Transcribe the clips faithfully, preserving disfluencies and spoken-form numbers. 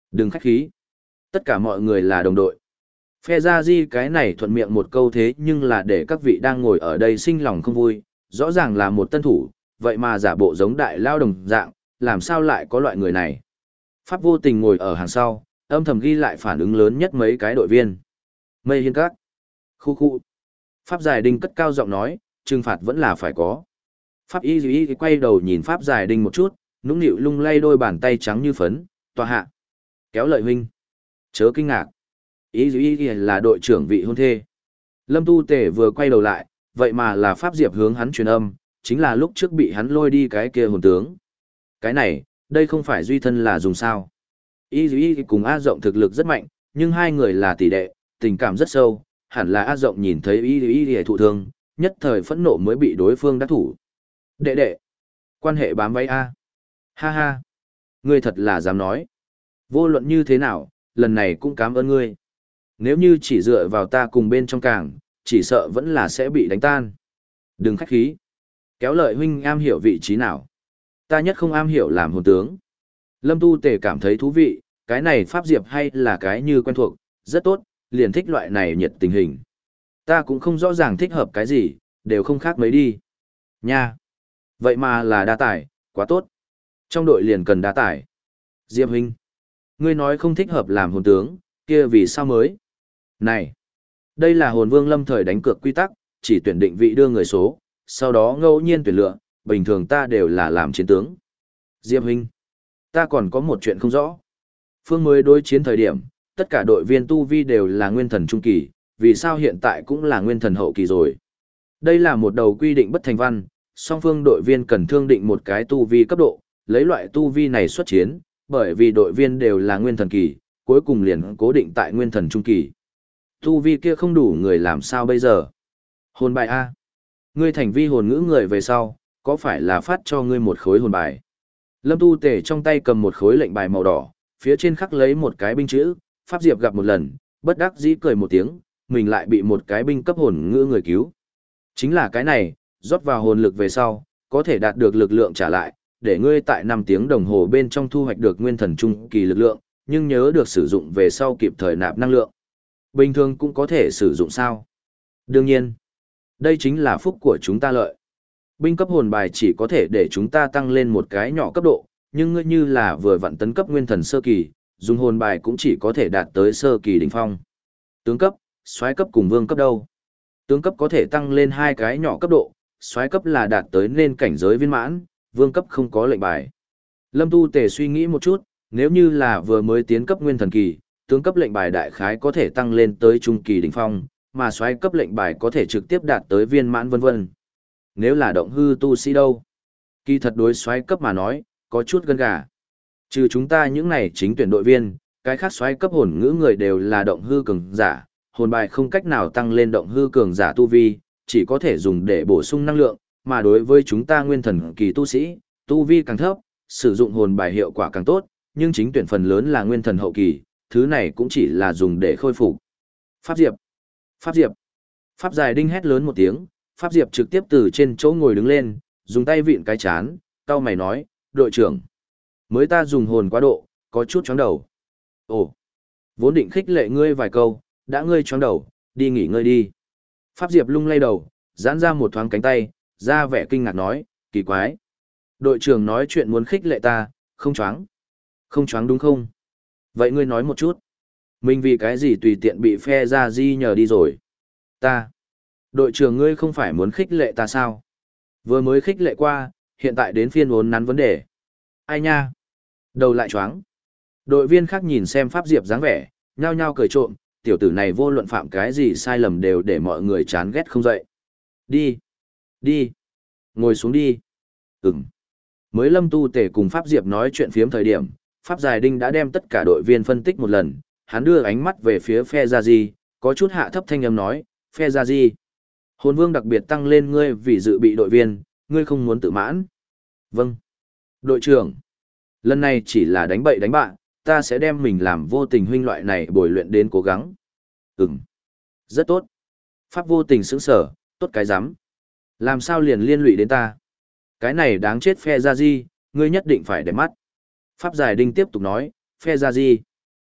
Đừng khách khí. Tất cả mọi người là đồng đội. Phe Gia Di cái này thuận miệng một câu thế nhưng là để các vị đang ngồi ở đây sinh lòng không vui, rõ ràng là một tân thủ, vậy mà giả bộ giống đại lao đồng dạng, làm sao lại có loại người này. Pháp vô tình ngồi ở hàng sau, âm thầm ghi lại phản ứng lớn nhất mấy cái đội viên. Mây hiên các. Khu khu. Pháp Giải Đinh cất cao giọng nói, trừng phạt vẫn là phải có. Pháp Y Y quay đầu nhìn Pháp Giải Đinh một chút, nũng nịu lung lay đôi bàn tay trắng như phấn, tòa hạ. Kéo lợi huynh. Chớ kinh ngạc. Y Y là đội trưởng vị hôn thê. Lâm Tu Tể vừa quay đầu lại, vậy mà là Pháp Diệp hướng hắn truyền âm, chính là lúc trước bị hắn lôi đi cái kia hồn tướng. Cái này, đây không phải duy thân là dùng sao. Y Y cùng A Rộng thực lực rất mạnh, nhưng hai người là tỷ đệ, tình cảm rất sâu, hẳn là A Rộng nhìn thấy Y Y thụ thương, nhất thời phẫn nộ mới bị đối phương đắc thủ. Đệ đệ, quan hệ bám váy A. Ha ha, ngươi thật là dám nói. Vô luận như thế nào, lần này cũng cảm ơn ngươi. Nếu như chỉ dựa vào ta cùng bên trong cảng, chỉ sợ vẫn là sẽ bị đánh tan. Đừng khách khí. Kéo lợi huynh am hiểu vị trí nào. Ta nhất không am hiểu làm hồn tướng. Lâm Tu Tề cảm thấy thú vị, cái này Pháp Diệp hay là cái như quen thuộc, rất tốt, liền thích loại này nhiệt tình hình. Ta cũng không rõ ràng thích hợp cái gì, đều không khác mấy đi. Nha. Vậy mà là đa tài, quá tốt. Trong đội liền cần đa tài. Diệp huynh. Ngươi nói không thích hợp làm hồn tướng, kia vì sao mới? Này. Đây là hồn vương lâm thời đánh cược quy tắc, chỉ tuyển định vị đưa người số, sau đó ngẫu nhiên tuyển lựa, bình thường ta đều là làm chiến tướng. Diệp huynh. Ta còn có một chuyện không rõ. Phương mới đối chiến thời điểm, tất cả đội viên tu vi đều là nguyên thần trung kỳ, vì sao hiện tại cũng là nguyên thần hậu kỳ rồi? Đây là một đầu quy định bất thành văn, song phương đội viên cần thương định một cái tu vi cấp độ, lấy loại tu vi này xuất chiến, bởi vì đội viên đều là nguyên thần kỳ, cuối cùng liền cố định tại nguyên thần trung kỳ. Tu vi kia không đủ người làm sao bây giờ? Hồn bài A. Ngươi thành vi hồn ngữ người về sau, có phải là phát cho ngươi một khối hồn bài? Lâm Tu Tể trong tay cầm một khối lệnh bài màu đỏ, phía trên khắc lấy một cái binh chữ, Pháp Diệp gặp một lần, bất đắc dĩ cười một tiếng, mình lại bị một cái binh cấp hồn ngữ người cứu. Chính là cái này, rót vào hồn lực về sau, có thể đạt được lực lượng trả lại, để ngươi tại năm tiếng đồng hồ bên trong thu hoạch được nguyên thần trung kỳ lực lượng, nhưng nhớ được sử dụng về sau kịp thời nạp năng lượng. Bình thường cũng có thể sử dụng sao? Đương nhiên, đây chính là phúc của chúng ta lợi. Binh cấp hồn bài chỉ có thể để chúng ta tăng lên một cái nhỏ cấp độ, nhưng ngươi như là vừa vặn tấn cấp nguyên thần sơ kỳ, dùng hồn bài cũng chỉ có thể đạt tới sơ kỳ đỉnh phong. Tướng cấp, soái cấp cùng vương cấp đâu? Tướng cấp có thể tăng lên hai cái nhỏ cấp độ, soái cấp là đạt tới nên cảnh giới viên mãn, vương cấp không có lệnh bài. Lâm Tu Tề suy nghĩ một chút, nếu như là vừa mới tiến cấp nguyên thần kỳ, tướng cấp lệnh bài đại khái có thể tăng lên tới trung kỳ đỉnh phong, mà soái cấp lệnh bài có thể trực tiếp đạt tới viên mãn vân vân. Nếu là động hư tu sĩ đâu? Kỳ thật đối soái cấp mà nói, có chút gân gà. Trừ chúng ta những này chính tuyển đội viên, cái khác soái cấp hồn ngữ người đều là động hư cường giả, hồn bài không cách nào tăng lên động hư cường giả tu vi, chỉ có thể dùng để bổ sung năng lượng, mà đối với chúng ta nguyên thần kỳ tu sĩ, tu vi càng thấp, sử dụng hồn bài hiệu quả càng tốt, nhưng chính tuyển phần lớn là nguyên thần hậu kỳ, thứ này cũng chỉ là dùng để khôi phục. Pháp Diệp! Pháp Diệp! Pháp Giải Đinh hét lớn một tiếng, Pháp Diệp trực tiếp từ trên chỗ ngồi đứng lên, dùng tay vịn cái chán, cau mày nói, đội trưởng. Mới ta dùng hồn quá độ, có chút chóng đầu. Ồ! Vốn định khích lệ ngươi vài câu, đã ngươi chóng đầu, đi nghỉ ngơi đi. Pháp Diệp lung lay đầu, giãn ra một thoáng cánh tay, ra vẻ kinh ngạc nói, kỳ quái. Đội trưởng nói chuyện muốn khích lệ ta, không choáng. Không choáng đúng không? Vậy ngươi nói một chút. Mình vì cái gì tùy tiện bị phe ra di nhờ đi rồi? Ta. Đội trưởng ngươi không phải muốn khích lệ ta sao? Vừa mới khích lệ qua, hiện tại đến phiên uốn nắn vấn đề. Ai nha? Đầu lại choáng. Đội viên khác nhìn xem Pháp Diệp dáng vẻ, nhao nhao cười trộm, tiểu tử này vô luận phạm cái gì sai lầm đều để mọi người chán ghét không dậy. Đi. Đi. Ngồi xuống đi. Ừm. Mới Lâm Tu Tể cùng Pháp Diệp nói chuyện phiếm thời điểm, Pháp Giải Đinh đã đem tất cả đội viên phân tích một lần, hắn đưa ánh mắt về phía phe Gia Di, có chút hạ thấp thanh âm nói, phe Gia Di. Hồn Vương đặc biệt tăng lên ngươi vì dự bị đội viên, ngươi không muốn tự mãn. Vâng. Đội trưởng. Lần này chỉ là đánh bậy đánh bạn, ta sẽ đem mình làm vô tình huynh loại này bồi luyện đến cố gắng. Ừm. Rất tốt. Pháp vô tình sững sở, tốt cái rắm Làm sao liền liên lụy đến ta? Cái này đáng chết phe Gia Di, ngươi nhất định phải để mắt. Pháp Giải Đinh tiếp tục nói, phe Gia Di.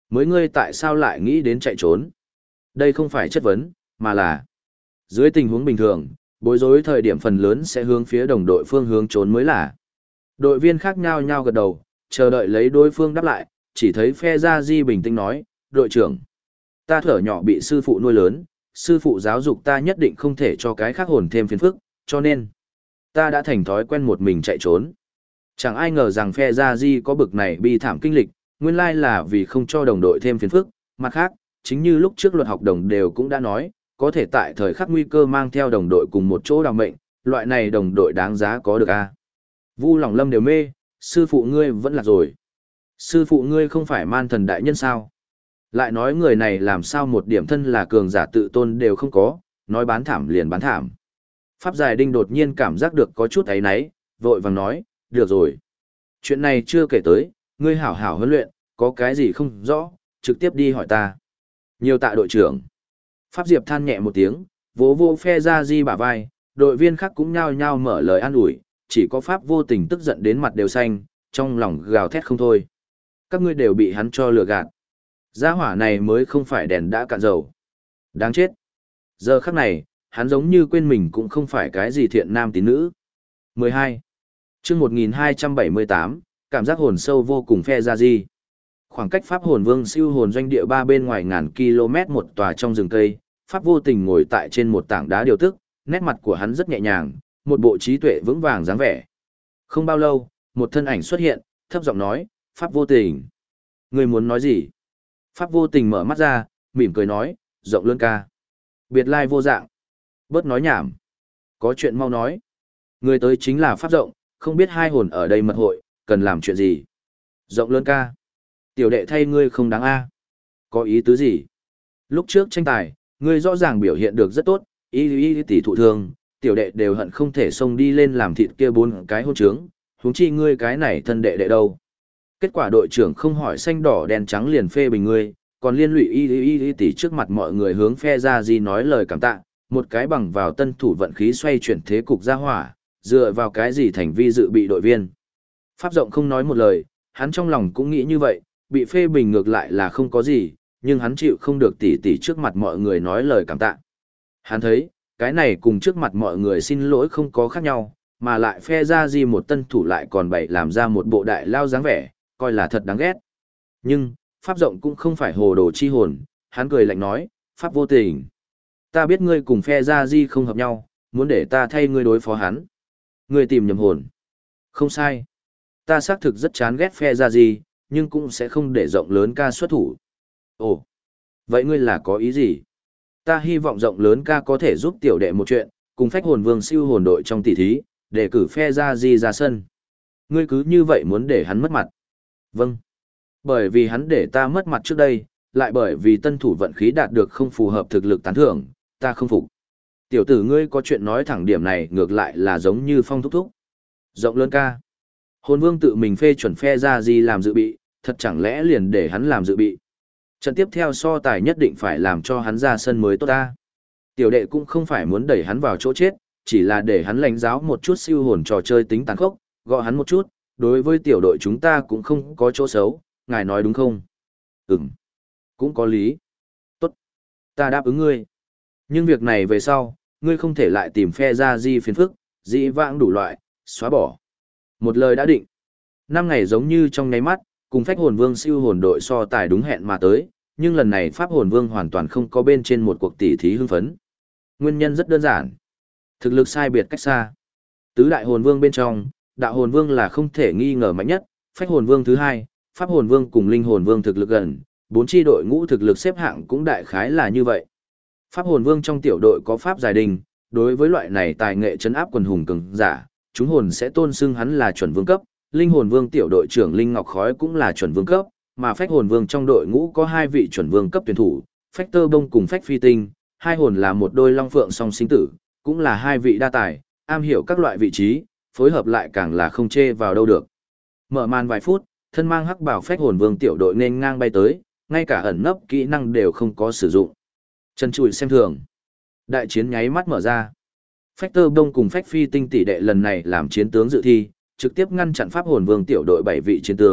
Mới ngươi tại sao lại nghĩ đến chạy trốn? Đây không phải chất vấn, mà là dưới tình huống bình thường, bối rối thời điểm phần lớn sẽ hướng phía đồng đội phương hướng trốn mới là. Đội viên khác nhau nhau gật đầu, chờ đợi lấy đối phương đáp lại, chỉ thấy phe gia di bình tĩnh nói, đội trưởng, ta thở nhỏ bị sư phụ nuôi lớn, sư phụ giáo dục ta nhất định không thể cho cái khác hồn thêm phiền phức, cho nên, ta đã thành thói quen một mình chạy trốn. Chẳng ai ngờ rằng phe gia di có bực này bi thảm kinh lịch, nguyên lai là vì không cho đồng đội thêm phiền phức, mặt khác, chính như lúc trước luật học đồng đều cũng đã nói, có thể tại thời khắc nguy cơ mang theo đồng đội cùng một chỗ đào mệnh, loại này đồng đội đáng giá có được a. Vu Lòng Lâm đều mê, sư phụ ngươi vẫn là rồi. Sư phụ ngươi không phải man thần đại nhân sao? Lại nói người này làm sao một điểm thân là cường giả tự tôn đều không có, nói bán thảm liền bán thảm. Pháp Giải Đinh đột nhiên cảm giác được có chút áy náy, vội vàng nói, được rồi. Chuyện này chưa kể tới, ngươi hảo hảo huấn luyện, có cái gì không rõ, trực tiếp đi hỏi ta. Nhiều tạ đội trưởng. Pháp Diệp than nhẹ một tiếng, vỗ vô phe ra di bả vai, đội viên khác cũng nhao nhao mở lời an ủi, chỉ có Pháp vô tình tức giận đến mặt đều xanh, trong lòng gào thét không thôi. Các ngươi đều bị hắn cho lừa gạt. Gia hỏa này mới không phải đèn đã cạn dầu. Đáng chết. Giờ khắc này, hắn giống như quên mình cũng không phải cái gì thiện nam tín nữ. mười hai. Chương một nghìn hai trăm bảy mươi tám, cảm giác hồn sâu vô cùng phe ra di. Khoảng cách Pháp hồn vương siêu hồn doanh địa ba bên ngoài ngàn km một tòa trong rừng cây, Pháp vô tình ngồi tại trên một tảng đá điều tức, nét mặt của hắn rất nhẹ nhàng, một bộ trí tuệ vững vàng dáng vẻ. Không bao lâu, một thân ảnh xuất hiện, thấp giọng nói, Pháp vô tình. Người muốn nói gì? Pháp vô tình mở mắt ra, mỉm cười nói, rộng lớn ca. Biệt lai vô dạng. Bớt nói nhảm. Có chuyện mau nói. Người tới chính là Pháp rộng, không biết hai hồn ở đây mật hội, cần làm chuyện gì. Rộng lớn ca. Tiểu đệ thay ngươi không đáng a. Có ý tứ gì? Lúc trước tranh tài, ngươi rõ ràng biểu hiện được rất tốt, y y tỷ thụ thương, tiểu đệ đều hận không thể xông đi lên làm thịt kia bốn cái hôn trướng, huống chi ngươi cái này thân đệ đệ đâu. Kết quả đội trưởng không hỏi xanh đỏ đen trắng liền phê bình ngươi, còn liên lụy y y y tỷ trước mặt mọi người hướng phe ra gì nói lời cảm tạ, một cái bằng vào tân thủ vận khí xoay chuyển thế cục ra hỏa, dựa vào cái gì thành vi dự bị đội viên. Pháp rộng không nói một lời, hắn trong lòng cũng nghĩ như vậy, bị phê bình ngược lại là không có gì, nhưng hắn chịu không được tỉ tỉ trước mặt mọi người nói lời cảm tạ. Hắn thấy, cái này cùng trước mặt mọi người xin lỗi không có khác nhau, mà lại phe ra gì một tân thủ lại còn bày làm ra một bộ đại lao dáng vẻ, coi là thật đáng ghét. Nhưng, Pháp rộng cũng không phải hồ đồ chi hồn, hắn cười lạnh nói, Pháp vô tình. Ta biết ngươi cùng phe ra di không hợp nhau, muốn để ta thay ngươi đối phó hắn. Ngươi tìm nhầm hồn. Không sai. Ta xác thực rất chán ghét phe ra di, nhưng cũng sẽ không để rộng lớn ca xuất thủ. Ồ, vậy ngươi là có ý gì? Ta hy vọng rộng lớn ca có thể giúp tiểu đệ một chuyện, cùng phách hồn vương siêu hồn đội trong tỷ thí, để cử phe ra di ra sân. Ngươi cứ như vậy muốn để hắn mất mặt. Vâng. Bởi vì hắn để ta mất mặt trước đây, lại bởi vì tân thủ vận khí đạt được không phù hợp thực lực tán thưởng, ta không phục. Tiểu tử ngươi có chuyện nói thẳng điểm này ngược lại là giống như phong thúc thúc. Rộng lớn ca. Hồn vương tự mình phê chuẩn phe ra gì làm dự bị, thật chẳng lẽ liền để hắn làm dự bị. Trận tiếp theo so tài nhất định phải làm cho hắn ra sân mới tốt ta. Tiểu đệ cũng không phải muốn đẩy hắn vào chỗ chết, chỉ là để hắn lãnh giáo một chút siêu hồn trò chơi tính tàn khốc, gọi hắn một chút, đối với tiểu đội chúng ta cũng không có chỗ xấu, ngài nói đúng không? Ừm, cũng có lý. Tốt, ta đáp ứng ngươi. Nhưng việc này về sau, ngươi không thể lại tìm phe ra di phiền phức, dĩ vãng đủ loại, xóa bỏ. Một lời đã định. Năm ngày giống như trong nháy mắt, cùng phách hồn vương siêu hồn đội so tài đúng hẹn mà tới, nhưng lần này pháp hồn vương hoàn toàn không có bên trên một cuộc tỷ thí hưng phấn. Nguyên nhân rất đơn giản. Thực lực sai biệt cách xa. Tứ đại hồn vương bên trong, đạo hồn vương là không thể nghi ngờ mạnh nhất, phách hồn vương thứ hai, pháp hồn vương cùng linh hồn vương thực lực gần, bốn chi đội ngũ thực lực xếp hạng cũng đại khái là như vậy. Pháp hồn vương trong tiểu đội có pháp giải đình, đối với loại này tài nghệ trấn áp quần hùng cường giả, chúng hồn sẽ tôn xưng hắn là chuẩn vương cấp, linh hồn vương tiểu đội trưởng Linh Ngọc Khói cũng là chuẩn vương cấp, mà phách hồn vương trong đội ngũ có hai vị chuẩn vương cấp tuyển thủ, phách tơ bông cùng phách phi tinh, hai hồn là một đôi long phượng song sinh tử, cũng là hai vị đa tài, am hiểu các loại vị trí, phối hợp lại càng là không chê vào đâu được. Mở màn vài phút, thân mang hắc bảo phách hồn vương tiểu đội nên ngang bay tới, ngay cả ẩn nấp kỹ năng đều không có sử dụng. Chân chùi xem thường. Đại chiến nháy mắt mở ra. Phách tơ bông cùng phách phi tinh tỷ đệ lần này làm chiến tướng dự thi, trực tiếp ngăn chặn pháp hồn vương tiểu đội bảy vị chiến tướng,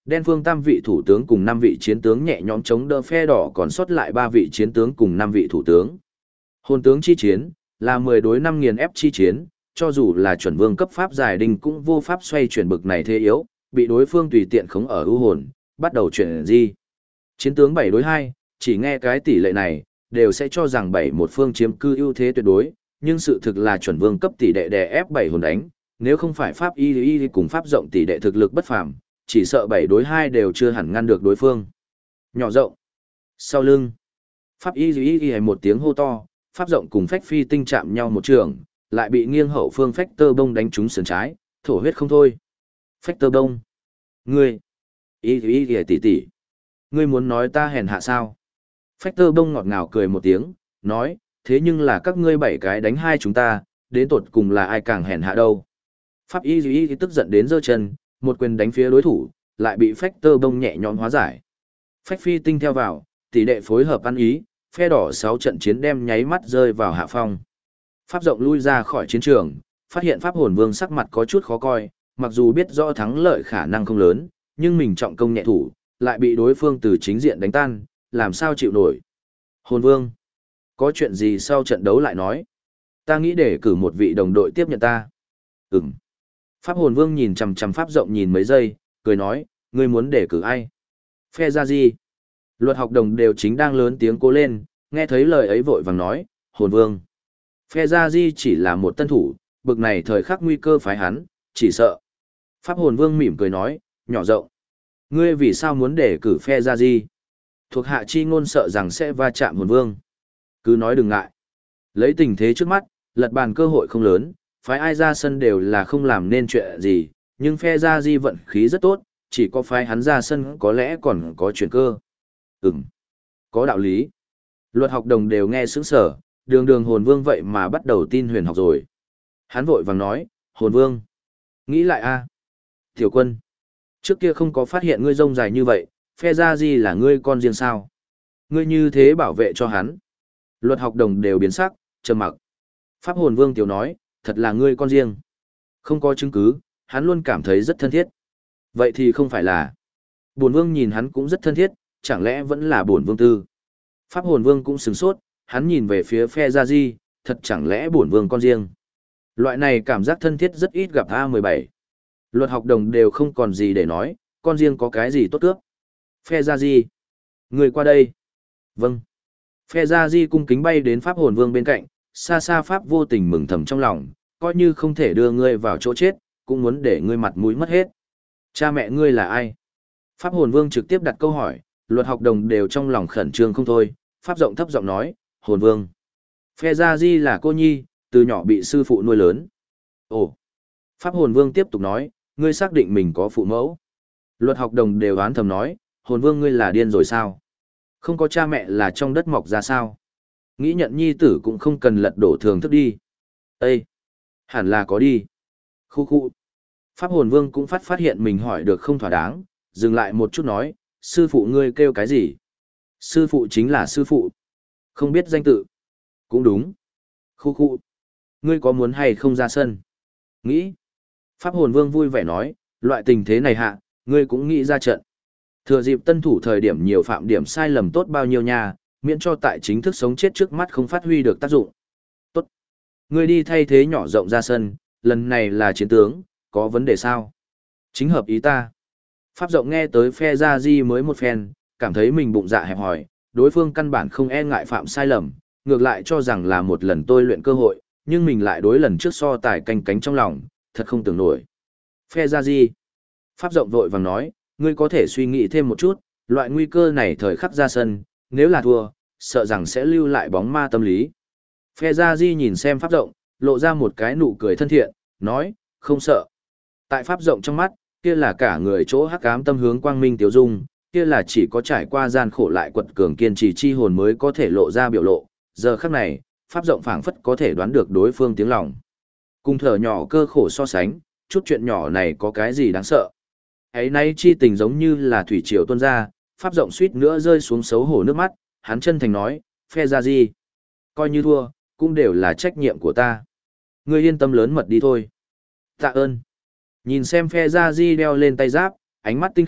Đen phương tam vị thủ tướng cùng năm vị chiến tướng nhẹ nhõm chống đỡ phe đỏ còn sót lại ba vị chiến tướng cùng năm vị thủ tướng. Hồn tướng chi chiến là mười đối năm nghiền ép chi chiến, cho dù là chuẩn vương cấp pháp giải đình cũng vô pháp xoay chuyển bực này thế yếu, bị đối phương tùy tiện khống ở ưu hồn, bắt đầu chuyển di. Chiến tướng bảy đối hai, chỉ nghe cái tỷ lệ này, đều sẽ cho rằng bảy một phương chiếm cư ưu thế tuyệt đối, nhưng sự thực là chuẩn vương cấp tỷ đệ đè ép bảy hồn đánh, nếu không phải pháp y y cùng pháp rộng tỷ đệ thực lực bất phàm, chỉ sợ bảy đối hai đều chưa hẳn ngăn được đối phương. Nhỏ rộng. Sau lưng. Pháp y y y một tiếng hô to, pháp rộng cùng phách phi tinh chạm nhau một trường, lại bị nghiêng hậu phương phách tơ bông đánh trúng sườn trái, thổ huyết không thôi. Phách tơ bông. Ngươi. Y y y tỷ tỷ. Ngươi muốn nói ta hèn hạ sao? Phách tơ bông ngọt ngào cười một tiếng, nói, thế nhưng là các ngươi bảy cái đánh hai chúng ta, đến tột cùng là ai càng hèn hạ đâu. Pháp y y y tức giận đến giơ chân, một quyền đánh phía đối thủ, lại bị phách tơ bông nhẹ nhõm hóa giải. Phách phi tinh theo vào, tỷ đệ phối hợp ăn ý, phe đỏ sáu trận chiến đem nháy mắt rơi vào hạ phong. Pháp rộng lui ra khỏi chiến trường, phát hiện pháp hồn vương sắc mặt có chút khó coi, mặc dù biết rõ thắng lợi khả năng không lớn, nhưng mình trọng công nhẹ thủ, lại bị đối phương từ chính diện đánh tan, làm sao chịu nổi. Hồn vương, có chuyện gì sau trận đấu lại nói. Ta nghĩ để cử một vị đồng đội tiếp nhận ta. Ừm. Pháp hồn vương nhìn chằm chằm pháp rộng nhìn mấy giây, cười nói, ngươi muốn để cử ai? Phe ra gì? Luật học đồng đều chính đang lớn tiếng cố lên, nghe thấy lời ấy vội vàng nói, hồn vương. Phe ra di chỉ là một tân thủ, bực này thời khắc nguy cơ phái hắn, chỉ sợ. Pháp hồn vương mỉm cười nói, nhỏ rộng. Ngươi vì sao muốn để cử phe ra di? Thuộc hạ chi ngôn sợ rằng sẽ va chạm hồn vương. Cứ nói đừng ngại. Lấy tình thế trước mắt, lật bàn cơ hội không lớn, phái ai ra sân đều là không làm nên chuyện gì, nhưng phe ra di vận khí rất tốt, chỉ có phái hắn ra sân có lẽ còn có chuyển cơ. Ừm, có đạo lý. Luật học đồng đều nghe sững sở, đường đường hồn vương vậy mà bắt đầu tin huyền học rồi. Hắn vội vàng nói, hồn vương. Nghĩ lại a, Tiểu quân. Trước kia không có phát hiện ngươi rông dài như vậy, phe ra di là ngươi con riêng sao. Ngươi như thế bảo vệ cho hắn. Luật học đồng đều biến sắc, trầm mặc. Pháp hồn vương tiểu nói, thật là ngươi con riêng. Không có chứng cứ, hắn luôn cảm thấy rất thân thiết. Vậy thì không phải là. Bổn vương nhìn hắn cũng rất thân thiết, chẳng lẽ vẫn là bổn vương tư. Pháp hồn vương cũng sửng sốt, hắn nhìn về phía phe gia di, thật chẳng lẽ bổn vương con riêng. Loại này cảm giác thân thiết rất ít gặp A mười bảy. Luật học đồng đều không còn gì để nói, con riêng có cái gì tốt cướp. Phe gia di. Người qua đây. Vâng. Phe gia di cung kính bay đến pháp hồn vương bên cạnh, xa xa pháp vô tình mừng thầm trong lòng, coi như không thể đưa ngươi vào chỗ chết, cũng muốn để ngươi mặt mũi mất hết. Cha mẹ ngươi là ai? Pháp hồn vương trực tiếp đặt câu hỏi, luật học đồng đều trong lòng khẩn trương không thôi, pháp rộng thấp giọng nói, hồn vương. Phe gia di là cô nhi, từ nhỏ bị sư phụ nuôi lớn. Ồ. Pháp hồn vương tiếp tục nói, ngươi xác định mình có phụ mẫu. Luật học đồng đều oán thầm nói, hồn vương ngươi là điên rồi sao? Không có cha mẹ là trong đất mọc ra sao? Nghĩ nhận nhi tử cũng không cần lật đổ thường thức đi. Ê! Hẳn là có đi. Khu khu. Pháp hồn vương cũng phát phát hiện mình hỏi được không thỏa đáng, dừng lại một chút nói, sư phụ ngươi kêu cái gì? Sư phụ chính là sư phụ. Không biết danh tự. Cũng đúng. Khu khu. Ngươi có muốn hay không ra sân? Nghĩ. Pháp hồn vương vui vẻ nói, loại tình thế này hạ, ngươi cũng nghĩ ra trận. Thừa dịp tân thủ thời điểm nhiều phạm điểm sai lầm tốt bao nhiêu nha, miễn cho tại chính thức sống chết trước mắt không phát huy được tác dụng. Tốt. Ngươi đi thay thế nhỏ rộng ra sân, lần này là chiến tướng, có vấn đề sao? Chính hợp ý ta. Pháp rộng nghe tới phe gia di mới một phen, cảm thấy mình bụng dạ hẹp hòi, đối phương căn bản không e ngại phạm sai lầm, ngược lại cho rằng là một lần tôi luyện cơ hội, nhưng mình lại đối lần trước so tài canh cánh trong lòng, thật không tưởng nổi. Phe gia di. Pháp rộng vội vàng nói, ngươi có thể suy nghĩ thêm một chút, loại nguy cơ này thời khắc ra sân, nếu là thua, sợ rằng sẽ lưu lại bóng ma tâm lý. Phe gia di nhìn xem pháp rộng, lộ ra một cái nụ cười thân thiện, nói, không sợ. Tại pháp rộng trong mắt, kia là cả người chỗ hắc ám tâm hướng quang minh tiêu dung, kia là chỉ có trải qua gian khổ lại quật cường kiên trì chi hồn mới có thể lộ ra biểu lộ. Giờ khắc này, pháp rộng phảng phất có thể đoán được đối phương tiếng lòng. Cùng thở nhỏ cơ khổ so sánh, chút chuyện nhỏ này có cái gì đáng sợ. Ấy nay chi tình giống như là thủy triều tuôn ra, pháp rộng suýt nữa rơi xuống xấu hổ nước mắt, hắn chân thành nói, phe ra gì? Coi như thua, cũng đều là trách nhiệm của ta. Ngươi yên tâm lớn mật đi thôi. Tạ ơn. Nhìn xem phe ra di đeo lên tay giáp, ánh mắt tinh khiết,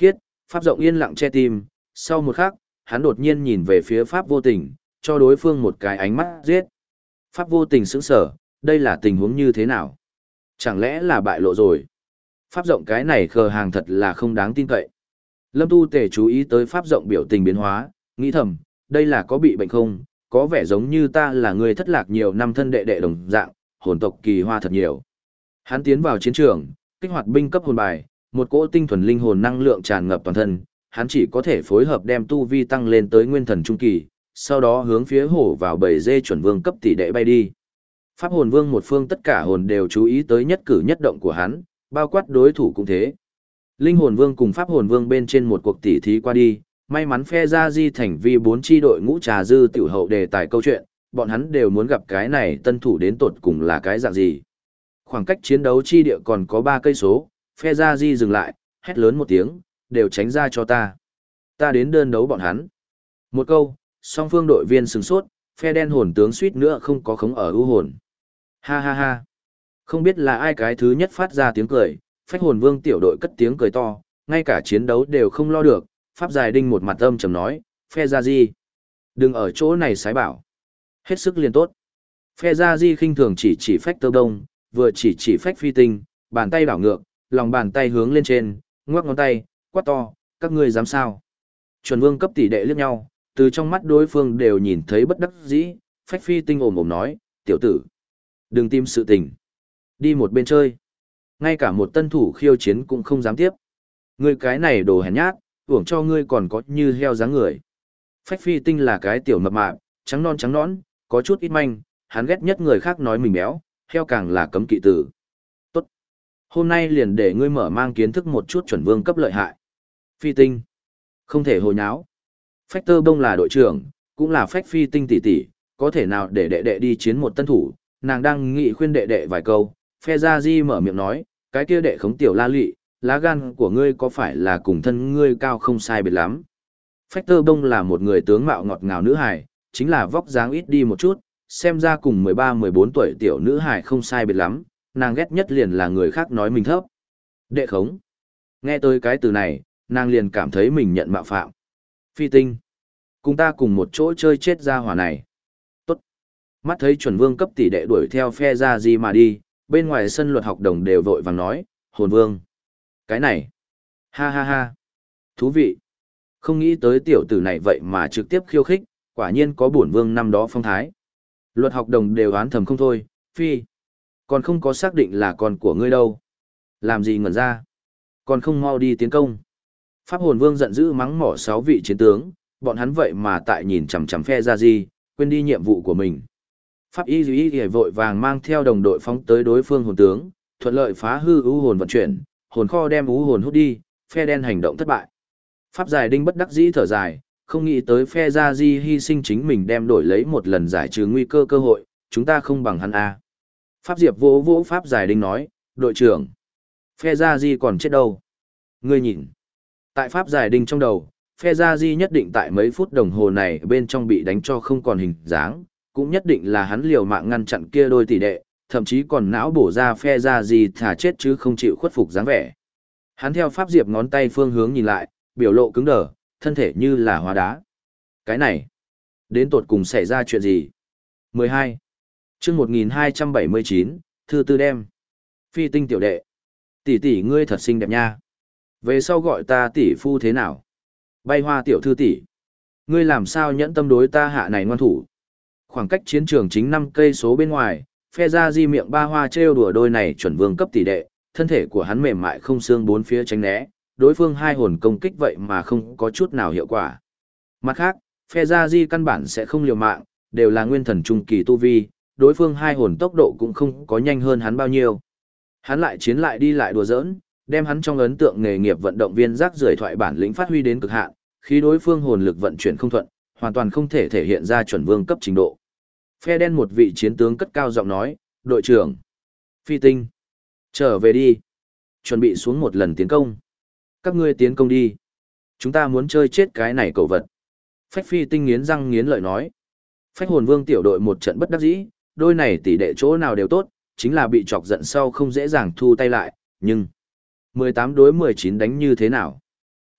Pháp rộng yên lặng che tim, sau một khắc, hắn đột nhiên nhìn về phía Pháp vô tình, cho đối phương một cái ánh mắt giết. Pháp vô tình sững sờ, đây là tình huống như thế nào? Chẳng lẽ là bại lộ rồi? Pháp rộng cái này khờ hàng thật là không đáng tin cậy. Lâm Tu Tề chú ý tới Pháp rộng biểu tình biến hóa, nghĩ thầm, đây là có bị bệnh không? Có vẻ giống như ta là người thất lạc nhiều năm thân đệ đệ đồng dạng, hồn tộc kỳ hoa thật nhiều. Hắn tiến vào chiến trường, kích hoạt binh cấp hồn bài, một cỗ tinh thuần linh hồn năng lượng tràn ngập toàn thân, hắn chỉ có thể phối hợp đem tu vi tăng lên tới nguyên thần trung kỳ, sau đó hướng phía hổ vào bầy dê chuẩn vương cấp tỷ đệ bay đi. Pháp hồn vương một phương tất cả hồn đều chú ý tới nhất cử nhất động của hắn, bao quát đối thủ cũng thế. Linh hồn vương cùng pháp hồn vương bên trên một cuộc tỷ thí qua đi, may mắn phe ra di thành vi bốn chi đội ngũ trà dư tiểu hậu đề tài câu chuyện, bọn hắn đều muốn gặp cái này tân thủ đến tột cùng là cái dạng gì. Khoảng cách chiến đấu chi địa còn có ba cây số, phe ra di dừng lại, hét lớn một tiếng, đều tránh ra cho ta. Ta đến đơn đấu bọn hắn. Một câu, song phương đội viên sừng sốt, phe đen hồn tướng suýt nữa không có khống ở ưu hồn. Ha ha ha. Không biết là ai cái thứ nhất phát ra tiếng cười, phách hồn vương tiểu đội cất tiếng cười to, ngay cả chiến đấu đều không lo được, Pháp Dài Đinh một mặt âm trầm nói, phe ra di. Đừng ở chỗ này sái bảo. Hết sức liền tốt. Phe ra di khinh thường chỉ chỉ phách tơ đông, vừa chỉ chỉ phách phi tinh, bàn tay đảo ngược, lòng bàn tay hướng lên trên, ngoắc ngón tay, quát to, các ngươi dám sao? Chuẩn vương cấp tỷ đệ liếc nhau, từ trong mắt đối phương đều nhìn thấy bất đắc dĩ, phách phi tinh ồm ồm nói, tiểu tử, đừng tìm sự tình. Đi một bên chơi. Ngay cả một tân thủ khiêu chiến cũng không dám tiếp. Ngươi cái này đồ hèn nhát, uổng cho ngươi còn có như heo dáng người. Phách phi tinh là cái tiểu mập mạp, trắng non trắng nõn, có chút ít manh, hắn ghét nhất người khác nói mình béo, heo càng là cấm kỵ tử. Tốt. Hôm nay liền để ngươi mở mang kiến thức một chút chuẩn vương cấp lợi hại. Phi tinh. Không thể hồ nháo. Phách tơ bông là đội trưởng, cũng là phách phi tinh tỷ tỷ, có thể nào để đệ đệ đi chiến một tân thủ, nàng đang nghị khuyên đệ đệ vài câu, phe gia di mở miệng nói, cái kia đệ khống tiểu la lị, lá gan của ngươi có phải là cùng thân ngươi cao không sai biệt lắm. Phách tơ bông là một người tướng mạo ngọt ngào nữ hài, chính là vóc dáng ít đi một chút, xem ra cùng mười ba mười bốn tuổi tiểu nữ hài không sai biệt lắm, nàng ghét nhất liền là người khác nói mình thấp. Đệ khống. Nghe tới cái từ này, nàng liền cảm thấy mình nhận mạo phạm. Phi tinh. Cùng ta cùng một chỗ chơi chết ra hỏa này. Tốt. Mắt thấy chuẩn vương cấp tỷ đệ đuổi theo phe ra gì mà đi, bên ngoài sân luật học đồng đều vội vàng nói, hồn vương. Cái này. Ha ha ha. Thú vị. Không nghĩ tới tiểu tử này vậy mà trực tiếp khiêu khích, quả nhiên có bổn vương năm đó phong thái. Luật học đồng đều oán thầm không thôi, phi. Còn không có xác định là con của ngươi đâu. Làm gì ngẩn ra. Còn không mau đi tiến công. Pháp hồn vương giận dữ mắng mỏ sáu vị chiến tướng, bọn hắn vậy mà tại nhìn chằm chằm phe ra gì, quên đi nhiệm vụ của mình. Pháp y dĩ y vội vàng mang theo đồng đội phóng tới đối phương hồn tướng, thuận lợi phá hư ưu hồn vận chuyển, hồn kho đem ưu hồn hút đi, phe đen hành động thất bại. Pháp Dài Đinh bất đắc dĩ thở dài, không nghĩ tới phe gia di hy sinh chính mình đem đổi lấy một lần giải trừ nguy cơ cơ hội, chúng ta không bằng hắn a. Pháp Diệp vỗ vỗ Pháp Dài Đinh nói, đội trưởng, phe gia di còn chết đâu. Ngươi nhìn, tại Pháp Dài Đinh trong đầu, phe gia di nhất định tại mấy phút đồng hồ này bên trong bị đánh cho không còn hình dáng, cũng nhất định là hắn liều mạng ngăn chặn kia đôi tỷ đệ, thậm chí còn não bổ ra phe gia di thà chết chứ không chịu khuất phục dáng vẻ. Hắn theo Pháp Diệp ngón tay phương hướng nhìn lại, biểu lộ cứng đờ, thân thể như là hóa đá. Cái này, đến tột cùng xảy ra chuyện gì? mười hai. Chương một nghìn hai trăm bảy mươi chín, thư tư đem. Phi tinh tiểu đệ. Tỷ tỷ ngươi thật xinh đẹp nha. Về sau gọi ta tỷ phu thế nào? Bay hoa tiểu thư tỷ. Ngươi làm sao nhẫn tâm đối ta hạ này ngoan thủ? Khoảng cách chiến trường chính năm cây số bên ngoài, phe ra di miệng ba hoa trêu đùa đôi này chuẩn vương cấp tỷ đệ, thân thể của hắn mềm mại không xương bốn phía tránh né, đối phương hai hồn công kích vậy mà không có chút nào hiệu quả. Mặt khác, phe gia di căn bản sẽ không liều mạng, đều là nguyên thần trung kỳ tu vi, đối phương hai hồn tốc độ cũng không có nhanh hơn hắn bao nhiêu. Hắn lại chiến lại đi lại đùa giỡn, đem hắn trong ấn tượng nghề nghiệp vận động viên rác rưởi thoại bản lĩnh phát huy đến cực hạn, khi đối phương hồn lực vận chuyển không thuận, hoàn toàn không thể thể hiện ra chuẩn vương cấp trình độ. Phe đen một vị chiến tướng cất cao giọng nói, đội trưởng, Phi tinh, trở về đi, chuẩn bị xuống một lần tiến công. Các ngươi tiến công đi. Chúng ta muốn chơi chết cái này cẩu vật. Phách Phi tinh nghiến răng nghiến lợi nói. Phách hồn vương tiểu đội một trận bất đắc dĩ, đôi này tỷ đệ chỗ nào đều tốt, chính là bị chọc giận sau không dễ dàng thu tay lại, nhưng mười tám đối mười chín đánh như thế nào?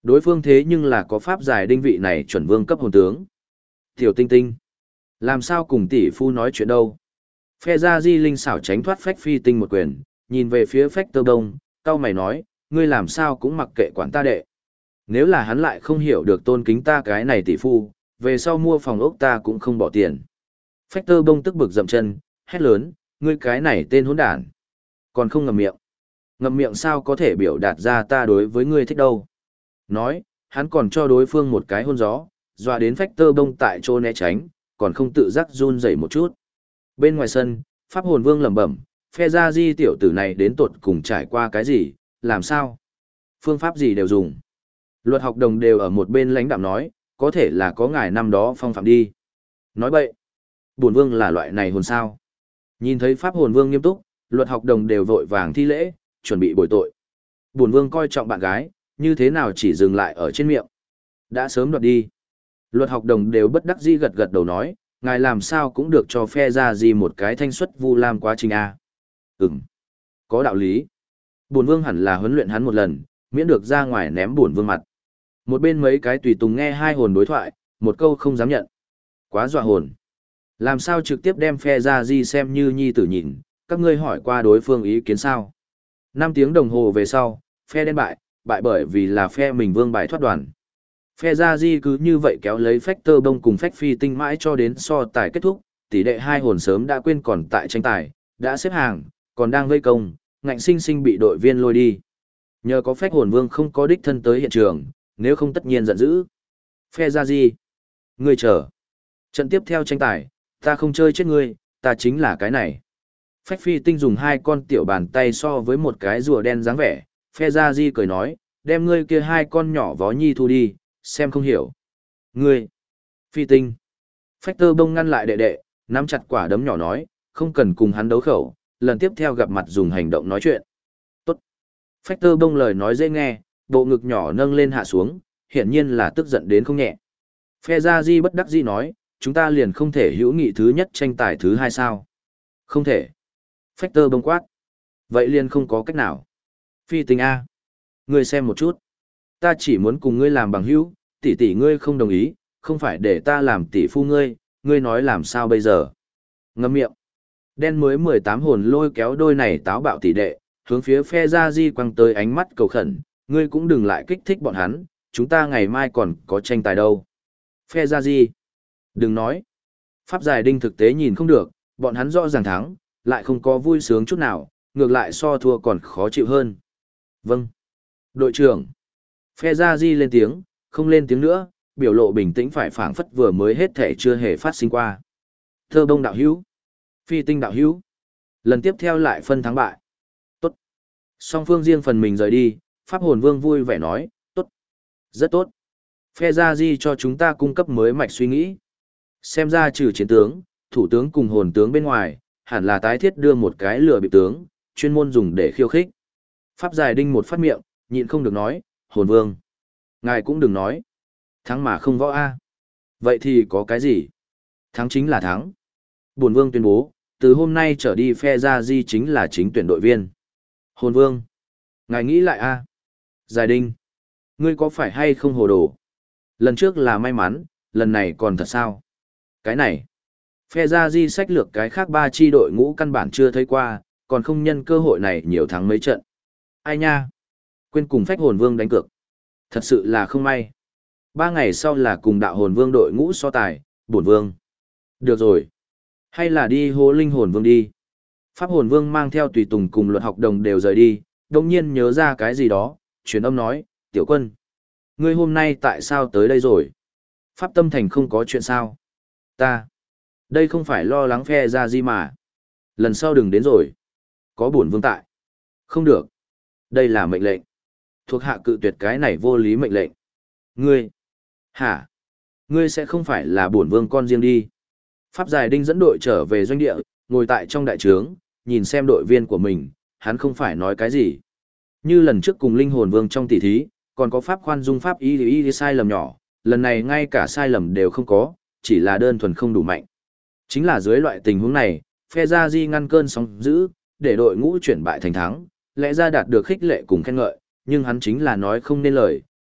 Đối phương thế nhưng là có pháp giải đinh vị này chuẩn vương cấp hồn tướng. Tiểu tinh tinh. Làm sao cùng tỷ phu nói chuyện đâu? Phe ra di linh xảo tránh thoát phách phi tinh một quyền, nhìn về phía phách tơ đông, cao mày nói, ngươi làm sao cũng mặc kệ quản ta đệ. Nếu là hắn lại không hiểu được tôn kính ta cái này tỷ phu, về sau mua phòng ốc ta cũng không bỏ tiền. Phách tơ bông tức bực dậm chân, hét lớn, ngươi cái này tên hỗn đản. Còn không ngậm miệng. Ngậm miệng sao có thể biểu đạt ra ta đối với ngươi thích đâu. Nói, hắn còn cho đối phương một cái hôn gió, dọa đến phách tơ bông tại chỗ né tránh, còn không tự giác run rẩy một chút. Bên ngoài sân, Pháp hồn vương lẩm bẩm, phe gia di tiểu tử này đến tột cùng trải qua cái gì, làm sao? Phương pháp gì đều dùng. Luật học đồng đều ở một bên lãnh đạm nói, có thể là có ngài năm đó phong phạm đi. Nói bậy, bổn vương là loại này hồn sao. Nhìn thấy Pháp hồn vương nghiêm túc, luật học đồng đều vội vàng thi lễ, chuẩn bị bồi tội. Bổn vương coi trọng bạn gái, như thế nào chỉ dừng lại ở trên miệng. Đã sớm đoạt đi. Luật học đồng đều bất đắc dĩ gật gật đầu nói, ngài làm sao cũng được cho phe ra gì một cái thanh xuất vu lam quá trình A. Ừm, có đạo lý. Bổn vương hẳn là huấn luyện hắn một lần, miễn được ra ngoài ném bổn vương mặt. Một bên mấy cái tùy tùng nghe hai hồn đối thoại, một câu không dám nhận. Quá dọa hồn. Làm sao trực tiếp đem phe ra di xem như nhi tử nhìn, các ngươi hỏi qua đối phương ý kiến sao. Năm tiếng đồng hồ về sau, phe đen bại, bại bởi vì là phe mình vương bài thoát đoàn. Phe ra di cứ như vậy kéo lấy phách tơ bông cùng phách phi tinh mãi cho đến so tài kết thúc, tỷ đệ hai hồn sớm đã quên còn tại tranh tài, đã xếp hàng, còn đang vây công, ngạnh sinh sinh bị đội viên lôi đi. Nhờ có phách hồn vương không có đích thân tới hiện trường, nếu không tất nhiên giận dữ. Phe ra di, ngươi chờ. Trận tiếp theo tranh tài, ta không chơi chết ngươi, ta chính là cái này. Phách phi tinh dùng hai con tiểu bàn tay so với một cái rùa đen dáng vẻ, phe ra di cười nói, đem ngươi kia hai con nhỏ vó nhi thu đi, xem không hiểu. Ngươi, phi tinh. Phách tơ bông ngăn lại đệ đệ, nắm chặt quả đấm nhỏ nói, không cần cùng hắn đấu khẩu, lần tiếp theo gặp mặt dùng hành động nói chuyện. Tốt. Phách tơ bông lời nói dễ nghe, bộ ngực nhỏ nâng lên hạ xuống, hiển nhiên là tức giận đến không nhẹ. Phe ra di bất đắc dĩ nói, chúng ta liền không thể hữu nghị thứ nhất tranh tài thứ hai sao. Không thể. Phách tơ bông quát. Vậy liền không có cách nào. Phi tinh A. Ngươi xem một chút. Ta chỉ muốn cùng ngươi làm bằng hữu, tỷ tỷ ngươi không đồng ý, không phải để ta làm tỷ phu ngươi, ngươi nói làm sao bây giờ. Ngậm miệng. Đen mới mười tám hồn lôi kéo đôi này táo bạo tỷ đệ, hướng phía phe ra di quăng tới ánh mắt cầu khẩn, ngươi cũng đừng lại kích thích bọn hắn, chúng ta ngày mai còn có tranh tài đâu. Phe ra di. Đừng nói. Pháp giải đinh thực tế nhìn không được, bọn hắn rõ ràng thắng, lại không có vui sướng chút nào, ngược lại so thua còn khó chịu hơn. Vâng. Đội trưởng. Phe ra di lên tiếng, không lên tiếng nữa, biểu lộ bình tĩnh phải phảng phất vừa mới hết thể chưa hề phát sinh qua. Thơ bông đạo hữu. Phi tinh đạo hữu. Lần tiếp theo lại phân thắng bại. Tốt. Song phương riêng phần mình rời đi, Pháp hồn vương vui vẻ nói, tốt. Rất tốt. Phe ra di cho chúng ta cung cấp mới mạch suy nghĩ. Xem ra trừ chiến tướng, thủ tướng cùng hồn tướng bên ngoài, hẳn là tái thiết đưa một cái lừa bịp tướng, chuyên môn dùng để khiêu khích. Pháp giải đinh một phát miệng, nhịn không được nói, hồn vương. Ngài cũng đừng nói. Thắng mà không võ A. Vậy thì có cái gì? Thắng chính là thắng. Bổn vương tuyên bố, từ hôm nay trở đi phe ra di chính là chính tuyển đội viên. Hồn vương. Ngài nghĩ lại A. Giải đinh. Ngươi có phải hay không hồ đồ? Lần trước là may mắn, lần này còn thật sao? Cái này. Phe ra di sách lược cái khác ba chi đội ngũ căn bản chưa thấy qua, còn không nhân cơ hội này nhiều thắng mấy trận. Ai nha? Quên cùng phách hồn vương đánh cược. Thật sự là không may. Ba ngày sau là cùng đạo hồn vương đội ngũ so tài, bổn vương. Được rồi. Hay là đi hô linh hồn vương đi. Pháp hồn vương mang theo tùy tùng cùng luật học đồng đều rời đi, đồng nhiên nhớ ra cái gì đó, truyền âm nói, tiểu quân. Ngươi hôm nay tại sao tới đây rồi? Pháp tâm thành không có chuyện sao? Ta. Đây không phải lo lắng phe ra gì mà. Lần sau đừng đến rồi. Có bổn vương tại. Không được. Đây là mệnh lệnh. Thuộc hạ cự tuyệt cái này vô lý mệnh lệnh. Ngươi. Hả? Ngươi sẽ không phải là bổn vương con riêng đi. Pháp giải đinh dẫn đội trở về doanh địa, ngồi tại trong đại trướng, nhìn xem đội viên của mình, hắn không phải nói cái gì. Như lần trước cùng linh hồn vương trong tỷ thí, còn có pháp khoan dung pháp y y y sai lầm nhỏ, lần này ngay cả sai lầm đều không có, chỉ là đơn thuần không đủ mạnh. Chính là dưới loại tình huống này, phe gia di ngăn cơn sóng dữ, để đội ngũ chuyển bại thành thắng, lẽ ra đạt được khích lệ cùng khen ngợi, nhưng hắn chính là nói không nên lời,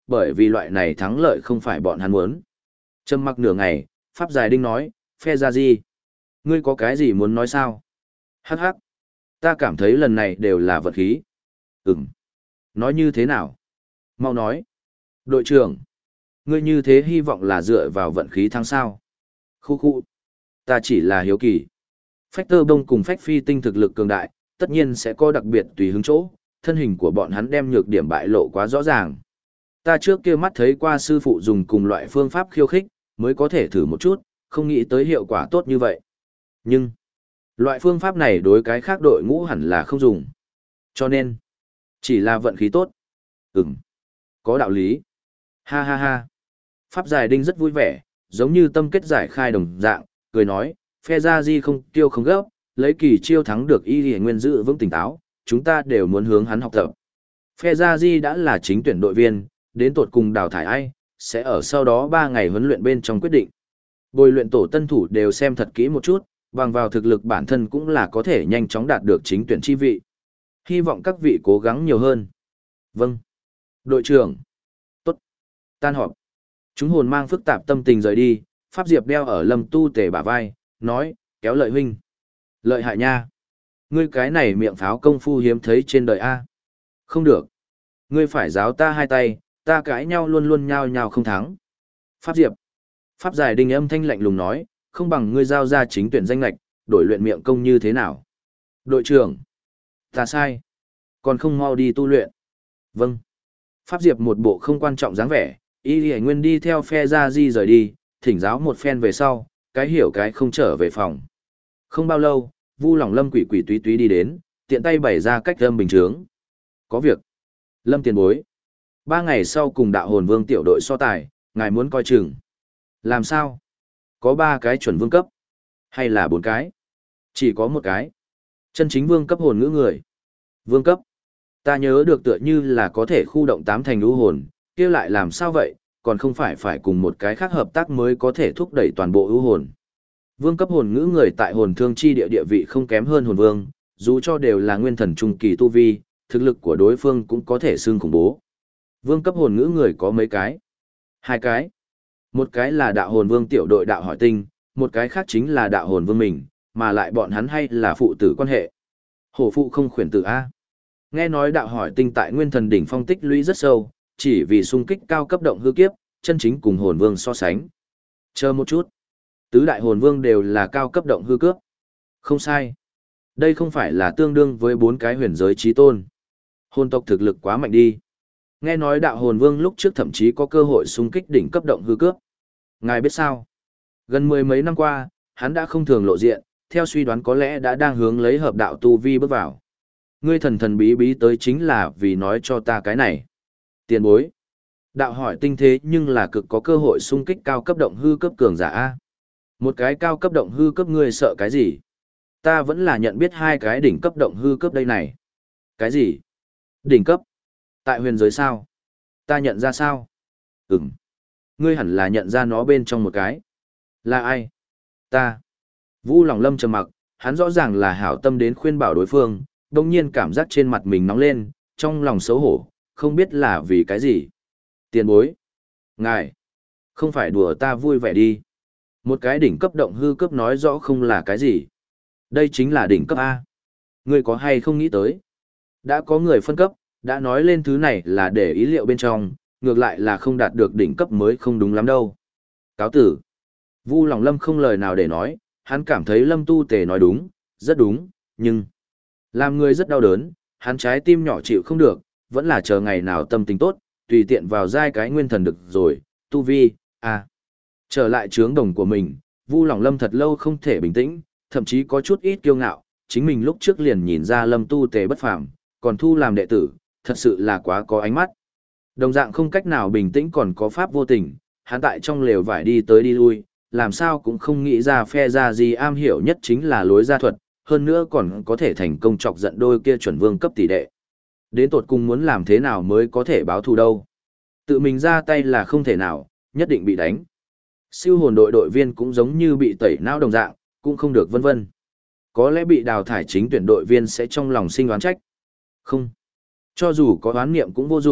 bởi vì loại này thắng lợi không phải bọn hắn muốn. Trầm mặc nửa ngày, Pháp Giải Đinh nói, phe ra gì? Ngươi có cái gì muốn nói sao? Hắc hắc. Ta cảm thấy lần này đều là vật khí. Ừm. Nói như thế nào? Mau nói. Đội trưởng. Ngươi như thế hy vọng là dựa vào vận khí thắng sao? Khu khu. Ta chỉ là hiếu kỳ. Phách tơ bông cùng phách phi tinh thực lực cường đại, tất nhiên sẽ có đặc biệt tùy hứng chỗ, thân hình của bọn hắn đem nhược điểm bại lộ quá rõ ràng. Ta trước kia mắt thấy qua sư phụ dùng cùng loại phương pháp khiêu khích, mới có thể thử một chút, không nghĩ tới hiệu quả tốt như vậy. Nhưng, loại phương pháp này đối cái khác đội ngũ hẳn là không dùng. Cho nên, chỉ là vận khí tốt. Ừm, có đạo lý. Ha ha ha. Pháp Giải Đinh rất vui vẻ, giống như tâm kết giải khai đồng dạng, cười nói, phe gia di không tiêu không gấp, lấy kỳ chiêu thắng được y lì nguyên giữ vững tỉnh táo, chúng ta đều muốn hướng hắn học tập. Phe gia di đã là chính tuyển đội viên, đến tột cùng đào thải ai, sẽ ở sau đó ba ngày huấn luyện bên trong quyết định. Bồi luyện tổ tân thủ đều xem thật kỹ một chút, bằng vào thực lực bản thân cũng là có thể nhanh chóng đạt được chính tuyển chi vị. Hy vọng các vị cố gắng nhiều hơn. Vâng. Đội trưởng. Tốt. Tan họp. Chúng hồn mang phức tạp tâm tình rời đi, Pháp Diệp đeo ở Lâm Tu Tề bả vai, nói, kéo Lợi huynh. Lợi hại nha. Ngươi cái này miệng pháo công phu hiếm thấy trên đời A. Không được. Ngươi phải giáo ta hai tay, ta cãi nhau luôn luôn nhao nhao không thắng. Pháp Diệp. Pháp Giải Đinh âm thanh lạnh lùng nói, không bằng ngươi giao ra chính tuyển danh lạch, đổi luyện miệng công như thế nào. Đội trưởng. Ta sai. Còn không mau đi tu luyện. Vâng. Pháp Diệp một bộ không quan trọng dáng vẻ, y lì nguyên đi theo phe ra di rời đi, thỉnh giáo một phen về sau, cái hiểu cái không trở về phòng. Không bao lâu, Vu Lỏng Lâm quỷ quỷ túy túy đi đến, tiện tay bày ra cách âm bình chướng. Có việc. Lâm tiền bối. Ba ngày sau cùng đạo hồn vương tiểu đội so tài, ngài muốn coi chừng. Làm sao? Có ba cái chuẩn vương cấp. Hay là bốn cái? Chỉ có một cái. Chân chính vương cấp hồn ngữ người. Vương cấp. Ta nhớ được tựa như là có thể khu động tám thành lũ hồn, kia lại làm sao vậy, còn không phải phải cùng một cái khác hợp tác mới có thể thúc đẩy toàn bộ ưu hồn. Vương cấp hồn ngữ người tại hồn thương chi địa địa vị không kém hơn hồn vương, dù cho đều là nguyên thần trung kỳ tu vi, thực lực của đối phương cũng có thể xưng khủng bố. Vương cấp hồn ngữ người có mấy cái? Hai cái. Một cái là đạo hồn vương tiểu đội đạo hỏi tinh, một cái khác chính là đạo hồn vương mình, mà lại bọn hắn hay là phụ tử quan hệ. Hổ phụ không khuyển tử A. Nghe nói đạo hỏi tinh tại nguyên thần đỉnh phong tích lũy rất sâu, chỉ vì xung kích cao cấp động hư kiếp, chân chính cùng hồn vương so sánh. Chờ một chút. Tứ đại hồn vương đều là cao cấp động hư cướp. Không sai. Đây không phải là tương đương với bốn cái huyền giới chí tôn. Hồn tộc thực lực quá mạnh đi. Nghe nói đạo hồn vương lúc trước thậm chí có cơ hội xung kích đỉnh cấp động hư cướp. Ngài biết sao? Gần mười mấy năm qua, hắn đã không thường lộ diện, theo suy đoán có lẽ đã đang hướng lấy hợp đạo tu vi bước vào. Ngươi thần thần bí bí tới chính là vì nói cho ta cái này. Tiền bối. Đạo hỏi tinh thế nhưng là cực có cơ hội xung kích cao cấp động hư cấp cường giả A. Một cái cao cấp động hư cấp ngươi sợ cái gì? Ta vẫn là nhận biết hai cái đỉnh cấp động hư cấp đây này. Cái gì? Đỉnh cấp? Tại huyền giới sao? Ta nhận ra sao? Ừm. Ngươi hẳn là nhận ra nó bên trong một cái. Là ai? Ta. Vu Lỏng Lâm trầm mặc, hắn rõ ràng là hảo tâm đến khuyên bảo đối phương, đồng nhiên cảm giác trên mặt mình nóng lên, trong lòng xấu hổ, không biết là vì cái gì. Tiền bối. Ngài. Không phải đùa ta vui vẻ đi. Một cái đỉnh cấp động hư cấp nói rõ không là cái gì. Đây chính là đỉnh cấp A. Ngươi có hay không nghĩ tới? Đã có người phân cấp, đã nói lên thứ này là để ý liệu bên trong, ngược lại là không đạt được đỉnh cấp mới không đúng lắm đâu. Cáo tử. Vu Lỏng Lâm không lời nào để nói, hắn cảm thấy Lâm Tu Tề nói đúng, rất đúng, nhưng làm người rất đau đớn, hắn trái tim nhỏ chịu không được, vẫn là chờ ngày nào tâm tình tốt, tùy tiện vào giai cái nguyên thần được rồi, tu vi, à. Trở lại trướng đồng của mình, Vu Lỏng Lâm thật lâu không thể bình tĩnh, thậm chí có chút ít kiêu ngạo, chính mình lúc trước liền nhìn ra Lâm Tu Tề bất phàm, còn thu làm đệ tử, thật sự là quá có ánh mắt. Đồng dạng không cách nào bình tĩnh còn có pháp vô tình, hắn tại trong lều vải đi tới đi lui, làm sao cũng không nghĩ ra phe ra gì am hiểu nhất chính là lối gia thuật, hơn nữa còn có thể thành công chọc giận đôi kia chuẩn vương cấp tỷ đệ. Đến tột cùng muốn làm thế nào mới có thể báo thù đâu. Tự mình ra tay là không thể nào, nhất định bị đánh. Siêu hồn đội đội viên cũng giống như bị tẩy não đồng dạng, cũng không được vân vân. Có lẽ bị đào thải chính tuyển đội viên sẽ trong lòng sinh oán trách. Không. Cho dù có oán niệm cũng vô dụng,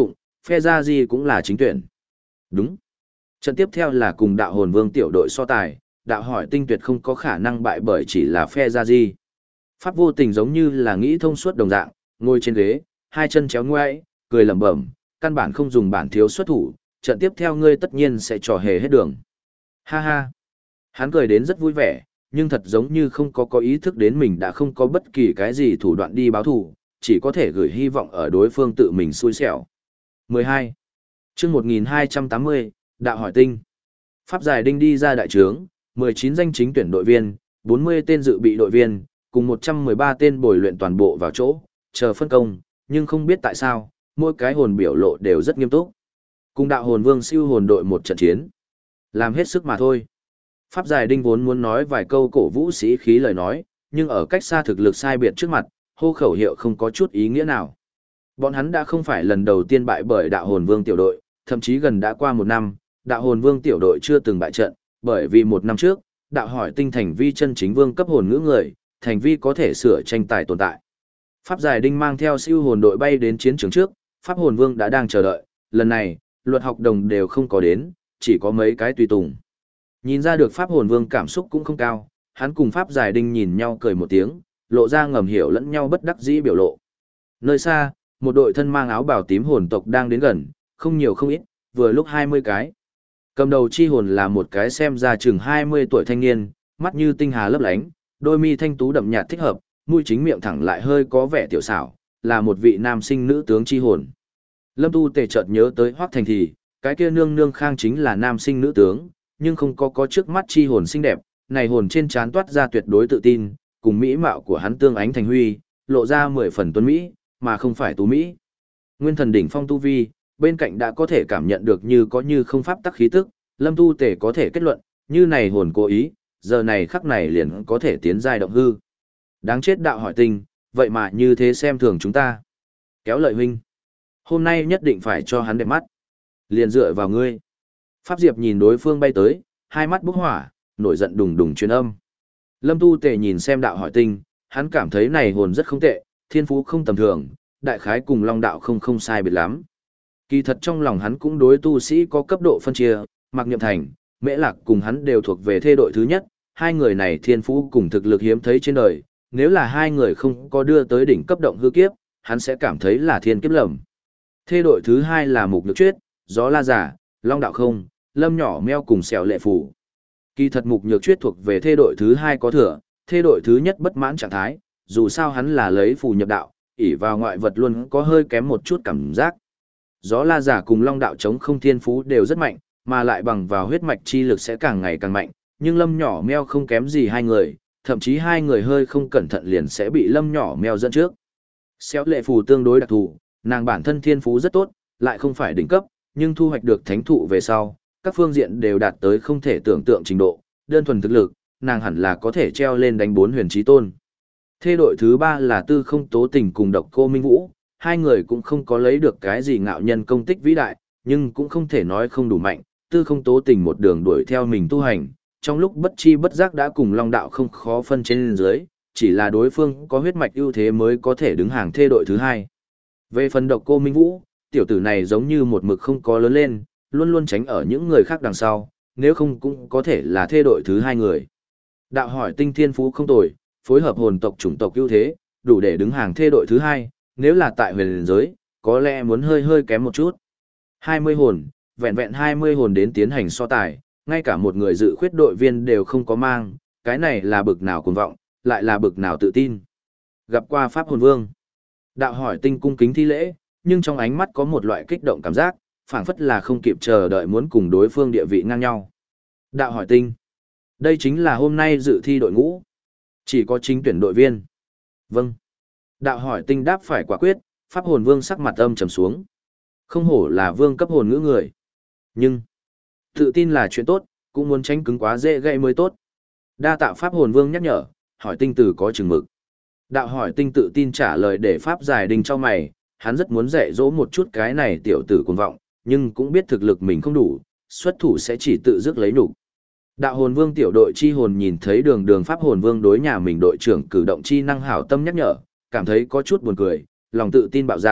Phe Gia Di cũng là chính tuyển. Đúng. Trận tiếp theo là cùng đạo hồn vương tiểu đội so tài, đạo hỏi tinh tuyệt không có khả năng bại bởi chỉ là phe Gia Di. Pháp vô tình giống như là nghĩ thông suốt đồng dạng, ngồi trên ghế, hai chân chéo ngoãi, cười lẩm bẩm, căn bản không dùng bản thiếu xuất thủ, trận tiếp theo ngươi tất nhiên sẽ trò hề hết đường. Ha ha. Hắn cười đến rất vui vẻ, nhưng thật giống như không có có ý thức đến mình đã không có bất kỳ cái gì thủ đoạn đi báo thù, chỉ có thể gửi hy vọng ở đối phương tự mình xui xẻo. mười hai. Chương một nghìn hai trăm tám mươi, Đạo hỏi tinh. Pháp giải đinh đi ra đại trướng, mười chín danh chính tuyển đội viên, bốn mươi tên dự bị đội viên, cùng một trăm mười ba tên bồi luyện toàn bộ vào chỗ, chờ phân công, nhưng không biết tại sao, mỗi cái hồn biểu lộ đều rất nghiêm túc. Cùng đạo hồn vương siêu hồn đội một trận chiến. Làm hết sức mà thôi. Pháp giải đinh vốn muốn nói vài câu cổ vũ sĩ khí lời nói, nhưng ở cách xa thực lực sai biệt trước mặt, hô khẩu hiệu không có chút ý nghĩa nào. Bọn hắn đã không phải lần đầu tiên bại bởi đạo hồn vương tiểu đội, thậm chí gần đã qua một năm, đạo hồn vương tiểu đội chưa từng bại trận, bởi vì một năm trước, đạo hỏi tinh thành vi chân chính vương cấp hồn ngữ người, thành vi có thể sửa tranh tài tồn tại. Pháp giải đinh mang theo siêu hồn đội bay đến chiến trường trước, pháp hồn vương đã đang chờ đợi, lần này, luật học đồng đều không có đến, chỉ có mấy cái tùy tùng. Nhìn ra được pháp hồn vương cảm xúc cũng không cao, hắn cùng pháp giải đinh nhìn nhau cười một tiếng, lộ ra ngầm hiểu lẫn nhau bất đắc dĩ biểu lộ. Nơi xa, một đội thân mang áo bào tím hồn tộc đang đến gần, không nhiều không ít, vừa lúc hai mươi cái. Cầm đầu chi hồn là một cái xem ra chừng hai mươi tuổi thanh niên, mắt như tinh hà lấp lánh, đôi mi thanh tú đậm nhạt thích hợp, mũi chính miệng thẳng lại hơi có vẻ tiểu xảo, là một vị nam sinh nữ tướng chi hồn. Lâm Tu Tề chợt nhớ tới Hoắc Thành thì, cái kia nương nương khang chính là nam sinh nữ tướng, nhưng không có có trước mắt chi hồn xinh đẹp, này hồn trên trán toát ra tuyệt đối tự tin, cùng mỹ mạo của hắn tương ánh thành huy, lộ ra mười phần tuấn mỹ, mà không phải tú mỹ. Nguyên thần đỉnh phong tu vi, bên cạnh đã có thể cảm nhận được như có như không pháp tắc khí tức, Lâm Tu Tề có thể kết luận, như này hồn cố ý, giờ này khắc này liền có thể tiến giai động hư. Đáng chết đạo hỏi tinh, vậy mà như thế xem thường chúng ta. Kéo lợi huynh. Hôm nay nhất định phải cho hắn đẹp mắt. Liền dựa vào ngươi. Pháp Diệp nhìn đối phương bay tới, hai mắt bốc hỏa, nổi giận đùng đùng truyền âm. Lâm Tu Tề nhìn xem đạo hỏi tinh, hắn cảm thấy này hồn rất không tệ, thiên phú không tầm thường, đại khái cùng Long đạo không không sai biệt lắm. Kỳ thật trong lòng hắn cũng đối tu sĩ có cấp độ phân chia, Mạc Niệm Thành, Mễ Lạc cùng hắn đều thuộc về thê đội thứ nhất, hai người này thiên phú cùng thực lực hiếm thấy trên đời, nếu là hai người không có đưa tới đỉnh cấp động hư kiếp, hắn sẽ cảm thấy là thiên kiếp lầm. Thê đội thứ hai là Mục Nhược Chuyết, Gió La Giả, Long Đạo Không, Lâm Nhỏ Meo cùng Sẹo Lệ Phủ. Kỳ thật Mục Nhược Chuyết thuộc về thê đội thứ hai có thừa, thê đội thứ nhất bất mãn trạng thái, dù sao hắn là lấy phù nhập đạo, ỷ vào ngoại vật luôn có hơi kém một chút cảm giác. Gió La Giả cùng Long Đạo chống không thiên phú đều rất mạnh, mà lại bằng vào huyết mạch chi lực sẽ càng ngày càng mạnh, nhưng Lâm Nhỏ Meo không kém gì hai người, thậm chí hai người hơi không cẩn thận liền sẽ bị Lâm Nhỏ Meo dẫn trước. Sẹo Lệ Phù tương đối đặc thù, nàng bản thân thiên phú rất tốt, lại không phải đỉnh cấp, nhưng thu hoạch được thánh thụ về sau, các phương diện đều đạt tới không thể tưởng tượng trình độ, đơn thuần thực lực, nàng hẳn là có thể treo lên đánh bốn huyền chí tôn. Thê đội thứ ba là Tư Không Tố Tình cùng Độc Cô Minh Vũ, hai người cũng không có lấy được cái gì ngạo nhân công tích vĩ đại, nhưng cũng không thể nói không đủ mạnh, Tư Không Tố Tình một đường đuổi theo mình tu hành, trong lúc bất chi bất giác đã cùng Long đạo không khó phân trên dưới, chỉ là đối phương có huyết mạch ưu thế mới có thể đứng hàng thê đội thứ hai. Về phần Độc Cô Minh Vũ, tiểu tử này giống như một mực không có lớn lên, luôn luôn tránh ở những người khác đằng sau, nếu không cũng có thể là thê đội thứ hai người. Đạo hỏi tinh thiên phú không tồi, phối hợp hồn tộc chủng tộc ưu thế, đủ để đứng hàng thê đội thứ hai, nếu là tại huyền giới, có lẽ muốn hơi hơi kém một chút. hai mươi hồn, vẹn vẹn hai mươi hồn đến tiến hành so tài, ngay cả một người dự khuyết đội viên đều không có mang, cái này là bực nào cuồng vọng, lại là bực nào tự tin. Gặp qua Pháp Hồn Vương, đạo hỏi tinh cung kính thi lễ, nhưng trong ánh mắt có một loại kích động cảm giác, phảng phất là không kịp chờ đợi muốn cùng đối phương địa vị ngang nhau. Đạo hỏi tinh, đây chính là hôm nay dự thi đội ngũ, chỉ có chính tuyển đội viên. Vâng. Đạo hỏi tinh đáp phải quả quyết, Pháp Hồn Vương sắc mặt âm trầm xuống. Không hổ là vương cấp hồn ngữ người. Nhưng, tự tin là chuyện tốt, cũng muốn tránh cứng quá dễ gây mới tốt. Đa tạ Pháp Hồn Vương nhắc nhở, hỏi tinh tử có chừng mực. Đạo hỏi tinh tự tin trả lời để Pháp giải đình cho mày, hắn rất muốn dạy dỗ một chút cái này tiểu tử cuồng vọng, nhưng cũng biết thực lực mình không đủ, xuất thủ sẽ chỉ tự dứt lấy nhục. Đạo hồn vương tiểu đội chi hồn nhìn thấy đường đường Pháp Hồn Vương đối nhà mình đội trưởng cử động chi năng hảo tâm nhắc nhở, cảm thấy có chút buồn cười, lòng tự tin bạo dạn,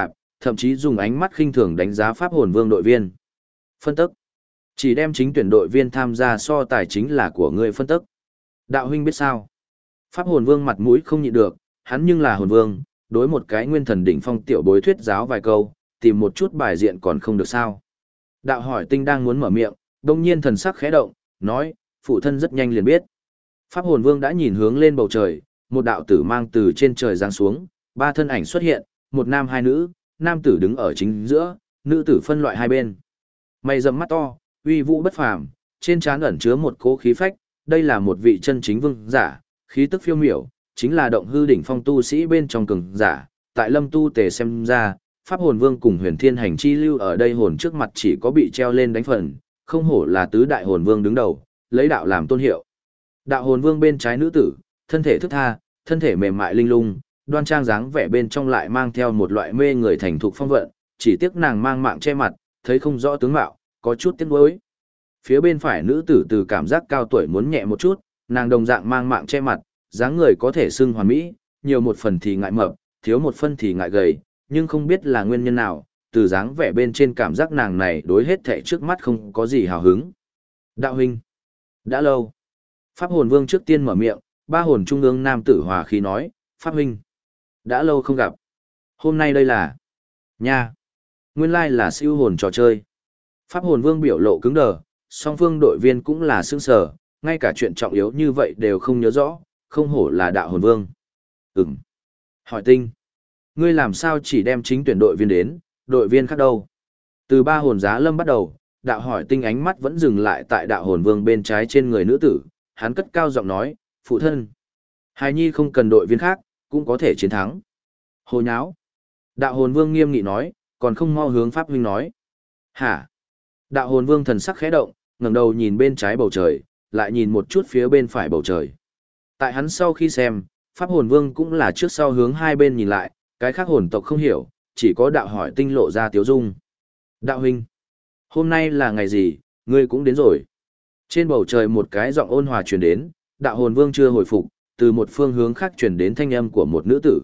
thậm chí dùng ánh mắt khinh thường đánh giá Pháp hồn vương đội viên. Phân tức. Chỉ đem chính tuyển đội viên tham gia so tài chính là của ngươi phân tức. Đạo huynh biết sao? Pháp hồn vương mặt mũi không nhịn được, hắn nhưng là hồn vương, đối một cái nguyên thần đỉnh phong tiểu bối thuyết giáo vài câu, tìm một chút bài diện còn không được sao. Đạo hỏi tinh đang muốn mở miệng, đông nhiên thần sắc khẽ động, nói, phụ thân rất nhanh liền biết. Pháp hồn vương đã nhìn hướng lên bầu trời, một đạo tử mang từ trên trời giáng xuống, ba thân ảnh xuất hiện, một nam hai nữ, nam tử đứng ở chính giữa, nữ tử phân loại hai bên. Mày rậm mắt to, uy vũ bất phàm, trên trán ẩn chứa một cỗ khí phách, đây là một vị chân chính vương giả, khí tức phiêu miểu, chính là động hư đỉnh phong tu sĩ bên trong cường giả. Tại Lâm Tu Tề xem ra, Pháp hồn vương cùng Huyền Thiên Hành chi lưu ở đây hồn trước mặt chỉ có bị treo lên đánh phần, không hổ là tứ đại hồn vương đứng đầu, lấy đạo làm tôn hiệu. Đạo hồn vương bên trái nữ tử, thân thể thức tha, thân thể mềm mại linh lung, đoan trang dáng vẻ bên trong lại mang theo một loại mê người thành thục phong vận, chỉ tiếc nàng mang mạng che mặt, thấy không rõ tướng mạo, có chút tiếc nuối. Phía bên phải nữ tử từ cảm giác cao tuổi muốn nhẹ một chút, nàng đồng dạng mang mạng che mặt, dáng người có thể xưng hoàn mỹ, nhiều một phần thì ngại mập, thiếu một phần thì ngại gầy, nhưng không biết là nguyên nhân nào, từ dáng vẻ bên trên cảm giác nàng này đối hết thảy trước mắt không có gì hào hứng. Đạo huynh, đã lâu. Pháp hồn vương trước tiên mở miệng, ba hồn trung ương nam tử hòa khí nói, Pháp huynh, đã lâu không gặp. Hôm nay đây là, nha, nguyên lai là siêu hồn trò chơi. Pháp hồn vương biểu lộ cứng đờ, song phương đội viên cũng là sững sờ, ngay cả chuyện trọng yếu như vậy đều không nhớ rõ, không hổ là đạo hồn vương. Ừm. Hỏi tinh, ngươi làm sao chỉ đem chính tuyển đội viên đến, đội viên khác đâu? Từ ba hồn giá lâm bắt đầu, đạo hỏi tinh ánh mắt vẫn dừng lại tại đạo hồn vương bên trái trên người nữ tử, hắn cất cao giọng nói, phụ thân. Hài nhi không cần đội viên khác, cũng có thể chiến thắng. Hồ nháo. Đạo hồn vương nghiêm nghị nói, còn không mau hướng Pháp huynh nói. Hả? Đạo hồn vương thần sắc khẽ động, ngẩng đầu nhìn bên trái bầu trời, lại nhìn một chút phía bên phải bầu trời. Tại hắn sau khi xem, Pháp hồn vương cũng là trước sau hướng hai bên nhìn lại, cái khác hồn tộc không hiểu, chỉ có đạo hỏi tinh lộ ra tiếu dung. Đạo huynh, hôm nay là ngày gì, ngươi cũng đến rồi. Trên bầu trời một cái giọng ôn hòa truyền đến, đạo hồn vương chưa hồi phục, từ một phương hướng khác truyền đến thanh âm của một nữ tử.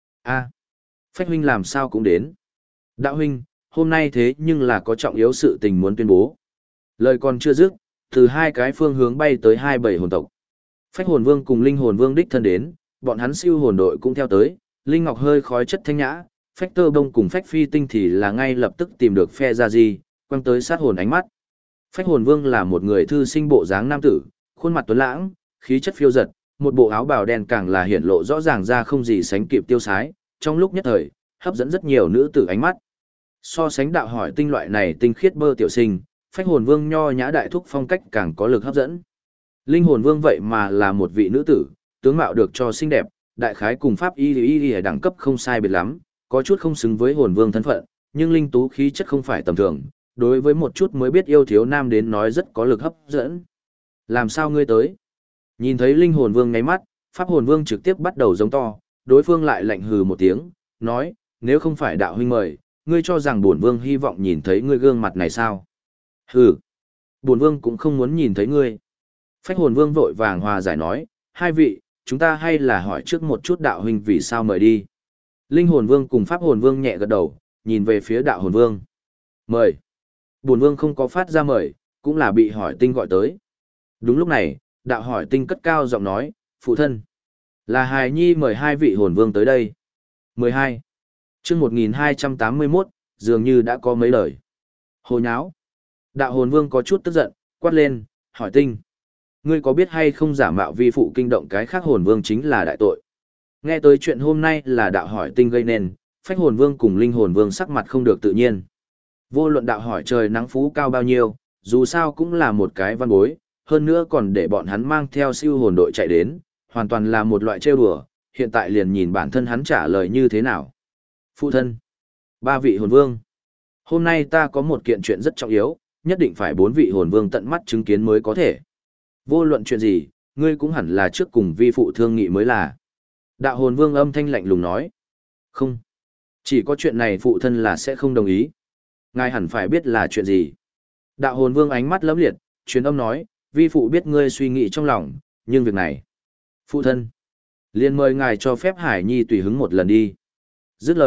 A, Phách huynh làm sao cũng đến. Đạo huynh, hôm nay thế nhưng là có trọng yếu sự tình muốn tuyên bố. Lời còn chưa dứt, từ hai cái phương hướng bay tới hai bảy hồn tộc. Phách hồn vương cùng linh hồn vương đích thân đến, bọn hắn siêu hồn đội cũng theo tới, linh ngọc hơi khói chất thanh nhã, phách tơ bông cùng phách phi tinh thì là ngay lập tức tìm được phe ra gì, quăng tới sát hồn ánh mắt. Phách hồn vương là một người thư sinh bộ dáng nam tử, khuôn mặt tuấn lãng, khí chất phiêu giật, một bộ áo bào đen càng là hiển lộ rõ ràng ra không gì sánh kịp tiêu sái, trong lúc nhất thời, hấp dẫn rất nhiều nữ tử ánh mắt. So sánh đạo hỏi tinh loại này tinh khiết bơ tiểu sinh, phách hồn vương nho nhã đại thúc phong cách càng có lực hấp dẫn. Linh hồn vương vậy mà là một vị nữ tử, tướng mạo được cho xinh đẹp, đại khái cùng pháp y y y đẳng cấp không sai biệt lắm, có chút không xứng với hồn vương thân phận, nhưng linh tú khí chất không phải tầm thường, đối với một chút mới biết yêu thiếu nam đến nói rất có lực hấp dẫn. Làm sao ngươi tới? Nhìn thấy linh hồn vương ngáy mắt, pháp hồn vương trực tiếp bắt đầu giống to, đối phương lại lạnh hừ một tiếng, nói, nếu không phải đạo huynh mời, ngươi cho rằng bổn vương hy vọng nhìn thấy ngươi gương mặt này sao? Hừ, bổn vương cũng không muốn nhìn thấy ngươi. Phách hồn vương vội vàng hòa giải nói, hai vị, chúng ta hay là hỏi trước một chút đạo huynh vì sao mời đi. Linh hồn vương cùng pháp hồn vương nhẹ gật đầu, nhìn về phía đạo hồn vương. Mời. Bổn vương không có phát ra mời, cũng là bị hỏi tinh gọi tới. Đúng lúc này, đạo hỏi tinh cất cao giọng nói, phụ thân. Là hài nhi mời hai vị hồn vương tới đây. mười hai. Chương một nghìn hai trăm tám mươi mốt, dường như đã có mấy lời. Hồ nháo. Đạo hồn vương có chút tức giận, quát lên, hỏi tinh. Ngươi có biết hay không giả mạo vi phụ kinh động cái khác hồn vương chính là đại tội. Nghe tới chuyện hôm nay là đạo hỏi tinh gây nên, phách hồn vương cùng linh hồn vương sắc mặt không được tự nhiên. Vô luận đạo hỏi trời nắng phú cao bao nhiêu, dù sao cũng là một cái văn bối, hơn nữa còn để bọn hắn mang theo siêu hồn đội chạy đến, hoàn toàn là một loại trêu đùa, hiện tại liền nhìn bản thân hắn trả lời như thế nào. Phụ thân, ba vị hồn vương, hôm nay ta có một kiện chuyện rất trọng yếu, nhất định phải bốn vị hồn vương tận mắt chứng kiến mới có thể. Vô luận chuyện gì, ngươi cũng hẳn là trước cùng vi phụ thương nghị mới là. Đạo hồn vương âm thanh lạnh lùng nói. Không. Chỉ có chuyện này phụ thân là sẽ không đồng ý. Ngài hẳn phải biết là chuyện gì. Đạo hồn vương ánh mắt lấm liệt, truyền âm nói, vi phụ biết ngươi suy nghĩ trong lòng, nhưng việc này. Phụ thân. Liền mời ngài cho phép Hải Nhi tùy hứng một lần đi. Dứt lời,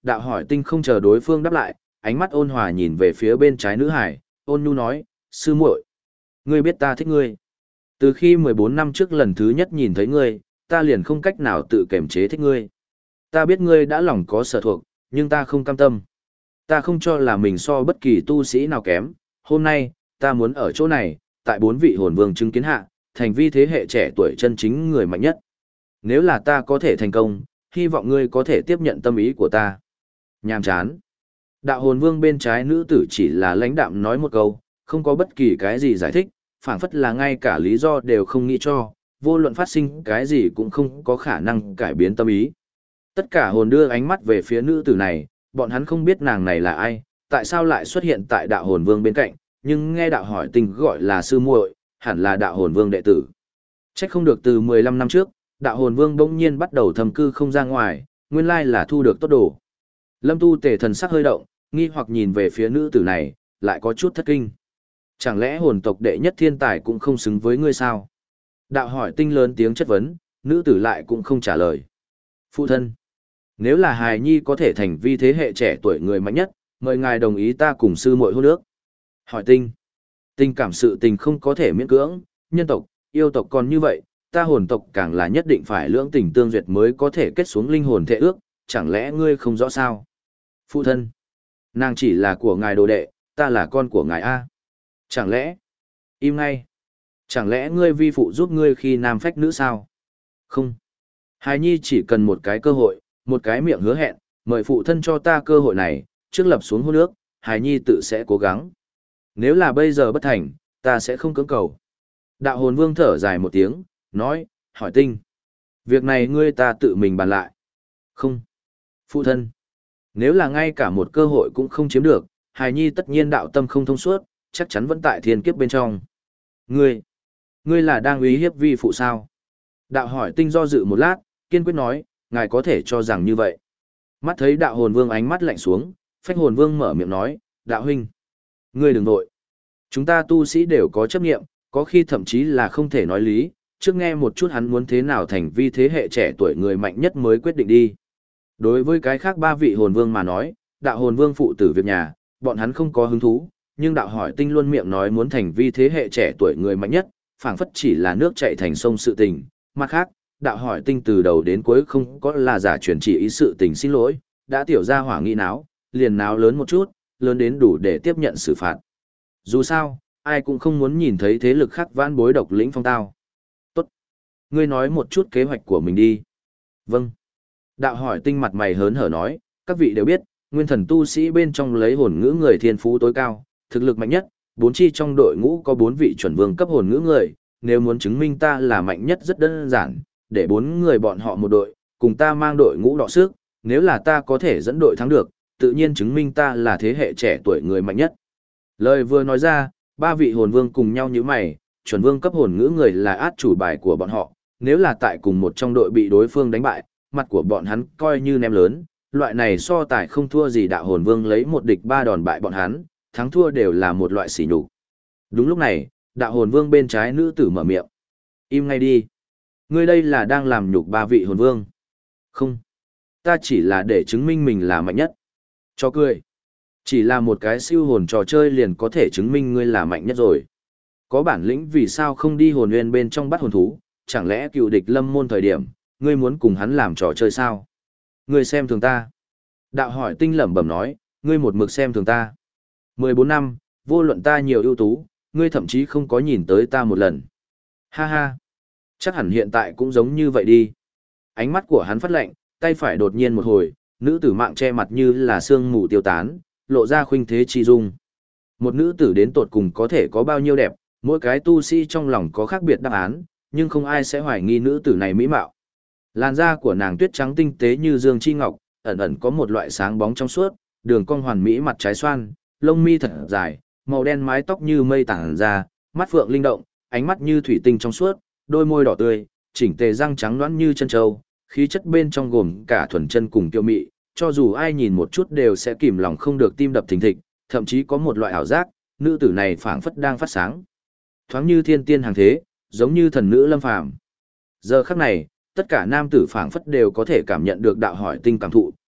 Đạo hỏi tinh không chờ đối phương đáp lại, ánh mắt ôn hòa nhìn về phía bên trái nữ hải, ôn nhu nói, sư muội, ngươi biết ta thích ngươi. Từ khi mười bốn năm trước lần thứ nhất nhìn thấy ngươi, ta liền không cách nào tự kiềm chế thích ngươi. Ta biết ngươi đã lòng có sở thuộc, nhưng ta không cam tâm. Ta không cho là mình so bất kỳ tu sĩ nào kém. Hôm nay, ta muốn ở chỗ này, tại bốn vị hồn vương chứng kiến hạ, thành vi thế hệ trẻ tuổi chân chính người mạnh nhất. Nếu là ta có thể thành công, hy vọng ngươi có thể tiếp nhận tâm ý của ta. Nhàm chán. Đạo hồn vương bên trái nữ tử chỉ là lãnh đạm nói một câu, không có bất kỳ cái gì giải thích, phảng phất là ngay cả lý do đều không nghĩ cho, vô luận phát sinh cái gì cũng không có khả năng cải biến tâm ý. Tất cả hồn đưa ánh mắt về phía nữ tử này, bọn hắn không biết nàng này là ai, tại sao lại xuất hiện tại đạo hồn vương bên cạnh, nhưng nghe đạo hỏi tình gọi là sư muội, hẳn là đạo hồn vương đệ tử. Trách không được từ mười lăm năm trước, đạo hồn vương bỗng nhiên bắt đầu thầm cư không ra ngoài, nguyên lai là thu được tốt đồ. Lâm Tu Tề thần sắc hơi động, nghi hoặc nhìn về phía nữ tử này, lại có chút thất kinh. Chẳng lẽ hồn tộc đệ nhất thiên tài cũng không xứng với ngươi sao? Đạo hỏi tinh lớn tiếng chất vấn, nữ tử lại cũng không trả lời. Phụ thân, nếu là hài nhi có thể thành vi thế hệ trẻ tuổi người mạnh nhất, mời ngài đồng ý ta cùng sư muội hôn ước. Hỏi tinh, tình cảm sự tình không có thể miễn cưỡng, nhân tộc, yêu tộc còn như vậy, ta hồn tộc càng là nhất định phải lưỡng tình tương duyệt mới có thể kết xuống linh hồn thệ ước, chẳng lẽ ngươi không rõ sao? Phụ thân, nàng chỉ là của ngài đồ đệ, ta là con của ngài A. Chẳng lẽ, im ngay, chẳng lẽ ngươi vi phụ giúp ngươi khi nam phách nữ sao? Không. Hài nhi chỉ cần một cái cơ hội, một cái miệng hứa hẹn, mời phụ thân cho ta cơ hội này, trước lập xuống hôn ước, hài nhi tự sẽ cố gắng. Nếu là bây giờ bất thành, ta sẽ không cưỡng cầu. Đạo hồn vương thở dài một tiếng, nói, hỏi tinh. Việc này ngươi ta tự mình bàn lại. Không. Phụ thân. Nếu là ngay cả một cơ hội cũng không chiếm được, hài nhi tất nhiên đạo tâm không thông suốt, chắc chắn vẫn tại thiên kiếp bên trong. Ngươi. Ngươi là đang uy hiếp vi phụ sao? Đạo hỏi tinh do dự một lát, kiên quyết nói, ngài có thể cho rằng như vậy. Mắt thấy đạo hồn vương ánh mắt lạnh xuống, phách hồn vương mở miệng nói, đạo huynh. Ngươi đừng nội. Chúng ta tu sĩ đều có chấp nghiệm, có khi thậm chí là không thể nói lý, trước nghe một chút hắn muốn thế nào thành vi thế hệ trẻ tuổi người mạnh nhất mới quyết định đi. Đối với cái khác ba vị hồn vương mà nói, đạo hồn vương phụ tử việc nhà, bọn hắn không có hứng thú, nhưng đạo hỏi tinh luôn miệng nói muốn thành vi thế hệ trẻ tuổi người mạnh nhất, phảng phất chỉ là nước chảy thành sông sự tình. Mặt khác, đạo hỏi tinh từ đầu đến cuối không có là giả truyền chỉ ý sự tình xin lỗi, đã tiểu ra hỏa nghị náo, liền náo lớn một chút, lớn đến đủ để tiếp nhận xử phạt. Dù sao, ai cũng không muốn nhìn thấy thế lực khác vãn bối độc lĩnh phong tao. Tốt. Ngươi nói một chút kế hoạch của mình đi. Vâng. Đạo hỏi tinh mặt mày hớn hở nói, các vị đều biết, nguyên thần tu sĩ bên trong lấy hồn ngữ người thiên phú tối cao, thực lực mạnh nhất, bốn chi trong đội ngũ có bốn vị chuẩn vương cấp hồn ngữ người, nếu muốn chứng minh ta là mạnh nhất rất đơn giản, để bốn người bọn họ một đội, cùng ta mang đội ngũ đọ sức, nếu là ta có thể dẫn đội thắng được, tự nhiên chứng minh ta là thế hệ trẻ tuổi người mạnh nhất. Lời vừa nói ra, ba vị hồn vương cùng nhau như mày, chuẩn vương cấp hồn ngữ người là át chủ bài của bọn họ, nếu là tại cùng một trong đội bị đối phương đánh bại, mặt của bọn hắn coi như ném lớn, loại này so tài không thua gì đạo hồn vương lấy một địch ba đòn bại bọn hắn, thắng thua đều là một loại sỉ nhục. Đúng lúc này, đạo hồn vương bên trái nữ tử mở miệng. Im ngay đi. Ngươi đây là đang làm nhục ba vị hồn vương. Không. Ta chỉ là để chứng minh mình là mạnh nhất. Cho cười. Chỉ là một cái siêu hồn trò chơi liền có thể chứng minh ngươi là mạnh nhất rồi. Có bản lĩnh vì sao không đi hồn nguyên bên trong bắt hồn thú, chẳng lẽ cựu địch lâm môn thời điểm, ngươi muốn cùng hắn làm trò chơi sao? Ngươi xem thường ta. Đạo hỏi tinh lẩm bẩm nói, ngươi một mực xem thường ta. mười bốn năm, vô luận ta nhiều ưu tú, ngươi thậm chí không có nhìn tới ta một lần. Ha ha. Chắc hẳn hiện tại cũng giống như vậy đi. Ánh mắt của hắn phát lạnh, tay phải đột nhiên một hồi, nữ tử mạng che mặt như là sương mù tiêu tán, lộ ra khuynh thế chi dung. Một nữ tử đến tột cùng có thể có bao nhiêu đẹp, mỗi cái tu sĩ trong lòng có khác biệt đáp án, nhưng không ai sẽ hoài nghi nữ tử này mỹ mạo. Làn da của nàng tuyết trắng tinh tế như dương chi ngọc, ẩn ẩn có một loại sáng bóng trong suốt, đường cong hoàn mỹ mặt trái xoan, lông mi thật dài, màu đen mái tóc như mây tản ra, mắt phượng linh động, ánh mắt như thủy tinh trong suốt, đôi môi đỏ tươi, chỉnh tề răng trắng nõn như chân trâu, khí chất bên trong gồm cả thuần chân cùng kiêu mị, cho dù ai nhìn một chút đều sẽ kìm lòng không được tim đập thình thịch, thậm chí có một loại ảo giác, nữ tử này phảng phất đang phát sáng. Thoáng như thiên tiên hàng thế, giống như thần nữ lâm phàm. Giờ khắc này, tất cả nam tử phảng phất đều có thể cảm nhận được đạo hỏi tinh cảm thụ,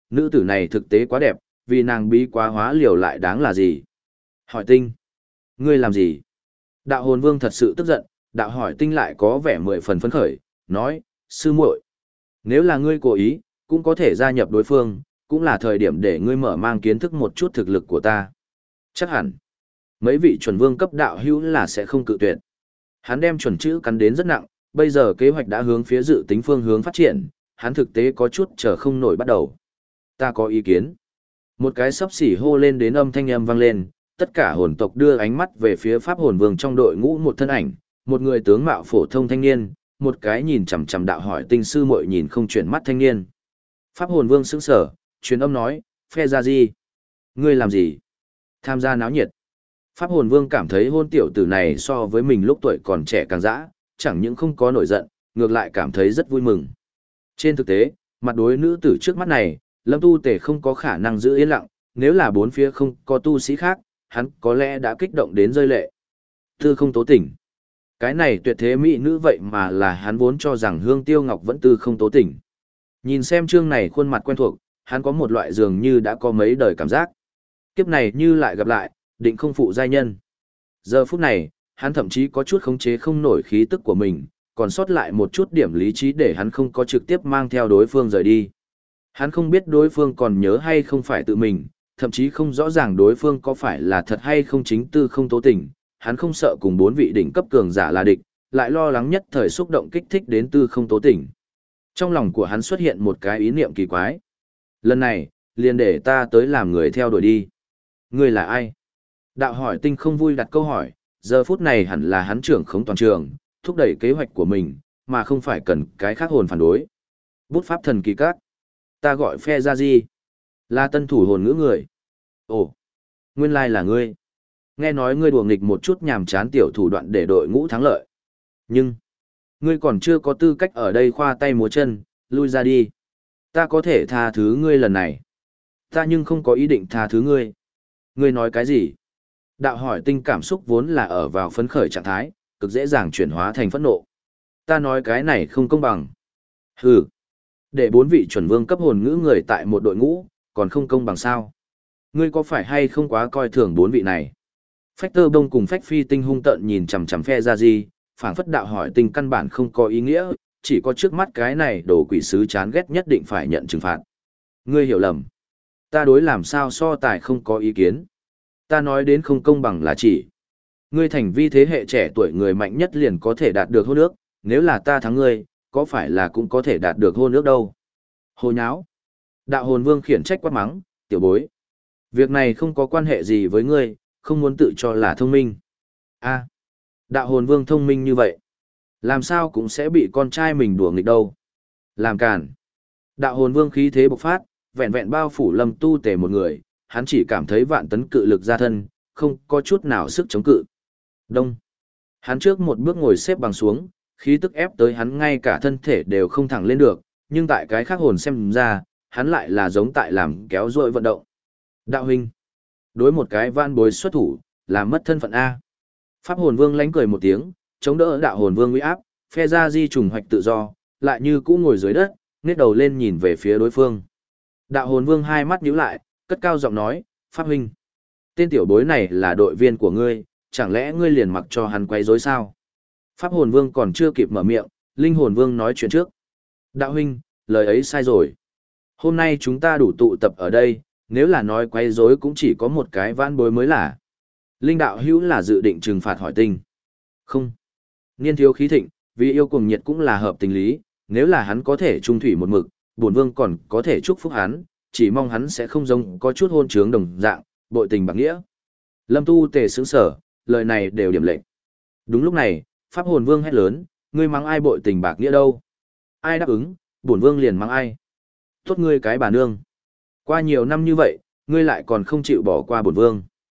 nữ tử này thực tế quá đẹp, vì nàng bí quá hóa liều lại đáng là gì? Hỏi tinh, ngươi làm gì? Đạo hồn vương thật sự tức giận, đạo hỏi tinh lại có vẻ mười phần phấn khởi, nói, sư muội, nếu là ngươi cố ý, cũng có thể gia nhập đối phương, cũng là thời điểm để ngươi mở mang kiến thức một chút thực lực của ta. Chắc hẳn, mấy vị chuẩn vương cấp đạo hữu là sẽ không cự tuyệt. Hắn đem chuẩn chữ cắn đến rất nặng, bây giờ kế hoạch đã hướng phía dự tính phương hướng phát triển, hắn thực tế có chút chờ không nổi bắt đầu. Ta có ý kiến. Một cái sấp xỉ hô lên đến âm thanh âm vang lên, tất cả hồn tộc đưa ánh mắt về phía pháp hồn vương trong đội ngũ một thân ảnh, một người tướng mạo phổ thông thanh niên, một cái nhìn chằm chằm đạo hỏi tinh sư muội nhìn không chuyển mắt thanh niên. Pháp hồn vương sững sờ, truyền âm nói, phe ra gì? Ngươi làm gì? Tham gia náo nhiệt. Pháp hồn vương cảm thấy hôn tiểu tử này so với mình lúc tuổi còn trẻ càng dã, chẳng những không có nổi giận, ngược lại cảm thấy rất vui mừng. Trên thực tế, mặt đối nữ tử trước mắt này, Lâm Tu Tề không có khả năng giữ yên lặng, nếu là bốn phía không có tu sĩ khác, hắn có lẽ đã kích động đến rơi lệ. Tư không tố tỉnh. Cái này tuyệt thế mỹ nữ vậy mà là hắn vốn cho rằng Hương Tiêu Ngọc vẫn tư không tố tỉnh. Nhìn xem chương này khuôn mặt quen thuộc, hắn có một loại dường như đã có mấy đời cảm giác. Kiếp này như lại gặp lại, định không phụ giai nhân. Giờ phút này, hắn thậm chí có chút khống chế không nổi khí tức của mình, còn sót lại một chút điểm lý trí để hắn không có trực tiếp mang theo đối phương rời đi. Hắn không biết đối phương còn nhớ hay không phải tự mình, thậm chí không rõ ràng đối phương có phải là thật hay không chính tư không tố tình, hắn không sợ cùng bốn vị đỉnh cấp cường giả là địch, lại lo lắng nhất thời xúc động kích thích đến tư không tố tình. Trong lòng của hắn xuất hiện một cái ý niệm kỳ quái. Lần này, liền để ta tới làm người theo đuổi đi. Ngươi là ai? Đạo hỏi tinh không vui đặt câu hỏi, giờ phút này hẳn là hắn trưởng khống toàn trường, thúc đẩy kế hoạch của mình, mà không phải cần cái khác hồn phản đối. Bút pháp thần kỳ các. Ta gọi phe ra gì? Là tân thủ hồn ngữ người. Ồ, nguyên lai là ngươi. Nghe nói ngươi đùa nghịch một chút nhàm chán tiểu thủ đoạn để đội ngũ thắng lợi. Nhưng, ngươi còn chưa có tư cách ở đây khoa tay múa chân, lui ra đi. Ta có thể tha thứ ngươi lần này. Ta nhưng không có ý định tha thứ ngươi. Ngươi nói cái gì? Đạo hỏi tinh cảm xúc vốn là ở vào phấn khởi trạng thái, cực dễ dàng chuyển hóa thành phẫn nộ. Ta nói cái này không công bằng. Hừ. Để bốn vị chuẩn vương cấp hồn ngữ người tại một đội ngũ, còn không công bằng sao? Ngươi có phải hay không quá coi thường bốn vị này? Phách tơ đông cùng phách phi tinh hung tợn nhìn chằm chằm phe ra gì, phảng phất đạo hỏi tinh căn bản không có ý nghĩa, chỉ có trước mắt cái này đồ quỷ sứ chán ghét nhất định phải nhận trừng phạt. Ngươi hiểu lầm. Ta đối làm sao so tài không có ý kiến. Ta nói đến không công bằng là chỉ. Ngươi thành vi thế hệ trẻ tuổi người mạnh nhất liền có thể đạt được hôn ước, nếu là ta thắng ngươi, có phải là cũng có thể đạt được hôn ước đâu. Hồ nháo. Đạo hồn vương khiển trách quát mắng, tiểu bối. Việc này không có quan hệ gì với ngươi, không muốn tự cho là thông minh. A, đạo hồn vương thông minh như vậy. Làm sao cũng sẽ bị con trai mình đùa nghịch đâu. Làm càn. Đạo hồn vương khí thế bộc phát, vẹn vẹn bao phủ Lâm Tu Tề một người, hắn chỉ cảm thấy vạn tấn cự lực ra thân, không có chút nào sức chống cự. Đông. Hắn trước một bước ngồi xếp bằng xuống, khí tức ép tới hắn ngay cả thân thể đều không thẳng lên được, nhưng tại cái khác hồn xem ra, hắn lại là giống tại làm kéo dội vận động. Đạo huynh. Đối một cái van bối xuất thủ, làm mất thân phận A. Pháp hồn vương lánh cười một tiếng, chống đỡ đạo hồn vương uy áp, phe ra di trùng hoạch tự do, lại như cũ ngồi dưới đất, nết đầu lên nhìn về phía đối phương. Đạo hồn vương hai mắt nhíu lại, cất cao giọng nói, Pháp huynh. Tên tiểu bối này là đội viên của ngươi, chẳng lẽ ngươi liền mặc cho hắn quấy rối sao? Pháp hồn vương còn chưa kịp mở miệng, linh hồn vương nói chuyện trước. Đạo huynh, lời ấy sai rồi. Hôm nay chúng ta đủ tụ tập ở đây, nếu là nói quấy rối cũng chỉ có một cái vãn bối mới là. Linh đạo hữu là dự định trừng phạt hỏi tinh. Không. Niên thiếu khí thịnh, vì yêu cuồng nhiệt cũng là hợp tình lý, nếu là hắn có thể trung thủy một mực, bổn vương còn có thể chúc phúc hắn, chỉ mong hắn sẽ không giống có chút hôn trướng đồng dạng, bội tình bạc nghĩa. Lâm Tu Tề sững sở, lời này đều điểm lệnh. Đúng lúc này, Pháp hồn vương hét lớn, ngươi mắng ai bội tình bạc nghĩa đâu? Ai đáp ứng, bổn vương liền mắng ai? Tốt ngươi cái bà nương. Qua nhiều năm như vậy, ngươi lại còn không chịu bỏ qua bổn vương.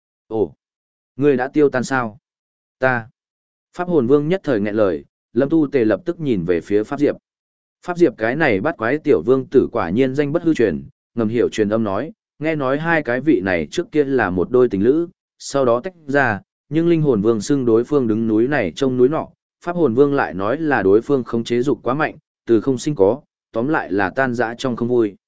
Ồ, ngươi đã tiêu tan sao? Ta. Pháp hồn vương nhất thời nghẹn lời, Lâm Tu Tề lập tức nhìn về phía Pháp Diệp. Pháp Diệp cái này bắt quái tiểu vương tử quả nhiên danh bất hư truyền, ngầm hiểu truyền âm nói, nghe nói hai cái vị này trước kia là một đôi tình lữ, sau đó tách ra, nhưng linh hồn vương xưng đối phương đứng núi này trông núi nọ, Pháp hồn vương lại nói là đối phương không chế dục quá mạnh, từ không sinh có, tóm lại là tan rã trong không vui.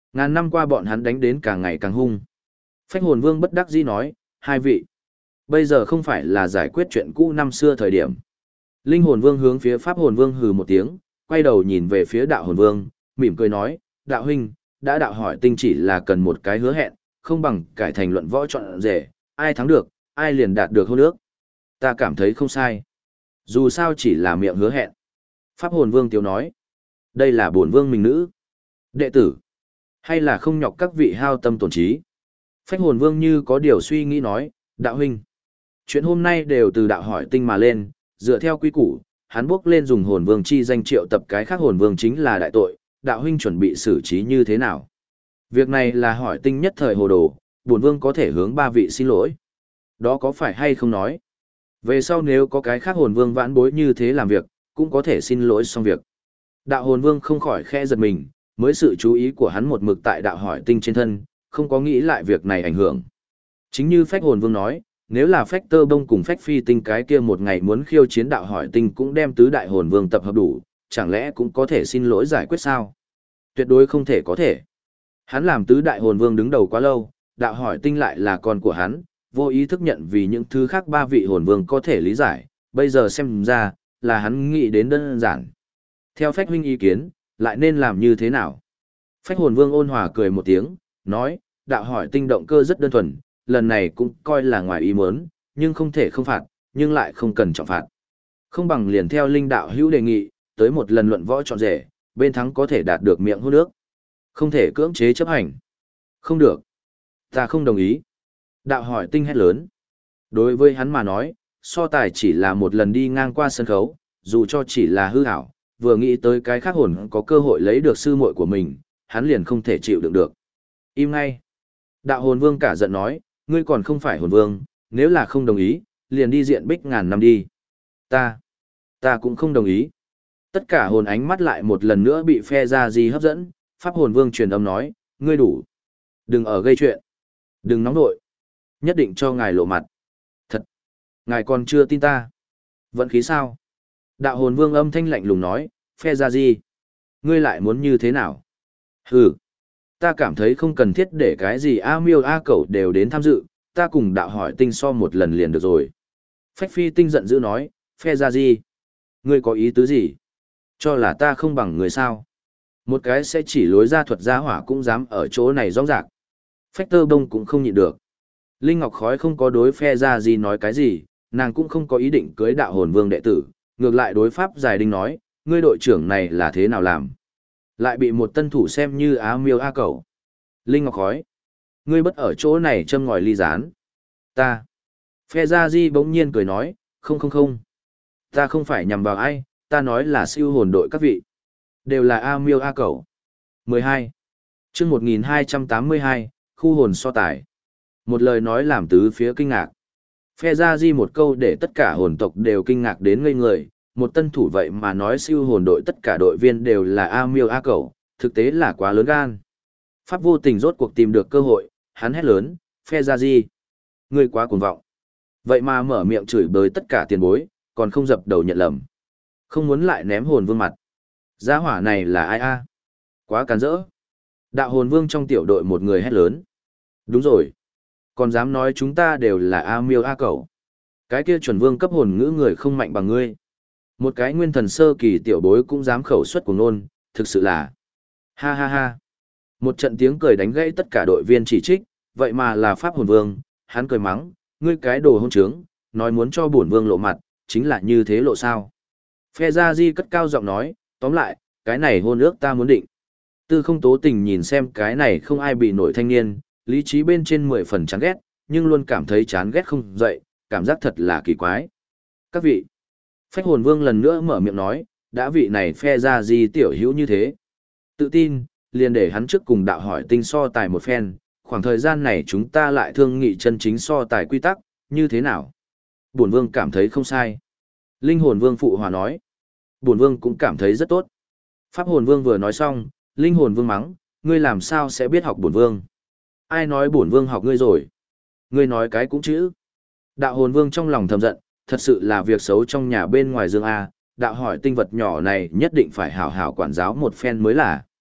Ngàn năm qua bọn hắn đánh đến càng ngày càng hung. Phách hồn vương bất đắc dĩ nói, hai vị. Bây giờ không phải là giải quyết chuyện cũ năm xưa thời điểm. Linh hồn vương hướng phía pháp hồn vương hừ một tiếng, quay đầu nhìn về phía đạo hồn vương, mỉm cười nói, đạo huynh, đã đạo hỏi tinh chỉ là cần một cái hứa hẹn, không bằng cải thành luận võ chọn rể, ai thắng được, ai liền đạt được hôn ước. Ta cảm thấy không sai. Dù sao chỉ là miệng hứa hẹn. Pháp hồn vương tiếu nói, đây là bổn vương mình nữ. Đệ tử, hay là không nhọc các vị hao tâm tổn trí. Phách hồn vương như có điều suy nghĩ nói, đạo huynh. Chuyện hôm nay đều từ đạo hỏi tinh mà lên, dựa theo quy củ, hắn bước lên dùng hồn vương chi danh triệu tập cái khác hồn vương chính là đại tội, đạo huynh chuẩn bị xử trí như thế nào? Việc này là hỏi tinh nhất thời hồ đồ, bổn vương có thể hướng ba vị xin lỗi. Đó có phải hay không nói? Về sau nếu có cái khác hồn vương vãn bối như thế làm việc, cũng có thể xin lỗi xong việc. Đạo hồn vương không khỏi khẽ giật mình, mới sự chú ý của hắn một mực tại đạo hỏi tinh trên thân, không có nghĩ lại việc này ảnh hưởng. Chính như phách hồn vương nói, nếu là phách tơ bông cùng phách phi tinh cái kia một ngày muốn khiêu chiến đạo hỏi tinh cũng đem tứ đại hồn vương tập hợp đủ, chẳng lẽ cũng có thể xin lỗi giải quyết sao? Tuyệt đối không thể có thể. Hắn làm tứ đại hồn vương đứng đầu quá lâu, đạo hỏi tinh lại là con của hắn, vô ý thức nhận vì những thứ khác ba vị hồn vương có thể lý giải, bây giờ xem ra, là hắn nghĩ đến đơn giản. Theo phách huynh ý kiến, lại nên làm như thế nào? Phách hồn vương ôn hòa cười một tiếng, nói, đạo hỏi tinh động cơ rất đơn thuần, lần này cũng coi là ngoài ý muốn, nhưng không thể không phạt, nhưng lại không cần trọng phạt. Không bằng liền theo linh đạo hữu đề nghị, tới một lần luận võ chọn rể, bên thắng có thể đạt được miệng hôn nước. Không thể cưỡng chế chấp hành. Không được. Ta không đồng ý. Đạo hỏi tinh hét lớn. Đối với hắn mà nói, so tài chỉ là một lần đi ngang qua sân khấu, dù cho chỉ là hư ảo, vừa nghĩ tới cái khác hồn có cơ hội lấy được sư muội của mình, hắn liền không thể chịu đựng được. Im ngay. Đạo hồn vương cả giận nói, ngươi còn không phải hồn vương, nếu là không đồng ý, liền đi diện bích ngàn năm đi. Ta, ta cũng không đồng ý. Tất cả hồn ánh mắt lại một lần nữa bị phe ra gì hấp dẫn, pháp hồn vương truyền âm nói, ngươi đủ. Đừng ở gây chuyện. Đừng nóng nội. Nhất định cho ngài lộ mặt. Thật. Ngài còn chưa tin ta. Vận khí sao? Đạo hồn vương âm thanh lạnh lùng nói, phe ra gì? Ngươi lại muốn như thế nào? Hừ. Ta cảm thấy không cần thiết để cái gì A miêu A cẩu đều đến tham dự, ta cùng đạo hỏi tinh so một lần liền được rồi. Phách phi tinh giận dữ nói, phe ra gì? Ngươi có ý tứ gì? Cho là ta không bằng người sao? Một cái sẽ chỉ lối ra thuật gia hỏa cũng dám ở chỗ này rong rạc. Phách tơ bông cũng không nhịn được. Linh Ngọc Khói không có đối phe ra gì nói cái gì, nàng cũng không có ý định cưới đạo hồn vương đệ tử, ngược lại đối pháp giải đinh nói, ngươi đội trưởng này là thế nào làm? Lại bị một tân thủ xem như á miêu a cẩu. Linh Ngọc Khói. Ngươi bất ở chỗ này châm ngòi ly gián. Ta. Phe Gia Di bỗng nhiên cười nói, không không không. Ta không phải nhằm vào ai, ta nói là siêu hồn đội các vị. Đều là A miêu A cẩu. mười hai. chương một nghìn hai trăm tám mươi hai, khu hồn so tài. Một lời nói làm tứ phía kinh ngạc. Phe Gia Di một câu để tất cả hồn tộc đều kinh ngạc đến ngây người, một tân thủ vậy mà nói siêu hồn đội tất cả đội viên đều là A miêu A cẩu, thực tế là quá lớn gan. Pháp vô tình rốt cuộc tìm được cơ hội, hắn hét lớn, phe Gia Di. Ngươi quá cuồng vọng. Vậy mà mở miệng chửi bới tất cả tiền bối, còn không dập đầu nhận lầm. Không muốn lại ném hồn vương mặt. Gia hỏa này là ai a? Quá càn rỡ. Đạo hồn vương trong tiểu đội một người hét lớn. Đúng rồi. Còn dám nói chúng ta đều là A miêu A cẩu. Cái kia chuẩn vương cấp hồn ngữ người không mạnh bằng ngươi. Một cái nguyên thần sơ kỳ tiểu bối cũng dám khẩu xuất của nôn, thực sự là. Ha ha ha. Một trận tiếng cười đánh gãy tất cả đội viên chỉ trích, vậy mà là Pháp hồn vương, hắn cười mắng, ngươi cái đồ hôn trướng, nói muốn cho bổn vương lộ mặt, chính là như thế lộ sao. Phe Gia Di cất cao giọng nói, tóm lại, cái này hôn ước ta muốn định. Tư không tố tình nhìn xem cái này không ai bị nổi thanh niên, lý trí bên trên mười phần chán ghét, nhưng luôn cảm thấy chán ghét không dậy, cảm giác thật là kỳ quái. Các vị, Phách hồn vương lần nữa mở miệng nói, đã vị này phe Gia Di tiểu hữu như thế. Tự tin, liền để hắn trước cùng đạo hỏi tinh so tài một phen, khoảng thời gian này chúng ta lại thương nghị chân chính so tài quy tắc, như thế nào? Bổn vương cảm thấy không sai. Linh hồn vương phụ hòa nói. Bổn vương cũng cảm thấy rất tốt. Pháp hồn vương vừa nói xong, linh hồn vương mắng, ngươi làm sao sẽ biết học bổn vương? Ai nói bổn vương học ngươi rồi? Ngươi nói cái cũng chữ. Đạo hồn vương trong lòng thầm giận, thật sự là việc xấu trong nhà bên ngoài dương A, đạo hỏi tinh vật nhỏ này nhất định phải hảo hảo quản giáo một phen mới là.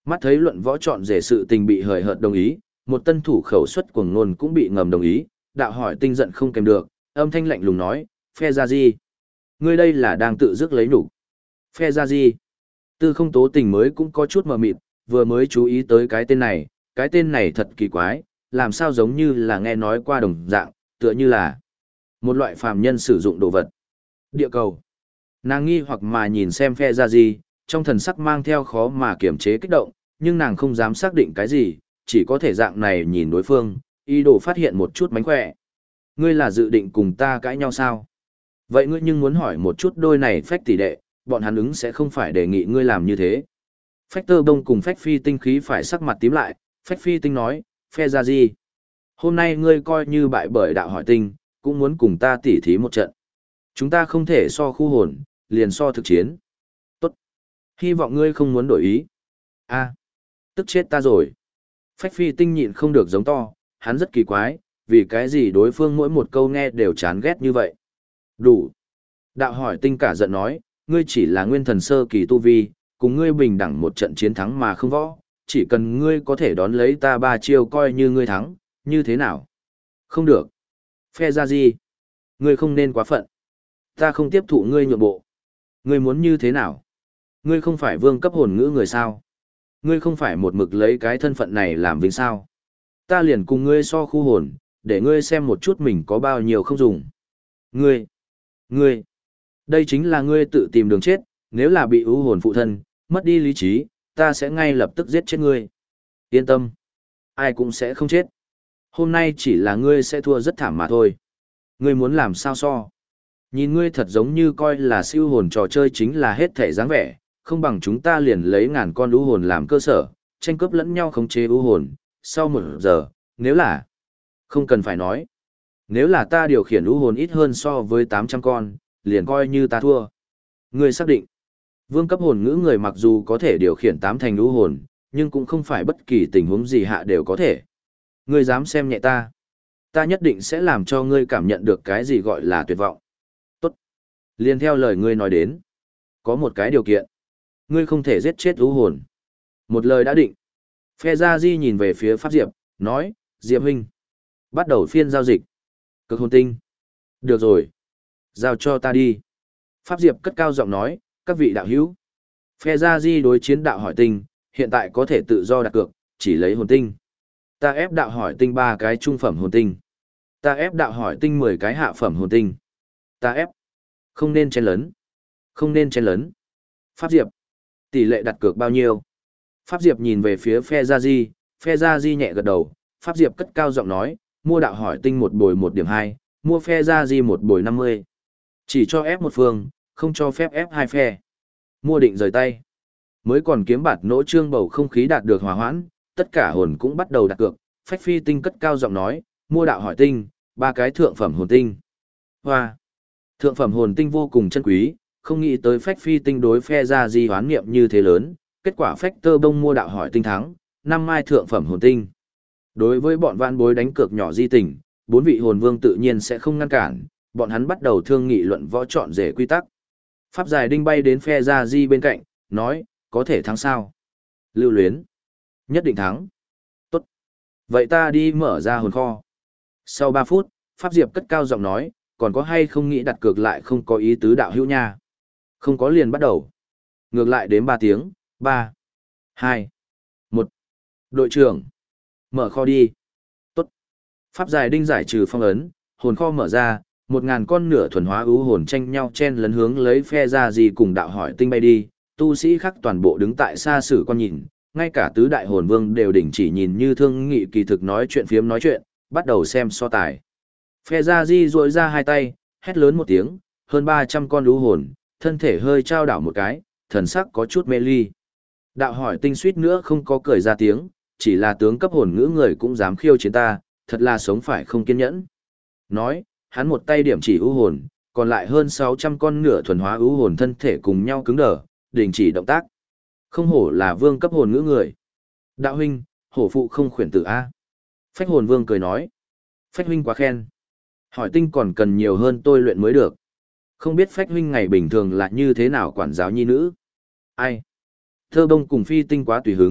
Mắt thấy luận võ chọn rể sự tình bị hời hợt đồng ý, một tân thủ khẩu suất cuồng ngôn cũng bị ngầm đồng ý, đạo hỏi tinh giận không kèm được, âm thanh lạnh lùng nói, phe ra gì? Ngươi đây là đang tự dứt lấy nhục. Phe ra gì? Tư không tố tình mới cũng có chút mờ mịt, vừa mới chú ý tới cái tên này, cái tên này thật kỳ quái, làm sao giống như là nghe nói qua đồng dạng, tựa như là một loại phàm nhân sử dụng đồ vật. Địa cầu. Nàng nghi hoặc mà nhìn xem phe ra gì, trong thần sắc mang theo khó mà kiểm chế kích động, nhưng nàng không dám xác định cái gì, chỉ có thể dạng này nhìn đối phương, ý đồ phát hiện một chút mánh khỏe. Ngươi là dự định cùng ta cãi nhau sao? Vậy ngươi nhưng muốn hỏi một chút đôi này phách tỷ đệ, bọn hắn ứng sẽ không phải đề nghị ngươi làm như thế. Phách tơ bông cùng phách phi tinh khí phải sắc mặt tím lại, phách phi tinh nói, phe ra gì? Hôm nay ngươi coi như bại bởi đạo hỏi tinh, cũng muốn cùng ta tỉ thí một trận. Chúng ta không thể so khu hồn, liền so thực chiến. Tốt. Hy vọng ngươi không muốn đổi ý. A, tức chết ta rồi. Phách phi tinh nhịn không được giống to, hắn rất kỳ quái, vì cái gì đối phương mỗi một câu nghe đều chán ghét như vậy. Đủ. Đạo hỏi tinh cả giận nói, ngươi chỉ là nguyên thần sơ kỳ tu vi, cùng ngươi bình đẳng một trận chiến thắng mà không võ, chỉ cần ngươi có thể đón lấy ta ba chiêu coi như ngươi thắng, như thế nào? Không được. Phe ra gì? Ngươi không nên quá phận. Ta không tiếp thụ ngươi nhượng bộ. Ngươi muốn như thế nào? Ngươi không phải vương cấp hồn ngữ người sao? Ngươi không phải một mực lấy cái thân phận này làm vinh sao? Ta liền cùng ngươi so khu hồn, để ngươi xem một chút mình có bao nhiêu không dùng. Ngươi, ngươi, đây chính là ngươi tự tìm đường chết, nếu là bị ưu hồn phụ thân, mất đi lý trí, ta sẽ ngay lập tức giết chết ngươi. Yên tâm, ai cũng sẽ không chết. Hôm nay chỉ là ngươi sẽ thua rất thảm mà thôi. Ngươi muốn làm sao so? Nhìn ngươi thật giống như coi là siêu hồn trò chơi chính là hết thể dáng vẻ, không bằng chúng ta liền lấy ngàn con ưu hồn làm cơ sở, tranh cướp lẫn nhau khống chế ưu hồn. Sau một giờ, nếu là... Không cần phải nói. Nếu là ta điều khiển ưu hồn ít hơn so với tám trăm con, liền coi như ta thua. Ngươi xác định. Vương cấp hồn ngữ người mặc dù có thể điều khiển tám thành ưu hồn, nhưng cũng không phải bất kỳ tình huống gì hạ đều có thể. Ngươi dám xem nhẹ ta. Ta nhất định sẽ làm cho ngươi cảm nhận được cái gì gọi là tuyệt vọng. Tốt. Liên theo lời ngươi nói đến. Có một cái điều kiện. Ngươi không thể giết chết ưu hồn. Một lời đã định. Phe Gia Di nhìn về phía Pháp Diệp, nói, Diệp huynh. Bắt đầu phiên giao dịch. Cực hồn tinh. Được rồi. Giao cho ta đi. Pháp Diệp cất cao giọng nói, các vị đạo hữu. Phe Gia Di đối chiến đạo hỏi tinh, hiện tại có thể tự do đặt cược, chỉ lấy hồn tinh. Ta ép đạo hỏi tinh ba cái trung phẩm hồn tinh. Ta ép đạo hỏi tinh mười cái hạ phẩm hồn tinh. Ta ép. Không nên chen lấn. Không nên chen lấn. Pháp Diệp. Tỷ lệ đặt cược bao nhiêu? Pháp Diệp nhìn về phía phe Gia Di, phe Gia Di nhẹ gật đầu. Pháp Diệp cất cao giọng nói, mua đạo hỏi tinh một bồi một điểm hai, mua phe Gia Di một bồi năm mươi. Chỉ cho ép một phương, không cho phép ép hai phe. Mua định rời tay. Mới còn kiếm bạt nỗ trương bầu không khí đạt được hòa hoãn, tất cả hồn cũng bắt đầu đặt cược. Phách phi tinh cất cao giọng nói, mua đạo hỏi tinh, ba cái thượng phẩm hồn tinh. Hoa! Thượng phẩm hồn tinh vô cùng chân quý, không nghĩ tới phách phi tinh đối phe Gia Di hoán niệm như thế lớn, kết quả phách tơ bông mua đạo hỏi tinh thắng, năm mai thượng phẩm hồn tinh. Đối với bọn vạn bối đánh cược nhỏ di tình, bốn vị hồn vương tự nhiên sẽ không ngăn cản, bọn hắn bắt đầu thương nghị luận võ chọn rể quy tắc. Pháp Giải Đinh bay đến phe Gia Di bên cạnh, nói, có thể thắng sao? Lưu Luyến. Nhất định thắng. Tốt. Vậy ta đi mở ra hồn kho. Sau ba phút, Pháp Diệp cất cao giọng nói, còn có hay không nghĩ đặt cược lại không có ý tứ đạo hữu nha. Không có liền bắt đầu. Ngược lại đến ba tiếng, ba, hai, một. Đội trưởng. Mở kho đi. Tốt. Pháp Giải Đinh giải trừ phong ấn, hồn kho mở ra, một ngàn con nửa thuần hóa ưu hồn tranh nhau chen lấn hướng lấy phe Gia Di cùng đạo hỏi tinh bay đi, tu sĩ khác toàn bộ đứng tại xa sử quan nhìn, ngay cả tứ đại hồn vương đều đình chỉ nhìn như thương nghị kỳ thực nói chuyện phiếm nói chuyện, bắt đầu xem so tài. Phe Gia Di duỗi ra hai tay, hét lớn một tiếng, hơn ba trăm con ưu hồn, thân thể hơi trao đảo một cái, thần sắc có chút mê ly. Đạo hỏi tinh suýt nữa không có cười ra tiếng, chỉ là tướng cấp hồn ngữ người cũng dám khiêu chiến ta, thật là sống phải không kiên nhẫn. Nói, hắn một tay điểm chỉ ưu hồn, còn lại hơn sáu trăm con nửa thuần hóa ưu hồn thân thể cùng nhau cứng đờ, đình chỉ động tác. Không hổ là vương cấp hồn ngữ người. Đạo huynh, hổ phụ không khuyển tử A. Phách hồn vương cười nói. Phách huynh quá khen. Hỏi tinh còn cần nhiều hơn tôi luyện mới được. Không biết phách huynh ngày bình thường là như thế nào quản giáo nhi nữ. Ai? Thơ bông cùng phi tinh quá tùy hứng,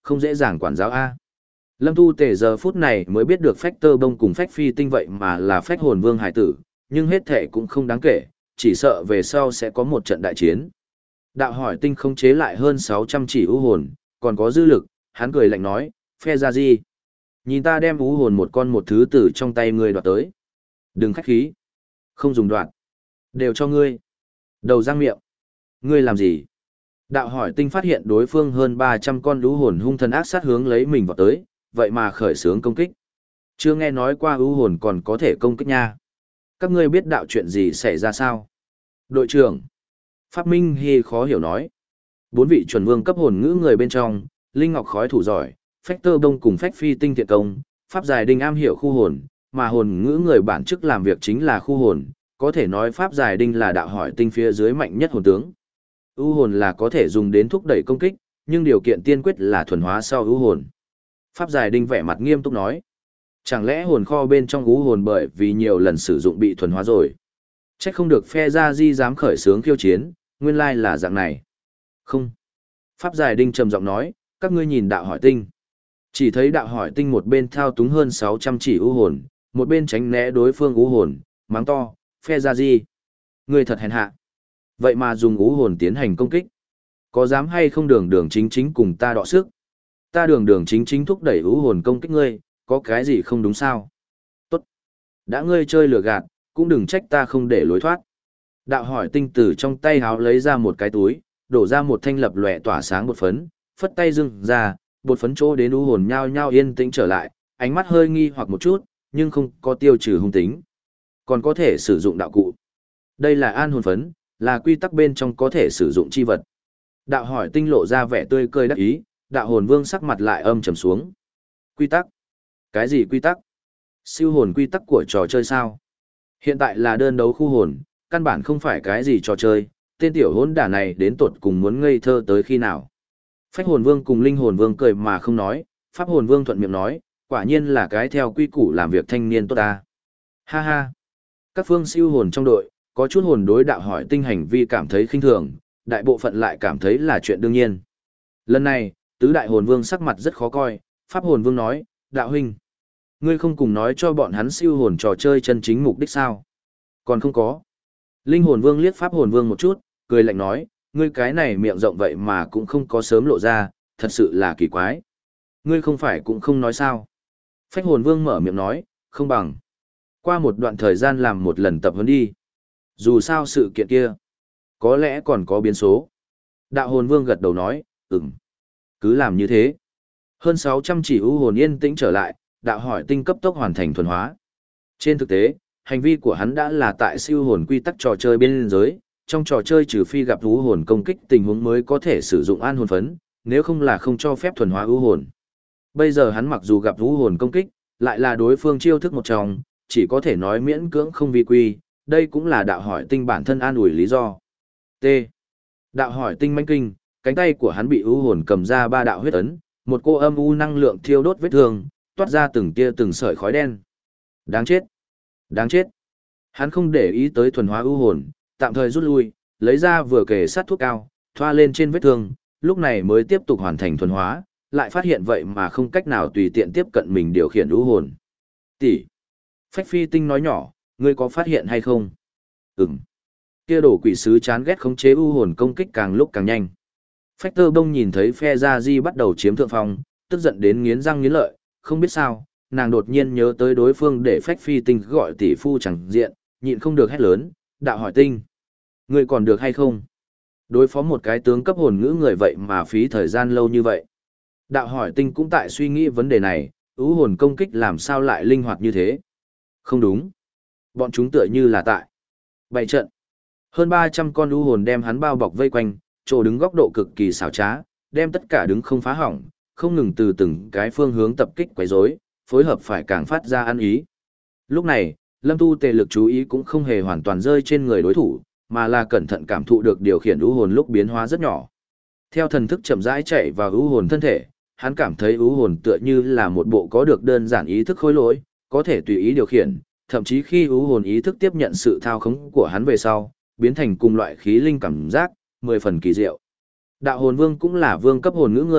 không dễ dàng quản giáo A. Lâm Tu Tề giờ phút này mới biết được phách tơ bông cùng phách phi tinh vậy mà là phách hồn vương hải tử, nhưng hết thể cũng không đáng kể, chỉ sợ về sau sẽ có một trận đại chiến. Đạo hỏi tinh không chế lại hơn sáu trăm chỉ ưu hồn, còn có dư lực, hắn cười lạnh nói, phe ra gì? Nhìn ta đem ưu hồn một con một thứ từ trong tay ngươi đoạt tới. Đừng khách khí. Không dùng đoạt. Đều cho ngươi. Đầu răng miệng. Ngươi làm gì? Đạo hỏi tinh phát hiện đối phương hơn ba trăm con ưu hồn hung thần ác sát hướng lấy mình vào tới, vậy mà khởi xướng công kích. Chưa nghe nói qua ưu hồn còn có thể công kích nha. Các ngươi biết đạo chuyện gì xảy ra sao? Đội trưởng. Pháp Minh Hy khó hiểu nói. Bốn vị chuẩn vương cấp hồn ngữ người bên trong, Linh Ngọc khói thủ giỏi, phách tơ đông cùng phách phi tinh thiện công, Pháp Giải Đinh am hiểu khu hồn, mà hồn ngữ người bản chức làm việc chính là khu hồn, có thể nói Pháp Giải Đinh là đạo hỏi tinh phía dưới mạnh nhất hồn tướng. Ưu hồn là có thể dùng đến thúc đẩy công kích, nhưng điều kiện tiên quyết là thuần hóa sau ưu hồn. Pháp Giải Đinh vẻ mặt nghiêm túc nói. Chẳng lẽ hồn kho bên trong ưu hồn bởi vì nhiều lần sử dụng bị thuần hóa rồi? Chắc không được phe gia di dám khởi xướng khiêu chiến, nguyên lai là dạng này. Không. Pháp Giải Đinh trầm giọng nói, các ngươi nhìn đạo hỏi tinh. Chỉ thấy đạo hỏi tinh một bên thao túng hơn sáu trăm chỉ ưu hồn, một bên tránh né đối phương ưu hồn, mắng to, phe gia di. Ngươi thật hèn hạ. Vậy mà dùng ưu hồn tiến hành công kích. Có dám hay không đường đường chính chính cùng ta đọ sức? Ta đường đường chính chính thúc đẩy ưu hồn công kích ngươi, có cái gì không đúng sao? Tốt. Đã ngươi chơi lừa gạt, cũng đừng trách ta không để lối thoát. Đạo hỏi tinh từ trong tay háo lấy ra một cái túi, đổ ra một thanh lập lòe tỏa sáng bột phấn, phất tay dưng ra, bột phấn chỗ đến u hồn nhao nhao yên tĩnh trở lại, ánh mắt hơi nghi hoặc một chút, nhưng không có tiêu trừ hung tính. Còn có thể sử dụng đạo cụ. Đây là an hồn phấn, là quy tắc bên trong có thể sử dụng chi vật. Đạo hỏi tinh lộ ra vẻ tươi cười đắc ý, đạo hồn vương sắc mặt lại âm trầm xuống. Quy tắc? Cái gì quy tắc? Siêu hồn quy tắc của trò chơi sao? Hiện tại là đơn đấu khu hồn, căn bản không phải cái gì trò chơi, tên tiểu hỗn đả này đến tột cùng muốn ngây thơ tới khi nào. Phách hồn vương cùng linh hồn vương cười mà không nói, pháp hồn vương thuận miệng nói, quả nhiên là cái theo quy củ làm việc thanh niên tốt ta. Ha ha. Các phương siêu hồn trong đội, có chút hồn đối đạo hỏi tinh hành vi cảm thấy khinh thường, đại bộ phận lại cảm thấy là chuyện đương nhiên. Lần này, tứ đại hồn vương sắc mặt rất khó coi, pháp hồn vương nói, đạo huynh, ngươi không cùng nói cho bọn hắn siêu hồn trò chơi chân chính mục đích sao? Còn không có. Linh hồn vương liếc pháp hồn vương một chút, cười lạnh nói, ngươi cái này miệng rộng vậy mà cũng không có sớm lộ ra, thật sự là kỳ quái. Ngươi không phải cũng không nói sao? Phách hồn vương mở miệng nói, không bằng. Qua một đoạn thời gian làm một lần tập huấn đi. Dù sao sự kiện kia, có lẽ còn có biến số. Đạo hồn vương gật đầu nói, ừm. Cứ làm như thế. Hơn sáu trăm chỉ ưu hồn yên tĩnh trở lại, đạo hỏi tinh cấp tốc hoàn thành thuần hóa. Trên thực tế, hành vi của hắn đã là tại siêu hồn quy tắc trò chơi bên giới, trong trò chơi trừ phi gặp ưu hồn công kích tình huống mới có thể sử dụng an hồn phấn, nếu không là không cho phép thuần hóa ưu hồn. Bây giờ hắn mặc dù gặp ưu hồn công kích, lại là đối phương chiêu thức một trong, chỉ có thể nói miễn cưỡng không vi quy, đây cũng là đạo hỏi tinh bản thân an ủi lý do. T. Đạo hỏi tinh mãnh kinh, cánh tay của hắn bị ưu hồn cầm ra ba đạo huyết ấn, một cô âm u năng lượng thiêu đốt vết thương, toát ra từng tia từng sợi khói đen. Đáng chết. Đáng chết. Hắn không để ý tới thuần hóa ưu hồn, tạm thời rút lui, lấy ra vừa kề sát thuốc cao, thoa lên trên vết thương, lúc này mới tiếp tục hoàn thành thuần hóa, lại phát hiện vậy mà không cách nào tùy tiện tiếp cận mình điều khiển ưu hồn. Tỷ. Phách phi tinh nói nhỏ, ngươi có phát hiện hay không? Ừm. Kia đổ quỷ sứ chán ghét khống chế ưu hồn công kích càng lúc càng nhanh. Phách tơ bông nhìn thấy phe gia di bắt đầu chiếm thượng phong, tức giận đến nghiến răng nghiến lợi, không biết sao, nàng đột nhiên nhớ tới đối phương để phách phi tinh gọi tỷ phu chẳng diện, nhịn không được hét lớn, đạo hỏi tinh. Ngươi còn được hay không? Đối phó một cái tướng cấp hồn ngữ người vậy mà phí thời gian lâu như vậy. Đạo hỏi tinh cũng tại suy nghĩ vấn đề này, ưu hồn công kích làm sao lại linh hoạt như thế? Không đúng. Bọn chúng tựa như là tại bày trận. Hơn ba trăm con ưu hồn đem hắn bao bọc vây quanh, chỗ đứng góc độ cực kỳ xảo trá, đem tất cả đứng không phá hỏng, không ngừng từ từng cái phương hướng tập kích quấy rối, phối hợp phải càng phát ra ăn ý. Lúc này, Lâm Tu Tề lực chú ý cũng không hề hoàn toàn rơi trên người đối thủ, mà là cẩn thận cảm thụ được điều khiển ưu hồn lúc biến hóa rất nhỏ. Theo thần thức chậm rãi chạy vào ưu hồn thân thể, hắn cảm thấy ưu hồn tựa như là một bộ có được đơn giản ý thức khối lỗi, có thể tùy ý điều khiển, thậm chí khi ưu hồn ý thức tiếp nhận sự thao khống của hắn về sau, biến thành cùng loại khí linh cảm giác, mười phần kỳ diệu. Đạo hồn vương cũng là vương cấp hồn ngữ người,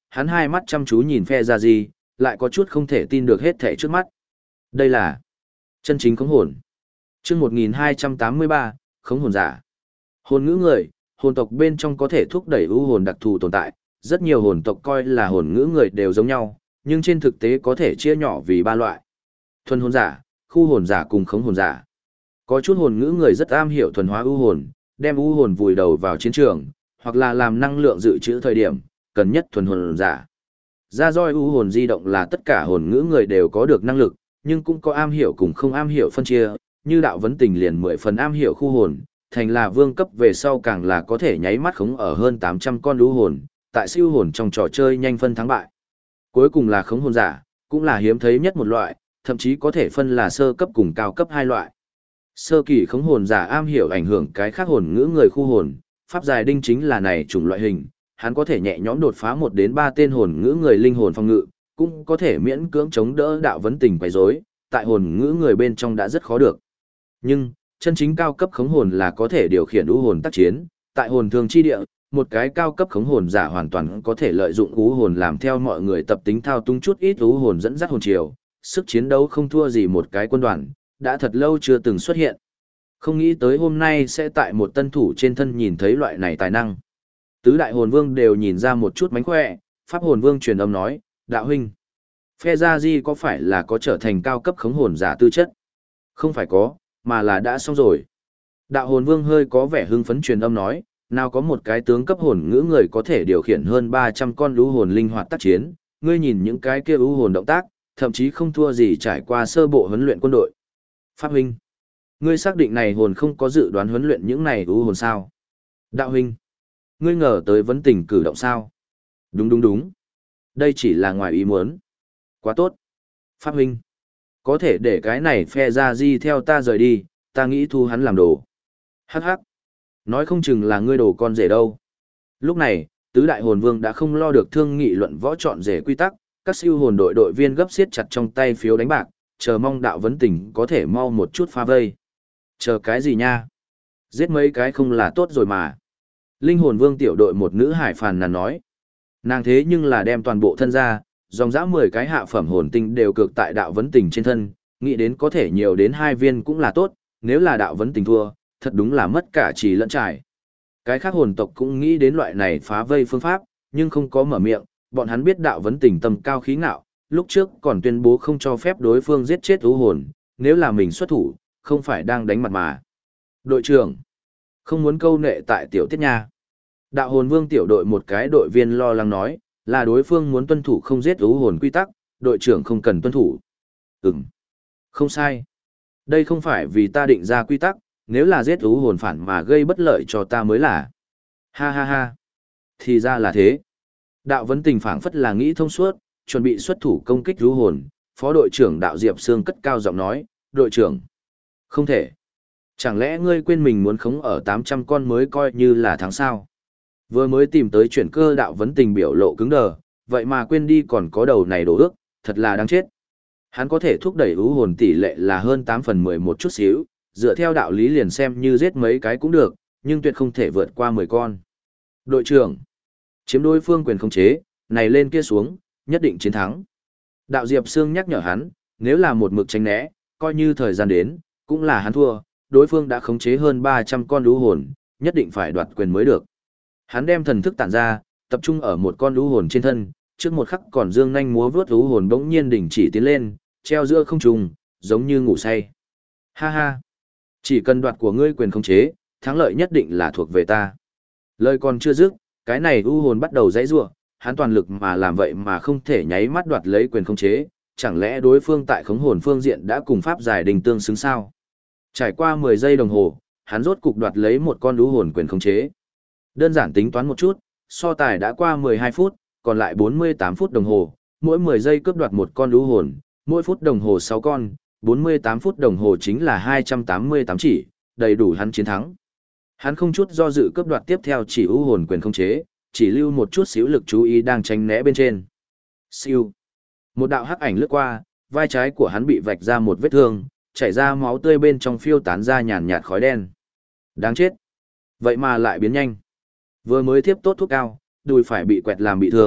hắn hai mắt chăm chú nhìn phe ra gì, lại có chút không thể tin được hết thể trước mắt. Đây là chân chính khống hồn. Chương một nghìn hai trăm tám mươi ba, khống hồn giả. Hồn ngữ người, hồn tộc bên trong có thể thúc đẩy ưu hồn đặc thù tồn tại, rất nhiều hồn tộc coi là hồn ngữ người đều giống nhau, nhưng trên thực tế có thể chia nhỏ vì ba loại. Thuần hồn giả, khu hồn giả cùng khống hồn giả. Có chút hồn ngữ người rất am hiểu thuần hóa ưu hồn, đem ưu hồn vùi đầu vào chiến trường, hoặc là làm năng lượng dự trữ thời điểm, cần nhất thuần hồn giả. Ra roi ưu hồn di động là tất cả hồn ngữ người đều có được năng lực, nhưng cũng có am hiểu cùng không am hiểu phân chia, như đạo vấn tình liền mười phần am hiểu khu hồn, thành là vương cấp về sau càng là có thể nháy mắt khống ở hơn tám trăm con ưu hồn, tại siêu hồn trong trò chơi nhanh phân thắng bại. Cuối cùng là khống hồn giả, cũng là hiếm thấy nhất một loại, thậm chí có thể phân là sơ cấp cùng cao cấp hai loại. Sơ kỳ khống hồn giả am hiểu ảnh hưởng cái khác hồn ngữ người khu hồn, pháp dài đinh chính là này chủng loại hình, hắn có thể nhẹ nhõm đột phá một đến ba tên hồn ngữ người linh hồn phòng ngự, cũng có thể miễn cưỡng chống đỡ đạo vấn tình quấy rối, tại hồn ngữ người bên trong đã rất khó được. Nhưng, chân chính cao cấp khống hồn là có thể điều khiển ưu hồn tác chiến, tại hồn thường chi địa, một cái cao cấp khống hồn giả hoàn toàn có thể lợi dụng ưu hồn làm theo mọi người tập tính thao túng chút ít ưu hồn dẫn dắt hồn chiều, sức chiến đấu không thua gì một cái quân đoàn, đã thật lâu chưa từng xuất hiện. Không nghĩ tới hôm nay sẽ tại một tân thủ trên thân nhìn thấy loại này tài năng. Tứ đại hồn vương đều nhìn ra một chút mánh khỏe, pháp hồn vương truyền âm nói, đạo huynh, phe gia di có phải là có trở thành cao cấp khống hồn giả tư chất? Không phải có, mà là đã xong rồi. Đạo hồn vương hơi có vẻ hưng phấn truyền âm nói, nào có một cái tướng cấp hồn ngữ người có thể điều khiển hơn ba trăm con lũ hồn linh hoạt tác chiến, ngươi nhìn những cái kia ưu hồn động tác, thậm chí không thua gì trải qua sơ bộ huấn luyện quân đội. Pháp huynh, ngươi xác định này hồn không có dự đoán huấn luyện những này ưu hồn sao? Đạo huynh, ngươi ngờ tới vấn tình cử động sao? Đúng đúng đúng. Đây chỉ là ngoài ý muốn. Quá tốt. Pháp huynh, có thể để cái này phe ra di theo ta rời đi, ta nghĩ thu hắn làm đồ. Hắc hắc. Nói không chừng là ngươi đồ con rể đâu. Lúc này, tứ đại hồn vương đã không lo được thương nghị luận võ chọn rể quy tắc, các siêu hồn đội đội viên gấp siết chặt trong tay phiếu đánh bạc, chờ mong đạo vấn tình có thể mau một chút pha vây. Chờ cái gì nha? Giết mấy cái không là tốt rồi mà. Linh hồn vương tiểu đội một nữ hải phàn nàn nói. Nàng thế nhưng là đem toàn bộ thân ra, dòng dã mười cái hạ phẩm hồn tinh đều cược tại đạo vấn tình trên thân, nghĩ đến có thể nhiều đến hai viên cũng là tốt, nếu là đạo vấn tình thua, thật đúng là mất cả trì lẫn trải. Cái khác hồn tộc cũng nghĩ đến loại này phá vây phương pháp, nhưng không có mở miệng, bọn hắn biết đạo vấn tình tâm cao khí ngạo, lúc trước còn tuyên bố không cho phép đối phương giết chết ưu hồn, nếu là mình xuất thủ, không phải đang đánh mặt mà. Đội trưởng, không muốn câu nệ tại tiểu tiết nha. Đạo hồn vương tiểu đội một cái đội viên lo lắng nói, là đối phương muốn tuân thủ không giết ưu hồn quy tắc, đội trưởng không cần tuân thủ. Ừm, không sai. Đây không phải vì ta định ra quy tắc, nếu là giết ưu hồn phản mà gây bất lợi cho ta mới là. Ha ha ha. Thì ra là thế. Đạo vấn tình phảng phất là nghĩ thông suốt, chuẩn bị xuất thủ công kích ưu hồn, phó đội trưởng đạo Diệp Sương cất cao giọng nói, đội trưởng. Không thể. Chẳng lẽ ngươi quên mình muốn khống ở tám trăm con mới coi như là thắng sao? Vừa mới tìm tới chuyển cơ đạo vấn tình biểu lộ cứng đờ, vậy mà quên đi còn có đầu này đổ ước, thật là đáng chết. Hắn có thể thúc đẩy ưu hồn tỷ lệ là hơn tám phần mười một chút xíu, dựa theo đạo lý liền xem như giết mấy cái cũng được, nhưng tuyệt không thể vượt qua mười con. Đội trưởng, chiếm đối phương quyền khống chế, này lên kia xuống, nhất định chiến thắng. Đạo Diệp Sương nhắc nhở hắn, nếu là một mực tránh né, coi như thời gian đến, cũng là hắn thua, đối phương đã khống chế hơn ba trăm con ưu hồn, nhất định phải đoạt quyền mới được. Hắn đem thần thức tản ra, tập trung ở một con ưu hồn trên thân, trước một khắc còn dương nhanh múa vướt ưu hồn bỗng nhiên đình chỉ tiến lên, treo giữa không trung, giống như ngủ say. Ha ha, chỉ cần đoạt của ngươi quyền khống chế, thắng lợi nhất định là thuộc về ta. Lời còn chưa dứt, cái này ưu hồn bắt đầu giãy giụa, hắn toàn lực mà làm vậy mà không thể nháy mắt đoạt lấy quyền khống chế, chẳng lẽ đối phương tại khống hồn phương diện đã cùng pháp giải đình tương xứng sao? Trải qua mười giây đồng hồ, hắn rốt cục đoạt lấy một con ưu hồn quyền khống chế. Đơn giản tính toán một chút, so tài đã qua mười hai phút, còn lại bốn mươi tám phút đồng hồ, mỗi mười giây cướp đoạt một con ưu hồn, mỗi phút đồng hồ sáu con, bốn mươi tám phút đồng hồ chính là hai trăm tám mươi tám chỉ, đầy đủ hắn chiến thắng. Hắn không chút do dự cướp đoạt tiếp theo chỉ ưu hồn quyền khống chế, chỉ lưu một chút xíu lực chú ý đang tránh né bên trên. Siêu. Một đạo hắc ảnh lướt qua, vai trái của hắn bị vạch ra một vết thương, chảy ra máu tươi bên trong phiêu tán ra nhàn nhạt khói đen. Đáng chết. Vậy mà lại biến nhanh. Vừa mới tiếp tốt thuốc cao, đùi phải bị quẹt làm bị thương,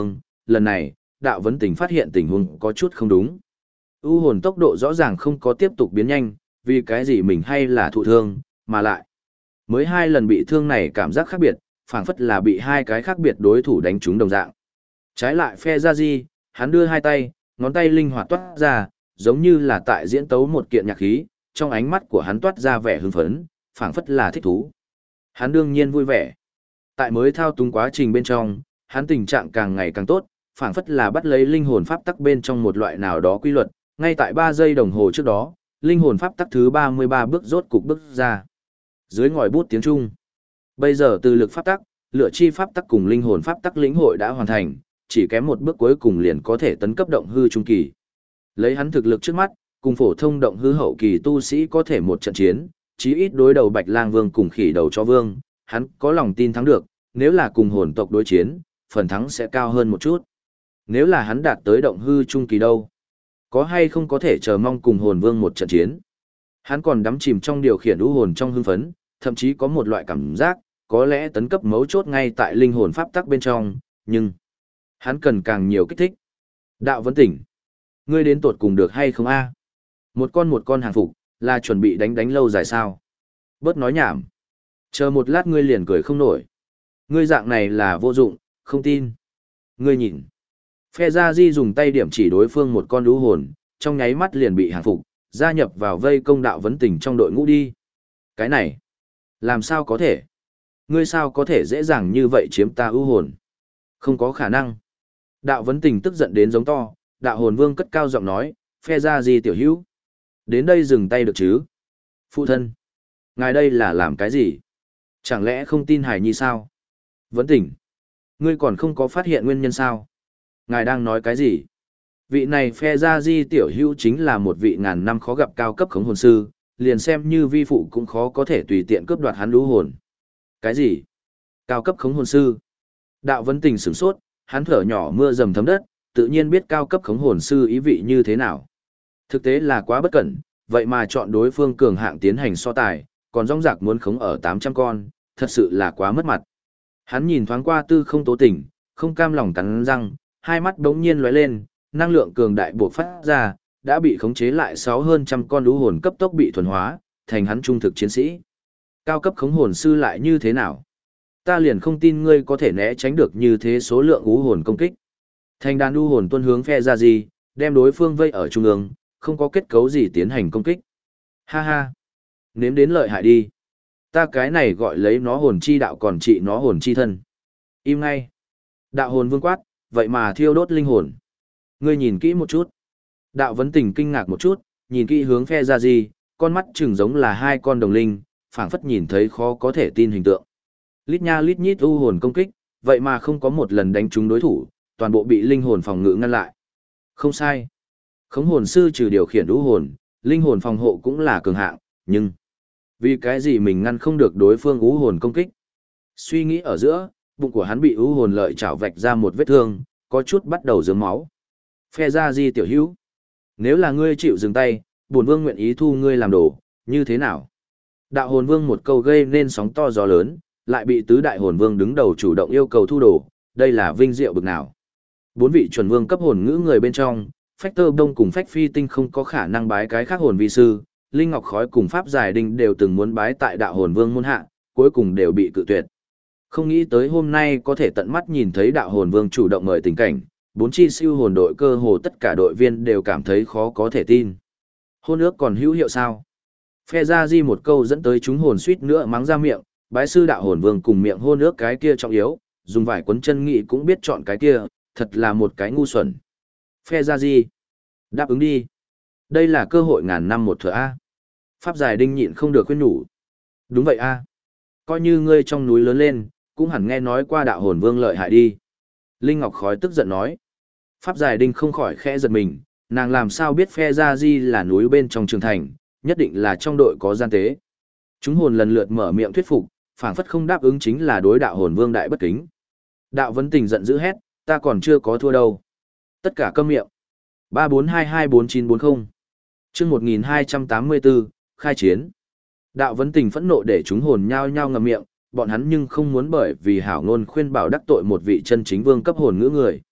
lần này, đạo vấn tình phát hiện tình huống có chút không đúng. U hồn tốc độ rõ ràng không có tiếp tục biến nhanh, vì cái gì mình hay là thụ thương, mà lại. Mới hai lần bị thương này cảm giác khác biệt, phảng phất là bị hai cái khác biệt đối thủ đánh trúng đồng dạng. Trái lại phe ra di, hắn đưa hai tay, ngón tay linh hoạt toát ra, giống như là tại diễn tấu một kiện nhạc khí, trong ánh mắt của hắn toát ra vẻ hưng phấn, phảng phất là thích thú. Hắn đương nhiên vui vẻ. Tại mới thao túng quá trình bên trong, hắn tình trạng càng ngày càng tốt, phảng phất là bắt lấy linh hồn pháp tắc bên trong một loại nào đó quy luật, ngay tại ba giây đồng hồ trước đó, linh hồn pháp tắc thứ ba mươi ba bước rốt cục bước ra. Dưới ngòi bút tiếng Trung. Bây giờ từ lực pháp tắc, lựa chi pháp tắc cùng linh hồn pháp tắc lĩnh hội đã hoàn thành, chỉ kém một bước cuối cùng liền có thể tấn cấp động hư trung kỳ. Lấy hắn thực lực trước mắt, cùng phổ thông động hư hậu kỳ tu sĩ có thể một trận chiến, chí ít đối đầu Bạch Lang Vương cùng Khỉ Đầu Chó Vương, hắn có lòng tin thắng được, nếu là cùng hồn tộc đối chiến, phần thắng sẽ cao hơn một chút. Nếu là hắn đạt tới động hư trung kỳ đâu, có hay không có thể chờ mong cùng hồn vương một trận chiến. Hắn còn đắm chìm trong điều khiển u hồn trong hưng phấn, thậm chí có một loại cảm giác, có lẽ tấn cấp mấu chốt ngay tại linh hồn pháp tắc bên trong, nhưng hắn cần càng nhiều kích thích. Đạo vấn tỉnh. Ngươi đến tột cùng được hay không a? Một con một con hàng phục, là chuẩn bị đánh đánh lâu dài sao? Bớt nói nhảm. Chờ một lát ngươi liền cười không nổi. Ngươi dạng này là vô dụng, không tin. Ngươi nhìn. Phe Gia Di dùng tay điểm chỉ đối phương một con lũ hồn, trong nháy mắt liền bị hàng phục, gia nhập vào vây công đạo vấn tình trong đội ngũ đi. Cái này, làm sao có thể? Ngươi sao có thể dễ dàng như vậy chiếm ta ưu hồn? Không có khả năng. Đạo vấn tình tức giận đến giống to, đạo hồn vương cất cao giọng nói, phe Gia Di tiểu hữu. Đến đây dừng tay được chứ? Phụ thân, ngài đây là làm cái gì? Chẳng lẽ không tin Hải Nhi sao? Vấn tình, ngươi còn không có phát hiện nguyên nhân sao? Ngài đang nói cái gì? Vị này phe Gia Di tiểu hữu chính là một vị ngàn năm khó gặp cao cấp khống hồn sư, liền xem như vi phụ cũng khó có thể tùy tiện cướp đoạt hắn lũ hồn. Cái gì? Cao cấp khống hồn sư? Đạo vấn tình sửng sốt, hắn thở nhỏ mưa dầm thấm đất, tự nhiên biết cao cấp khống hồn sư ý vị như thế nào. Thực tế là quá bất cẩn, vậy mà chọn đối phương cường hạng tiến hành so tài, còn rong rạc muốn khống ở tám trăm con, thật sự là quá mất mặt. Hắn nhìn thoáng qua tư không tố tỉnh, không cam lòng cắn răng, hai mắt đống nhiên lóe lên, năng lượng cường đại buộc phát ra, đã bị khống chế lại sáu hơn trăm con lũ hồn cấp tốc bị thuần hóa, thành hắn trung thực chiến sĩ. Cao cấp khống hồn sư lại như thế nào? Ta liền không tin ngươi có thể né tránh được như thế số lượng lũ hồn công kích. Thành đàn lũ hồn tuân hướng phe ra gì, đem đối phương vây ở trung ương, không có kết cấu gì tiến hành công kích. Ha ha! Nếm đến lợi hại đi. Ta cái này gọi lấy nó hồn chi đạo còn trị nó hồn chi thân. Im ngay. Đạo hồn vương quát, vậy mà thiêu đốt linh hồn. Ngươi nhìn kỹ một chút. Đạo vấn tình kinh ngạc một chút, nhìn kỹ hướng phe ra gì, con mắt chừng giống là hai con đồng linh, phảng phất nhìn thấy khó có thể tin hình tượng. Lít nha lít nhít u hồn công kích, vậy mà không có một lần đánh trúng đối thủ, toàn bộ bị linh hồn phòng ngự ngăn lại. Không sai. Khống hồn sư trừ điều khiển u hồn, linh hồn phòng hộ cũng là cường hạng, nhưng vì cái gì mình ngăn không được đối phương u hồn công kích? Suy nghĩ ở giữa, bụng của hắn bị u hồn lợi chảo vạch ra một vết thương, có chút bắt đầu rớm máu. Phe Gia Di tiểu hữu, nếu là ngươi chịu dừng tay, bổn vương nguyện ý thu ngươi làm đồ, như thế nào? Đạo hồn vương một câu gây nên sóng to gió lớn, lại bị tứ đại hồn vương đứng đầu chủ động yêu cầu thu đồ, đây là vinh diệu bực nào? Bốn vị chuẩn vương cấp hồn ngữ người bên trong, Phách Tơ Đông cùng Phách Phi Tinh không có khả năng bái cái khác hồn vi sư, Linh Ngọc Khói cùng Pháp Giải Đinh đều từng muốn bái tại đạo hồn vương môn hạ, cuối cùng đều bị cự tuyệt. Không nghĩ tới hôm nay có thể tận mắt nhìn thấy đạo hồn vương chủ động mời tình cảnh, bốn chi siêu hồn đội cơ hồ tất cả đội viên đều cảm thấy khó có thể tin. Hôn ước còn hữu hiệu sao? Phe Gia Di một câu dẫn tới chúng hồn suýt nữa mắng ra miệng, bái sư đạo hồn vương cùng miệng hôn ước cái kia trọng yếu, dùng vải quấn chân nghị cũng biết chọn cái kia, thật là một cái ngu xuẩn. Phe Gia Di, đáp ứng đi. Đây là cơ hội ngàn năm một thừa A. Pháp Giải Đinh nhịn không được khuyên nhủ. Đúng vậy A. Coi như ngươi trong núi lớn lên, cũng hẳn nghe nói qua đạo hồn vương lợi hại đi. Linh Ngọc Khói tức giận nói. Pháp Giải Đinh không khỏi khẽ giật mình, nàng làm sao biết phe Gia Di là núi bên trong trường thành, nhất định là trong đội có gian tế. Chúng hồn lần lượt mở miệng thuyết phục, phảng phất không đáp ứng chính là đối đạo hồn vương đại bất kính. Đạo vấn tình giận dữ hét, ta còn chưa có thua đâu. Tất cả câm miệng. ba bốn hai hai bốn chín bốn không. Chương một nghìn hai trăm tám mươi bốn, khai chiến. Đạo vấn tình phẫn nộ để chúng hồn nhao nhao ngậm miệng, bọn hắn nhưng không muốn bởi vì hảo ngôn khuyên bảo đắc tội một vị chân chính vương cấp hồn ngữ người.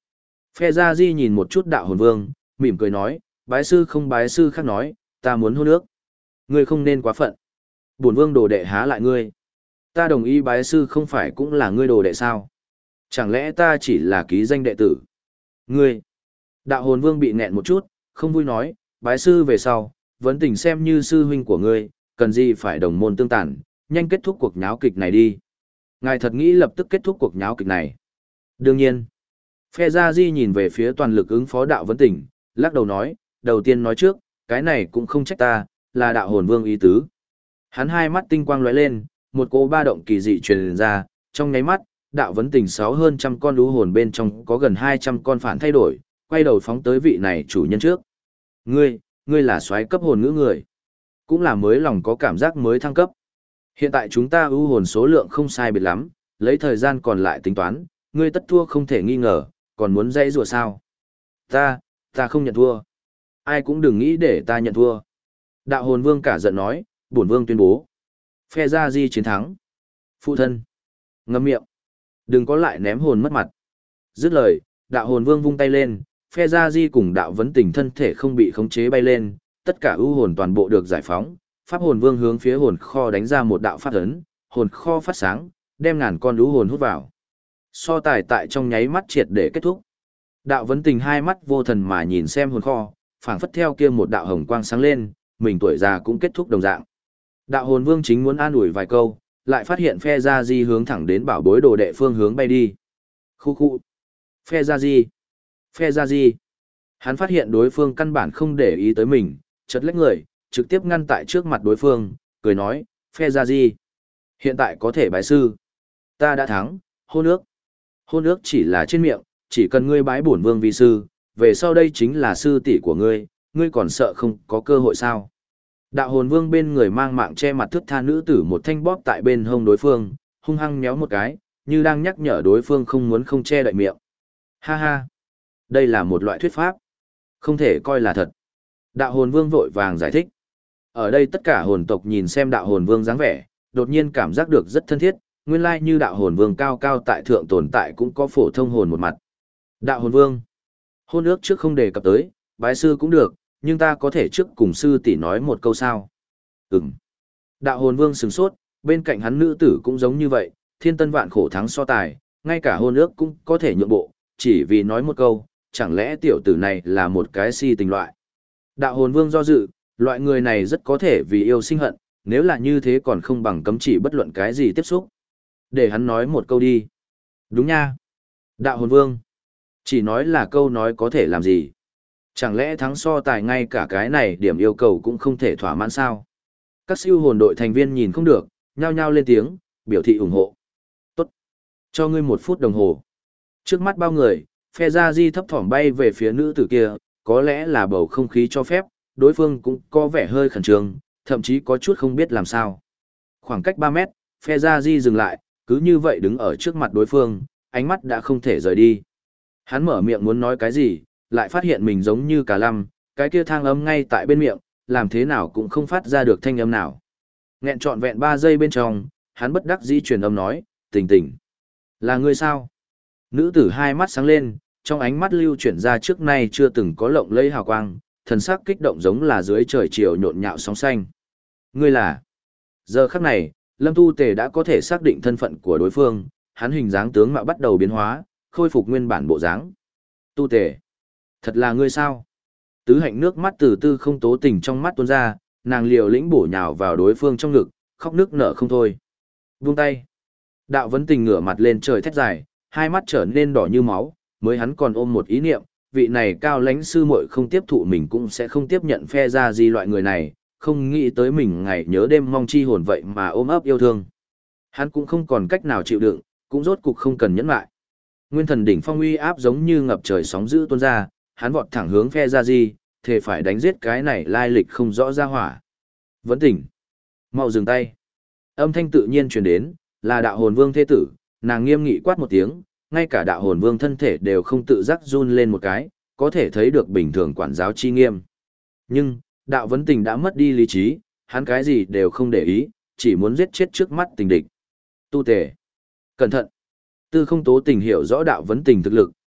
Phe Gia Di nhìn một chút đạo hồn vương, mỉm cười nói, bái sư không bái sư khác nói, ta muốn hôn ước. Ngươi không nên quá phận. Bổn vương đồ đệ há lại ngươi. Ta đồng ý bái sư không phải cũng là ngươi đồ đệ sao? Chẳng lẽ ta chỉ là ký danh đệ tử? Ngươi! Đạo hồn vương bị nghẹn một chút, không vui nói, bái sư về sau, vẫn tình xem như sư huynh của ngươi, cần gì phải đồng môn tương tàn, nhanh kết thúc cuộc nháo kịch này đi. Ngài thật nghĩ lập tức kết thúc cuộc nháo kịch này. Đương nhiên. Phe Gia Di nhìn về phía toàn lực ứng phó đạo vấn tình, lắc đầu nói, đầu tiên nói trước, cái này cũng không trách ta, là đạo hồn vương ý tứ. Hắn hai mắt tinh quang lóe lên, một cỗ ba động kỳ dị truyền ra, trong nháy mắt, đạo vấn tình sáu hơn trăm con lũ hồn bên trong có gần hai trăm con phản thay đổi, quay đầu phóng tới vị này chủ nhân trước. Ngươi, ngươi là soái cấp hồn ngữ người. Cũng là mới lòng có cảm giác mới thăng cấp. Hiện tại chúng ta ưu hồn số lượng không sai biệt lắm, lấy thời gian còn lại tính toán, ngươi tất thua không thể nghi ngờ, còn muốn dãy rủa sao? Ta, ta không nhận thua. Ai cũng đừng nghĩ để ta nhận thua. Đạo hồn vương cả giận nói, bổn vương tuyên bố. Phe Gia Di chiến thắng. Phụ thân. Ngậm miệng. Đừng có lại ném hồn mất mặt. Dứt lời, đạo hồn vương vung tay lên, Phe Gia Di cùng đạo vấn tình thân thể không bị khống chế bay lên, tất cả ưu hồn toàn bộ được giải phóng. Pháp hồn vương hướng phía hồn kho đánh ra một đạo pháp ấn, hồn kho phát sáng, đem ngàn con ưu hồn hút vào. So tài tại trong nháy mắt triệt để kết thúc. Đạo vấn tình hai mắt vô thần mà nhìn xem hồn kho, phảng phất theo kia một đạo hồng quang sáng lên, mình tuổi già cũng kết thúc đồng dạng. Đạo hồn vương chính muốn an ủi vài câu, lại phát hiện Phe Gia Di hướng thẳng đến bảo bối đồ đệ phương hướng bay đi. Khu khu. Phe Gia Di. Phe Gia Di. Hắn phát hiện đối phương căn bản không để ý tới mình, chợt lách người, trực tiếp ngăn tại trước mặt đối phương, cười nói, Phe Gia Di. Hiện tại có thể bái sư. Ta đã thắng, hôn ước. Hôn ước chỉ là trên miệng, chỉ cần ngươi bái bổn vương vi sư, về sau đây chính là sư tỷ của ngươi, ngươi còn sợ không có cơ hội sao? Đạo hồn vương bên người mang mạng che mặt thước tha nữ tử một thanh bóp tại bên hông đối phương, hung hăng méo một cái, như đang nhắc nhở đối phương không muốn không che đậy miệng. Ha ha! Đây là một loại thuyết pháp. Không thể coi là thật. Đạo hồn vương vội vàng giải thích. Ở đây tất cả hồn tộc nhìn xem đạo hồn vương dáng vẻ, đột nhiên cảm giác được rất thân thiết, nguyên lai như đạo hồn vương cao cao tại thượng tồn tại cũng có phổ thông hồn một mặt. Đạo hồn vương. Hôn ước trước không đề cập tới, bái sư cũng được, nhưng ta có thể trước cùng sư tỷ nói một câu sao. Ừm. Đạo hồn vương sừng sốt, bên cạnh hắn nữ tử cũng giống như vậy, thiên tân vạn khổ thắng so tài, ngay cả hôn ước cũng có thể nhượng bộ, chỉ vì nói một câu, chẳng lẽ tiểu tử này là một cái si tình loại. Đạo hồn vương do dự, loại người này rất có thể vì yêu sinh hận, nếu là như thế còn không bằng cấm chỉ bất luận cái gì tiếp xúc. Để hắn nói một câu đi. Đúng nha. Đạo hồn vương. Chỉ nói là câu nói có thể làm gì. Chẳng lẽ thắng so tài ngay cả cái này điểm yêu cầu cũng không thể thỏa mãn sao? Các siêu hồn đội thành viên nhìn không được, nhao nhao lên tiếng, biểu thị ủng hộ. Tốt. Cho ngươi một phút đồng hồ. Trước mắt bao người, Phe Gia Di thấp thỏm bay về phía nữ tử kia, có lẽ là bầu không khí cho phép, đối phương cũng có vẻ hơi khẩn trương, thậm chí có chút không biết làm sao. Khoảng cách ba mét, Phe Gia Di dừng lại, cứ như vậy đứng ở trước mặt đối phương, ánh mắt đã không thể rời đi. Hắn mở miệng muốn nói cái gì, lại phát hiện mình giống như cả lăm, cái kia thang âm ngay tại bên miệng, làm thế nào cũng không phát ra được thanh âm nào. Nghẹn trọn vẹn ba giây bên trong, hắn bất đắc dĩ truyền âm nói, tình tình. Là ngươi sao? Nữ tử hai mắt sáng lên, trong ánh mắt lưu chuyển ra trước nay chưa từng có lộng lẫy hào quang, thần sắc kích động giống là dưới trời chiều nhộn nhạo sóng xanh. Ngươi là? Giờ khắc này, Lâm Tu Tề đã có thể xác định thân phận của đối phương, hắn hình dáng tướng mạo bắt đầu biến hóa, khôi phục nguyên bản bộ dáng. Tu Tề, thật là ngươi sao? Tứ Hạnh nước mắt từ tư không tố tình trong mắt tuôn ra, nàng liều lĩnh bổ nhào vào đối phương trong ngực, khóc nước nở không thôi. Buông tay. Đạo Vấn Tình ngửa mặt lên trời thét dài, hai mắt trở nên đỏ như máu, mới hắn còn ôm một ý niệm, vị này cao lãnh sư muội không tiếp thụ mình cũng sẽ không tiếp nhận Phe Gia Di loại người này, không nghĩ tới mình ngày nhớ đêm mong chi hồn vậy mà ôm ấp yêu thương. Hắn cũng không còn cách nào chịu đựng, cũng rốt cục không cần nhẫn lại. Nguyên thần đỉnh phong uy áp giống như ngập trời sóng dữ tuôn ra, hắn vọt thẳng hướng Phe Gia Di, thề phải đánh giết cái này lai lịch không rõ ra hỏa. Vấn Tình, mau dừng tay. Âm thanh tự nhiên truyền đến, là đạo hồn vương thế tử, nàng nghiêm nghị quát một tiếng, ngay cả đạo hồn vương thân thể đều không tự giác run lên một cái, có thể thấy được bình thường quản giáo chi nghiêm. Nhưng, đạo Vấn Tình đã mất đi lý trí, hắn cái gì đều không để ý, chỉ muốn giết chết trước mắt tình địch. Tu Tề, cẩn thận. Tư không tố tình hiểu rõ đạo Vấn Tình thực lực,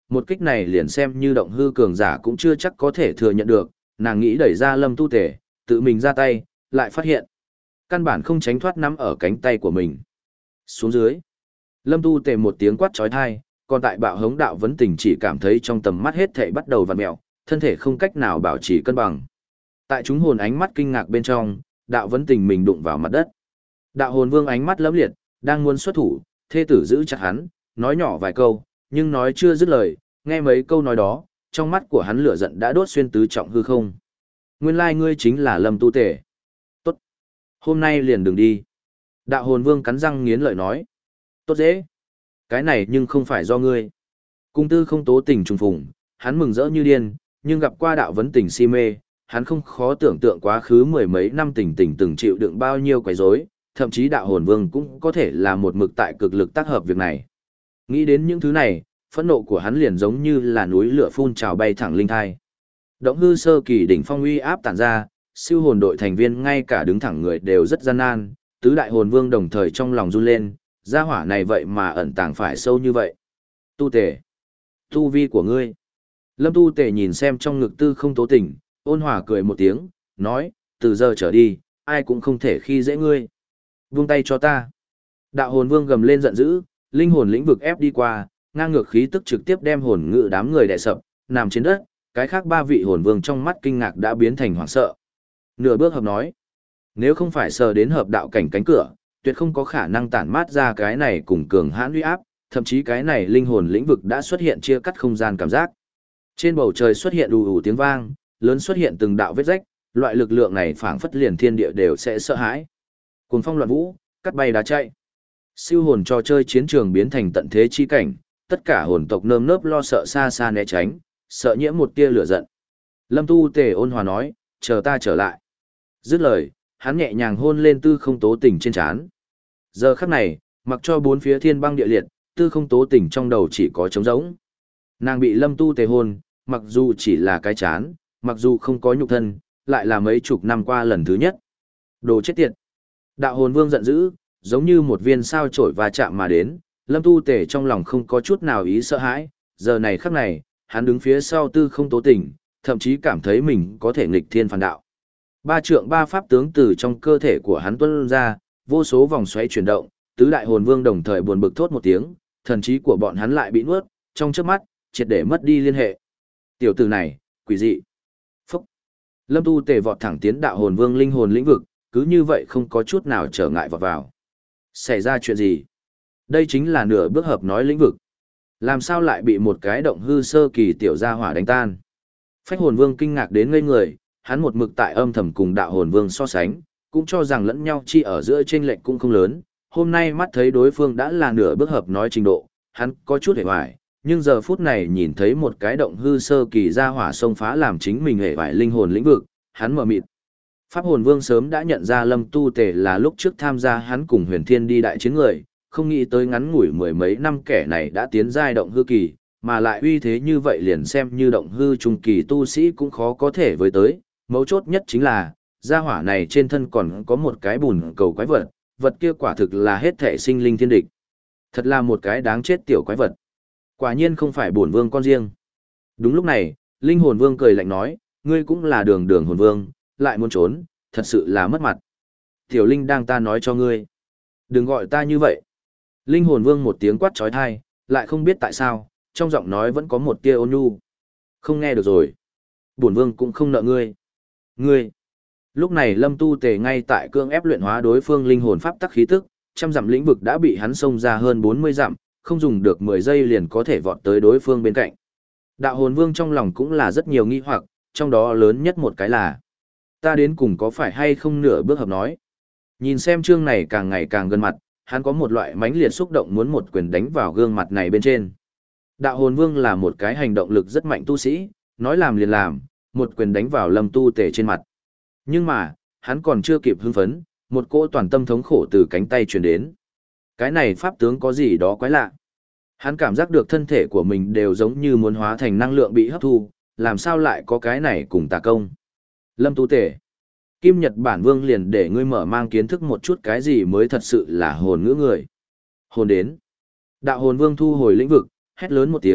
Một kích này liền xem như động hư cường giả cũng chưa chắc có thể thừa nhận được, nàng nghĩ đẩy ra Lâm Tu Tể, tự mình ra tay, lại phát hiện. Căn bản không tránh thoát nắm ở cánh tay của mình. Xuống dưới. Lâm Tu Tể một tiếng quát trói thai, còn tại bạo hống đạo vấn tình chỉ cảm thấy trong tầm mắt hết thảy bắt đầu vặn mẹo, thân thể không cách nào bảo trì cân bằng. Tại chúng hồn ánh mắt kinh ngạc bên trong, đạo vấn tình mình đụng vào mặt đất. Đạo hồn vương ánh mắt lấm liệt, đang muốn xuất thủ, thê tử giữ chặt hắn, nói nhỏ vài câu, nhưng nói chưa dứt lời, nghe mấy câu nói đó, trong mắt của hắn lửa giận đã đốt xuyên tứ trọng hư không. Nguyên lai ngươi chính là Lâm Tu Tể. Tốt. Hôm nay liền đừng đi. Đạo hồn vương cắn răng nghiến lợi nói. Tốt dễ. Cái này nhưng không phải do ngươi. Cung tư không tố tình trùng phùng, hắn mừng rỡ như điên, nhưng gặp qua đạo vấn tình si mê, hắn không khó tưởng tượng quá khứ mười mấy năm tình tình từng chịu đựng bao nhiêu quấy rối, thậm chí đạo hồn vương cũng có thể là một mực tại cực lực tác hợp việc này. Nghĩ đến những thứ này, phẫn nộ của hắn liền giống như là núi lửa phun trào bay thẳng linh thai. Động hư sơ kỳ đỉnh phong uy áp tản ra, siêu hồn đội thành viên ngay cả đứng thẳng người đều rất gian nan, tứ đại hồn vương đồng thời trong lòng run lên, gia hỏa này vậy mà ẩn tàng phải sâu như vậy. Tu Tể, tu vi của ngươi. Lâm Tu Tể nhìn xem trong ngực tư không tố tình, ôn hòa cười một tiếng, nói, từ giờ trở đi, ai cũng không thể khi dễ ngươi. Vung tay cho ta. Đạo hồn vương gầm lên giận dữ, linh hồn lĩnh vực ép đi qua, ngang ngược khí tức trực tiếp đem hồn ngự đám người đè sập, nằm trên đất, cái khác ba vị hồn vương trong mắt kinh ngạc đã biến thành hoảng sợ. Nửa bước hợp nói, nếu không phải sờ đến hợp đạo cảnh cánh cửa, tuyệt không có khả năng tản mát ra cái này cùng cường hãn uy áp, thậm chí cái này linh hồn lĩnh vực đã xuất hiện chia cắt không gian cảm giác. Trên bầu trời xuất hiện ù ù tiếng vang, lớn xuất hiện từng đạo vết rách, loại lực lượng này phảng phất liền thiên địa đều sẽ sợ hãi. Cuồng phong loạn vũ, cắt bay đá chạy. Siêu hồn trò chơi chiến trường biến thành tận thế chi cảnh, tất cả hồn tộc nơm nớp lo sợ xa xa né tránh, sợ nhiễm một tia lửa giận. Lâm Tu Tể ôn hòa nói, chờ ta trở lại. Dứt lời, hắn nhẹ nhàng hôn lên tư không tố tình trên trán. Giờ khắc này, mặc cho bốn phía thiên băng địa liệt, tư không tố tình trong đầu chỉ có trống rỗng. Nàng bị Lâm Tu Tể hôn, mặc dù chỉ là cái chán, mặc dù không có nhục thân, lại là mấy chục năm qua lần thứ nhất. Đồ chết tiệt. Đạo hồn vương giận dữ, giống như một viên sao chổi va chạm mà đến, Lâm Tu Tể trong lòng không có chút nào ý sợ hãi, giờ này khắc này, hắn đứng phía sau tư không tố tình, thậm chí cảm thấy mình có thể nghịch thiên phản đạo. Ba trượng ba pháp tướng từ trong cơ thể của hắn tuôn ra, vô số vòng xoáy chuyển động, tứ đại hồn vương đồng thời buồn bực thốt một tiếng, thần trí của bọn hắn lại bị nuốt, trong chớp mắt, triệt để mất đi liên hệ. Tiểu tử này, quỷ dị. Phúc. Lâm Tu Tể vọt thẳng tiến đạo hồn vương linh hồn lĩnh vực, cứ như vậy không có chút nào trở ngại vọt vào. Xảy ra chuyện gì? Đây chính là nửa bước hợp nói lĩnh vực. Làm sao lại bị một cái động hư sơ kỳ tiểu gia hỏa đánh tan? Phách hồn vương kinh ngạc đến ngây người, hắn một mực tại âm thầm cùng đạo hồn vương so sánh, cũng cho rằng lẫn nhau chi ở giữa chênh lệch cũng không lớn. Hôm nay mắt thấy đối phương đã là nửa bước hợp nói trình độ, hắn có chút hề hoài, nhưng giờ phút này nhìn thấy một cái động hư sơ kỳ gia hỏa xông phá làm chính mình hề hoài linh hồn lĩnh vực, hắn mở mịt. Pháp hồn vương sớm đã nhận ra Lâm Tu Tể là lúc trước tham gia hắn cùng huyền thiên đi đại chiến người, không nghĩ tới ngắn ngủi mười mấy năm kẻ này đã tiến giai động hư kỳ, mà lại uy thế như vậy liền xem như động hư trung kỳ tu sĩ cũng khó có thể với tới. Mấu chốt nhất chính là, gia hỏa này trên thân còn có một cái bùn cầu quái vật, vật kia quả thực là hết thể sinh linh thiên địch. Thật là một cái đáng chết tiểu quái vật. Quả nhiên không phải bổn vương con riêng. Đúng lúc này, linh hồn vương cười lạnh nói, ngươi cũng là đường đường hồn vương, lại muốn trốn, thật sự là mất mặt. Tiểu linh đang ta nói cho ngươi. Đừng gọi ta như vậy. Linh hồn vương một tiếng quát trói thai, lại không biết tại sao, trong giọng nói vẫn có một tia ôn nhu. Không nghe được rồi. Bổn vương cũng không nợ ngươi. Ngươi. Lúc này Lâm Tu Tể ngay tại cương ép luyện hóa đối phương linh hồn pháp tắc khí tức, trăm dặm lĩnh vực đã bị hắn xông ra hơn bốn mươi dặm, không dùng được mười giây liền có thể vọt tới đối phương bên cạnh. Đạo hồn vương trong lòng cũng là rất nhiều nghi hoặc, trong đó lớn nhất một cái là ta đến cùng có phải hay không nửa bước hợp nói. Nhìn xem chương này càng ngày càng gần mặt, hắn có một loại mãnh liệt xúc động muốn một quyền đánh vào gương mặt này bên trên. Đạo hồn vương là một cái hành động lực rất mạnh tu sĩ, nói làm liền làm, một quyền đánh vào Lâm Tu Tể trên mặt. Nhưng mà, hắn còn chưa kịp hưng phấn, một cỗ toàn tâm thống khổ từ cánh tay truyền đến. Cái này pháp tướng có gì đó quái lạ. Hắn cảm giác được thân thể của mình đều giống như muốn hóa thành năng lượng bị hấp thu, làm sao lại có cái này cùng tà công. Lâm Tu Tể, Kim Nhật Bản Vương liền để ngươi mở mang kiến thức một chút cái gì mới thật sự là hồn ngữ người. Hồn đến. Đạo hồn vương thu hồi lĩnh vực, hét lớn một tiếng,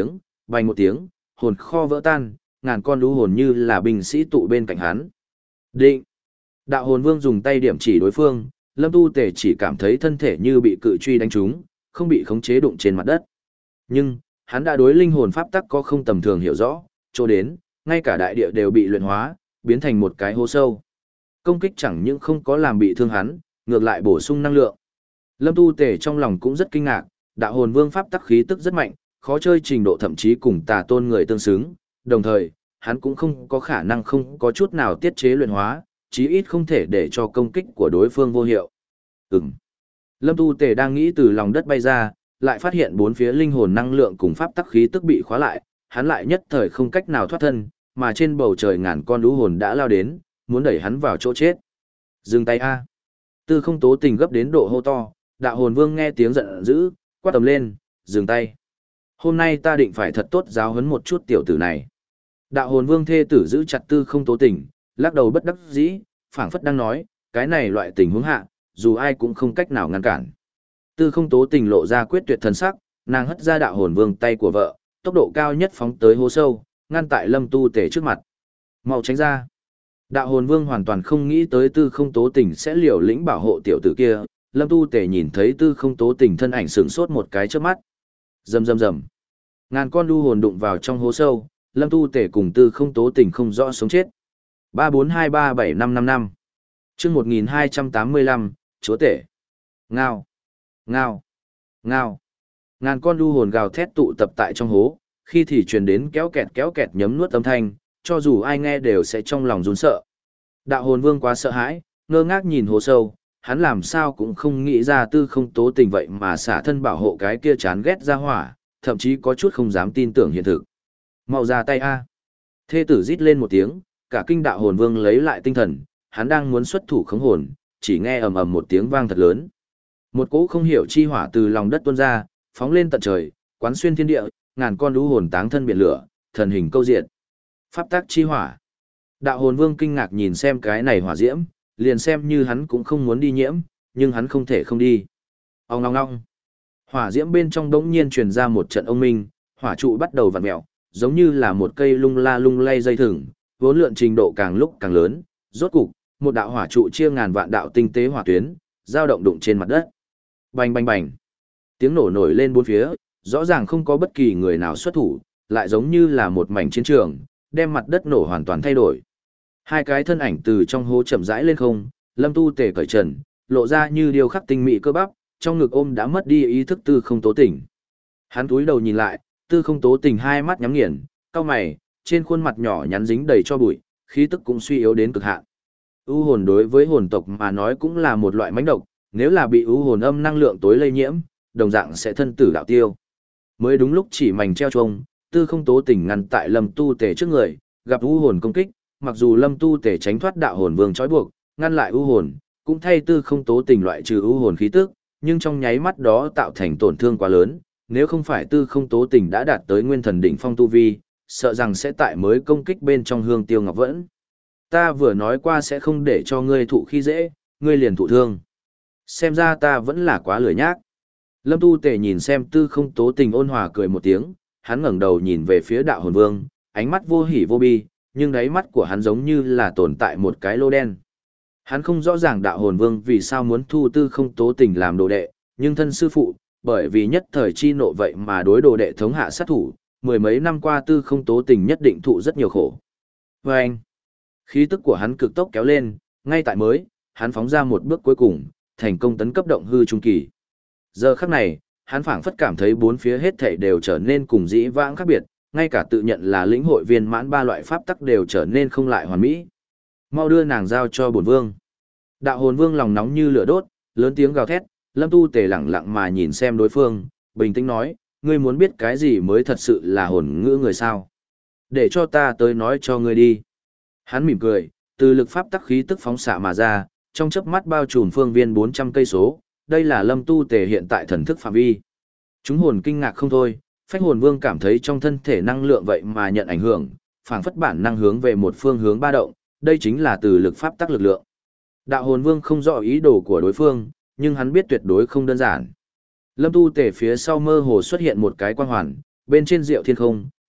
bành một tiếng, hồn kho vỡ tan, ngàn con lũ hồn như là binh sĩ tụ bên cạnh hắn. Định. Đạo hồn vương dùng tay điểm chỉ đối phương, Lâm Tu Tề chỉ cảm thấy thân thể như bị cự truy đánh trúng, không bị khống chế đụng trên mặt đất. Nhưng, hắn đã đối linh hồn pháp tắc có không tầm thường hiểu rõ, chỗ đến, ngay cả đại địa đều bị luyện hóa, biến thành một cái hố sâu. Công kích chẳng những không có làm bị thương hắn, ngược lại bổ sung năng lượng. Lâm Tu Tề trong lòng cũng rất kinh ngạc, đạo hồn vương pháp tắc khí tức rất mạnh, khó chơi trình độ thậm chí cùng tà tôn người tương xứng, đồng thời, hắn cũng không có khả năng không có chút nào tiết chế luyện hóa, chí ít không thể để cho công kích của đối phương vô hiệu. Ừm. Lâm Tu Tề đang nghĩ từ lòng đất bay ra, lại phát hiện bốn phía linh hồn năng lượng cùng pháp tắc khí tức bị khóa lại, hắn lại nhất thời không cách nào thoát thân, mà trên bầu trời ngàn con lũ hồn đã lao đến, muốn đẩy hắn vào chỗ chết. Dừng tay a. Tư Không Tố Tình gấp đến độ hô to, đạo hồn vương nghe tiếng giận dữ, quát tầm lên, dừng tay. Hôm nay ta định phải thật tốt giáo huấn một chút tiểu tử này. Đạo hồn vương thê tử giữ chặt Tư Không Tố Tình, lắc đầu bất đắc dĩ, phảng phất đang nói, cái này loại tình huống hạ, dù ai cũng không cách nào ngăn cản. Tư Không Tố Tình lộ ra quyết tuyệt thần sắc, nàng hất ra đạo hồn vương tay của vợ, tốc độ cao nhất phóng tới hố sâu, ngăn tại Lâm Tu Tề trước mặt. Mau tránh ra. Đạo hồn vương hoàn toàn không nghĩ tới Tư Không Tố Tình sẽ liều lĩnh bảo hộ tiểu tử kia, Lâm Tu Tề nhìn thấy Tư Không Tố Tình thân ảnh sửng sốt một cái trước mắt. Rầm rầm rầm. Ngàn con lưu hồn đụng vào trong hố sâu, Lâm Tu Tề cùng Tư Không Tố Tình không rõ sống chết. ba bốn hai ba bảy năm năm năm. Chương một nghìn hai trăm tám mươi lăm, chúa tể. Ngao. Ngao. Ngao. Ngàn con lưu hồn gào thét tụ tập tại trong hố, khi thì truyền đến kéo kẹt kéo kẹt nhấm nuốt âm thanh, cho dù ai nghe đều sẽ trong lòng run sợ. Đạo hồn vương quá sợ hãi, ngơ ngác nhìn hố sâu, hắn làm sao cũng không nghĩ ra Tư Không Tố Tình vậy mà xả thân bảo hộ cái kia chán ghét ra hỏa, thậm chí có chút không dám tin tưởng hiện thực. Mau ra tay a. Thê tử rít lên một tiếng, cả kinh đạo hồn vương lấy lại tinh thần, hắn đang muốn xuất thủ khống hồn, chỉ nghe ầm ầm một tiếng vang thật lớn. Một cỗ không hiểu chi hỏa từ lòng đất tuôn ra, phóng lên tận trời, quán xuyên thiên địa, ngàn con lũ hồn táng thân biển lửa, thần hình câu diện. Pháp tắc chi hỏa. Đạo hồn vương kinh ngạc nhìn xem cái này hỏa diễm, liền xem như hắn cũng không muốn đi nhiễm, nhưng hắn không thể không đi. Ong ong ong. Hỏa diễm bên trong đống nhiên truyền ra một trận ông minh, hỏa trụ bắt đầu vặn mèo, giống như là một cây lung la lung lay dây thừng, vốn lượn trình độ càng lúc càng lớn, rốt cục, một đạo hỏa trụ chia ngàn vạn đạo tinh tế hỏa tuyến, dao động đụng trên mặt đất. Bành bành bành. Tiếng nổ nổi lên bốn phía, rõ ràng không có bất kỳ người nào xuất thủ, lại giống như là một mảnh chiến trường, đem mặt đất nổ hoàn toàn thay đổi. Hai cái thân ảnh từ trong hố chậm rãi lên không, Lâm Tu Tề cởi trần, lộ ra như điêu khắc tinh mỹ cơ bắp, trong ngực ôm đã mất đi ý thức Tư Không Tố Tình. Hắn cúi đầu nhìn lại, Tư Không Tố Tình hai mắt nhắm nghiền, cau mày, trên khuôn mặt nhỏ nhắn dính đầy cho bụi, khí tức cũng suy yếu đến cực hạn. U hồn đối với hồn tộc mà nói cũng là một loại mãnh độc, nếu là bị u hồn âm năng lượng tối lây nhiễm, đồng dạng sẽ thân tử đạo tiêu. Mới đúng lúc chỉ mảnh treo chuông, Tư Không Tố Tình ngăn tại Lâm Tu Tề trước người, gặp u hồn công kích, mặc dù Lâm Tu Tề tránh thoát đạo hồn vương trói buộc, ngăn lại u hồn, cũng thay Tư Không Tố Tình loại trừ u hồn khí tức, nhưng trong nháy mắt đó tạo thành tổn thương quá lớn, nếu không phải Tư Không Tố Tình đã đạt tới nguyên thần đỉnh phong tu vi, sợ rằng sẽ tại mới công kích bên trong Hương Tiêu Ngọc Vẫn. Ta vừa nói qua sẽ không để cho ngươi thụ khi dễ, ngươi liền thụ thương. Xem ra ta vẫn là quá lười nhác. Lâm Tu Tề nhìn xem Tư Không Tố Tình ôn hòa cười một tiếng, hắn ngẩng đầu nhìn về phía đạo hồn vương, ánh mắt vô hỉ vô bi, nhưng đáy mắt của hắn giống như là tồn tại một cái lô đen. Hắn không rõ ràng đạo hồn vương vì sao muốn thu Tư Không Tố Tình làm đồ đệ, nhưng thân sư phụ, bởi vì nhất thời chi nộ vậy mà đối đồ đệ thống hạ sát thủ, mười mấy năm qua Tư Không Tố Tình nhất định thụ rất nhiều khổ. Và anh, khí tức của hắn cực tốc kéo lên, ngay tại mới, hắn phóng ra một bước cuối cùng, thành công tấn cấp động hư trung kỳ. Giờ khắc này, hắn phảng phất cảm thấy bốn phía hết thảy đều trở nên cùng dĩ vãng khác biệt, ngay cả tự nhận là lĩnh hội viên mãn ba loại pháp tắc đều trở nên không lại hoàn mỹ. Mau đưa nàng giao cho bổn vương. Đạo hồn vương lòng nóng như lửa đốt, lớn tiếng gào thét, Lâm Tu Tề lặng lặng mà nhìn xem đối phương, bình tĩnh nói, ngươi muốn biết cái gì mới thật sự là hồn ngữ người sao? Để cho ta tới nói cho ngươi đi. Hắn mỉm cười, từ lực pháp tắc khí tức phóng xạ mà ra, trong chớp mắt bao trùm phương viên bốn trăm cây số, đây là Lâm Tu Tề hiện tại thần thức phạm vi. Chúng hồn kinh ngạc không thôi, Phách Hồn Vương cảm thấy trong thân thể năng lượng vậy mà nhận ảnh hưởng, phảng phất bản năng hướng về một phương hướng ba động, đây chính là từ lực pháp tắc lực lượng. Đạo Hồn Vương không rõ ý đồ của đối phương, nhưng hắn biết tuyệt đối không đơn giản. Lâm Tu Tề phía sau mơ hồ xuất hiện một cái quang hoàn, bên trên diệu thiên không,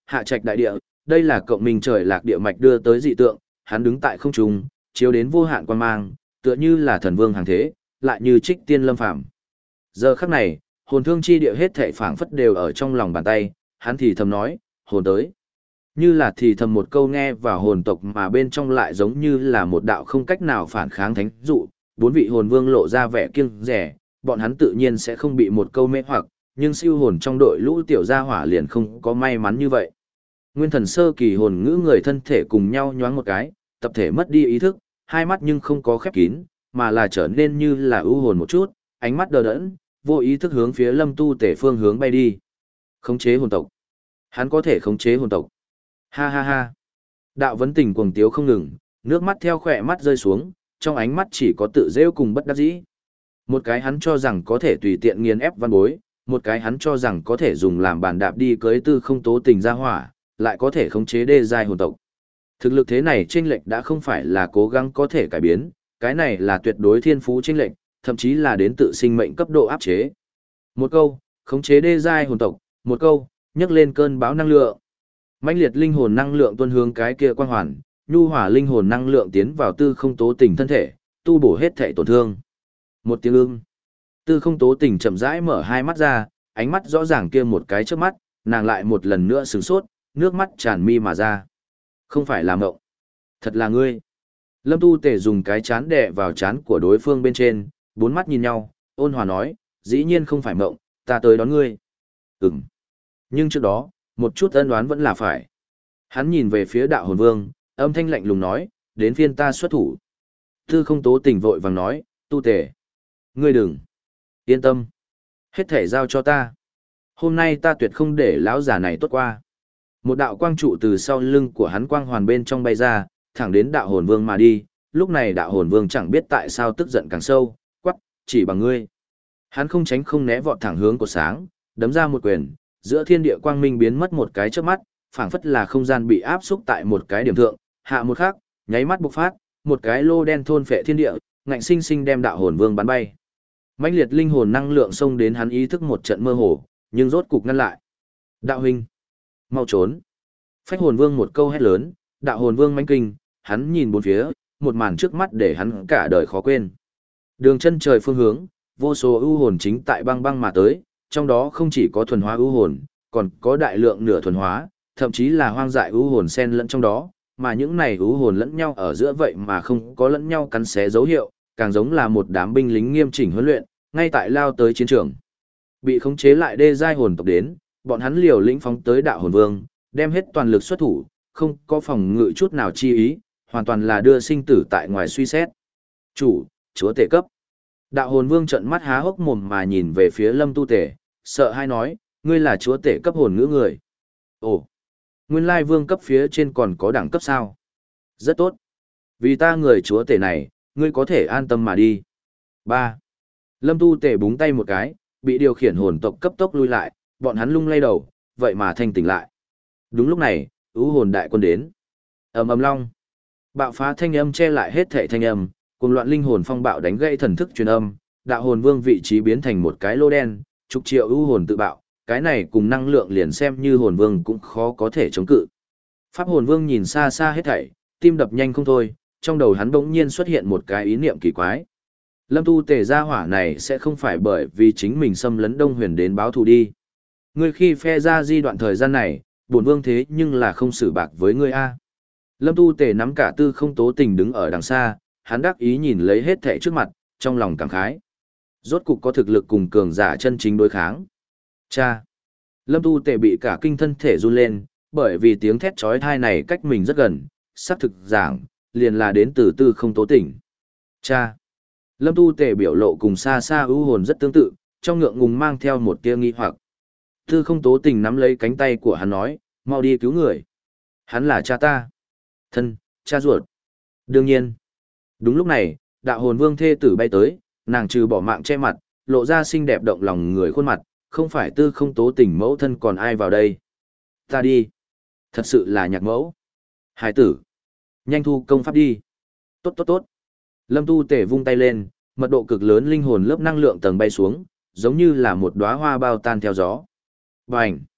hạ trạch đại địa, đây là cộng minh trời lạc địa mạch đưa tới dị tượng, hắn đứng tại không trung, chiếu đến vô hạn quan mang, tựa như là thần vương hàng thế, lại như trích tiên lâm phàm. Giờ khắc này, hồn thương chi địa hết thảy phảng phất đều ở trong lòng bàn tay, hắn thì thầm nói, hồn tới. Như là thì thầm một câu nghe vào hồn tộc mà bên trong lại giống như là một đạo không cách nào phản kháng thánh dụ, bốn vị hồn vương lộ ra vẻ kiêng rẻ, bọn hắn tự nhiên sẽ không bị một câu mê hoặc, nhưng siêu hồn trong đội lũ tiểu gia hỏa liền không có may mắn như vậy. Nguyên thần sơ kỳ hồn ngữ người thân thể cùng nhau nhoáng một cái, tập thể mất đi ý thức, hai mắt nhưng không có khép kín, mà là trở nên như là ưu hồn một chút, ánh mắt đờ đẫn, vô ý thức hướng phía Lâm Tu Tể phương hướng bay đi. Khống chế hồn tộc. Hắn có thể khống chế hồn tộc. Ha ha ha. Đạo vấn tình cuồng tiếu không ngừng, nước mắt theo khỏe mắt rơi xuống, trong ánh mắt chỉ có tự rêu cùng bất đắc dĩ. Một cái hắn cho rằng có thể tùy tiện nghiền ép văn bối, một cái hắn cho rằng có thể dùng làm bàn đạp đi cưới tư không tố tình ra hỏa, lại có thể khống chế đê giai hồn tộc. Thực lực thế này chênh lệch đã không phải là cố gắng có thể cải biến, cái này là tuyệt đối thiên phú chênh lệch, thậm chí là đến tự sinh mệnh cấp độ áp chế. Một câu, khống chế đê giai hồn tộc, một câu, nhấc lên cơn bão năng lượng. Mãnh liệt linh hồn năng lượng tuôn hướng cái kia quang hoàn, nhu hỏa linh hồn năng lượng tiến vào tư không tố tình thân thể, tu bổ hết thể tổn thương. Một tiếng ưng. Tư không tố tình chậm rãi mở hai mắt ra, ánh mắt rõ ràng kia một cái trước mắt, nàng lại một lần nữa sửng sốt, nước mắt tràn mi mà ra. Không phải là mộng. Thật là ngươi. Lâm Tu Tể dùng cái chán đè vào chán của đối phương bên trên, bốn mắt nhìn nhau, ôn hòa nói, dĩ nhiên không phải mộng, ta tới đón ngươi. Ừm. Nhưng trước đó, một chút ân đoán vẫn là phải. Hắn nhìn về phía đạo hồn vương, âm thanh lạnh lùng nói, đến phiên ta xuất thủ. Tư không tố tình vội vàng nói, Tu Tể. Ngươi đừng. Yên tâm. Hết thể giao cho ta. Hôm nay ta tuyệt không để lão già này tốt qua. Một đạo quang trụ từ sau lưng của hắn quang hoàn bên trong bay ra, thẳng đến đạo hồn vương mà đi. Lúc này đạo hồn vương chẳng biết tại sao tức giận càng sâu, quắc, chỉ bằng ngươi. Hắn không tránh không né vọt thẳng hướng của sáng, đấm ra một quyền, giữa thiên địa quang minh biến mất một cái trước mắt, phảng phất là không gian bị áp xúc tại một cái điểm thượng, hạ một khắc, nháy mắt bộc phát, một cái lô đen thôn phệ thiên địa, ngạnh sinh sinh đem đạo hồn vương bắn bay. Mãnh liệt linh hồn năng lượng xông đến hắn ý thức một trận mơ hồ, nhưng rốt cục ngăn lại. Đạo huynh, mau trốn. Phách hồn vương một câu hét lớn, đạo hồn vương mãnh kinh, hắn nhìn bốn phía, một màn trước mắt để hắn cả đời khó quên. Đường chân trời phương hướng, vô số ưu hồn chính tại băng băng mà tới, trong đó không chỉ có thuần hóa ưu hồn, còn có đại lượng nửa thuần hóa, thậm chí là hoang dại ưu hồn xen lẫn trong đó, mà những này ưu hồn lẫn nhau ở giữa vậy mà không có lẫn nhau cắn xé dấu hiệu, càng giống là một đám binh lính nghiêm chỉnh huấn luyện, ngay tại lao tới chiến trường. Bị khống chế lại đê giai hồn tộc đến, bọn hắn liều lĩnh phóng tới đạo hồn vương, đem hết toàn lực xuất thủ, không có phòng ngự chút nào chi ý, hoàn toàn là đưa sinh tử tại ngoài suy xét. Chủ, chúa tể cấp. Đạo hồn vương trợn mắt há hốc mồm mà nhìn về phía Lâm Tu Tể, sợ hai nói, ngươi là chúa tể cấp hồn ngữ người. Ồ, nguyên lai vương cấp phía trên còn có đẳng cấp sao? Rất tốt. Vì ta người chúa tể này, ngươi có thể an tâm mà đi. Ba. Lâm Tu Tể búng tay một cái, bị điều khiển hồn tộc cấp tốc lui lại, bọn hắn lung lay đầu, vậy mà thanh tỉnh lại. Đúng lúc này, ưu hồn đại quân đến. Ầm ầm long. Bạo phá thanh âm che lại hết thảy thanh âm, cùng loạn linh hồn phong bạo đánh gãy thần thức truyền âm, đạo hồn vương vị trí biến thành một cái lô đen, chục triệu ưu hồn tự bạo, cái này cùng năng lượng liền xem như hồn vương cũng khó có thể chống cự. Pháp hồn vương nhìn xa xa hết thảy, tim đập nhanh không thôi, trong đầu hắn bỗng nhiên xuất hiện một cái ý niệm kỳ quái. Lâm Tu Tể gia hỏa này sẽ không phải bởi vì chính mình xâm lấn Đông Huyền đến báo thù đi. Ngươi khi phe ra di đoạn thời gian này, bổn vương thế nhưng là không xử bạc với ngươi a. Lâm Tu Tể nắm cả tư không tố tình đứng ở đằng xa, hắn đắc ý nhìn lấy hết thảy trước mặt, trong lòng cảm khái. Rốt cục có thực lực cùng cường giả chân chính đối kháng. Cha! Lâm Tu Tể bị cả kinh thân thể run lên, bởi vì tiếng thét chói tai này cách mình rất gần, xác thực giảng, liền là đến từ tư không tố tình. Cha! Lâm Tu Tể biểu lộ cùng xa xa ưu hồn rất tương tự, trong ngượng ngùng mang theo một tia nghi hoặc. Tư không tố tình nắm lấy cánh tay của hắn nói, mau đi cứu người. Hắn là cha ta. Thân, cha ruột. Đương nhiên. Đúng lúc này, đạo hồn vương thê tử bay tới, nàng trừ bỏ mạng che mặt, lộ ra xinh đẹp động lòng người khuôn mặt, không phải tư không tố tình mẫu thân còn ai vào đây. Ta đi. Thật sự là nhạc mẫu. Hải tử. Nhanh thu công pháp đi. Tốt tốt tốt. Lâm Tu Tể vung tay lên, mật độ cực lớn linh hồn lớp năng lượng tầng bay xuống, giống như là một đóa hoa bao tan theo gió. Bành!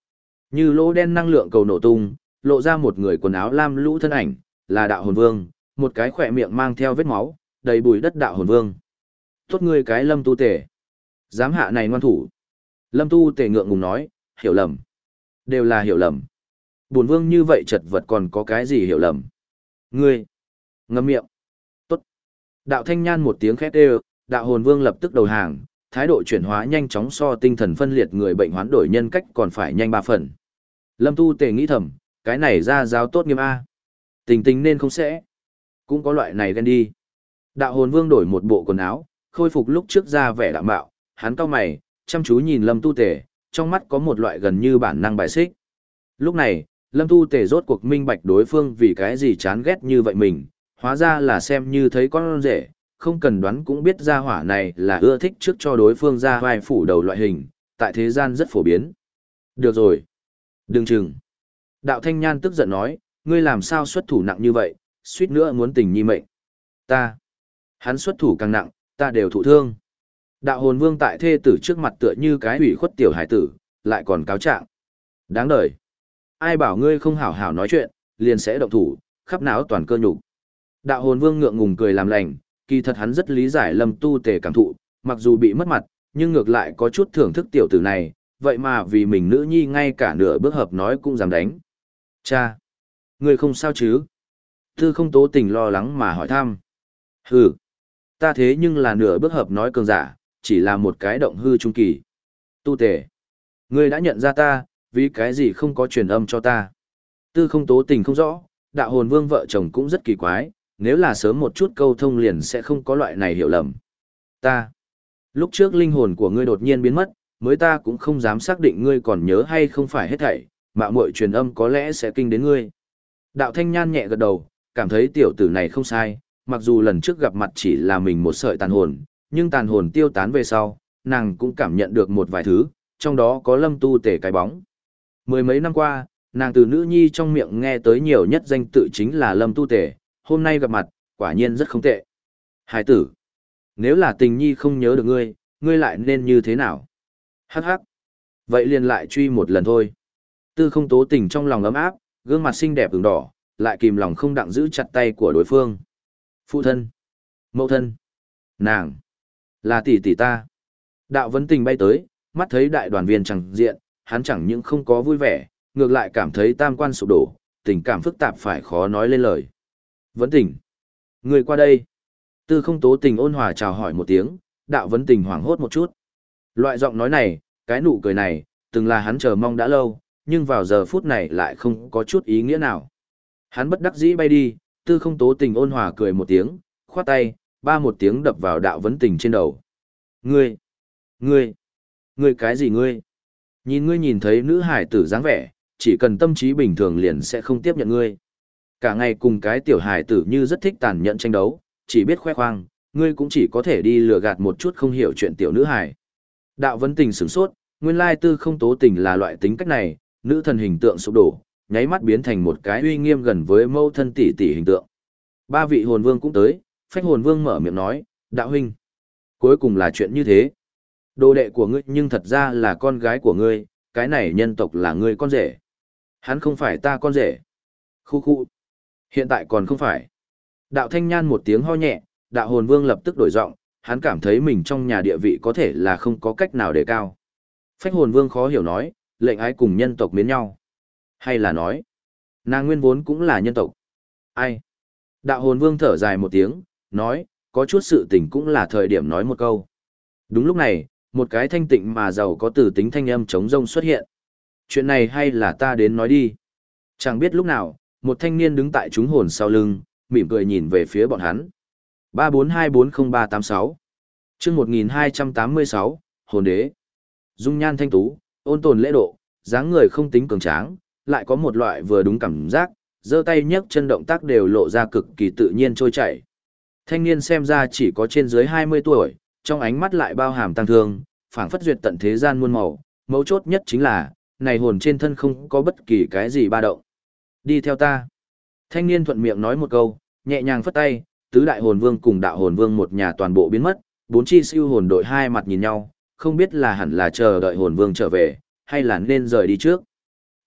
Như lỗ đen năng lượng cầu nổ tung, lộ ra một người quần áo lam lũ thân ảnh, là đạo hồn vương, một cái khỏe miệng mang theo vết máu, đầy bụi đất đạo hồn vương. Tốt ngươi cái Lâm Tu Tể. Dám hạ này ngoan thủ. Lâm Tu Tể ngượng ngùng nói, hiểu lầm. Đều là hiểu lầm. Bổn vương như vậy chật vật còn có cái gì hiểu lầm. Ngươi. Ngậm miệng. Tốt. Đạo Thanh Nhan một tiếng khét đều, đạo hồn vương lập tức đầu hàng, thái độ chuyển hóa nhanh chóng so tinh thần phân liệt người bệnh hoán đổi nhân cách còn phải nhanh ba phần. Lâm Tu Tề nghĩ thầm, cái này ra giáo tốt nghiêm A. Tình tình nên không sẽ. Cũng có loại này ghen đi. Đạo hồn vương đổi một bộ quần áo, khôi phục lúc trước ra vẻ đạm bạo, hắn cau mày, chăm chú nhìn Lâm Tu Tề, trong mắt có một loại gần như bản năng bài xích. Lúc này, Lâm Tu Tề rốt cuộc minh bạch đối phương vì cái gì chán ghét như vậy mình, hóa ra là xem như thấy con rể, không cần đoán cũng biết ra hỏa này là ưa thích trước cho đối phương ra vai phủ đầu loại hình, tại thế gian rất phổ biến. Được rồi. Đừng chừng. Đạo Thanh Nhan tức giận nói, ngươi làm sao xuất thủ nặng như vậy, suýt nữa muốn tình nhi mệnh. Ta. Hắn xuất thủ càng nặng, ta đều thụ thương. Đạo hồn vương tại thê tử trước mặt tựa như cái ủy khuất tiểu hải tử, lại còn cáo trạng. Đáng đời. Ai bảo ngươi không hảo hảo nói chuyện, liền sẽ động thủ, khắp não toàn cơ nhục. Đạo hồn vương ngượng ngùng cười làm lành, kỳ thật hắn rất lý giải Lâm Tu Tề cảm thụ, mặc dù bị mất mặt, nhưng ngược lại có chút thưởng thức tiểu tử này, vậy mà vì mình nữ nhi ngay cả nửa bước hợp nói cũng dám đánh. Cha! Ngươi không sao chứ? Tư không tố tình lo lắng mà hỏi thăm. Hừ! Ta thế nhưng là nửa bước hợp nói cường giả, chỉ là một cái động hư trung kỳ. Tu Tề! Ngươi đã nhận ra ta, vì cái gì không có truyền âm cho ta? Tư không tố tình không rõ, đạo hồn vương vợ chồng cũng rất kỳ quái, nếu là sớm một chút câu thông liền sẽ không có loại này hiểu lầm. Ta! Lúc trước linh hồn của ngươi đột nhiên biến mất, mới ta cũng không dám xác định ngươi còn nhớ hay không phải hết thảy, mạo muội truyền âm có lẽ sẽ kinh đến ngươi. Đạo Thanh Nhan nhẹ gật đầu, cảm thấy tiểu tử này không sai, mặc dù lần trước gặp mặt chỉ là mình một sợi tàn hồn, nhưng tàn hồn tiêu tán về sau, nàng cũng cảm nhận được một vài thứ, trong đó có Lâm Tu Tề cái bóng. Mười mấy năm qua, nàng từ nữ nhi trong miệng nghe tới nhiều nhất danh tự chính là Lâm Tu Tề, hôm nay gặp mặt, quả nhiên rất không tệ. Hải tử, nếu là tình nhi không nhớ được ngươi, ngươi lại nên như thế nào? Hắc hắc. Vậy liền lại truy một lần thôi. Tư không tố tình trong lòng ấm áp, gương mặt xinh đẹp ửng đỏ, lại kìm lòng không đặng giữ chặt tay của đối phương. Phụ thân. Mẫu thân. Nàng. Là tỷ tỷ ta. Đạo vấn tình bay tới, mắt thấy đại đoàn viên chẳng diện, hắn chẳng những không có vui vẻ, ngược lại cảm thấy tam quan sụp đổ, tình cảm phức tạp phải khó nói lên lời. Vấn tình. Người qua đây. Tư không tố tình ôn hòa chào hỏi một tiếng, đạo vấn tình hoảng hốt một chút. Loại giọng nói này, cái nụ cười này, từng là hắn chờ mong đã lâu, nhưng vào giờ phút này lại không có chút ý nghĩa nào. Hắn bất đắc dĩ bay đi, tư không tố tình ôn hòa cười một tiếng, khoát tay, ba một tiếng đập vào đạo vấn tình trên đầu. Ngươi! Ngươi! Ngươi cái gì ngươi? Nhìn ngươi nhìn thấy nữ hải tử dáng vẻ, chỉ cần tâm trí bình thường liền sẽ không tiếp nhận ngươi. Cả ngày cùng cái tiểu hải tử như rất thích tàn nhẫn tranh đấu, chỉ biết khoe khoang, ngươi cũng chỉ có thể đi lừa gạt một chút không hiểu chuyện tiểu nữ hải. Đạo vấn tình sửng sốt, nguyên lai tư không tố tình là loại tính cách này, nữ thần hình tượng sụp đổ, nháy mắt biến thành một cái uy nghiêm gần với mâu thân tỷ tỷ hình tượng. Ba vị hồn vương cũng tới, phách hồn vương mở miệng nói, đạo huynh. Cuối cùng là chuyện như thế. Đồ đệ của ngươi nhưng thật ra là con gái của ngươi, cái này nhân tộc là ngươi con rể. Hắn không phải ta con rể. Khu khu. Hiện tại còn không phải. Đạo Thanh Nhan một tiếng ho nhẹ, đạo hồn vương lập tức đổi giọng, hắn cảm thấy mình trong nhà địa vị có thể là không có cách nào đề cao. Phách hồn vương khó hiểu nói, lệnh ái cùng nhân tộc miến nhau. Hay là nói, nàng nguyên vốn cũng là nhân tộc. Ai? Đạo hồn vương thở dài một tiếng, nói, có chút sự tình cũng là thời điểm nói một câu. Đúng lúc này, một cái thanh tịnh mà giàu có từ tính thanh âm trống rông xuất hiện. Chuyện này hay là ta đến nói đi. Chẳng biết lúc nào, một thanh niên đứng tại chúng hồn sau lưng, mỉm cười nhìn về phía bọn hắn. ba bốn hai bốn không ba tám sáu chương một nghìn hai trăm tám mươi sáu, Hồn Đế. Dung nhan thanh tú, ôn tồn lễ độ, dáng người không tính cường tráng, lại có một loại vừa đúng cảm giác, giơ tay nhấc chân động tác đều lộ ra cực kỳ tự nhiên trôi chảy. Thanh niên xem ra chỉ có trên dưới hai mươi tuổi, trong ánh mắt lại bao hàm tăng thương, phảng phất duyệt tận thế gian muôn màu, mấu chốt nhất chính là, này hồn trên thân không có bất kỳ cái gì ba động. Đi theo ta. Thanh niên thuận miệng nói một câu, nhẹ nhàng phất tay, tứ đại hồn vương cùng đạo hồn vương một nhà toàn bộ biến mất, bốn chi siêu hồn đội hai mặt nhìn nhau, không biết là hẳn là chờ đợi hồn vương trở về, hay là nên rời đi trước.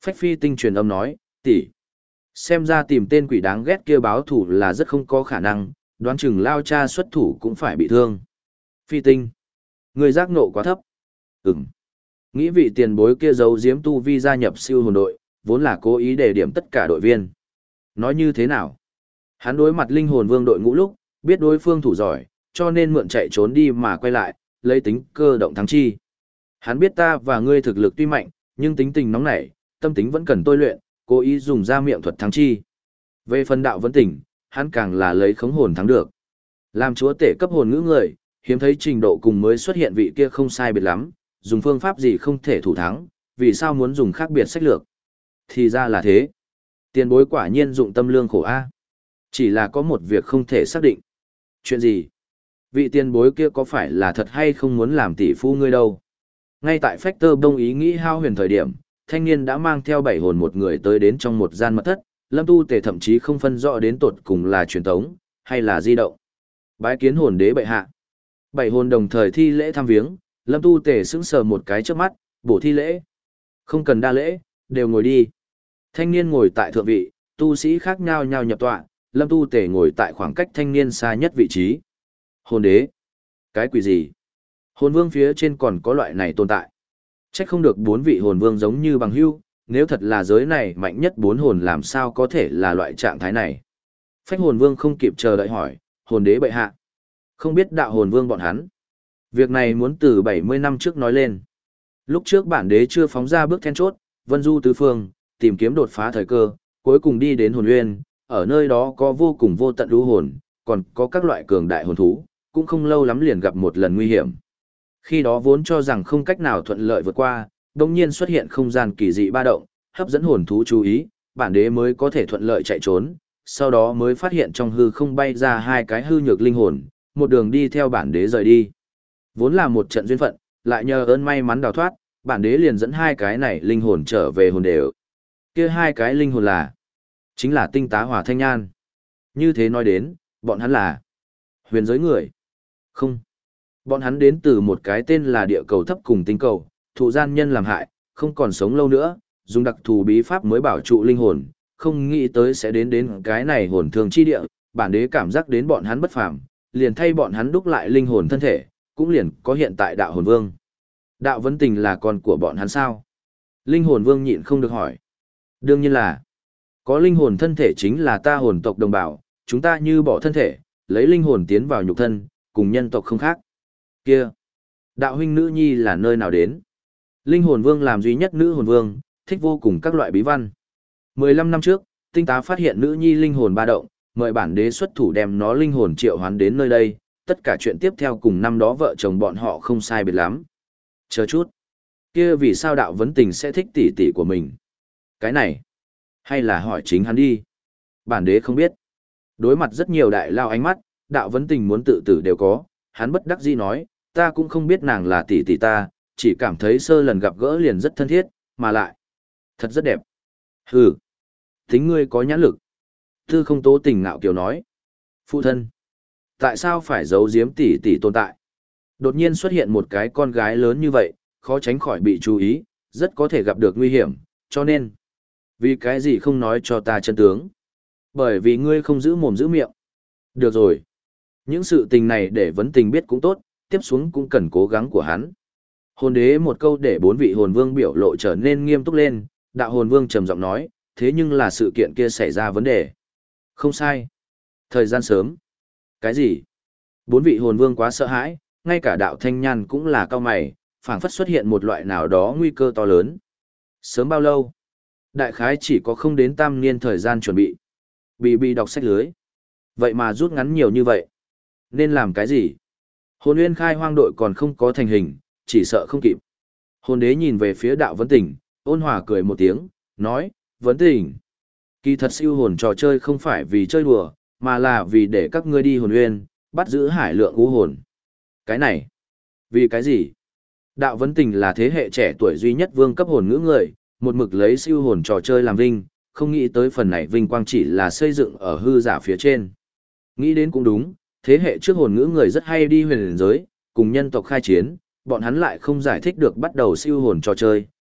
Phách Phi Tinh truyền âm nói, tỷ, xem ra tìm tên quỷ đáng ghét kia báo thủ là rất không có khả năng, đoán chừng Lao cha xuất thủ cũng phải bị thương. Phi Tinh, người giác nộ quá thấp. Ừm. Nghĩ vị tiền bối kia giấu giếm tu vi gia nhập siêu hồn đội, vốn là cố ý để điểm tất cả đội viên. Nói như thế nào? Hắn đối mặt linh hồn vương đội ngũ lúc, biết đối phương thủ giỏi, cho nên mượn chạy trốn đi mà quay lại, lấy tính cơ động thắng chi. Hắn biết ta và ngươi thực lực tuy mạnh, nhưng tính tình nóng nảy, tâm tính vẫn cần tôi luyện, cố ý dùng ra miệng thuật thắng chi. Về phần đạo vấn tỉnh, hắn càng là lấy khống hồn thắng được. Làm chúa tể cấp hồn ngữ người, hiếm thấy trình độ cùng mới xuất hiện vị kia không sai biệt lắm, dùng phương pháp gì không thể thủ thắng, vì sao muốn dùng khác biệt sách lược. Thì ra là thế. Tiền bối quả nhiên dụng tâm lương khổ A. Chỉ là có một việc không thể xác định. Chuyện gì? Vị tiền bối kia có phải là thật hay không muốn làm tỷ phu ngươi đâu? Ngay tại Factor đông ý nghĩ hao huyền thời điểm, thanh niên đã mang theo bảy hồn một người tới đến trong một gian mật thất, Lâm Tu Tề thậm chí không phân rõ đến tột cùng là truyền tống, hay là di động. Bái kiến hồn đế bệ hạ. Bảy hồn đồng thời thi lễ thăm viếng, Lâm Tu Tề sững sờ một cái trước mắt, bổ thi lễ. Không cần đa lễ, đều ngồi đi. Thanh niên ngồi tại thượng vị, tu sĩ khác nhau nhau nhập tọa, Lâm Tu Tề ngồi tại khoảng cách thanh niên xa nhất vị trí. Hồn đế? Cái quỷ gì? Hồn vương phía trên còn có loại này tồn tại. Chắc không được bốn vị hồn vương giống như bằng hưu, nếu thật là giới này mạnh nhất bốn hồn làm sao có thể là loại trạng thái này. Phách hồn vương không kịp chờ đợi hỏi, hồn đế bệ hạ. Không biết đạo hồn vương bọn hắn. Việc này muốn từ bảy mươi năm trước nói lên. Lúc trước bản đế chưa phóng ra bước then chốt, vân du tứ phương, tìm kiếm đột phá thời cơ, cuối cùng đi đến hồn nguyên, ở nơi đó có vô cùng vô tận lưu hồn, còn có các loại cường đại hồn thú, cũng không lâu lắm liền gặp một lần nguy hiểm. Khi đó vốn cho rằng không cách nào thuận lợi vượt qua, đồng nhiên xuất hiện không gian kỳ dị ba động, hấp dẫn hồn thú chú ý, bản đế mới có thể thuận lợi chạy trốn, sau đó mới phát hiện trong hư không bay ra hai cái hư nhược linh hồn, một đường đi theo bản đế rời đi. Vốn là một trận duyên phận, lại nhờ ơn may mắn đào thoát, bản đế liền dẫn hai cái này linh hồn trở về hồn đều. Kia hai cái linh hồn là, chính là Tinh Tá Hỏa Thanh Nhan. Như thế nói đến, bọn hắn là huyền giới người. Không. Bọn hắn đến từ một cái tên là địa cầu thấp cùng tinh cầu, thụ gian nhân làm hại, không còn sống lâu nữa, dùng đặc thù bí pháp mới bảo trụ linh hồn, không nghĩ tới sẽ đến đến cái này hồn thường chi địa, bản đế cảm giác đến bọn hắn bất phàm, liền thay bọn hắn đúc lại linh hồn thân thể, cũng liền có hiện tại đạo hồn vương. Đạo vấn tình là con của bọn hắn sao? Linh hồn vương nhịn không được hỏi. Đương nhiên là, có linh hồn thân thể chính là ta hồn tộc đồng bào, chúng ta như bỏ thân thể, lấy linh hồn tiến vào nhục thân, cùng nhân tộc không khác. Kia, đạo huynh nữ nhi là nơi nào đến? Linh hồn vương làm duy nhất nữ hồn vương, thích vô cùng các loại bí văn. mười lăm năm trước, Tinh Tá phát hiện nữ nhi linh hồn ba động, mời bản đế xuất thủ đem nó linh hồn triệu hoán đến nơi đây, tất cả chuyện tiếp theo cùng năm đó vợ chồng bọn họ không sai biệt lắm. Chờ chút, kia vì sao đạo vấn tình sẽ thích tỷ tỷ của mình? Cái này, hay là hỏi chính hắn đi? Bản đế không biết. Đối mặt rất nhiều đại lao ánh mắt, đạo vấn tình muốn tự tử đều có, hắn bất đắc dĩ nói, ta cũng không biết nàng là tỷ tỷ ta, chỉ cảm thấy sơ lần gặp gỡ liền rất thân thiết, mà lại, thật rất đẹp. Hừ, tính ngươi có nhãn lực. Tư không tố tình ngạo kiều nói. Phụ thân, tại sao phải giấu giếm tỷ tỷ tồn tại? Đột nhiên xuất hiện một cái con gái lớn như vậy, khó tránh khỏi bị chú ý, rất có thể gặp được nguy hiểm, cho nên, vì cái gì không nói cho ta chân tướng? Bởi vì ngươi không giữ mồm giữ miệng. Được rồi. Những sự tình này để vấn tình biết cũng tốt, tiếp xuống cũng cần cố gắng của hắn. Hồn đế một câu để bốn vị hồn vương biểu lộ trở nên nghiêm túc lên, đạo hồn vương trầm giọng nói, thế nhưng là sự kiện kia xảy ra vấn đề. Không sai. Thời gian sớm. Cái gì? Bốn vị hồn vương quá sợ hãi, ngay cả đạo thanh nhan cũng là cao mày, phảng phất xuất hiện một loại nào đó nguy cơ to lớn. Sớm bao lâu? Đại khái chỉ có không đến tam niên thời gian chuẩn bị. Bị bị đọc sách lưới. Vậy mà rút ngắn nhiều như vậy. Nên làm cái gì? Hồn Nguyên khai hoang đội còn không có thành hình, chỉ sợ không kịp. Hồn đế nhìn về phía đạo vấn tình, ôn hòa cười một tiếng, nói, vấn tình. Kỳ thật siêu hồn trò chơi không phải vì chơi đùa, mà là vì để các ngươi đi hồn nguyên, bắt giữ hải lượng u hồn. Cái này, vì cái gì? Đạo vấn tình là thế hệ trẻ tuổi duy nhất vương cấp hồn ngữ người, một mực lấy siêu hồn trò chơi làm vinh, không nghĩ tới phần này vinh quang chỉ là xây dựng ở hư giả phía trên. Nghĩ đến cũng đúng, thế hệ trước hồn ngữ người rất hay đi huyền giới, cùng nhân tộc khai chiến, bọn hắn lại không giải thích được bắt đầu siêu hồn trò chơi,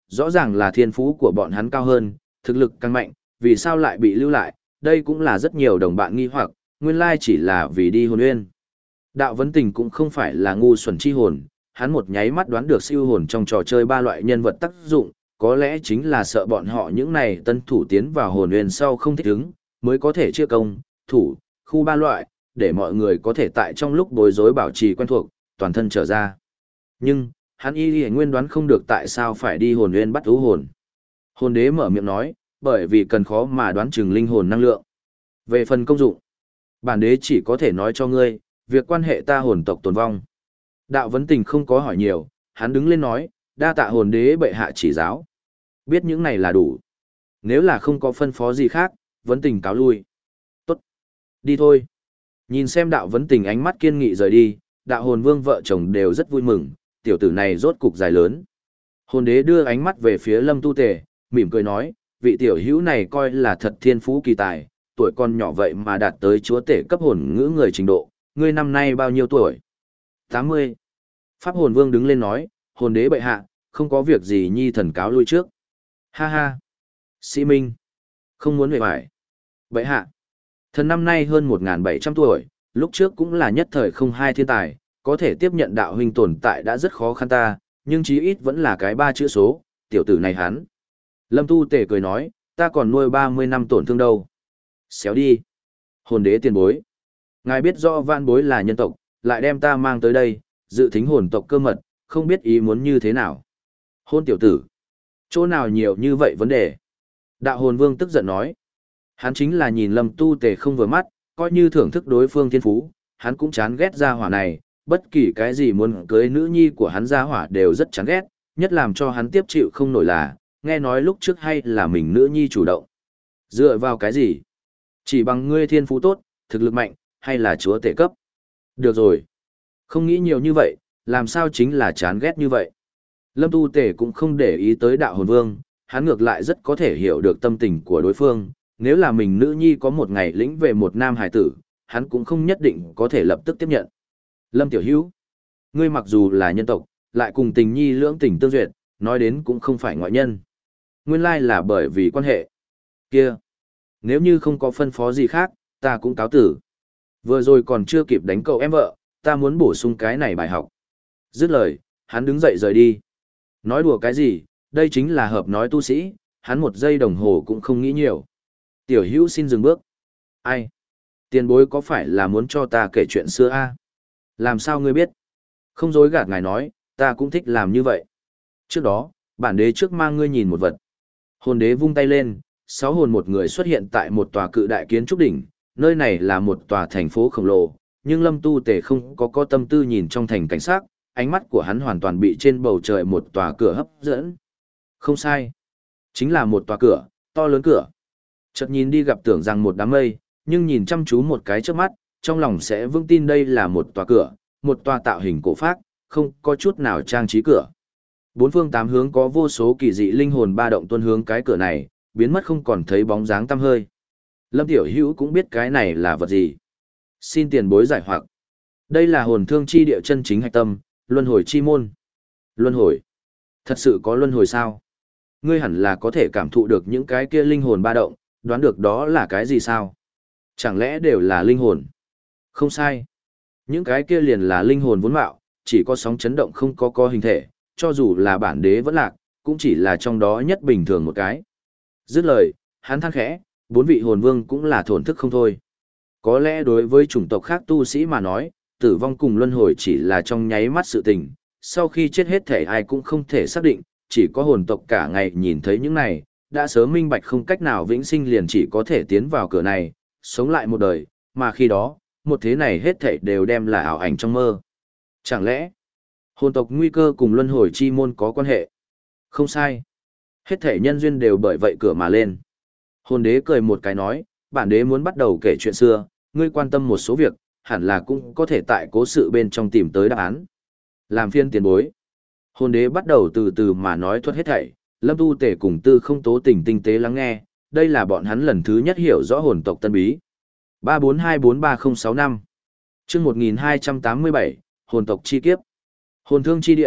rõ ràng là thiên phú của bọn hắn cao hơn, thực lực càng mạnh, vì sao lại bị lưu lại, đây cũng là rất nhiều đồng bạn nghi hoặc, nguyên lai chỉ là vì đi hồn nguyên. Đạo vấn tình cũng không phải là ngu xuẩn chi hồn, hắn một nháy mắt đoán được siêu hồn trong trò chơi ba loại nhân vật tác dụng, có lẽ chính là sợ bọn họ những này tân thủ tiến vào hồn nguyên sau không thích ứng, mới có thể chia công, thủ, khu ba loại, để mọi người có thể tại trong lúc bối rối bảo trì quen thuộc, toàn thân trở ra. Nhưng, hắn y y nguyên đoán không được tại sao phải đi hồn nguyên bắt thú hồn. Hồn đế mở miệng nói, bởi vì cần khó mà đoán chừng linh hồn năng lượng. Về phần công dụng, bản đế chỉ có thể nói cho ngươi, việc quan hệ ta hồn tộc tồn vong. Đạo vấn tình không có hỏi nhiều, hắn đứng lên nói, đa tạ hồn đế bệ hạ chỉ giáo. Biết những này là đủ. Nếu là không có phân phó gì khác, vấn tình cáo lui. Tốt. Đi thôi. Nhìn xem đạo vấn tình ánh mắt kiên nghị rời đi, đạo hồn vương vợ chồng đều rất vui mừng, tiểu tử này rốt cục dài lớn. Hồn đế đưa ánh mắt về phía Lâm Tu Tề, mỉm cười nói, vị tiểu hữu này coi là thật thiên phú kỳ tài, tuổi con nhỏ vậy mà đạt tới chúa tể cấp hồn ngữ người trình độ, ngươi năm nay bao nhiêu tuổi? tám mươi. Pháp hồn vương đứng lên nói, hồn đế bệ hạ, không có việc gì nhi thần cáo lui trước. Ha ha. Sĩ Minh. Không muốn về vải. Bệ hạ. Thần năm nay hơn một nghìn bảy trăm tuổi, lúc trước cũng là nhất thời không hai thiên tài, có thể tiếp nhận đạo huynh tồn tại đã rất khó khăn ta, nhưng chí ít vẫn là cái ba chữ số, tiểu tử này hắn. Lâm Tu Tề cười nói, ta còn nuôi ba mươi năm tổn thương đâu. Xéo đi. Hồn đế tiền bối. Ngài biết rõ vạn bối là nhân tộc, lại đem ta mang tới đây, dự thính hồn tộc cơ mật, không biết ý muốn như thế nào. Hôn tiểu tử. Chỗ nào nhiều như vậy vấn đề. Đạo hồn vương tức giận nói. Hắn chính là nhìn Lâm Tu Tề không vừa mắt, coi như thưởng thức đối phương thiên phú, hắn cũng chán ghét gia hỏa này, bất kỳ cái gì muốn cưới nữ nhi của hắn gia hỏa đều rất chán ghét, nhất làm cho hắn tiếp chịu không nổi là, nghe nói lúc trước hay là mình nữ nhi chủ động. Dựa vào cái gì? Chỉ bằng ngươi thiên phú tốt, thực lực mạnh, hay là chúa tể cấp? Được rồi. Không nghĩ nhiều như vậy, làm sao chính là chán ghét như vậy? Lâm Tu Tề cũng không để ý tới đạo hồn vương, hắn ngược lại rất có thể hiểu được tâm tình của đối phương, nếu là mình nữ nhi có một ngày lĩnh về một nam hải tử, hắn cũng không nhất định có thể lập tức tiếp nhận. Lâm Tiểu Hữu, ngươi mặc dù là nhân tộc, lại cùng tình nhi lưỡng tình tương duyệt, nói đến cũng không phải ngoại nhân. Nguyên lai là bởi vì quan hệ. Kia, nếu như không có phân phó gì khác, ta cũng cáo tử. Vừa rồi còn chưa kịp đánh cậu em vợ, ta muốn bổ sung cái này bài học. Dứt lời, hắn đứng dậy rời đi. Nói đùa cái gì, đây chính là hợp nói tu sĩ, hắn một giây đồng hồ cũng không nghĩ nhiều. Tiểu Hữu xin dừng bước. Ai? Tiền bối có phải là muốn cho ta kể chuyện xưa a? Làm sao ngươi biết? Không dối gạt ngài nói, ta cũng thích làm như vậy. Trước đó, bản đế trước mang ngươi nhìn một vật. Hồn đế vung tay lên, sáu hồn một người xuất hiện tại một tòa cự đại kiến trúc đỉnh, nơi này là một tòa thành phố khổng lồ, nhưng Lâm Tu Tề không có có tâm tư nhìn trong thành cảnh sát, ánh mắt của hắn hoàn toàn bị trên bầu trời một tòa cửa hấp dẫn. Không sai, chính là một tòa cửa, to lớn cửa. Chợt nhìn đi gặp tưởng rằng một đám mây, nhưng nhìn chăm chú một cái trước mắt, trong lòng sẽ vững tin đây là một tòa cửa, một tòa tạo hình cổ phác, không có chút nào trang trí cửa. Bốn phương tám hướng có vô số kỳ dị linh hồn ba động tuôn hướng cái cửa này, biến mất không còn thấy bóng dáng tăm hơi. Lâm Tiểu Hữu cũng biết cái này là vật gì. Xin tiền bối giải hoặc. Đây là hồn thương chi địa chân chính hạch tâm, luân hồi chi môn. Luân hồi? Thật sự có luân hồi sao? Ngươi hẳn là có thể cảm thụ được những cái kia linh hồn ba động, đoán được đó là cái gì sao? Chẳng lẽ đều là linh hồn? Không sai. Những cái kia liền là linh hồn vốn mạo, chỉ có sóng chấn động không có có hình thể, cho dù là bản đế vẫn lạc, cũng chỉ là trong đó nhất bình thường một cái. Dứt lời, hắn than khẽ, bốn vị hồn vương cũng là thổn thức không thôi. Có lẽ đối với chủng tộc khác tu sĩ mà nói, tử vong cùng luân hồi chỉ là trong nháy mắt sự tình, sau khi chết hết thể ai cũng không thể xác định, chỉ có hồn tộc cả ngày nhìn thấy những này, đã sớm minh bạch không cách nào vĩnh sinh liền chỉ có thể tiến vào cửa này, sống lại một đời, mà khi đó, một thế này hết thảy đều đem là ảo ảnh trong mơ. Chẳng lẽ, hồn tộc nguy cơ cùng luân hồi chi môn có quan hệ? Không sai. Hết thảy nhân duyên đều bởi vậy cửa mà lên. Hồn đế cười một cái nói, bản đế muốn bắt đầu kể chuyện xưa, ngươi quan tâm một số việc, hẳn là cũng có thể tại cố sự bên trong tìm tới đáp án. Làm phiên tiền bối. Hồn đế bắt đầu từ từ mà nói thuật hết thảy, Lâm Tu Tề cùng Tư Không Tố Tình tinh tế lắng nghe, đây là bọn hắn lần thứ nhất hiểu rõ hồn tộc tân bí. ba bốn hai bốn ba không sáu năm Chương một nghìn hai trăm tám mươi bảy, hồn tộc chi kiếp. Hồn thương chi địa,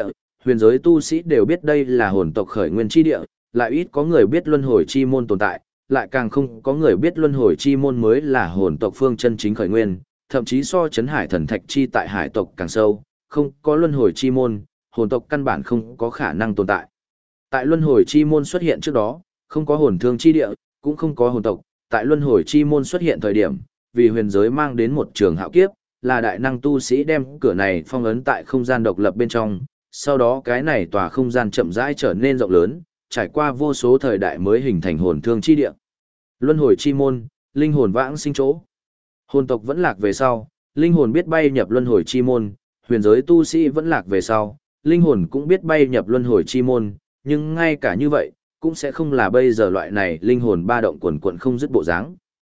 Huyền giới tu sĩ đều biết đây là hồn tộc khởi nguyên chi địa, lại ít có người biết luân hồi chi môn tồn tại, lại càng không có người biết luân hồi chi môn mới là hồn tộc phương chân chính khởi nguyên, thậm chí so chấn hải thần thạch chi tại hải tộc càng sâu, không có luân hồi chi môn, hồn tộc căn bản không có khả năng tồn tại. Tại luân hồi chi môn xuất hiện trước đó, không có hồn thương chi địa, cũng không có hồn tộc, tại luân hồi chi môn xuất hiện thời điểm, vì huyền giới mang đến một trường hạo kiếp, là đại năng tu sĩ đem cửa này phong ấn tại không gian độc lập bên trong, sau đó cái này tòa không gian chậm rãi trở nên rộng lớn, trải qua vô số thời đại mới hình thành hồn thương chi địa. Luân hồi chi môn, linh hồn vãng sinh chỗ. Hồn tộc vẫn lạc về sau, linh hồn biết bay nhập luân hồi chi môn, huyền giới tu sĩ vẫn lạc về sau, linh hồn cũng biết bay nhập luân hồi chi môn, nhưng ngay cả như vậy, cũng sẽ không là bây giờ loại này linh hồn ba động quần quần không dứt bộ dáng.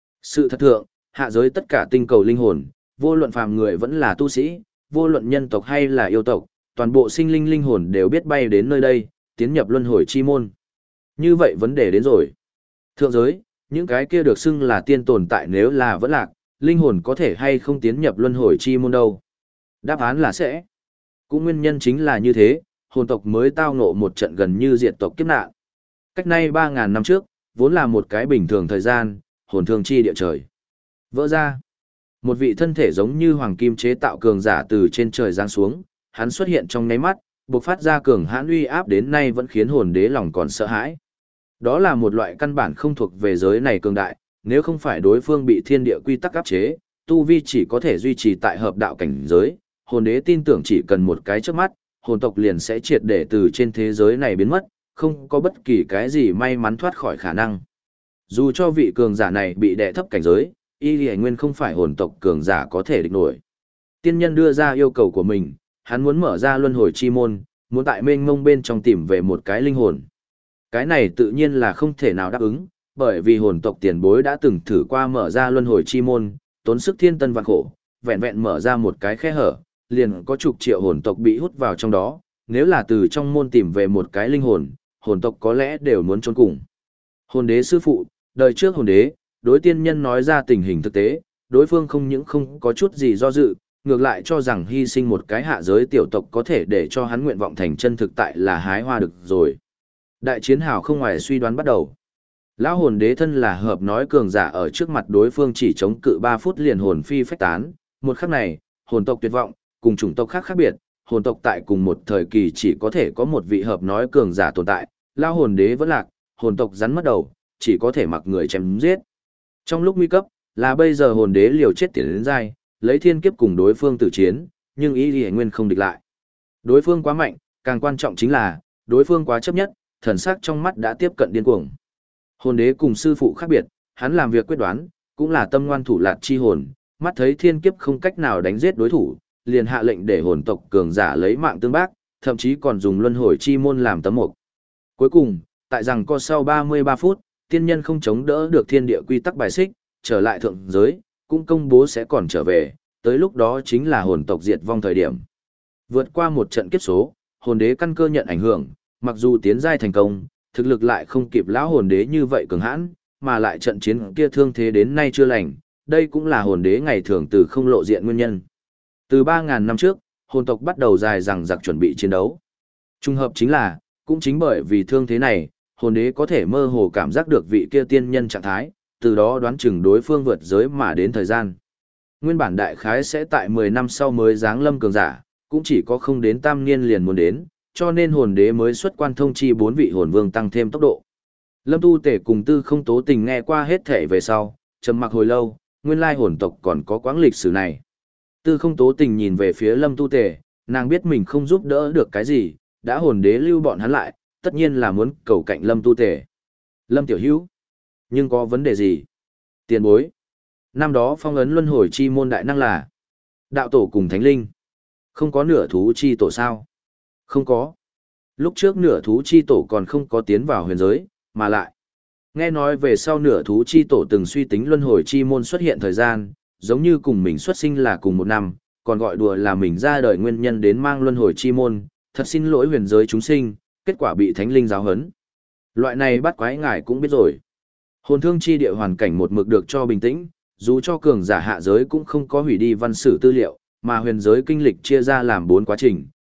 Sự thật thượng, hạ giới tất cả tinh cầu linh hồn, vô luận phàm người vẫn là tu sĩ, vô luận nhân tộc hay là yêu tộc, toàn bộ sinh linh linh hồn đều biết bay đến nơi đây, tiến nhập luân hồi chi môn. Như vậy vấn đề đến rồi. Thượng giới, những cái kia được xưng là tiên tồn tại nếu là vẫn lạc, linh hồn có thể hay không tiến nhập luân hồi chi môn đâu? Đáp án là sẽ. Cũng nguyên nhân chính là như thế, hồn tộc mới tao ngộ một trận gần như diệt tộc kiếp nạn. Cách nay ba ngàn năm trước, vốn là một cái bình thường thời gian, hồn thương chi địa trời. Vỡ ra. Một vị thân thể giống như hoàng kim chế tạo cường giả từ trên trời giáng xuống, hắn xuất hiện trong nháy mắt, bộc phát ra cường hãn uy áp đến nay vẫn khiến hồn đế lòng còn sợ hãi. Đó là một loại căn bản không thuộc về giới này cường đại, nếu không phải đối phương bị thiên địa quy tắc áp chế, tu vi chỉ có thể duy trì tại hợp đạo cảnh giới, hồn đế tin tưởng chỉ cần một cái chớp mắt, hồn tộc liền sẽ triệt để từ trên thế giới này biến mất, không có bất kỳ cái gì may mắn thoát khỏi khả năng. Dù cho vị cường giả này bị đè thấp cảnh giới, y lì nguyên không phải hồn tộc cường giả có thể địch nổi. Tiên nhân đưa ra yêu cầu của mình, hắn muốn mở ra luân hồi chi môn, muốn tại mênh mông bên trong tìm về một cái linh hồn. Cái này tự nhiên là không thể nào đáp ứng, bởi vì hồn tộc tiền bối đã từng thử qua mở ra luân hồi chi môn, tốn sức thiên tân vạn khổ, vẹn vẹn mở ra một cái khe hở, liền có chục triệu hồn tộc bị hút vào trong đó, nếu là từ trong môn tìm về một cái linh hồn, hồn tộc có lẽ đều muốn trốn cùng. Hồn đế sư phụ, đời trước hồn đế, đối tiên nhân nói ra tình hình thực tế, đối phương không những không có chút gì do dự, ngược lại cho rằng hy sinh một cái hạ giới tiểu tộc có thể để cho hắn nguyện vọng thành chân thực tại là hái hoa được rồi. Đại chiến hào không ngoài suy đoán bắt đầu. Lão hồn đế thân là hợp nói cường giả ở trước mặt đối phương chỉ chống cự ba phút liền hồn phi phách tán, một khắc này, hồn tộc tuyệt vọng, cùng chủng tộc khác khác biệt, hồn tộc tại cùng một thời kỳ chỉ có thể có một vị hợp nói cường giả tồn tại, lão hồn đế vẫn lạc, hồn tộc rắn mất đầu, chỉ có thể mặc người chém giết. Trong lúc nguy cấp, là bây giờ hồn đế liều chết tiến đến dai, lấy thiên kiếp cùng đối phương tử chiến, nhưng ý Lý Nguyên không địch lại. Đối phương quá mạnh, càng quan trọng chính là, đối phương quá chấp nhất, thần sắc trong mắt đã tiếp cận điên cuồng. Hồn đế cùng sư phụ khác biệt, hắn làm việc quyết đoán, cũng là tâm ngoan thủ lạt chi hồn, mắt thấy thiên kiếp không cách nào đánh giết đối thủ, liền hạ lệnh để hồn tộc cường giả lấy mạng tương bác, thậm chí còn dùng luân hồi chi môn làm tấm mục. Cuối cùng, tại rằng co sau ba mươi ba phút, tiên nhân không chống đỡ được thiên địa quy tắc bài xích, trở lại thượng giới, cũng công bố sẽ còn trở về, tới lúc đó chính là hồn tộc diệt vong thời điểm. Vượt qua một trận kiếp số, hồn đế căn cơ nhận ảnh hưởng, mặc dù tiến giai thành công, thực lực lại không kịp lão hồn đế như vậy cường hãn, mà lại trận chiến kia thương thế đến nay chưa lành, đây cũng là hồn đế ngày thường từ không lộ diện nguyên nhân. Từ ba ngàn năm trước, hồn tộc bắt đầu dài dằng dặc chuẩn bị chiến đấu. Trung hợp chính là, cũng chính bởi vì thương thế này, hồn đế có thể mơ hồ cảm giác được vị kia tiên nhân trạng thái, từ đó đoán chừng đối phương vượt giới mà đến thời gian. Nguyên bản đại khái sẽ tại mười năm sau mới giáng lâm cường giả, cũng chỉ có không đến tam niên liền muốn đến, cho nên hồn đế mới xuất quan thông chi bốn vị hồn vương tăng thêm tốc độ. Lâm Tu Tể cùng Tư Không Tố Tình nghe qua hết thể về sau, trầm mặc hồi lâu, nguyên lai hồn tộc còn có quãng lịch sử này. Tư Không Tố Tình nhìn về phía Lâm Tu Tể, nàng biết mình không giúp đỡ được cái gì, đã hồn đế lưu bọn hắn lại, tất nhiên là muốn cầu cạnh Lâm Tu Tể. Lâm Tiểu Hữu, nhưng có vấn đề gì? Tiền bối. Năm đó phong ấn luân hồi chi môn đại năng là đạo tổ cùng thánh linh. Không có nửa thú chi tổ sao? Không có. Lúc trước nửa thú chi tổ còn không có tiến vào huyền giới, mà lại. Nghe nói về sau nửa thú chi tổ từng suy tính luân hồi chi môn xuất hiện thời gian, giống như cùng mình xuất sinh là cùng một năm, còn gọi đùa là mình ra đời nguyên nhân đến mang luân hồi chi môn, thật xin lỗi huyền giới chúng sinh, kết quả bị thánh linh giáo hấn. Loại này bắt quái ngài cũng biết rồi. Hồn thương chi địa hoàn cảnh một mực được cho bình tĩnh, dù cho cường giả hạ giới cũng không có hủy đi văn sử tư liệu, mà huyền giới kinh lịch chia ra làm bốn quá trình,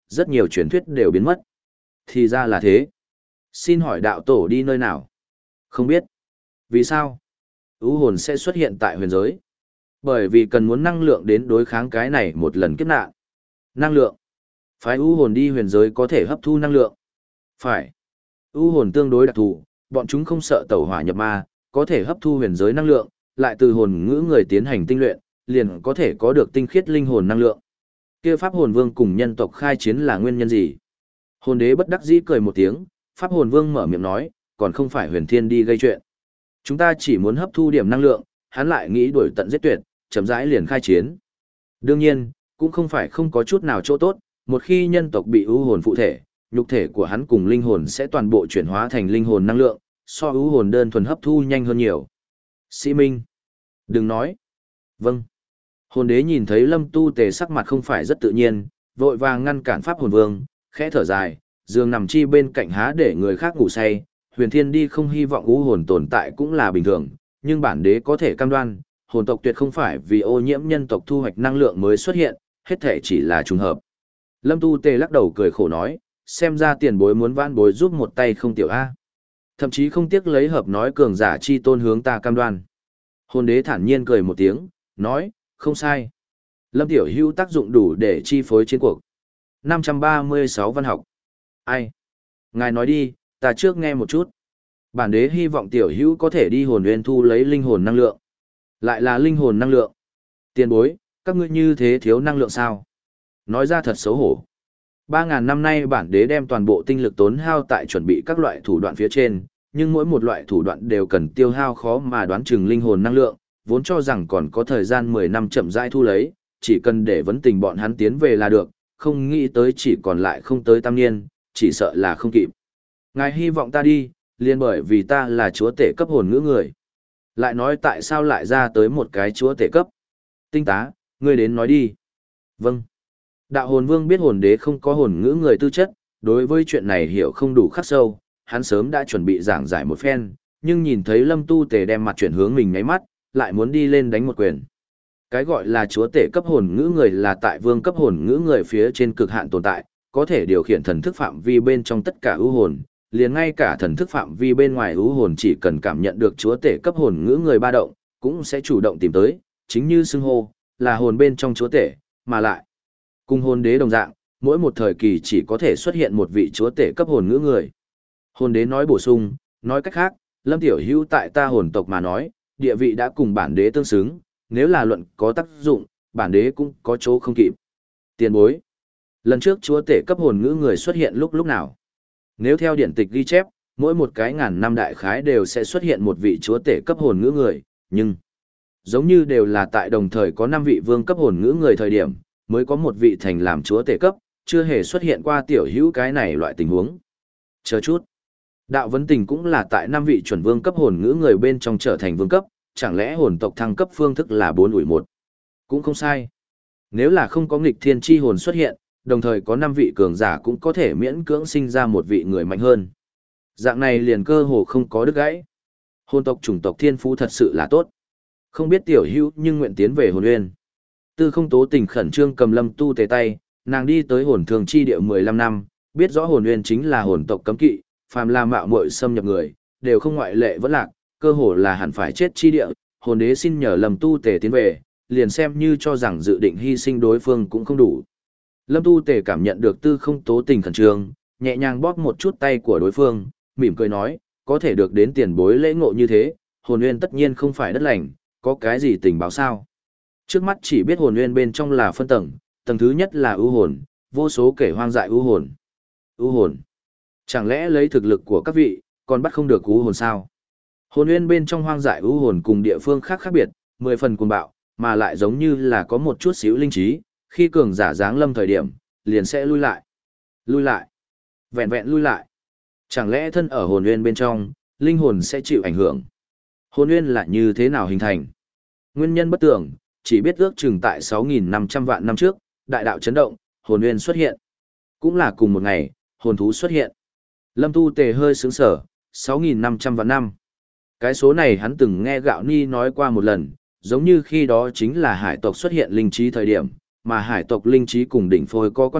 rất nhiều truyền thuyết đều biến mất. Thì ra là thế. Xin hỏi đạo tổ đi nơi nào? Không biết. Vì sao? Ưu hồn sẽ xuất hiện tại huyền giới. Bởi vì cần muốn năng lượng đến đối kháng cái này một lần kiếp nạn. Năng lượng. Phái ưu hồn đi huyền giới có thể hấp thu năng lượng. Phải. Ưu hồn tương đối đặc thù, bọn chúng không sợ tẩu hỏa nhập ma, có thể hấp thu huyền giới năng lượng, lại từ hồn ngữ người tiến hành tinh luyện, liền có thể có được tinh khiết linh hồn năng lượng. Kia Pháp Hồn Vương cùng nhân tộc khai chiến là nguyên nhân gì? Hồn đế bất đắc dĩ cười một tiếng, Pháp Hồn Vương mở miệng nói, còn không phải Huyền Thiên đi gây chuyện. Chúng ta chỉ muốn hấp thu điểm năng lượng, hắn lại nghĩ đuổi tận giết tuyệt, chậm rãi liền khai chiến. Đương nhiên, cũng không phải không có chút nào chỗ tốt, một khi nhân tộc bị ưu hồn phụ thể, nhục thể của hắn cùng linh hồn sẽ toàn bộ chuyển hóa thành linh hồn năng lượng, so ưu hồn đơn thuần hấp thu nhanh hơn nhiều. Sĩ Minh, đừng nói. Vâng. Hồn đế nhìn thấy Lâm Tu Tề sắc mặt không phải rất tự nhiên, vội vàng ngăn cản Pháp Hồn Vương, khẽ thở dài, giường nằm chi bên cạnh há để người khác ngủ say, Huyền Thiên đi không hy vọng ưu hồn tồn tại cũng là bình thường, nhưng bản đế có thể cam đoan, hồn tộc tuyệt không phải vì ô nhiễm nhân tộc thu hoạch năng lượng mới xuất hiện, hết thể chỉ là trùng hợp. Lâm Tu Tề lắc đầu cười khổ nói, xem ra tiền bối muốn vãn bối giúp một tay không tiểu A. Thậm chí không tiếc lấy hợp nói cường giả chi tôn hướng ta cam đoan. Hồn đế thản nhiên cười một tiếng, nói, không sai. Lâm tiểu hữu tác dụng đủ để chi phối chiến cuộc. năm trăm ba mươi sáu văn học. Ai? Ngài nói đi, ta trước nghe một chút. Bản đế hy vọng tiểu hữu có thể đi hồn nguyên thu lấy linh hồn năng lượng. Lại là linh hồn năng lượng. Tiền bối, các ngươi như thế thiếu năng lượng sao? Nói ra thật xấu hổ. Ba ngàn năm nay bản đế đem toàn bộ tinh lực tốn hao tại chuẩn bị các loại thủ đoạn phía trên, nhưng mỗi một loại thủ đoạn đều cần tiêu hao khó mà đoán chừng linh hồn năng lượng, vốn cho rằng còn có thời gian mười năm chậm rãi thu lấy, chỉ cần để vấn tình bọn hắn tiến về là được, không nghĩ tới chỉ còn lại không tới tam niên, chỉ sợ là không kịp. Ngài hy vọng ta đi, liền bởi vì ta là chúa tể cấp hồn ngữ người. Lại nói tại sao lại ra tới một cái chúa tể cấp? Tinh tá, ngươi đến nói đi. Vâng. Đạo hồn vương biết hồn đế không có hồn ngữ người tư chất, đối với chuyện này hiểu không đủ khắc sâu, hắn sớm đã chuẩn bị giảng giải một phen, nhưng nhìn thấy Lâm Tu Tề đem mặt chuyển hướng mình ngáy mắt, lại muốn đi lên đánh một quyền. Cái gọi là chúa tể cấp hồn ngữ người là tại vương cấp hồn ngữ người phía trên cực hạn tồn tại, có thể điều khiển thần thức phạm vi bên trong tất cả ưu hồn, liền ngay cả thần thức phạm vi bên ngoài ưu hồn chỉ cần cảm nhận được chúa tể cấp hồn ngữ người ba động, cũng sẽ chủ động tìm tới, chính như xưng hô, là hồn bên trong chúa tể, mà lại cùng hồn đế đồng dạng, mỗi một thời kỳ chỉ có thể xuất hiện một vị chúa tể cấp hồn ngữ người. Hồn đế nói bổ sung, nói cách khác, Lâm Tiểu Hữu tại ta hồn tộc mà nói, địa vị đã cùng bản đế tương xứng, nếu là luận có tác dụng, bản đế cũng có chỗ không kịp. Tiền bối. Lần trước chúa tể cấp hồn ngữ người xuất hiện lúc lúc nào? Nếu theo điển tịch ghi chép, mỗi một cái ngàn năm đại khái đều sẽ xuất hiện một vị chúa tể cấp hồn ngữ người, nhưng giống như đều là tại đồng thời có năm vị vương cấp hồn ngữ người thời điểm, mới có một vị thành làm chúa tể cấp, chưa hề xuất hiện qua tiểu hữu cái này loại tình huống. Chờ chút. Đạo vấn tình cũng là tại năm vị chuẩn vương cấp hồn ngữ người bên trong trở thành vương cấp, chẳng lẽ hồn tộc thăng cấp phương thức là bốn ủi một? Cũng không sai. Nếu là không có nghịch thiên chi hồn xuất hiện, đồng thời có năm vị cường giả cũng có thể miễn cưỡng sinh ra một vị người mạnh hơn. Dạng này liền cơ hồ không có đứt gãy. Hồn tộc chủng tộc thiên phú thật sự là tốt. Không biết tiểu hữu nhưng nguyện tiến về hồn nguyên. Tư Không Tố Tình khẩn trương cầm Lâm Tu Tề tay, nàng đi tới hồn thường chi địa mười lăm năm, biết rõ hồn nguyên chính là hồn tộc cấm kỵ, phàm là mạo muội xâm nhập người, đều không ngoại lệ vẫn lạc, cơ hồ là hẳn phải chết chi địa. Hồn đế xin nhờ Lâm Tu Tề tiến về, liền xem như cho rằng dự định hy sinh đối phương cũng không đủ. Lâm Tu Tề cảm nhận được Tư Không Tố Tình khẩn trương, nhẹ nhàng bóp một chút tay của đối phương, mỉm cười nói, có thể được đến tiền bối lễ ngộ như thế, hồn nguyên tất nhiên không phải đất lành, có cái gì tình báo sao? Trước mắt chỉ biết hồn nguyên bên trong là phân tầng, tầng thứ nhất là ưu hồn, vô số kẻ hoang dại ưu hồn. Ưu hồn? Chẳng lẽ lấy thực lực của các vị, còn bắt không được ưu hồn sao? Hồn nguyên bên trong hoang dại ưu hồn cùng địa phương khác khác biệt, mười phần cuồng bạo, mà lại giống như là có một chút xíu linh trí, khi cường giả giáng lâm thời điểm, liền sẽ lui lại. Lui lại. Vẹn vẹn lui lại. Chẳng lẽ thân ở hồn nguyên bên trong, linh hồn sẽ chịu ảnh hưởng? Hồn nguyên là như thế nào hình thành? Nguyên nhân bất tưởng, chỉ biết ước chừng tại sáu nghìn năm trăm vạn năm trước, đại đạo chấn động, hồn nguyên xuất hiện. Cũng là cùng một ngày, hồn thú xuất hiện. Lâm Tu Tề hơi sướng sở, sáu nghìn năm trăm vạn năm. Cái số này hắn từng nghe Gạo Ni nói qua một lần, giống như khi đó chính là hải tộc xuất hiện linh trí thời điểm, mà hải tộc linh trí cùng đỉnh phôi có quan hệ,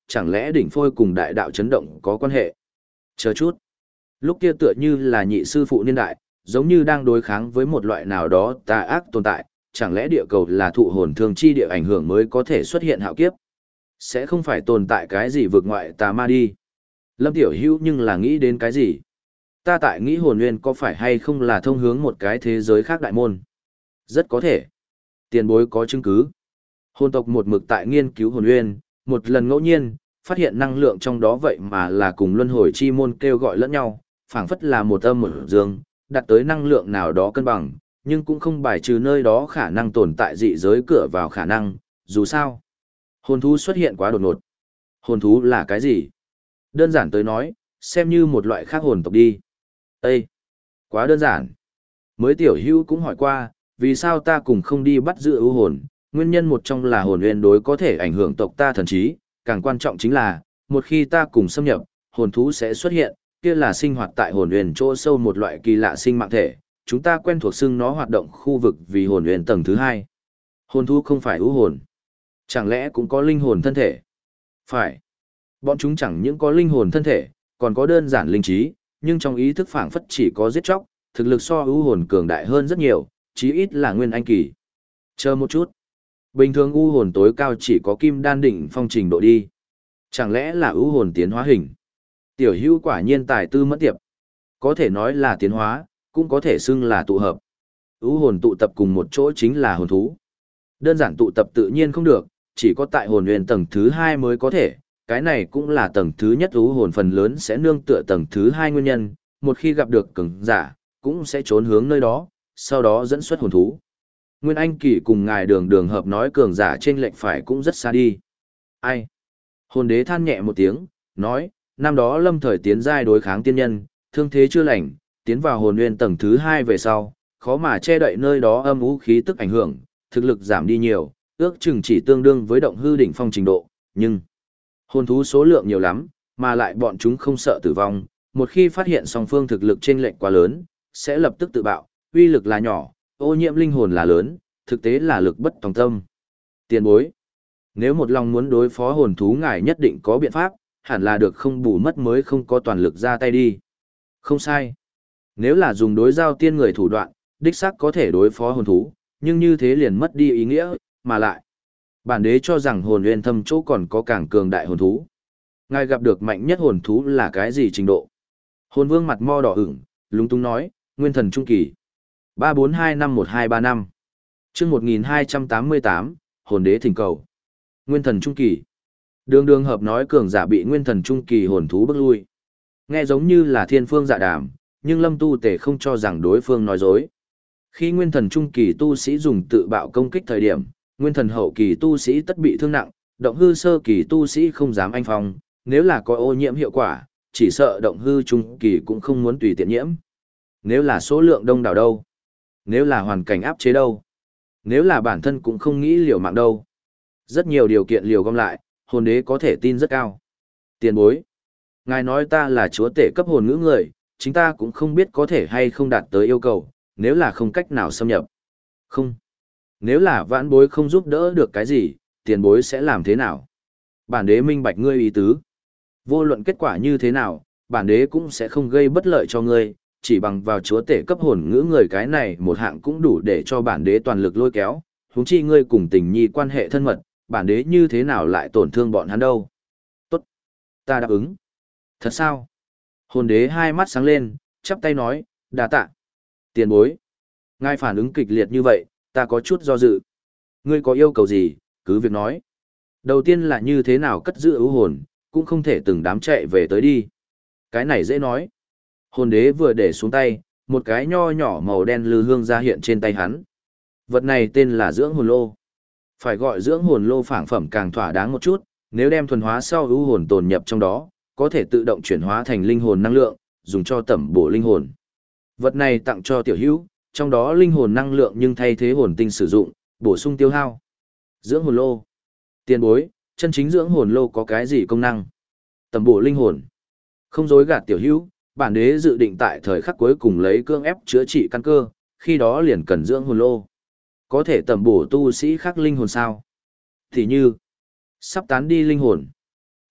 chẳng lẽ đỉnh phôi cùng đại đạo chấn động có quan hệ? Chờ chút. Lúc kia tựa như là nhị sư phụ niên đại, giống như đang đối kháng với một loại nào đó tà ác tồn tại, chẳng lẽ địa cầu là thụ hồn thương chi địa ảnh hưởng mới có thể xuất hiện hạo kiếp? Sẽ không phải tồn tại cái gì vượt ngoại tà ma đi. Lâm Tiểu Hữu nhưng là nghĩ đến cái gì? Ta tại nghĩ hồn nguyên có phải hay không là thông hướng một cái thế giới khác đại môn? Rất có thể. Tiền bối có chứng cứ. Hồn tộc một mực tại nghiên cứu hồn nguyên, một lần ngẫu nhiên, phát hiện năng lượng trong đó vậy mà là cùng luân hồi chi môn kêu gọi lẫn nhau, phảng phất là một âm một dương, đặt tới năng lượng nào đó cân bằng, nhưng cũng không bài trừ nơi đó khả năng tồn tại dị giới cửa vào khả năng, dù sao. Hồn thú xuất hiện quá đột ngột. Hồn thú là cái gì? Đơn giản tới nói, xem như một loại khác hồn tộc đi. Ê! Quá đơn giản. Mới tiểu hữu cũng hỏi qua, vì sao ta cùng không đi bắt giữ ưu hồn, nguyên nhân một trong là hồn nguyên đối có thể ảnh hưởng tộc ta thần trí, càng quan trọng chính là, một khi ta cùng xâm nhập, hồn thú sẽ xuất hiện, kia là sinh hoạt tại hồn nguyên chỗ sâu một loại kỳ lạ sinh mạng thể, chúng ta quen thuộc xưng nó hoạt động khu vực vì hồn nguyên tầng thứ hai. Hồn thú không phải ưu hồn. Chẳng lẽ cũng có linh hồn thân thể? Phải. Bọn chúng chẳng những có linh hồn thân thể, còn có đơn giản linh trí, nhưng trong ý thức phảng phất chỉ có giết chóc, thực lực so ưu hồn cường đại hơn rất nhiều, chí ít là nguyên anh kỳ. Chờ một chút. Bình thường ưu hồn tối cao chỉ có kim đan đỉnh phong trình độ đi. Chẳng lẽ là ưu hồn tiến hóa hình? Tiểu Hữu quả nhiên tài tư mất tiệp. Có thể nói là tiến hóa, cũng có thể xưng là tụ hợp. Ưu hồn tụ tập cùng một chỗ chính là hồn thú. Đơn giản tụ tập tự nhiên không được, chỉ có tại hồn nguyên tầng thứ hai mới có thể, cái này cũng là tầng thứ nhất ưu hồn phần lớn sẽ nương tựa tầng thứ hai nguyên nhân, một khi gặp được cường giả, cũng sẽ trốn hướng nơi đó, sau đó dẫn xuất hồn thú. Nguyên Anh kỳ cùng ngài đường đường hợp nói cường giả trên lệnh phải cũng rất xa đi. Ai? Hồn đế than nhẹ một tiếng, nói, năm đó lâm thời tiến giai đối kháng tiên nhân, thương thế chưa lành, tiến vào hồn nguyên tầng thứ hai về sau, khó mà che đậy nơi đó âm u khí tức ảnh hưởng, thực lực giảm đi nhiều, ước chừng chỉ tương đương với động hư đỉnh phong trình độ, nhưng hồn thú số lượng nhiều lắm, mà lại bọn chúng không sợ tử vong, một khi phát hiện song phương thực lực chênh lệch quá lớn, sẽ lập tức tự bạo, uy lực là nhỏ, ô nhiễm linh hồn là lớn, thực tế là lực bất tòng tâm. Tiền bối, nếu một lòng muốn đối phó hồn thú ngài nhất định có biện pháp, hẳn là được không bù mất mới không có toàn lực ra tay đi. Không sai. Nếu là dùng đối giao tiên người thủ đoạn, đích xác có thể đối phó hồn thú, nhưng như thế liền mất đi ý nghĩa, mà lại. Bản đế cho rằng hồn nguyên thâm chỗ còn có càng cường đại hồn thú. Ngài gặp được mạnh nhất hồn thú là cái gì trình độ? Hồn vương mặt mo đỏ ửng, lúng túng nói, nguyên thần trung kỳ. ba bốn hai năm một hai ba năm. Chương một nghìn hai trăm tám mươi tám, hồn đế thỉnh cầu. Nguyên thần trung kỳ. Đường đường hợp nói cường giả bị nguyên thần trung kỳ hồn thú bức lui. Nghe giống như là thiên phương dạ đàm, nhưng Lâm Tu Tề không cho rằng đối phương nói dối. Khi nguyên thần trung kỳ tu sĩ dùng tự bạo công kích thời điểm, nguyên thần hậu kỳ tu sĩ tất bị thương nặng, động hư sơ kỳ tu sĩ không dám anh phong, nếu là có ô nhiễm hiệu quả, chỉ sợ động hư trung kỳ cũng không muốn tùy tiện nhiễm. Nếu là số lượng đông đảo đâu? Nếu là hoàn cảnh áp chế đâu? Nếu là bản thân cũng không nghĩ liều mạng đâu? Rất nhiều điều kiện liều gom lại, hồn đế có thể tin rất cao. Tiền bối. Ngài nói ta là chúa tể cấp hồn ngữ người, chính ta cũng không biết có thể hay không đạt tới yêu cầu, nếu là không cách nào xâm nhập. Không. Nếu là vãn bối không giúp đỡ được cái gì, tiền bối sẽ làm thế nào? Bản đế minh bạch ngươi ý tứ. Vô luận kết quả như thế nào, bản đế cũng sẽ không gây bất lợi cho ngươi, chỉ bằng vào chúa tể cấp hồn ngữ người cái này một hạng cũng đủ để cho bản đế toàn lực lôi kéo, huống chi ngươi cùng tình nhi quan hệ thân mật, bản đế như thế nào lại tổn thương bọn hắn đâu. Tốt. Ta đáp ứng. Thật sao? Hồn đế hai mắt sáng lên, chắp tay nói, đa tạ. Tiền bối. Ngài phản ứng kịch liệt như vậy, ta có chút do dự. Ngươi có yêu cầu gì, cứ việc nói. Đầu tiên là như thế nào cất giữ ưu hồn, cũng không thể từng đám chạy về tới đi. Cái này dễ nói. Hồn đế vừa để xuống tay, một cái nho nhỏ màu đen lư hương ra hiện trên tay hắn. Vật này tên là dưỡng hồn lô. Phải gọi dưỡng hồn lô phảng phẩm càng thỏa đáng một chút, nếu đem thuần hóa sau ưu hồn tồn nhập trong đó, có thể tự động chuyển hóa thành linh hồn năng lượng, dùng cho tẩm bổ linh hồn. Vật này tặng cho tiểu hữu, trong đó linh hồn năng lượng nhưng thay thế hồn tinh sử dụng, bổ sung tiêu hao. Dưỡng hồn lô. Tiền bối, chân chính dưỡng hồn lô có cái gì công năng? Tẩm bổ linh hồn. Không dối gạt tiểu hữu, bản đế dự định tại thời khắc cuối cùng lấy cương ép chữa trị căn cơ, khi đó liền cần dưỡng hồn lô. Có thể tẩm bổ tu sĩ khác linh hồn sao? Thì như, sắp tán đi linh hồn.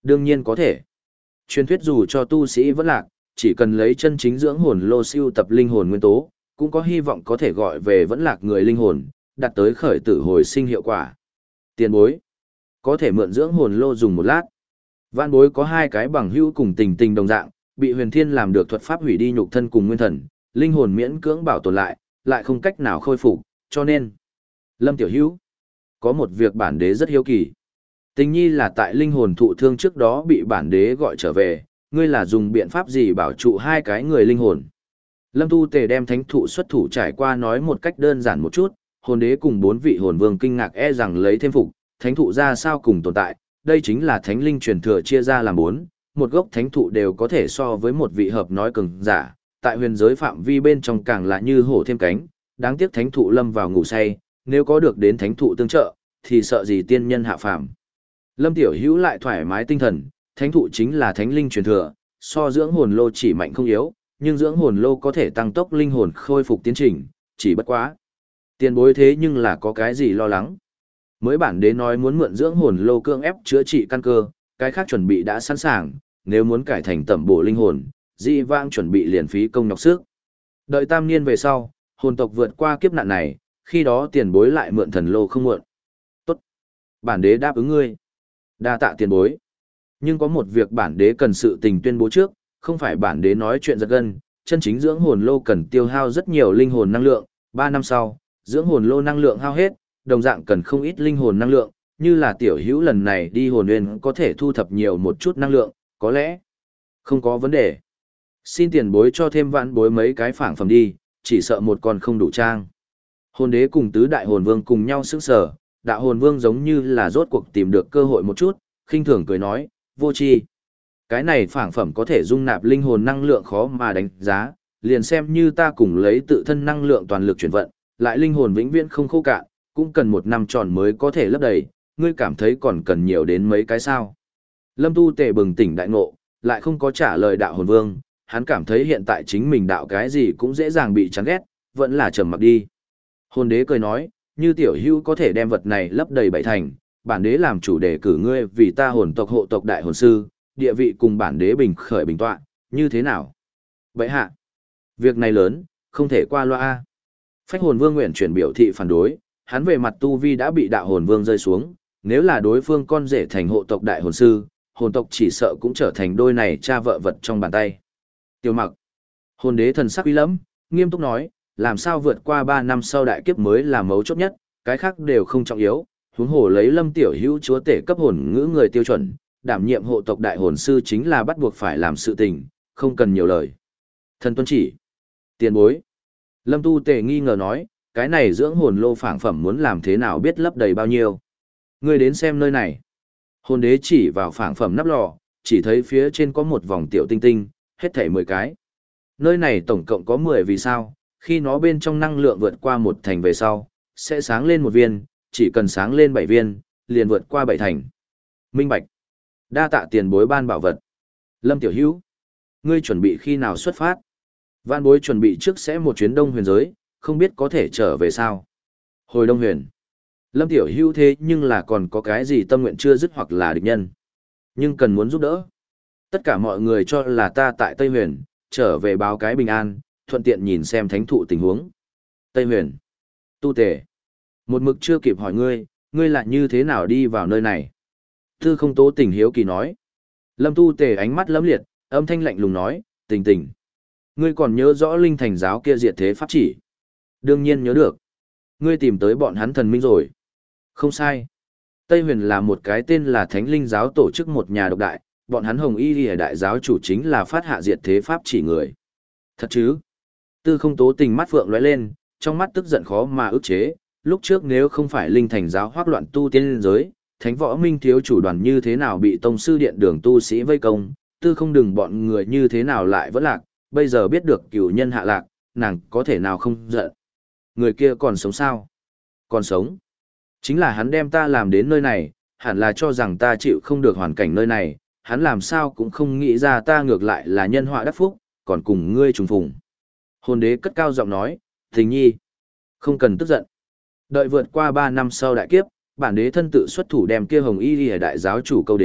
Đương nhiên có thể. Truyền thuyết dù cho tu sĩ vẫn lạc, chỉ cần lấy chân chính dưỡng hồn lô siêu tập linh hồn nguyên tố, cũng có hy vọng có thể gọi về vẫn lạc người linh hồn, đạt tới khởi tử hồi sinh hiệu quả. Tiền bối, có thể mượn dưỡng hồn lô dùng một lát. Vạn bối có hai cái bằng hữu cùng tình tình đồng dạng, bị huyền thiên làm được thuật pháp hủy đi nhục thân cùng nguyên thần, linh hồn miễn cưỡng bảo tồn lại, lại không cách nào khôi phục, cho nên. Lâm tiểu hữu, có một việc bản đế rất hiếu kỳ. Tình nhi là tại linh hồn thụ thương trước đó bị bản đế gọi trở về, ngươi là dùng biện pháp gì bảo trụ hai cái người linh hồn. Lâm Tu Tề đem thánh thụ xuất thủ trải qua nói một cách đơn giản một chút, hồn đế cùng bốn vị hồn vương kinh ngạc e rằng lấy thêm phục, thánh thụ ra sao cùng tồn tại, đây chính là thánh linh truyền thừa chia ra làm bốn, một gốc thánh thụ đều có thể so với một vị hợp nói cường giả, tại huyền giới phạm vi bên trong càng là như hổ thêm cánh, đáng tiếc thánh thụ lâm vào ngủ say, nếu có được đến thánh thụ tương trợ, thì sợ gì tiên nhân hạ phàm. Lâm Tiểu Hữu lại thoải mái tinh thần, thánh thụ chính là thánh linh truyền thừa, so dưỡng hồn lô chỉ mạnh không yếu, nhưng dưỡng hồn lô có thể tăng tốc linh hồn khôi phục tiến trình, chỉ bất quá. Tiền bối thế nhưng là có cái gì lo lắng. Mới bản đế nói muốn mượn dưỡng hồn lô cưỡng ép chữa trị căn cơ, cái khác chuẩn bị đã sẵn sàng, nếu muốn cải thành tẩm bổ linh hồn, dị vãng chuẩn bị liền phí công nhọc sức. Đợi tam niên về sau, hồn tộc vượt qua kiếp nạn này, khi đó tiền bối lại mượn thần lô không muộn. Tốt. Bản đế đáp ứng ngươi. Đa tạ tiền bối. Nhưng có một việc bản đế cần sự tình tuyên bố trước, không phải bản đế nói chuyện giật gân, chân chính dưỡng hồn lô cần tiêu hao rất nhiều linh hồn năng lượng, ba năm sau, dưỡng hồn lô năng lượng hao hết, đồng dạng cần không ít linh hồn năng lượng, như là tiểu hữu lần này đi hồn nguyên có thể thu thập nhiều một chút năng lượng, có lẽ không có vấn đề. Xin tiền bối cho thêm vãn bối mấy cái phảng phẩm đi, chỉ sợ một con không đủ trang. Hồn đế cùng tứ đại hồn vương cùng nhau sững sờ, đạo hồn vương giống như là rốt cuộc tìm được cơ hội một chút, khinh thường cười nói, vô tri. Cái này phảng phẩm có thể dung nạp linh hồn năng lượng khó mà đánh giá, liền xem như ta cùng lấy tự thân năng lượng toàn lực chuyển vận, lại linh hồn vĩnh viễn không khô cạn, cũng cần một năm tròn mới có thể lấp đầy, ngươi cảm thấy còn cần nhiều đến mấy cái sao. Lâm Tu Tề bừng tỉnh đại ngộ, lại không có trả lời đạo hồn vương, hắn cảm thấy hiện tại chính mình đạo cái gì cũng dễ dàng bị chán ghét, vẫn là trầm mặc đi. Hồn đế cười nói, như tiểu hữu có thể đem vật này lấp đầy bảy thành, bản đế làm chủ đề cử ngươi vì ta hồn tộc hộ tộc đại hồn sư, địa vị cùng bản đế bình khởi bình tọa, như thế nào? Vậy hạ, việc này lớn, không thể qua loa. Phách hồn vương nguyện chuyển biểu thị phản đối, hắn về mặt tu vi đã bị đạo hồn vương rơi xuống, nếu là đối phương con rể thành hộ tộc đại hồn sư, hồn tộc chỉ sợ cũng trở thành đôi này cha vợ vật trong bàn tay. Tiêu Mặc, hồn đế thần sắc uy lẫm, nghiêm túc nói, làm sao vượt qua ba năm sau đại kiếp mới là mấu chốt nhất, cái khác đều không trọng yếu, huống hồ lấy Lâm tiểu hữu chúa tể cấp hồn ngữ người tiêu chuẩn, đảm nhiệm hộ tộc đại hồn sư chính là bắt buộc phải làm sự tình, không cần nhiều lời. Thần tuân chỉ. Tiền bối. Lâm Tu Tề nghi ngờ nói, cái này dưỡng hồn lô phảng phẩm muốn làm thế nào biết lấp đầy bao nhiêu. Ngươi đến xem nơi này. Hồn đế chỉ vào phảng phẩm nắp lò, chỉ thấy phía trên có một vòng tiểu tinh tinh, hết thảy mười cái. Nơi này tổng cộng có mười vì sao, khi nó bên trong năng lượng vượt qua một thành về sau, sẽ sáng lên một viên, chỉ cần sáng lên bảy viên, liền vượt qua bảy thành. Minh bạch. Đa tạ tiền bối ban bảo vật. Lâm tiểu hữu, ngươi chuẩn bị khi nào xuất phát? Vạn bối chuẩn bị trước sẽ một chuyến đông huyền giới, không biết có thể trở về sao. Hồi đông huyền. Lâm tiểu hữu thế nhưng là còn có cái gì tâm nguyện chưa dứt hoặc là địch nhân. Nhưng cần muốn giúp đỡ. Tất cả mọi người cho là ta tại Tây Huyền, trở về báo cái bình an, thuận tiện nhìn xem thánh thụ tình huống. Tây Huyền. Tu Tề. Một mực chưa kịp hỏi ngươi, ngươi lại như thế nào đi vào nơi này? Tư không tố tình hiếu kỳ nói. Lâm Tu Tề ánh mắt lấm liệt, âm thanh lạnh lùng nói, tình tình. Ngươi còn nhớ rõ linh thành giáo kia diệt thế pháp chỉ? Đương nhiên nhớ được. Ngươi tìm tới bọn hắn thần minh rồi. Không sai. Tây Huyền là một cái tên là Thánh Linh giáo tổ chức một nhà độc đại, bọn hắn Hồng Y Liễu đại giáo chủ chính là phát hạ diệt thế pháp chỉ người. Thật chứ? Tư không tố tình mắt phượng lóe lên, trong mắt tức giận khó mà ức chế, lúc trước nếu không phải linh thành giáo hoác loạn tu tiên giới, thánh võ minh thiếu chủ đoàn như thế nào bị tông sư điện đường tu sĩ vây công, tư không đừng bọn người như thế nào lại vẫn lạc, bây giờ biết được cửu nhân hạ lạc, nàng có thể nào không giận. Người kia còn sống sao? Còn sống. Chính là hắn đem ta làm đến nơi này, hẳn là cho rằng ta chịu không được hoàn cảnh nơi này, hắn làm sao cũng không nghĩ ra ta ngược lại là nhân họa đắc phúc, còn cùng ngươi trùng phùng. Hồn đế cất cao giọng nói, Tình nhi, không cần tức giận. Đợi vượt qua ba năm sau đại kiếp, bản đế thân tự xuất thủ đem kia Hồng Y Liễu đại giáo chủ câu đến,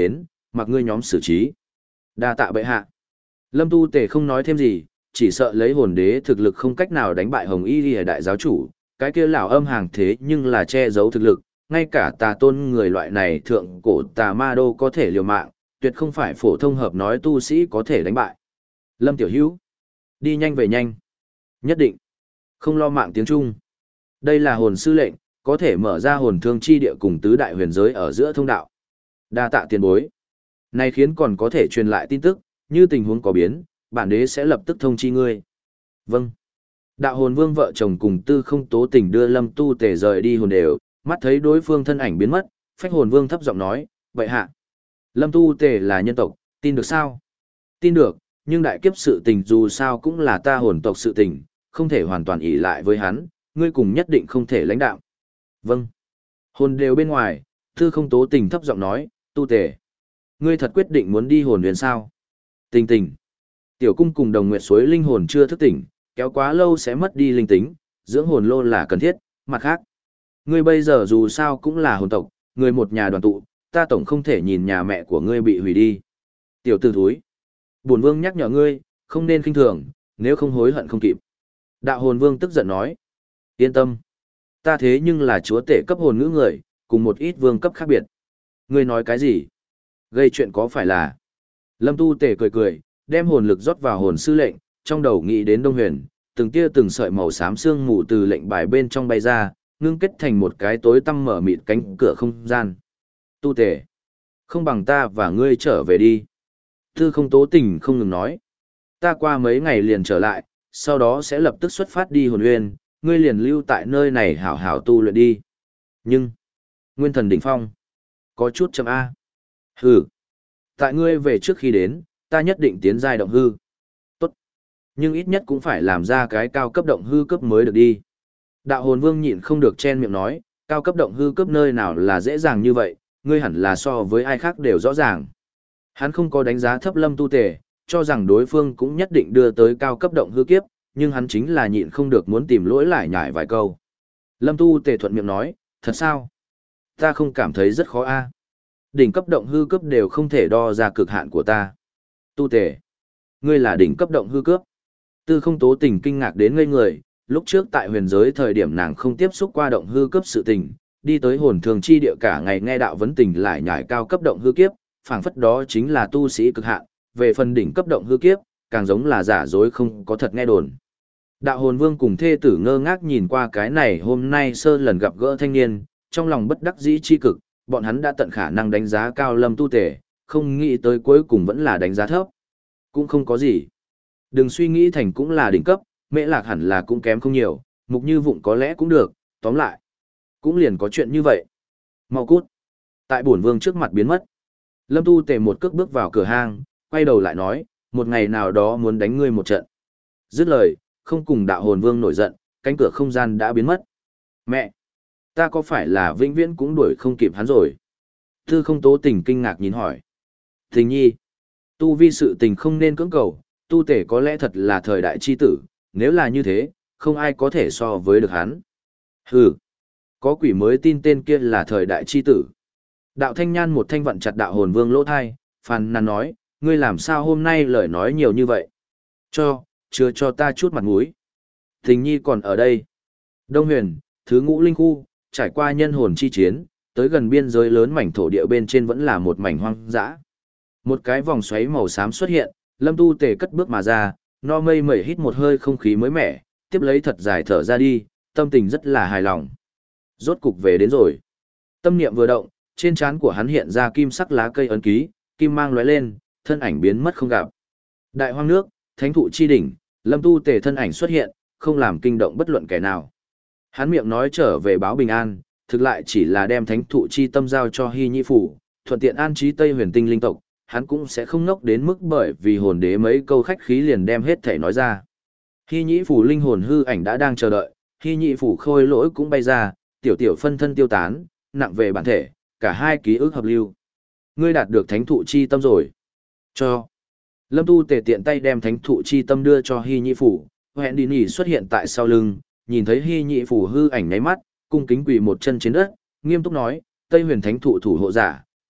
mặc ngươi nhóm xử trí. Đa tạ bệ hạ. Lâm Tu Tề không nói thêm gì, chỉ sợ lấy hồn đế thực lực không cách nào đánh bại Hồng Y Lìa đại giáo chủ, cái kia lão âm hàng thế nhưng là che giấu thực lực, ngay cả tà tôn người loại này thượng cổ tà ma đô có thể liều mạng, tuyệt không phải phổ thông hợp nói tu sĩ có thể đánh bại. Lâm Tiểu Hữu, đi nhanh về nhanh. Nhất định. Không lo mạng tiếng Trung. Đây là hồn sư lệnh, có thể mở ra hồn thương chi địa cùng tứ đại huyền giới ở giữa thông đạo. Đa tạ tiền bối. Này khiến còn có thể truyền lại tin tức, như tình huống có biến, bản đế sẽ lập tức thông chi ngươi. Vâng. Đạo hồn vương vợ chồng cùng Tư Không Tố Tình đưa Lâm Tu Tề rời đi hồn đều, mắt thấy đối phương thân ảnh biến mất, phách hồn vương thấp giọng nói, vậy hạ. Lâm Tu Tề là nhân tộc, tin được sao? Tin được, nhưng đại kiếp sự tình dù sao cũng là ta hồn tộc sự tình, không thể hoàn toàn ỷ lại với hắn, ngươi cùng nhất định không thể lãnh đạo. Vâng. Hồn đều bên ngoài, Tư Không Tố Tình thấp giọng nói, Tu Tề. Ngươi thật quyết định muốn đi hồn huyền sao? Tình tình. Tiểu cung cùng đồng nguyệt suối linh hồn chưa thức tỉnh, kéo quá lâu sẽ mất đi linh tính, dưỡng hồn lô là cần thiết, mặt khác. Ngươi bây giờ dù sao cũng là hồn tộc, người một nhà đoàn tụ, ta tổng không thể nhìn nhà mẹ của ngươi bị hủy đi. Tiểu tử thúi. Bổn vương nhắc nhở ngươi, không nên khinh thường, nếu không hối hận không kịp. Đạo hồn vương tức giận nói. Yên tâm. Ta thế nhưng là chúa tể cấp hồn ngữ người, cùng một ít vương cấp khác biệt. Ngươi nói cái gì? Gây chuyện có phải là... Lâm Tu Tề cười cười, đem hồn lực rót vào hồn sư lệnh, trong đầu nghĩ đến Đông Huyền, từng tia từng sợi màu xám xương mù từ lệnh bài bên trong bay ra, ngưng kết thành một cái tối tăm mở mịt cánh cửa không gian. Tu Tề, không bằng ta và ngươi trở về đi. Tư Không Tố Tình không ngừng nói. Ta qua mấy ngày liền trở lại, sau đó sẽ lập tức xuất phát đi hồn nguyên, ngươi liền lưu tại nơi này hảo hảo tu luyện đi. Nhưng, Nguyên Thần đỉnh phong, có chút chậm A. Hừ. Tại ngươi về trước khi đến, ta nhất định tiến giai động hư. Tốt. Nhưng ít nhất cũng phải làm ra cái cao cấp động hư cấp mới được đi. Đạo hồn vương nhịn không được chen miệng nói, cao cấp động hư cấp nơi nào là dễ dàng như vậy, ngươi hẳn là so với ai khác đều rõ ràng. Hắn không có đánh giá thấp Lâm Tu Tề, cho rằng đối phương cũng nhất định đưa tới cao cấp động hư kiếp, nhưng hắn chính là nhịn không được muốn tìm lỗi lại nhải vài câu. Lâm Tu Tề thuận miệng nói, thật sao? Ta không cảm thấy rất khó a. Đỉnh cấp động hư cấp đều không thể đo ra cực hạn của ta. Tu Tề, ngươi là đỉnh cấp động hư cấp. Tư Không Tố Tình kinh ngạc đến ngây người, lúc trước tại huyền giới thời điểm nàng không tiếp xúc qua động hư cấp sự tình, đi tới hồn thường chi địa cả ngày nghe đạo vấn tình lại nhải cao cấp động hư kiếp, phảng phất đó chính là tu sĩ cực hạn, về phần đỉnh cấp động hư kiếp, càng giống là giả dối không có thật nghe đồn. Đạo hồn vương cùng thê tử ngơ ngác nhìn qua cái này hôm nay sơ lần gặp gỡ thanh niên, trong lòng bất đắc dĩ chi cực, bọn hắn đã tận khả năng đánh giá cao Lâm Tu Tề, không nghĩ tới cuối cùng vẫn là đánh giá thấp. Cũng không có gì. Đừng suy nghĩ thành cũng là đỉnh cấp, Mễ Lạc hẳn là cũng kém không nhiều, Mục Như Vụng có lẽ cũng được, tóm lại. Cũng liền có chuyện như vậy. Mau cút. Tại bổn vương trước mặt biến mất. Lâm Tu Tề một cước bước vào cửa hang, quay đầu lại nói, một ngày nào đó muốn đánh ngươi một trận. Dứt lời, không cùng đạo hồn vương nổi giận, cánh cửa không gian đã biến mất. Mẹ! Ta có phải là vĩnh viễn cũng đuổi không kịp hắn rồi? Tư Không Tố Tình kinh ngạc nhìn hỏi. Tình nhi! Tu vi sự tình không nên cưỡng cầu, Tu Tề có lẽ thật là thời đại chi tử, nếu là như thế, không ai có thể so với được hắn. Hừ! Có quỷ mới tin tên kia là thời đại chi tử. Đạo Thanh Nhan một thanh vận chặt đạo hồn vương lỗ thai, phàn nàn nói, ngươi làm sao hôm nay lời nói nhiều như vậy? Cho, chưa cho ta chút mặt mũi. Tình nhi còn ở đây. Đông Huyền, thứ ngũ linh khu, trải qua nhân hồn chi chiến, tới gần biên giới lớn mảnh thổ địa bên trên vẫn là một mảnh hoang dã. Một cái vòng xoáy màu xám xuất hiện, Lâm Tu Tề cất bước mà ra, no mây mẩy hít một hơi không khí mới mẻ, tiếp lấy thật dài thở ra đi, tâm tình rất là hài lòng. Rốt cục về đến rồi. Tâm niệm vừa động, trên trán của hắn hiện ra kim sắc lá cây ấn ký, kim mang lóe lên, thân ảnh biến mất không gặp. Đại hoang nước, thánh thụ chi đỉnh, Lâm Tu Tề thân ảnh xuất hiện, không làm kinh động bất luận kẻ nào. Hắn miệng nói trở về báo bình an, thực lại chỉ là đem thánh thụ chi tâm giao cho Hy Nhĩ Phủ, thuận tiện an trí Tây Huyền Tinh linh tộc, hắn cũng sẽ không ngốc đến mức bởi vì hồn đế mấy câu khách khí liền đem hết thể nói ra. Hy Nhĩ Phủ linh hồn hư ảnh đã đang chờ đợi, Hy Nhĩ Phủ khôi lỗi cũng bay ra, tiểu tiểu phân thân tiêu tán, nặng về bản thể, cả hai ký ức hợp lưu. Ngươi đạt được thánh thụ chi tâm rồi. Cho. Lâm Tu Tề tiện tay đem thánh thụ chi tâm đưa cho Hy Nhĩ Phủ, hẹn đi nỉ xuất hiện tại sau lưng, nhìn thấy Hy Nhĩ Phủ hư ảnh nháy mắt, cung kính quỳ một chân trên đất, nghiêm túc nói, Tây Huyền thánh thụ thủ hộ giả,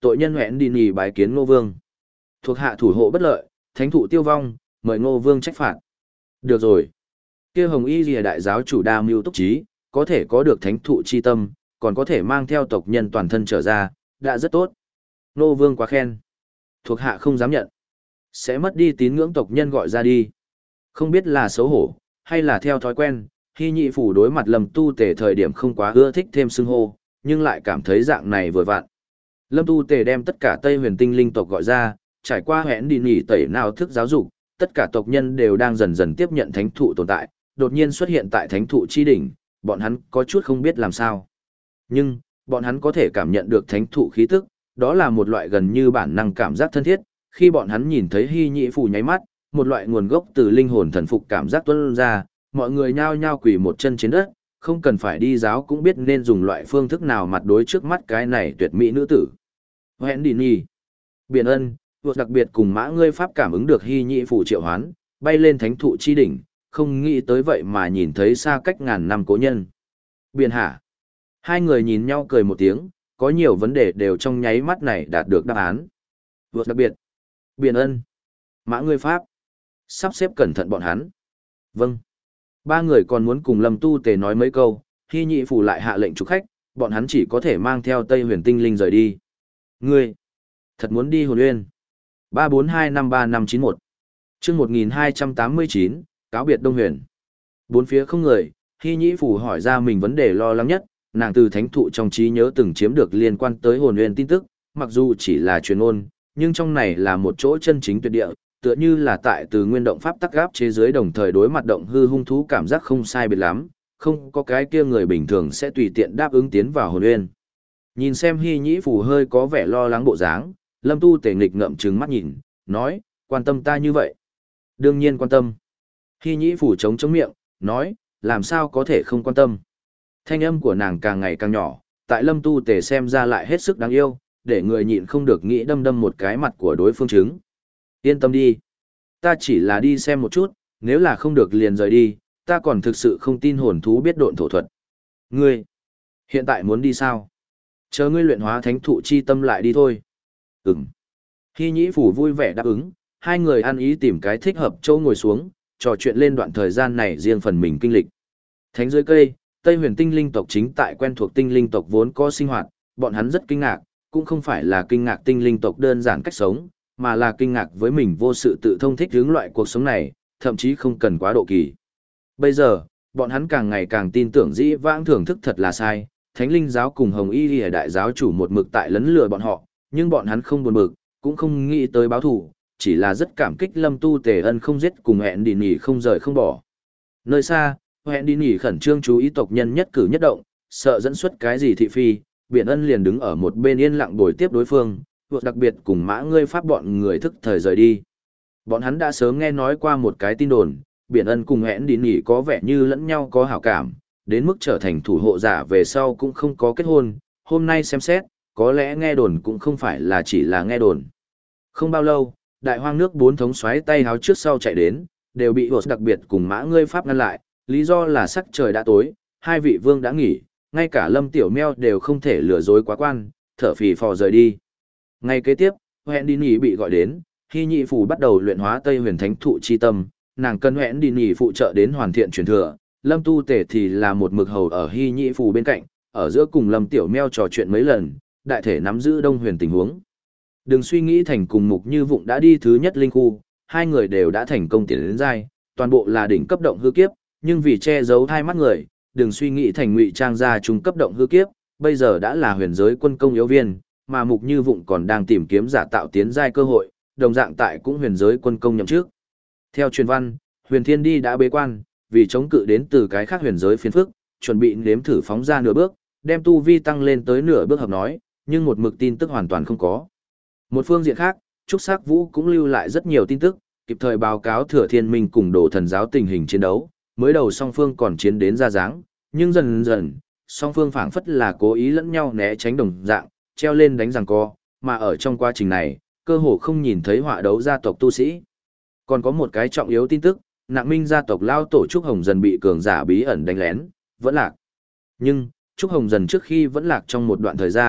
tội nhân hoẹn đi nì bái kiến Ngô Vương. Thuộc hạ thủ hộ bất lợi, thánh thụ tiêu vong, mời Ngô Vương trách phạt. Được rồi. Kia Hồng Y Lìa đại giáo chủ đa mưu túc trí, có thể có được thánh thụ chi tâm, còn có thể mang theo tộc nhân toàn thân trở ra, đã rất tốt. Ngô Vương quá khen. Thuộc hạ không dám nhận. Sẽ mất đi tín ngưỡng tộc nhân gọi ra đi. Không biết là xấu hổ, hay là theo thói quen, Hy Nhị Phủ đối mặt Lâm Tu Tề thời điểm không quá ưa thích thêm xưng hô, nhưng lại cảm thấy dạng này vừa vặn. Lâm Tu Tề đem tất cả Tây Huyền Tinh linh tộc gọi ra, trải qua hẹn đi nghỉ tẩy nào thức giáo dục, tất cả tộc nhân đều đang dần dần tiếp nhận thánh thụ tồn tại, đột nhiên xuất hiện tại thánh thụ chi đỉnh, bọn hắn có chút không biết làm sao. Nhưng, bọn hắn có thể cảm nhận được thánh thụ khí tức, đó là một loại gần như bản năng cảm giác thân thiết, khi bọn hắn nhìn thấy Hy Nhị Phủ nháy mắt, một loại nguồn gốc từ linh hồn thần phục cảm giác tuôn ra, mọi người nhao nhao quỳ một chân trên đất, không cần phải đi giáo cũng biết nên dùng loại phương thức nào mặt đối trước mắt cái này tuyệt mỹ nữ tử. Hẹn đi nhì. Biển ân, vượt đặc biệt cùng mã ngươi pháp cảm ứng được Hy Nhị Phủ triệu hoán, bay lên thánh thụ chi đỉnh, không nghĩ tới vậy mà nhìn thấy xa cách ngàn năm cố nhân. Biển hả? Hai người nhìn nhau cười một tiếng, có nhiều vấn đề đều trong nháy mắt này đạt được đáp án. Vượt đặc biệt. Biển ân. Mã ngươi pháp. Sắp xếp cẩn thận bọn hắn. Vâng. Ba người còn muốn cùng Lâm Tu Tề nói mấy câu, Hy Nhị Phủ lại hạ lệnh trục khách, bọn hắn chỉ có thể mang theo Tây Huyền Tinh Linh rời đi. Ngươi, thật muốn đi Hồn Uyên. ba bốn hai năm ba năm chín một. Chương một nghìn hai trăm tám mươi chín, cáo biệt Đông Huyền. Bốn phía không người, Hy Nhị Phủ hỏi ra mình vấn đề lo lắng nhất, nàng từ thánh thụ trong trí nhớ từng chiếm được liên quan tới Hồn Uyên tin tức, mặc dù chỉ là truyền ngôn, nhưng trong này là một chỗ chân chính tuyệt địa, tựa như là tại từ nguyên động pháp tắc gáp chế giới đồng thời đối mặt động hư hung thú cảm giác không sai biệt lắm, không có cái kia người bình thường sẽ tùy tiện đáp ứng tiến vào Hồn Uyên. Nhìn xem Hy Nhĩ Phủ hơi có vẻ lo lắng bộ dáng, Lâm Tu Tề nghịch ngậm trừng mắt nhìn, nói, quan tâm ta như vậy. Đương nhiên quan tâm. Hy Nhĩ Phủ chống chống miệng, nói, làm sao có thể không quan tâm. Thanh âm của nàng càng ngày càng nhỏ, tại Lâm Tu Tề xem ra lại hết sức đáng yêu, để người nhịn không được nghĩ đâm đâm một cái mặt của đối phương chứng. Yên tâm đi. Ta chỉ là đi xem một chút, nếu là không được liền rời đi, ta còn thực sự không tin hồn thú biết độn thổ thuật. Ngươi, hiện tại muốn đi sao? Chờ ngươi luyện hóa thánh thụ chi tâm lại đi thôi. Ừm. Hy Nhĩ Phủ vui vẻ đáp ứng, hai người ăn ý tìm cái thích hợp chỗ ngồi xuống, trò chuyện lên đoạn thời gian này riêng phần mình kinh lịch. Thánh dưới cây, Tây Huyền Tinh linh tộc chính tại quen thuộc tinh linh tộc vốn có sinh hoạt, bọn hắn rất kinh ngạc, cũng không phải là kinh ngạc tinh linh tộc đơn giản cách sống, mà là kinh ngạc với mình vô sự tự thông thích hướng loại cuộc sống này, thậm chí không cần quá độ kỳ. Bây giờ, bọn hắn càng ngày càng tin tưởng dĩ vãng thưởng thức thật là sai, Thánh Linh giáo cùng Hồng Y Lìa đại giáo chủ một mực tại lấn lừa bọn họ, nhưng bọn hắn không buồn bực, cũng không nghĩ tới báo thù, chỉ là rất cảm kích Lâm Tu Tề ân không giết cùng hẹn đi nghỉ không rời không bỏ. Nơi xa, hẹn đi nghỉ khẩn trương chú ý tộc nhân nhất cử nhất động, sợ dẫn xuất cái gì thị phi, Biển Ân liền đứng ở một bên yên lặng bồi tiếp đối phương, vượt đặc biệt cùng mã ngươi pháp bọn người thức thời rời đi. Bọn hắn đã sớm nghe nói qua một cái tin đồn, Biển Ân cùng hẹn đi nghỉ có vẻ như lẫn nhau có hảo cảm, đến mức trở thành thủ hộ giả về sau cũng không có kết hôn, hôm nay xem xét, có lẽ nghe đồn cũng không phải là chỉ là nghe đồn. Không bao lâu, đại hoang nước bốn thống xoáy tay háo trước sau chạy đến, đều bị vượt đặc biệt cùng mã ngươi pháp ngăn lại, lý do là sắc trời đã tối, hai vị vương đã nghỉ, ngay cả Lâm Tiểu Meo đều không thể lừa dối quá quan, thở phì phò rời đi. Ngay kế tiếp, hẹn đi nghỉ bị gọi đến, Hy Nhị Phủ bắt đầu luyện hóa Tây Huyền Thánh Thụ chi tâm, nàng cần hẹn đi nghỉ phụ trợ đến hoàn thiện truyền thừa, Lâm Tu Tề thì là một mực hầu ở Hy Nhị Phủ bên cạnh, ở giữa cùng Lâm Tiểu Meo trò chuyện mấy lần, đại thể nắm giữ Đông Huyền tình huống. Đừng suy nghĩ thành cùng Mục Như Vụng đã đi thứ nhất linh khu, hai người đều đã thành công tiến đến giai, toàn bộ là đỉnh cấp động hư kiếp, nhưng vì che giấu hai mắt người, đừng suy nghĩ thành ngụy trang ra trung cấp động hư kiếp, bây giờ đã là huyền giới quân công yếu viên, mà Mục Như Vụng còn đang tìm kiếm giả tạo tiến giai cơ hội, đồng dạng tại cũng huyền giới quân công nhậm trước. Theo truyền văn, Huyền Thiên Đi đã bế quan, vì chống cự đến từ cái khác huyền giới phiến phức, chuẩn bị nếm thử phóng ra nửa bước, đem tu vi tăng lên tới nửa bước hợp nói, nhưng một mực tin tức hoàn toàn không có. Một phương diện khác, Trúc Sắc Vũ cũng lưu lại rất nhiều tin tức, kịp thời báo cáo Thừa Thiên Minh cùng Đồ Thần giáo tình hình chiến đấu, mới đầu song phương còn chiến đến ra dáng, nhưng dần dần, song phương phảng phất là cố ý lẫn nhau né tránh đồng dạng, treo lên đánh giằng co, mà ở trong quá trình này, cơ hồ không nhìn thấy họa đấu gia tộc tu sĩ. Còn có một cái trọng yếu tin tức, Nạng Minh gia tộc lao tổ Trúc Hồng dần bị cường giả bí ẩn đánh lén, vẫn lạc. Nhưng, Trúc Hồng dần trước khi vẫn lạc trong một đoạn thời gian,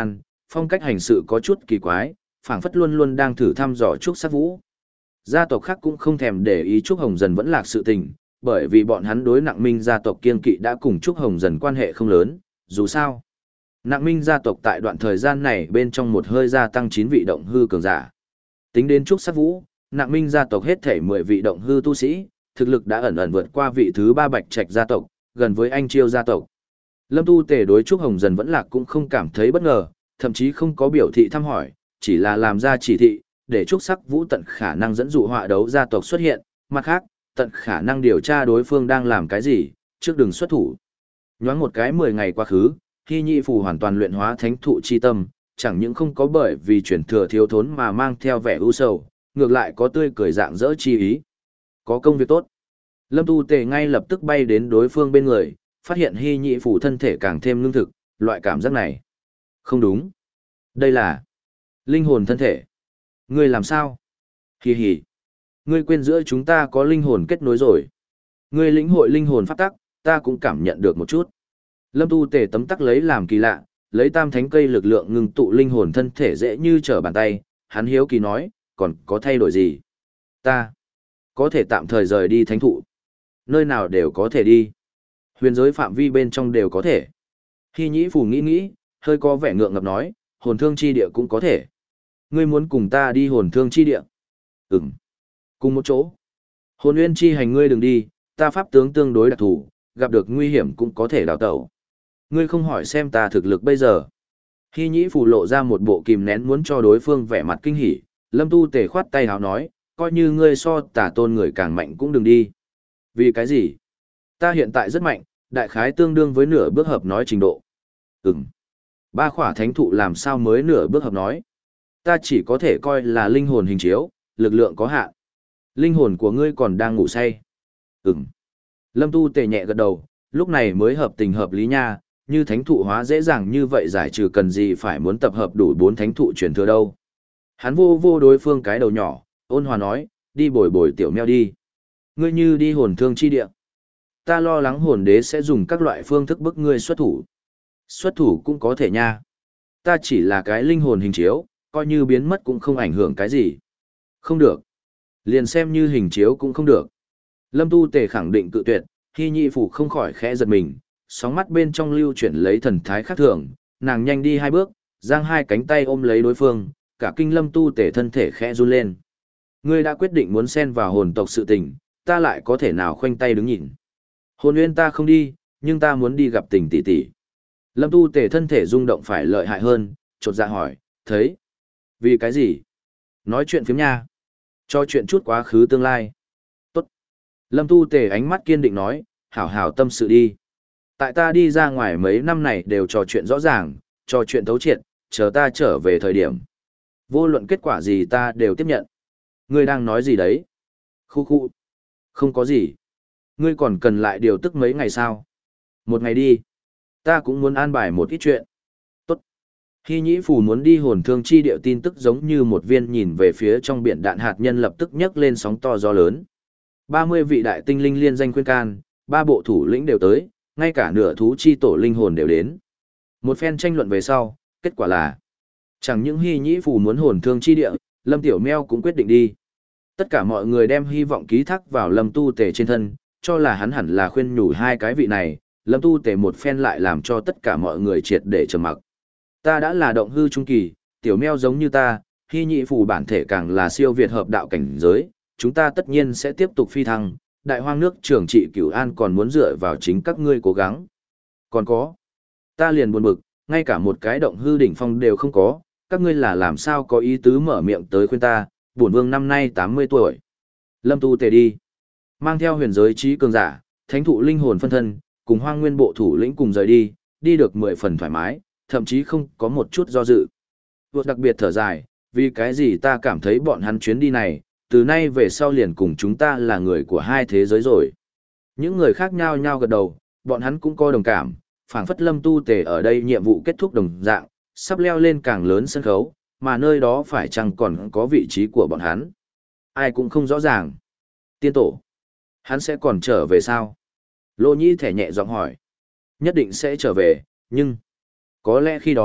phong cách hành sự có chút kỳ quái, phảng phất luôn luôn đang thử thăm dò Trúc Sắc Vũ. Gia tộc khác cũng không thèm để ý Trúc Hồng Dần vẫn lạc sự tình, bởi vì bọn hắn đối Nặng Minh gia tộc kiên kỵ đã cùng Trúc Hồng Dần quan hệ không lớn, dù sao. Nặng Minh gia tộc tại đoạn thời gian này bên trong một hơi gia tăng chín vị động hư cường giả. Tính đến Trúc Sắc Vũ, Nặng Minh gia tộc hết thể mười vị động hư tu sĩ, thực lực đã ẩn ẩn vượt qua vị thứ ba Bạch Trạch gia tộc, gần với Anh Chiêu gia tộc. Lâm Tu Tề đối Trúc Hồng Dần vẫn lạc cũng không cảm thấy bất ngờ, thậm chí không có biểu thị thăm hỏi, chỉ là làm ra chỉ thị, để Trúc Sắc Vũ tận khả năng dẫn dụ họa đấu gia tộc xuất hiện, mặt khác, tận khả năng điều tra đối phương đang làm cái gì, trước đừng xuất thủ. Nhoáng một cái mười ngày quá khứ, Hy Nhị Phù hoàn toàn luyện hóa thánh thụ chi tâm, chẳng những không có bởi vì chuyển thừa thiếu thốn mà mang theo vẻ u sầu, ngược lại có tươi cười dạng dỡ chi ý. Có công việc tốt. Lâm Tu Tề ngay lập tức bay đến đối phương bên người, phát hiện Hy Nhị Phù thân thể càng thêm lương thực, loại cảm giác này. Không đúng. Đây là linh hồn thân thể. Ngươi làm sao? Hì hì. Ngươi quên giữa chúng ta có linh hồn kết nối rồi. Ngươi lĩnh hội linh hồn pháp tắc, ta cũng cảm nhận được một chút. Lâm Tu Tề tấm tắc lấy làm kỳ lạ, lấy tam thánh cây lực lượng ngưng tụ linh hồn thân thể dễ như trở bàn tay, hắn hiếu kỳ nói, còn có thay đổi gì? Ta có thể tạm thời rời đi thánh thụ. Nơi nào đều có thể đi. Huyền giới phạm vi bên trong đều có thể. Hy Nhĩ Phù nghĩ nghĩ, hơi có vẻ ngượng ngập nói, hồn thương chi địa cũng có thể. Ngươi muốn cùng ta đi hồn thương chi địa? Ừm. Cùng một chỗ. Hồn nguyên chi hành ngươi đừng đi, ta pháp tướng tương đối đặc thù, gặp được nguy hiểm cũng có thể đào tẩu. Ngươi không hỏi xem ta thực lực bây giờ. Hy Nhĩ Phù lộ ra một bộ kìm nén muốn cho đối phương vẻ mặt kinh hỉ, Lâm Tu Tề khoát tay háo nói, coi như ngươi so tả tôn người càng mạnh cũng đừng đi. Vì cái gì? Ta hiện tại rất mạnh, đại khái tương đương với nửa bước hợp nói trình độ. Ừm. Ba khỏa thánh thụ làm sao mới nửa bước hợp nói? Ta chỉ có thể coi là linh hồn hình chiếu, lực lượng có hạn. Linh hồn của ngươi còn đang ngủ say. Ừm. Lâm Tu Tề nhẹ gật đầu, lúc này mới hợp tình hợp lý nha, như thánh thụ hóa dễ dàng như vậy giải trừ cần gì phải muốn tập hợp đủ bốn thánh thụ truyền thừa đâu. Hắn vô vô đối phương cái đầu nhỏ, ôn hòa nói, đi bồi bồi tiểu meo đi. Ngươi như đi hồn thương chi địa. Ta lo lắng hồn đế sẽ dùng các loại phương thức bức ngươi xuất thủ. Xuất thủ cũng có thể nha. Ta chỉ là cái linh hồn hình chiếu, coi như biến mất cũng không ảnh hưởng cái gì. Không được. Liền xem như hình chiếu cũng không được. Lâm Tu Tề khẳng định cự tuyệt, Hy Nhị Phù không khỏi khẽ giật mình, sóng mắt bên trong lưu chuyển lấy thần thái khác thường, nàng nhanh đi hai bước, giang hai cánh tay ôm lấy đối phương, cả kinh Lâm Tu Tề thân thể khẽ run lên. Ngươi đã quyết định muốn xen vào hồn tộc sự tình, ta lại có thể nào khoanh tay đứng nhìn. Hồn nguyên ta không đi, nhưng ta muốn đi gặp tình tỷ tỷ. Lâm Tu Tề thân thể rung động phải lợi hại hơn, chột dạ hỏi, thấy. Vì cái gì? Nói chuyện phiếm nha. Cho chuyện chút quá khứ tương lai. Tốt. Lâm Tu Tề ánh mắt kiên định nói, hảo hảo tâm sự đi. Tại ta đi ra ngoài mấy năm này đều trò chuyện rõ ràng, trò chuyện thấu triệt, chờ ta trở về thời điểm. Vô luận kết quả gì ta đều tiếp nhận. Ngươi đang nói gì đấy? Khu khu. Không có gì. Ngươi còn cần lại điều tức mấy ngày sao? Một ngày đi. Ta cũng muốn an bài một ít chuyện. Tốt. Hy Nhĩ Phù muốn đi hồn thương chi điệu tin tức giống như một viên nhìn về phía trong biển đạn hạt nhân lập tức nhấc lên sóng to gió lớn. ba mươi vị đại tinh linh liên danh khuyên can, ba bộ thủ lĩnh đều tới, ngay cả nửa thú chi tổ linh hồn đều đến. Một phen tranh luận về sau, kết quả là chẳng những Hy Nhĩ Phù muốn hồn thương chi địa, Lâm Tiểu Meo cũng quyết định đi. Tất cả mọi người đem hy vọng ký thác vào Lâm Tu Tề trên thân, cho là hắn hẳn là khuyên nhủ hai cái vị này, Lâm Tu Tề một phen lại làm cho tất cả mọi người triệt để trầm mặc. Ta đã là động hư trung kỳ, Tiểu Meo giống như ta, Hy Nhị Phù bản thể càng là siêu việt hợp đạo cảnh giới, chúng ta tất nhiên sẽ tiếp tục phi thăng, đại hoang nước trưởng trị Cửu An còn muốn dựa vào chính các ngươi cố gắng. Còn có, ta liền buồn bực, ngay cả một cái động hư đỉnh phong đều không có, các ngươi là làm sao có ý tứ mở miệng tới khuyên ta, bổn vương năm nay tám mươi tuổi. Lâm Tu Tề đi, mang theo huyền giới trí cường giả, thánh thụ linh hồn phân thân, cùng hoang nguyên bộ thủ lĩnh cùng rời đi, đi được mười phần thoải mái, thậm chí không có một chút do dự. Vượt đặc biệt thở dài, vì cái gì ta cảm thấy bọn hắn chuyến đi này, từ nay về sau liền cùng chúng ta là người của hai thế giới rồi. Những người khác nhau nhau gật đầu, bọn hắn cũng có đồng cảm, phảng phất Lâm Tu Tề ở đây nhiệm vụ kết thúc đồng dạng, sắp leo lên càng lớn sân khấu, mà nơi đó phải chăng còn có vị trí của bọn hắn. Ai cũng không rõ ràng. Tiên tổ, hắn sẽ còn trở về sao? Lô Nhĩ thẻ nhẹ giọng hỏi. Nhất định sẽ trở về, nhưng có lẽ khi đó,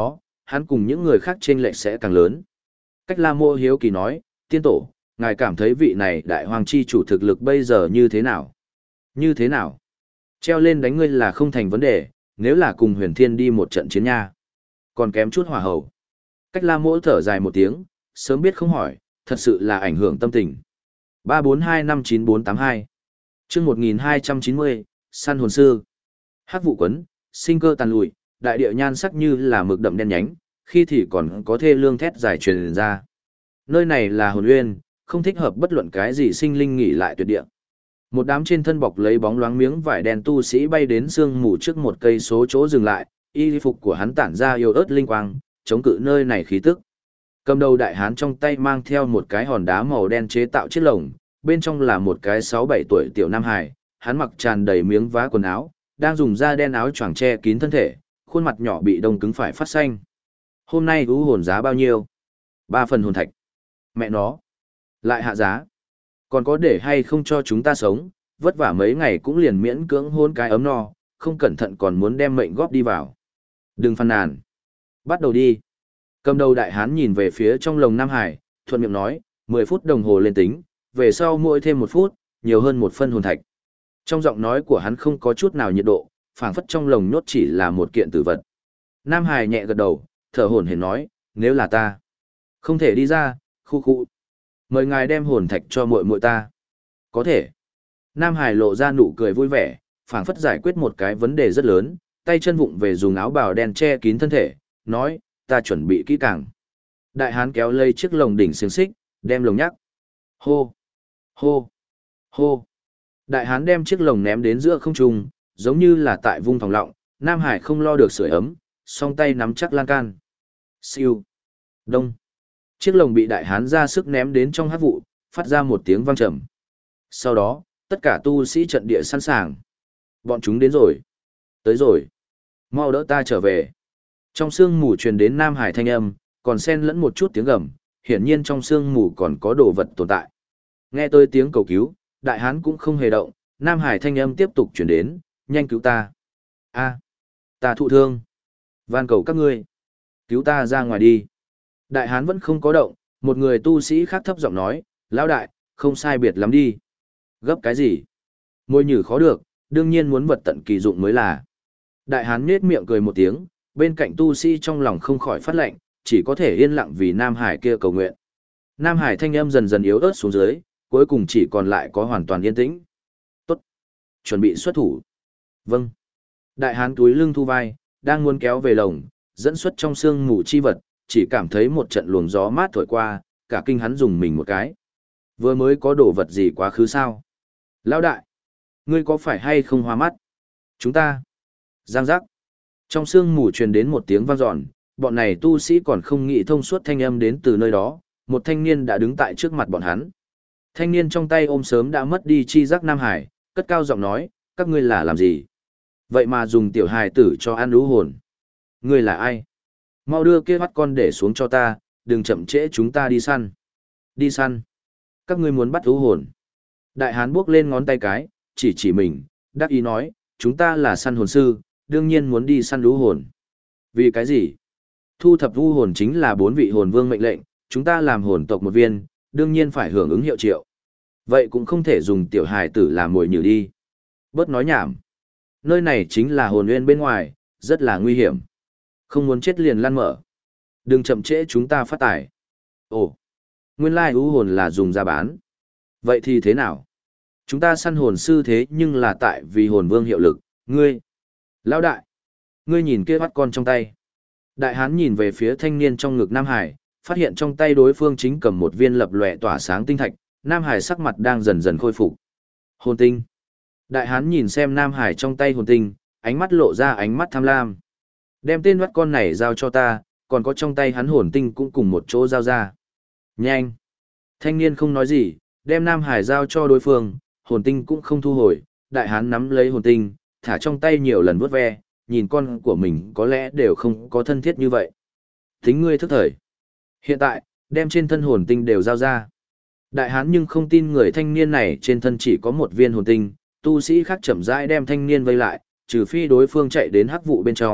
hắn cùng những người khác chênh lệch sẽ càng lớn. Cách La Mộ hiếu kỳ nói, tiên tổ, ngài cảm thấy vị này đại hoàng chi chủ thực lực bây giờ như thế nào? Như thế nào? Treo lên đánh ngươi là không thành vấn đề, nếu là cùng huyền thiên đi một trận chiến nha. Còn kém chút hỏa hầu. Cách La Mộ thở dài một tiếng, sớm biết không hỏi, thật sự là ảnh hưởng tâm tình. ba bốn hai năm chín bốn tám hai chương một nghìn hai trăm chín mươi, săn hồn sư. Hắc vụ quấn, sinh cơ tàn lụi, đại địa nhan sắc như là mực đậm đen nhánh, khi thì còn có thê lương thét dài truyền ra. Nơi này là hồn uyên, không thích hợp bất luận cái gì sinh linh nghỉ lại tuyệt địa. Một đám trên thân bọc lấy bóng loáng miếng vải đen tu sĩ bay đến sương mù trước một cây số chỗ dừng lại, y phục của hắn tản ra yêu ớt linh quang, chống cự nơi này khí tức. Cầm đầu đại hán trong tay mang theo một cái hòn đá màu đen chế tạo chiếc lồng, bên trong là một cái sáu bảy tuổi tiểu nam hải, hắn mặc tràn đầy miếng vá quần áo, đang dùng da đen áo choàng che kín thân thể, khuôn mặt nhỏ bị đông cứng phải phát xanh. Hôm nay u hồn giá bao nhiêu? Ba phần hồn thạch. Mẹ nó. Lại hạ giá. Còn có để hay không cho chúng ta sống, vất vả mấy ngày cũng liền miễn cưỡng hôn cái ấm no, không cẩn thận còn muốn đem mệnh góp đi vào. Đừng phàn nàn. Bắt đầu đi. Cầm đầu đại hán nhìn về phía trong lồng Nam Hải, thuận miệng nói, mười phút đồng hồ lên tính, về sau mỗi thêm một phút, nhiều hơn một phân hồn thạch. Trong giọng nói của hắn không có chút nào nhiệt độ, phảng phất trong lồng nhốt chỉ là một kiện tử vật. Nam Hải nhẹ gật đầu, thở hổn hển nói, nếu là ta, không thể đi ra, khu khu. Mời ngài đem hồn thạch cho muội muội ta. Có thể. Nam Hải lộ ra nụ cười vui vẻ, phảng phất giải quyết một cái vấn đề rất lớn, tay chân vụng về dùng áo bào đen che kín thân thể, nói, ta chuẩn bị kỹ càng. Đại hán kéo lây chiếc lồng đỉnh xiềng xích, đem lồng nhắc. Hô, hô, hô. Đại hán đem chiếc lồng ném đến giữa không trung, giống như là tại vung thòng lọng, Nam Hải không lo được sưởi ấm, song tay nắm chắc lan can. Siêu, đông. Chiếc lồng bị đại hán ra sức ném đến trong hắc vụ, phát ra một tiếng vang trầm. Sau đó, tất cả tu sĩ trận địa sẵn sàng. Bọn chúng đến rồi. Tới rồi. Mau đỡ ta trở về. Trong sương mù truyền đến Nam Hải thanh âm, còn xen lẫn một chút tiếng gầm, hiển nhiên trong sương mù còn có đồ vật tồn tại. Nghe tôi tiếng cầu cứu, đại hán cũng không hề động, Nam Hải thanh âm tiếp tục truyền đến, nhanh cứu ta. A, ta thụ thương. Van cầu các ngươi. Cứu ta ra ngoài đi. Đại hán vẫn không có động, một người tu sĩ khác thấp giọng nói, lão đại, không sai biệt lắm đi. Gấp cái gì? Môi nhử khó được, đương nhiên muốn vật tận kỳ dụng mới là. Đại hán nhếch miệng cười một tiếng, bên cạnh tu sĩ trong lòng không khỏi phát lệnh, chỉ có thể yên lặng vì Nam Hải kia cầu nguyện. Nam Hải thanh âm dần dần yếu ớt xuống dưới, cuối cùng chỉ còn lại có hoàn toàn yên tĩnh. Tốt. Chuẩn bị xuất thủ. Vâng. Đại hán túi lưng thu vai, đang muốn kéo về lồng, dẫn xuất trong xương mù chi vật, chỉ cảm thấy một trận luồng gió mát thổi qua, cả kinh hắn dùng mình một cái. Vừa mới có đồ vật gì quá khứ sao? Lão đại, ngươi có phải hay không hoa mắt? Chúng ta. Giang giác. Trong sương mù truyền đến một tiếng vang dọn, bọn này tu sĩ còn không nghĩ thông suốt thanh âm đến từ nơi đó, một thanh niên đã đứng tại trước mặt bọn hắn. Thanh niên trong tay ôm sớm đã mất đi chi giác Nam Hải, cất cao giọng nói, các ngươi là làm gì? Vậy mà dùng tiểu hài tử cho ăn lũ hồn. Ngươi là ai? Mau đưa kia mắt con để xuống cho ta, đừng chậm trễ chúng ta đi săn. Đi săn. Các ngươi muốn bắt lũ hồn. Đại hán bước lên ngón tay cái, chỉ chỉ mình, đắc ý nói, chúng ta là săn hồn sư, đương nhiên muốn đi săn lũ hồn. Vì cái gì? Thu thập lũ hồn chính là bốn vị hồn vương mệnh lệnh, chúng ta làm hồn tộc một viên, đương nhiên phải hưởng ứng hiệu triệu. Vậy cũng không thể dùng tiểu hài tử làm mồi nhử đi. Bớt nói nhảm. Nơi này chính là hồn nguyên bên ngoài, rất là nguy hiểm. Không muốn chết liền lăn mở. Đừng chậm trễ chúng ta phát tài. Ồ, nguyên lai lũ hồn là dùng ra bán. Vậy thì thế nào? Chúng ta săn hồn sư thế nhưng là tại vì hồn vương hiệu lực, ngươi. Lão đại, ngươi nhìn kia bắt con trong tay. Đại hán nhìn về phía thanh niên trong ngực Nam Hải, phát hiện trong tay đối phương chính cầm một viên lập lòe tỏa sáng tinh thạch, Nam Hải sắc mặt đang dần dần khôi phục. Hồn tinh. Đại hán nhìn xem Nam Hải trong tay hồn tinh, ánh mắt lộ ra ánh mắt tham lam. Đem tên bắt con này giao cho ta, còn có trong tay hắn hồn tinh cũng cùng một chỗ giao ra. Nhanh. Thanh niên không nói gì, đem Nam Hải giao cho đối phương, hồn tinh cũng không thu hồi, đại hán nắm lấy hồn tinh, thả trong tay nhiều lần vuốt ve, nhìn con của mình có lẽ đều không có thân thiết như vậy. Tính ngươi thức thời. Hiện tại, đem trên thân hồn tinh đều giao ra. Đại hán nhưng không tin người thanh niên này trên thân chỉ có một viên hồn tinh, tu sĩ khác chậm rãi đem thanh niên vây lại, trừ phi đối phương chạy đến hắc vụ bên trong,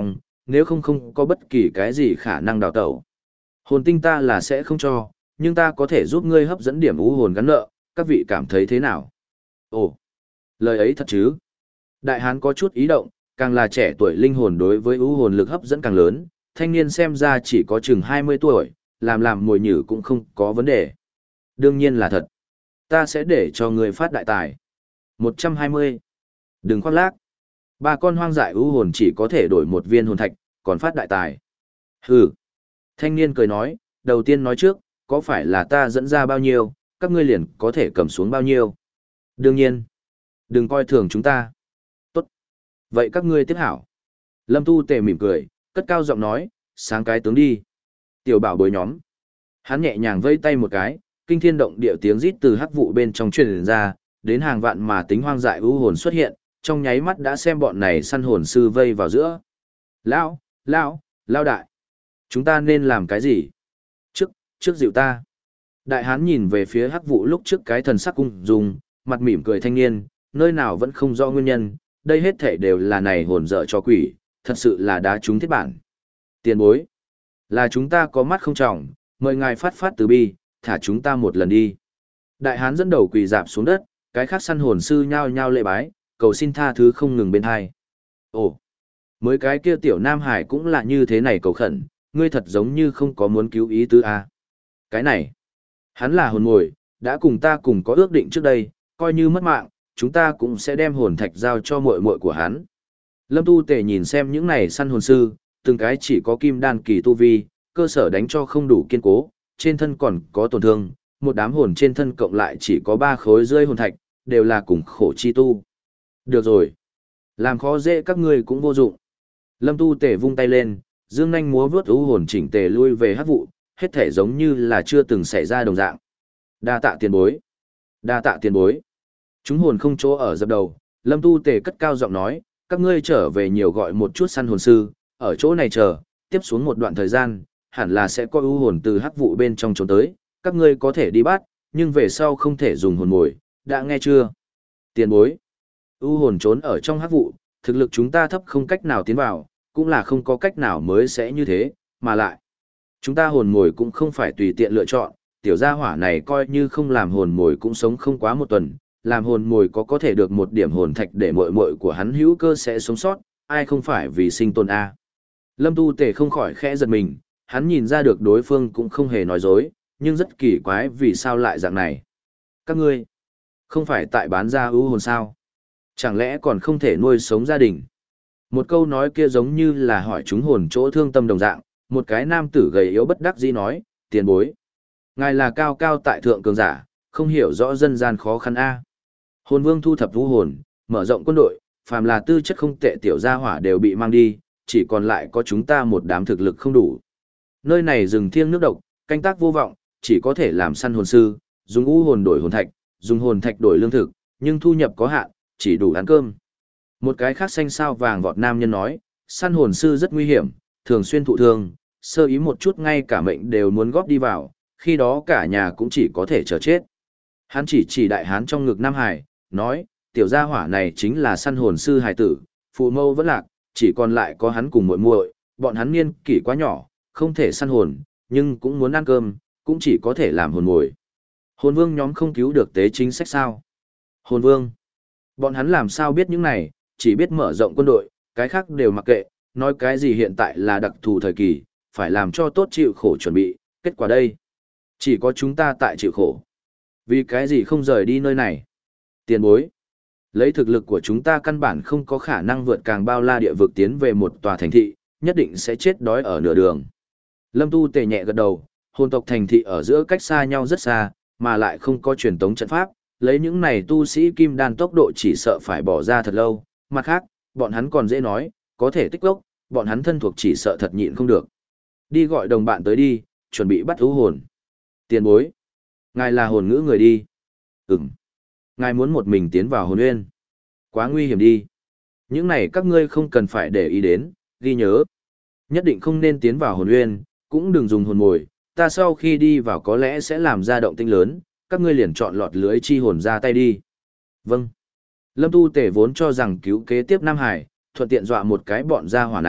nếu không không có bất kỳ cái gì khả năng đào tẩu. Hồn tinh ta là sẽ không cho, nhưng ta có thể giúp ngươi hấp dẫn điểm u hồn gắn nợ, các vị cảm thấy thế nào? Ồ, lời ấy thật chứ? Đại hán có chút ý động, càng là trẻ tuổi linh hồn đối với u hồn lực hấp dẫn càng lớn, thanh niên xem ra chỉ có chừng hai mươi tuổi, làm làm mồi nhử cũng không có vấn đề. Đương nhiên là thật. Ta sẽ để cho ngươi phát đại tài. một trăm hai mươi. Đừng khoác lác. Ba con hoang dại u hồn chỉ có thể đổi một viên hồn thạch, còn phát đại tài. Hừ. Thanh niên cười nói, đầu tiên nói trước, có phải là ta dẫn ra bao nhiêu, các ngươi liền có thể cầm xuống bao nhiêu. Đương nhiên. Đừng coi thường chúng ta. Tốt. Vậy các ngươi tiếp hảo. Lâm Tu Tề mỉm cười, cất cao giọng nói, sáng cái tướng đi. Tiểu bảo bối nhóm. Hắn nhẹ nhàng vây tay một cái, kinh thiên động địa tiếng rít từ hắc vụ bên trong truyền ra, đến hàng vạn mà tính hoang dại u hồn xuất hiện, trong nháy mắt đã xem bọn này săn hồn sư vây vào giữa. Lão, lão, lão đại. Chúng ta nên làm cái gì? Trước, trước dịu ta. Đại hán nhìn về phía hắc vụ lúc trước cái thần sắc cung dùng, mặt mỉm cười thanh niên, nơi nào vẫn không rõ nguyên nhân, đây hết thể đều là này hồn dở cho quỷ, thật sự là đá trúng thiết bản. Tiền bối. Là chúng ta có mắt không trọng, mời ngài phát phát từ bi, thả chúng ta một lần đi. Đại hán dẫn đầu quỳ dạp xuống đất, cái khác săn hồn sư nhao nhao lễ bái, cầu xin tha thứ không ngừng bên hai. Ồ, mới cái kia tiểu Nam Hải cũng là như thế này cầu khẩn, ngươi thật giống như không có muốn cứu ý tứ a. Cái này, hắn là hồn mồi, đã cùng ta cùng có ước định trước đây, coi như mất mạng, chúng ta cũng sẽ đem hồn thạch giao cho muội muội của hắn. Lâm Tu Tề nhìn xem những này săn hồn sư, từng cái chỉ có kim đan kỳ tu vi, cơ sở đánh cho không đủ kiên cố, trên thân còn có tổn thương, một đám hồn trên thân cộng lại chỉ có ba khối rơi hồn thạch, đều là cùng khổ chi tu. Được rồi. Làm khó dễ các ngươi cũng vô dụng. Lâm Tu Tề vung tay lên, dương nhanh múa vướt u hồn chỉnh tề lui về hắc vụ, hết thể giống như là chưa từng xảy ra đồng dạng. Đa tạ tiền bối. Đa tạ tiền bối. Chúng hồn không chỗ ở dập đầu, Lâm Tu Tề cất cao giọng nói, các ngươi trở về nhiều gọi một chút săn hồn sư, ở chỗ này chờ, tiếp xuống một đoạn thời gian, hẳn là sẽ có u hồn từ hắc vụ bên trong trốn tới, các ngươi có thể đi bắt, nhưng về sau không thể dùng hồn mồi, đã nghe chưa? Tiền bối. U hồn trốn ở trong hắc vụ, thực lực chúng ta thấp không cách nào tiến vào, cũng là không có cách nào mới sẽ như thế, mà lại. Chúng ta hồn mồi cũng không phải tùy tiện lựa chọn, tiểu gia hỏa này coi như không làm hồn mồi cũng sống không quá một tuần, làm hồn mồi có có thể được một điểm hồn thạch để muội muội của hắn hữu cơ sẽ sống sót, ai không phải vì sinh tồn a. Lâm Tu Tề không khỏi khẽ giật mình, hắn nhìn ra được đối phương cũng không hề nói dối, nhưng rất kỳ quái vì sao lại dạng này. Các ngươi, không phải tại bán ra ưu hồn sao? Chẳng lẽ còn không thể nuôi sống gia đình? Một câu nói kia giống như là hỏi chúng hồn chỗ thương tâm đồng dạng, một cái nam tử gầy yếu bất đắc dĩ nói, tiền bối. Ngài là cao cao tại thượng cường giả, không hiểu rõ dân gian khó khăn a. Hồn vương thu thập vũ hồn, mở rộng quân đội, phàm là tư chất không tệ tiểu gia hỏa đều bị mang đi, chỉ còn lại có chúng ta một đám thực lực không đủ. Nơi này rừng thiêng nước độc, canh tác vô vọng, chỉ có thể làm săn hồn sư, dùng u hồn đổi hồn thạch, dùng hồn thạch đổi lương thực, nhưng thu nhập có hạn, chỉ đủ ăn cơm. Một cái khác xanh sao vàng vọt nam nhân nói, săn hồn sư rất nguy hiểm, thường xuyên thụ thương, sơ ý một chút ngay cả mệnh đều muốn góp đi vào, khi đó cả nhà cũng chỉ có thể chờ chết. Hắn chỉ chỉ đại hán trong ngực Nam Hải, nói, tiểu gia hỏa này chính là săn hồn sư hải tử, phụ mâu vẫn lạc, chỉ còn lại có hắn cùng muội muội, bọn hắn niên kỷ quá nhỏ, không thể săn hồn, nhưng cũng muốn ăn cơm, cũng chỉ có thể làm hồn mồi. Hồn vương nhóm không cứu được tế chính sách sao? Hồn vương. Bọn hắn làm sao biết những này, chỉ biết mở rộng quân đội, cái khác đều mặc kệ, nói cái gì hiện tại là đặc thù thời kỳ, phải làm cho tốt chịu khổ chuẩn bị, kết quả đây. Chỉ có chúng ta tại chịu khổ. Vì cái gì không rời đi nơi này? Tiền bối. Lấy thực lực của chúng ta căn bản không có khả năng vượt càng bao la địa vực tiến về một tòa thành thị, nhất định sẽ chết đói ở nửa đường. Lâm Tu Tề nhẹ gật đầu, hồn tộc thành thị ở giữa cách xa nhau rất xa, mà lại không có truyền tống trận pháp, lấy những này tu sĩ kim đan tốc độ chỉ sợ phải bỏ ra thật lâu, mặt khác, bọn hắn còn dễ nói, có thể tích lốc, bọn hắn thân thuộc chỉ sợ thật nhịn không được. Đi gọi đồng bạn tới đi, chuẩn bị bắt ưu hồn. Tiền bối. Ngài là hồn ngữ người đi. Ừm. Ngài muốn một mình tiến vào hồn nguyên. Quá nguy hiểm đi. Những này các ngươi không cần phải để ý đến, ghi nhớ. Nhất định không nên tiến vào hồn nguyên, cũng đừng dùng hồn mồi, ta sau khi đi vào có lẽ sẽ làm ra động tĩnh lớn, các ngươi liền chọn lọt lưới chi hồn ra tay đi. Vâng. Lâm Tu Tề vốn cho rằng cứu kế tiếp Nam Hải, thuận tiện dọa một cái bọn gia hỏa này,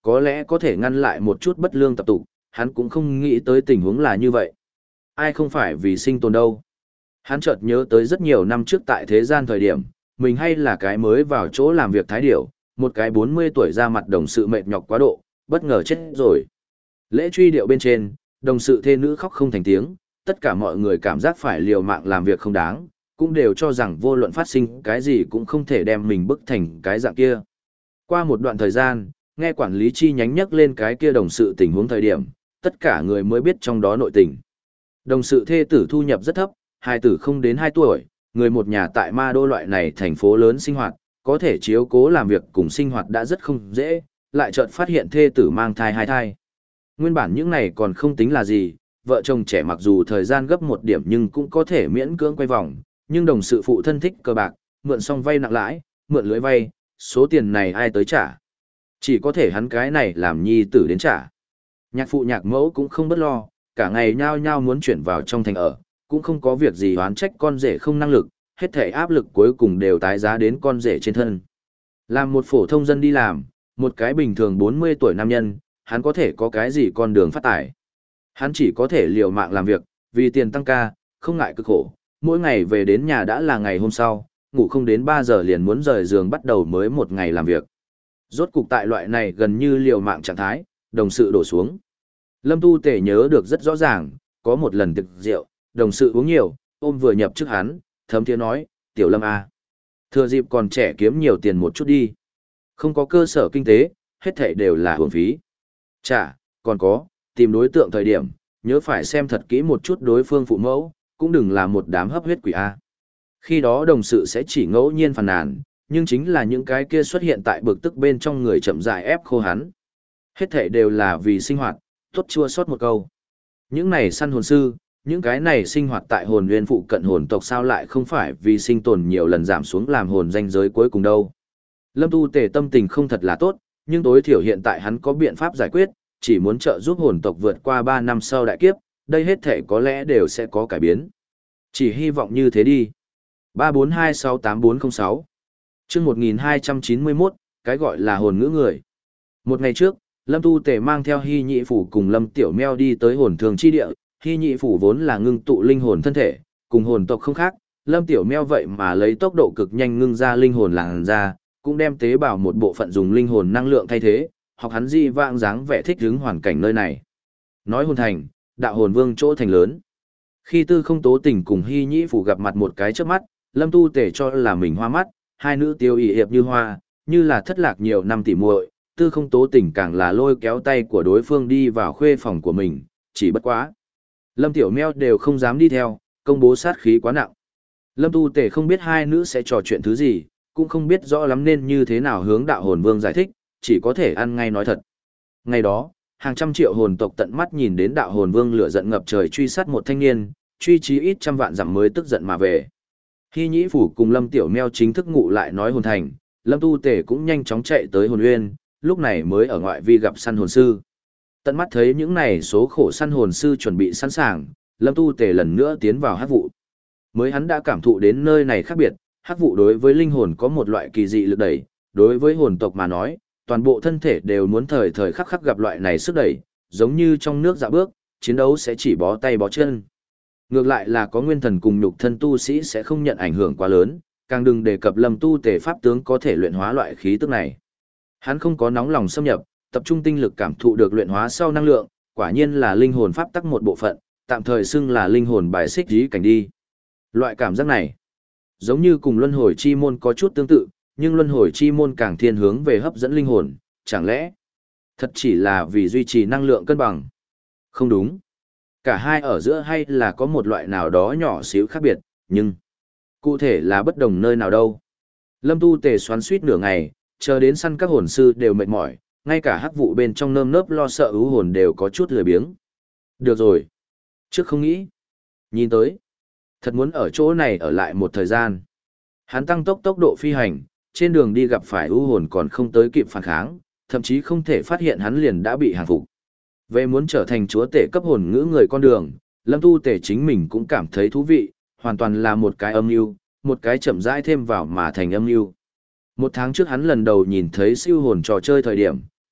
Có lẽ có thể ngăn lại một chút bất lương tập tục, hắn cũng không nghĩ tới tình huống là như vậy. Ai không phải vì sinh tồn đâu. Hắn chợt nhớ tới rất nhiều năm trước tại thế gian thời điểm, mình hay là cái mới vào chỗ làm việc thái điểu, một cái bốn mươi tuổi ra mặt đồng sự mệt nhọc quá độ, bất ngờ chết rồi. Lễ truy điệu bên trên, đồng sự thê nữ khóc không thành tiếng, tất cả mọi người cảm giác phải liều mạng làm việc không đáng, cũng đều cho rằng vô luận phát sinh cái gì cũng không thể đem mình bức thành cái dạng kia. Qua một đoạn thời gian, nghe quản lý chi nhánh nhắc lên cái kia đồng sự tình huống thời điểm, tất cả người mới biết trong đó nội tình. Đồng sự thê tử thu nhập rất thấp, hai tử không đến hai tuổi, người một nhà tại ma đô loại này thành phố lớn sinh hoạt, có thể chiếu cố làm việc cùng sinh hoạt đã rất không dễ, lại chợt phát hiện thê tử mang thai hai thai. Nguyên bản những này còn không tính là gì, vợ chồng trẻ mặc dù thời gian gấp một điểm nhưng cũng có thể miễn cưỡng quay vòng, nhưng đồng sự phụ thân thích cờ bạc, mượn xong vay nặng lãi, mượn lưới vay, số tiền này ai tới trả. Chỉ có thể hắn cái này làm nhi tử đến trả. Nhạc phụ nhạc mẫu cũng không bất lo, cả ngày nhao nhao muốn chuyển vào trong thành ở, cũng không có việc gì oán trách con rể không năng lực, hết thể áp lực cuối cùng đều tái giá đến con rể trên thân. Làm một phổ thông dân đi làm, một cái bình thường bốn mươi tuổi nam nhân, hắn có thể có cái gì con đường phát tài. Hắn chỉ có thể liều mạng làm việc, vì tiền tăng ca, không ngại cực khổ, mỗi ngày về đến nhà đã là ngày hôm sau, ngủ không đến ba giờ liền muốn rời giường bắt đầu mới một ngày làm việc. Rốt cục tại loại này gần như liều mạng trạng thái, đồng sự đổ xuống. Lâm Tu Tể nhớ được rất rõ ràng, có một lần tiệc rượu, đồng sự uống nhiều, ôm vừa nhập trước hắn, thấm thiế nói, tiểu Lâm à. Thừa dịp còn trẻ kiếm nhiều tiền một chút đi. Không có cơ sở kinh tế, hết thảy đều là hưởng phí. Chả, còn có, tìm đối tượng thời điểm, nhớ phải xem thật kỹ một chút đối phương phụ mẫu, cũng đừng là một đám hấp huyết quỷ A. Khi đó đồng sự sẽ chỉ ngẫu nhiên phàn nàn, nhưng chính là những cái kia xuất hiện tại bực tức bên trong người chậm rãi ép khô hắn. Hết thảy đều là vì sinh hoạt, tốt chua sót một câu. Những này săn hồn sư, những cái này sinh hoạt tại hồn nguyên phụ cận hồn tộc sao lại không phải vì sinh tồn nhiều lần giảm xuống làm hồn danh giới cuối cùng đâu. Lâm Tu Tề tâm tình không thật là tốt, nhưng tối thiểu hiện tại hắn có biện pháp giải quyết, chỉ muốn trợ giúp hồn tộc vượt qua ba năm sau đại kiếp, đây hết thể có lẽ đều sẽ có cải biến. Chỉ hy vọng như thế đi. ba bốn hai sáu tám bốn không sáu chương một nghìn hai trăm chín mươi mốt, cái gọi là hồn ngữ người. Một ngày trước, Lâm Tu Tề mang theo Hy Nhị Phủ cùng Lâm Tiểu Meo đi tới hồn thường chi địa. Hy Nhị Phủ vốn là ngưng tụ linh hồn thân thể, cùng hồn tộc không khác, Lâm Tiểu Meo vậy mà lấy tốc độ cực nhanh ngưng ra linh hồn làn ra, cũng đem tế bào một bộ phận dùng linh hồn năng lượng thay thế, học hắn di vãng dáng vẻ thích ứng hoàn cảnh nơi này. Nói hồn thành, đạo hồn vương chỗ thành lớn. Khi Tư Không Tố Tình cùng Hy Nhĩ Phủ gặp mặt một cái trước mắt, Lâm Tu Tể cho là mình hoa mắt, hai nữ tiêu y hiệp như hoa, như là thất lạc nhiều năm tỉ muội. Tư Không Tố Tình càng là lôi kéo tay của đối phương đi vào khuê phòng của mình, chỉ bất quá. Lâm Tiểu Meo đều không dám đi theo, công bố sát khí quá nặng. Lâm Tu Tể không biết hai nữ sẽ trò chuyện thứ gì, cũng không biết rõ lắm nên như thế nào hướng đạo hồn vương giải thích, chỉ có thể ăn ngay nói thật. Ngày đó, hàng trăm triệu hồn tộc tận mắt nhìn đến đạo hồn vương lửa giận ngập trời truy sát một thanh niên, truy chí ít trăm vạn dặm mới tức giận mà về. Hy Nhĩ Phủ cùng Lâm Tiểu Meo chính thức ngụ lại nói hồn thành, Lâm Tu Tể cũng nhanh chóng chạy tới hồn uyên, lúc này mới ở ngoại vi gặp săn hồn sư. Tận mắt thấy những này số khổ săn hồn sư chuẩn bị sẵn sàng, Lâm Tu Tể lần nữa tiến vào hắc vụ. Mới hắn đã cảm thụ đến nơi này khác biệt, hắc vụ đối với linh hồn có một loại kỳ dị lực đẩy, đối với hồn tộc mà nói, toàn bộ thân thể đều muốn thời thời khắc khắc gặp loại này sức đẩy, giống như trong nước dạo bước, chiến đấu sẽ chỉ bó tay bó chân. Ngược lại là có nguyên thần cùng nhục thân tu sĩ sẽ không nhận ảnh hưởng quá lớn, càng đừng đề cập Lâm Tu Tể pháp tướng có thể luyện hóa loại khí tức này. Hắn không có nóng lòng xâm nhập, tập trung tinh lực cảm thụ được luyện hóa sau năng lượng, quả nhiên là linh hồn pháp tắc một bộ phận, tạm thời xưng là linh hồn bài xích dí cảnh đi. Loại cảm giác này, giống như cùng luân hồi chi môn có chút tương tự, nhưng luân hồi chi môn càng thiên hướng về hấp dẫn linh hồn, chẳng lẽ thật chỉ là vì duy trì năng lượng cân bằng? Không đúng. Cả hai ở giữa hay là có một loại nào đó nhỏ xíu khác biệt, nhưng cụ thể là bất đồng nơi nào đâu. Lâm Tu Tề xoắn suýt nửa ngày, chờ đến săn các hồn sư đều mệt mỏi, ngay cả hắc vụ bên trong nơm nớp lo sợ ưu hồn đều có chút lười biếng. Được rồi. Trước không nghĩ. Nhìn tới. Thật muốn ở chỗ này ở lại một thời gian. Hắn tăng tốc tốc độ phi hành, trên đường đi gặp phải ưu hồn còn không tới kịp phản kháng, thậm chí không thể phát hiện hắn liền đã bị hàng phục. Về muốn trở thành chúa tể cấp hồn ngữ người con đường, Lâm Tu Tể chính mình cũng cảm thấy thú vị, hoàn toàn là một cái âm mưu, một cái chậm rãi thêm vào mà thành âm mưu. Một tháng trước hắn lần đầu nhìn thấy siêu hồn trò chơi thời điểm,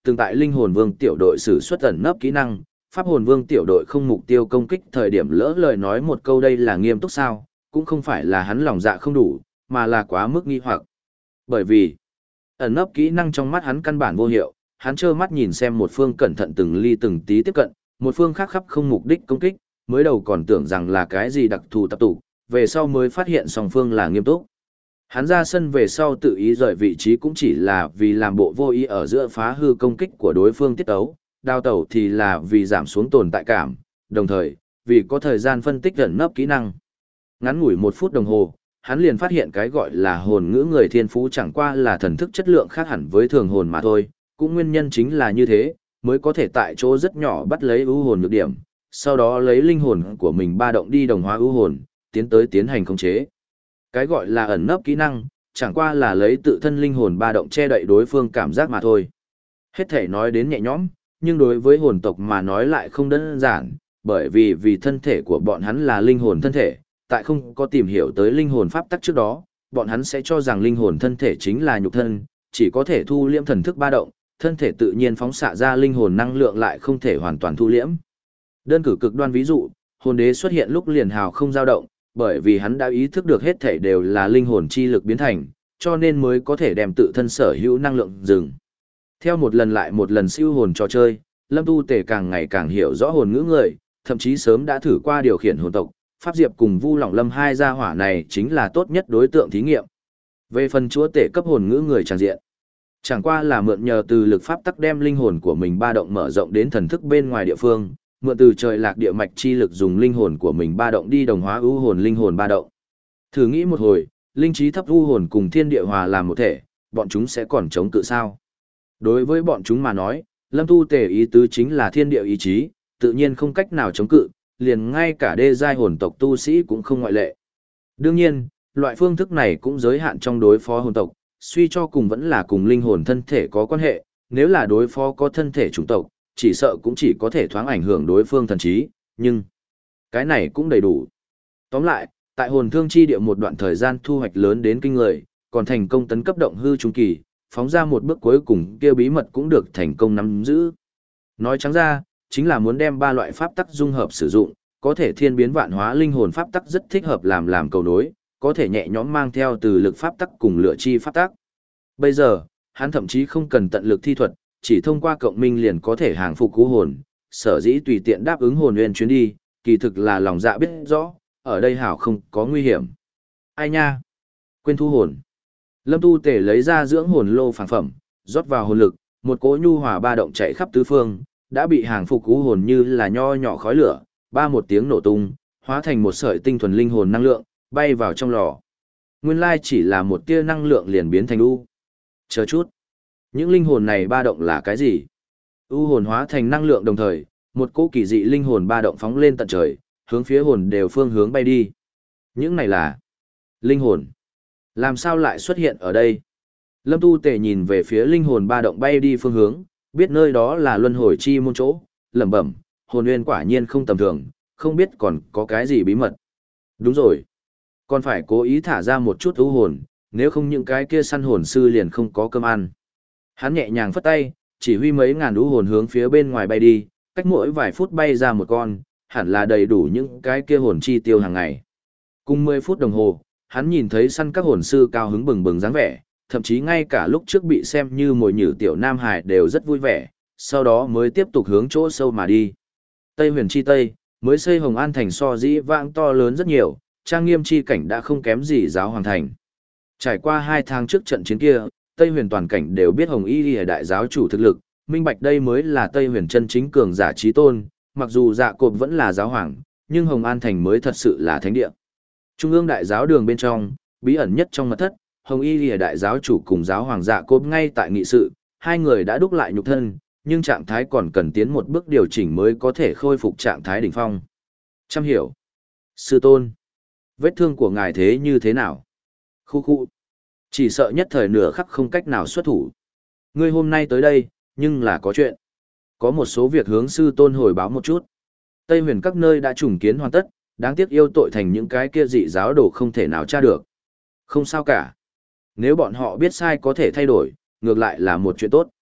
từng tại linh hồn vương tiểu đội sử xuất ẩn nấp kỹ năng, pháp hồn vương tiểu đội không mục tiêu công kích thời điểm lỡ lời nói một câu đây là nghiêm túc sao, cũng không phải là hắn lòng dạ không đủ, mà là quá mức nghi hoặc. Bởi vì, ẩn nấp kỹ năng trong mắt hắn căn bản vô hiệu, hắn trơ mắt nhìn xem một phương cẩn thận từng ly từng tí tiếp cận, một phương khác khắp không mục đích công kích, mới đầu còn tưởng rằng là cái gì đặc thù tập tụ, về sau mới phát hiện song phương là nghiêm túc. Hắn ra sân về sau tự ý rời vị trí cũng chỉ là vì làm bộ vô ý ở giữa phá hư công kích của đối phương tiết tấu, đào tẩu thì là vì giảm xuống tồn tại cảm, đồng thời, vì có thời gian phân tích ẩn nấp kỹ năng. Ngắn ngủi một phút đồng hồ, hắn liền phát hiện cái gọi là hồn ngữ người thiên phú chẳng qua là thần thức chất lượng khác hẳn với thường hồn mà thôi, cũng nguyên nhân chính là như thế, mới có thể tại chỗ rất nhỏ bắt lấy ưu hồn nhược điểm, sau đó lấy linh hồn của mình ba động đi đồng hóa ưu hồn, tiến tới tiến hành khống chế. Cái gọi là ẩn nấp kỹ năng, chẳng qua là lấy tự thân linh hồn ba động che đậy đối phương cảm giác mà thôi. Hết thể nói đến nhẹ nhõm, nhưng đối với hồn tộc mà nói lại không đơn giản, bởi vì vì thân thể của bọn hắn là linh hồn thân thể, tại không có tìm hiểu tới linh hồn pháp tắc trước đó, bọn hắn sẽ cho rằng linh hồn thân thể chính là nhục thân, chỉ có thể thu liễm thần thức ba động, thân thể tự nhiên phóng xạ ra linh hồn năng lượng lại không thể hoàn toàn thu liễm. Đơn cử cực đoan ví dụ, hồn đế xuất hiện lúc liền hào không dao động, bởi vì hắn đã ý thức được hết thể đều là linh hồn chi lực biến thành, cho nên mới có thể đem tự thân sở hữu năng lượng dừng. Theo một lần lại một lần siêu hồn trò chơi, Lâm Tu Tề càng ngày càng hiểu rõ hồn ngữ người, thậm chí sớm đã thử qua điều khiển hồn tộc, Pháp Diệp cùng Vu Lỏng Lâm hai gia hỏa này chính là tốt nhất đối tượng thí nghiệm. Về phần chúa tể cấp hồn ngữ người tràn diện, chẳng qua là mượn nhờ từ lực pháp tắc đem linh hồn của mình ba động mở rộng đến thần thức bên ngoài địa phương, mượn từ trời lạc địa mạch chi lực dùng linh hồn của mình ba động đi đồng hóa ưu hồn linh hồn ba động. Thử nghĩ một hồi, linh trí thấp ưu hồn cùng thiên địa hòa làm một thể, bọn chúng sẽ còn chống cự sao? Đối với bọn chúng mà nói, Lâm Tu Tề ý tứ chính là thiên địa ý chí, tự nhiên không cách nào chống cự, liền ngay cả đê giai hồn tộc tu sĩ cũng không ngoại lệ. Đương nhiên, loại phương thức này cũng giới hạn trong đối phó hồn tộc, suy cho cùng vẫn là cùng linh hồn thân thể có quan hệ, nếu là đối phó có thân thể chủng tộc, chỉ sợ cũng chỉ có thể thoáng ảnh hưởng đối phương thần trí, nhưng cái này cũng đầy đủ. Tóm lại, tại hồn thương chi địa một đoạn thời gian thu hoạch lớn đến kinh người, còn thành công tấn cấp động hư trung kỳ, phóng ra một bước cuối cùng kia bí mật cũng được thành công nắm giữ. Nói trắng ra, chính là muốn đem ba loại pháp tắc dung hợp sử dụng, có thể thiên biến vạn hóa linh hồn pháp tắc rất thích hợp làm làm cầu nối, có thể nhẹ nhõm mang theo từ lực pháp tắc cùng lựa chi pháp tắc. Bây giờ, hắn thậm chí không cần tận lực thi thuật, chỉ thông qua cộng minh liền có thể hàng phục cú hồn, sở dĩ tùy tiện đáp ứng hồn nguyên chuyến đi, kỳ thực là lòng dạ biết rõ, ở đây hảo không có nguy hiểm. Ai nha? Quên thu hồn. Lâm Tu Tề lấy ra dưỡng hồn lô phản phẩm, rót vào hồn lực, một cỗ nhu hòa ba động chạy khắp tứ phương, đã bị hàng phục cú hồn như là nho nhỏ khói lửa, ba một tiếng nổ tung, hóa thành một sợi tinh thuần linh hồn năng lượng, bay vào trong lò. Nguyên lai chỉ là một tia năng lượng liền biến thành u. Chờ chút. Những linh hồn này ba động là cái gì? U hồn hóa thành năng lượng đồng thời, một cỗ kỳ dị linh hồn ba động phóng lên tận trời, hướng phía hồn đều phương hướng bay đi. Những này là linh hồn. Làm sao lại xuất hiện ở đây? Lâm Tu Tề nhìn về phía linh hồn ba động bay đi phương hướng, biết nơi đó là luân hồi chi môn chỗ, lẩm bẩm, hồn nguyên quả nhiên không tầm thường, không biết còn có cái gì bí mật. Đúng rồi, còn phải cố ý thả ra một chút u hồn, nếu không những cái kia săn hồn sư liền không có cơm ăn. Hắn nhẹ nhàng phất tay, chỉ huy mấy ngàn u hồn hướng phía bên ngoài bay đi, cách mỗi vài phút bay ra một con, hẳn là đầy đủ những cái kia hồn chi tiêu hàng ngày. Cùng mười phút đồng hồ, hắn nhìn thấy săn các hồn sư cao hứng bừng bừng dáng vẻ, thậm chí ngay cả lúc trước bị xem như mồi nhử tiểu Nam Hải đều rất vui vẻ, sau đó mới tiếp tục hướng chỗ sâu mà đi. Tây Huyền chi Tây, mới xây Hồng An thành so dĩ vãng to lớn rất nhiều, trang nghiêm chi cảnh đã không kém gì giáo hoàng thành. Trải qua hai tháng trước trận chiến kia, Tây Huyền toàn cảnh đều biết Hồng Y Lìa đại giáo chủ thực lực, minh bạch đây mới là Tây Huyền chân chính cường giả chí tôn, mặc dù Dạ Cộp vẫn là giáo hoàng, nhưng Hồng An thành mới thật sự là thánh địa. Trung ương đại giáo đường bên trong, bí ẩn nhất trong mật thất, Hồng Y Lìa đại giáo chủ cùng giáo hoàng Dạ Cộp ngay tại nghị sự, hai người đã đúc lại nhục thân, nhưng trạng thái còn cần tiến một bước điều chỉnh mới có thể khôi phục trạng thái đỉnh phong. Chăm hiểu. Sư tôn. Vết thương của ngài thế như thế nào? Khu khu. Chỉ sợ nhất thời nửa khắc không cách nào xuất thủ. Ngươi hôm nay tới đây, nhưng là có chuyện. Có một số việc hướng sư tôn hồi báo một chút. Tây Huyền các nơi đã trùng kiến hoàn tất, đáng tiếc yêu tội thành những cái kia dị giáo đồ không thể nào tra được. Không sao cả. Nếu bọn họ biết sai có thể thay đổi, ngược lại là một chuyện tốt.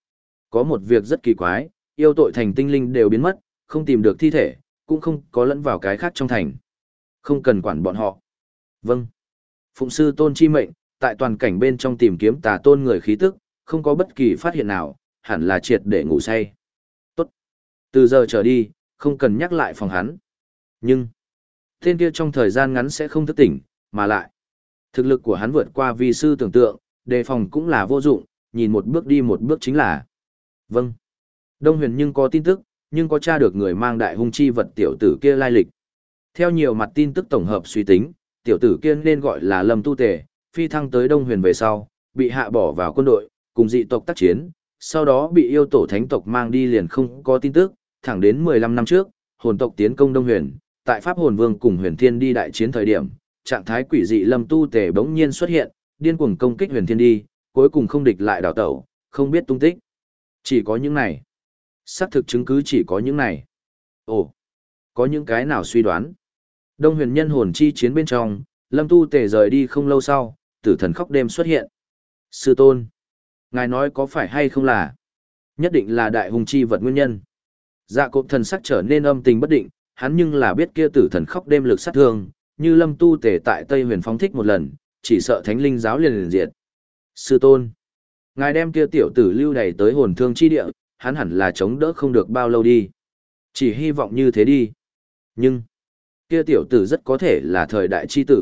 Có một việc rất kỳ quái, yêu tội thành tinh linh đều biến mất, không tìm được thi thể, cũng không có lẫn vào cái khác trong thành. Không cần quản bọn họ. Vâng. Phụng sư tôn chi mệnh, tại toàn cảnh bên trong tìm kiếm tà tôn người khí tức, không có bất kỳ phát hiện nào, hẳn là triệt để ngủ say. Tốt. Từ giờ trở đi, không cần nhắc lại phòng hắn. Nhưng, tên kia trong thời gian ngắn sẽ không thức tỉnh, mà lại. Thực lực của hắn vượt qua vi sư tưởng tượng, đề phòng cũng là vô dụng, nhìn một bước đi một bước chính là. Vâng. Đông Huyền nhưng có tin tức, nhưng có tra được người mang đại hung chi vật tiểu tử kia lai lịch. Theo nhiều mặt tin tức tổng hợp suy tính, tiểu tử kia nên gọi là Lâm Tu Tề, phi thăng tới Đông Huyền về sau, bị hạ bỏ vào quân đội, cùng dị tộc tác chiến, sau đó bị yêu tổ thánh tộc mang đi liền không có tin tức, thẳng đến mười lăm năm trước, hồn tộc tiến công Đông Huyền, tại Pháp Hồn Vương cùng Huyền Thiên đi đại chiến thời điểm, trạng thái quỷ dị Lâm Tu Tề bỗng nhiên xuất hiện, điên cuồng công kích Huyền Thiên đi, cuối cùng không địch lại đào tẩu, không biết tung tích. Chỉ có những này. Xác thực chứng cứ chỉ có những này. Ồ, có những cái nào suy đoán? Đông Huyền nhân hồn chi chiến bên trong, Lâm Tu Tề rời đi không lâu sau, tử thần khóc đêm xuất hiện. Sư tôn, ngài nói có phải hay không là? Nhất định là đại hung chi vật nguyên nhân. Dạ cộp thần sắc trở nên âm tình bất định, hắn nhưng là biết kia tử thần khóc đêm lực sát thương, như Lâm Tu Tề tại Tây Huyền phóng thích một lần, chỉ sợ thánh linh giáo liền liền diệt. Sư tôn, ngài đem kia tiểu tử lưu đày tới hồn thương chi địa, hắn hẳn là chống đỡ không được bao lâu đi. Chỉ hy vọng như thế đi. Nhưng, kia tiểu tử rất có thể là thời đại chi tử.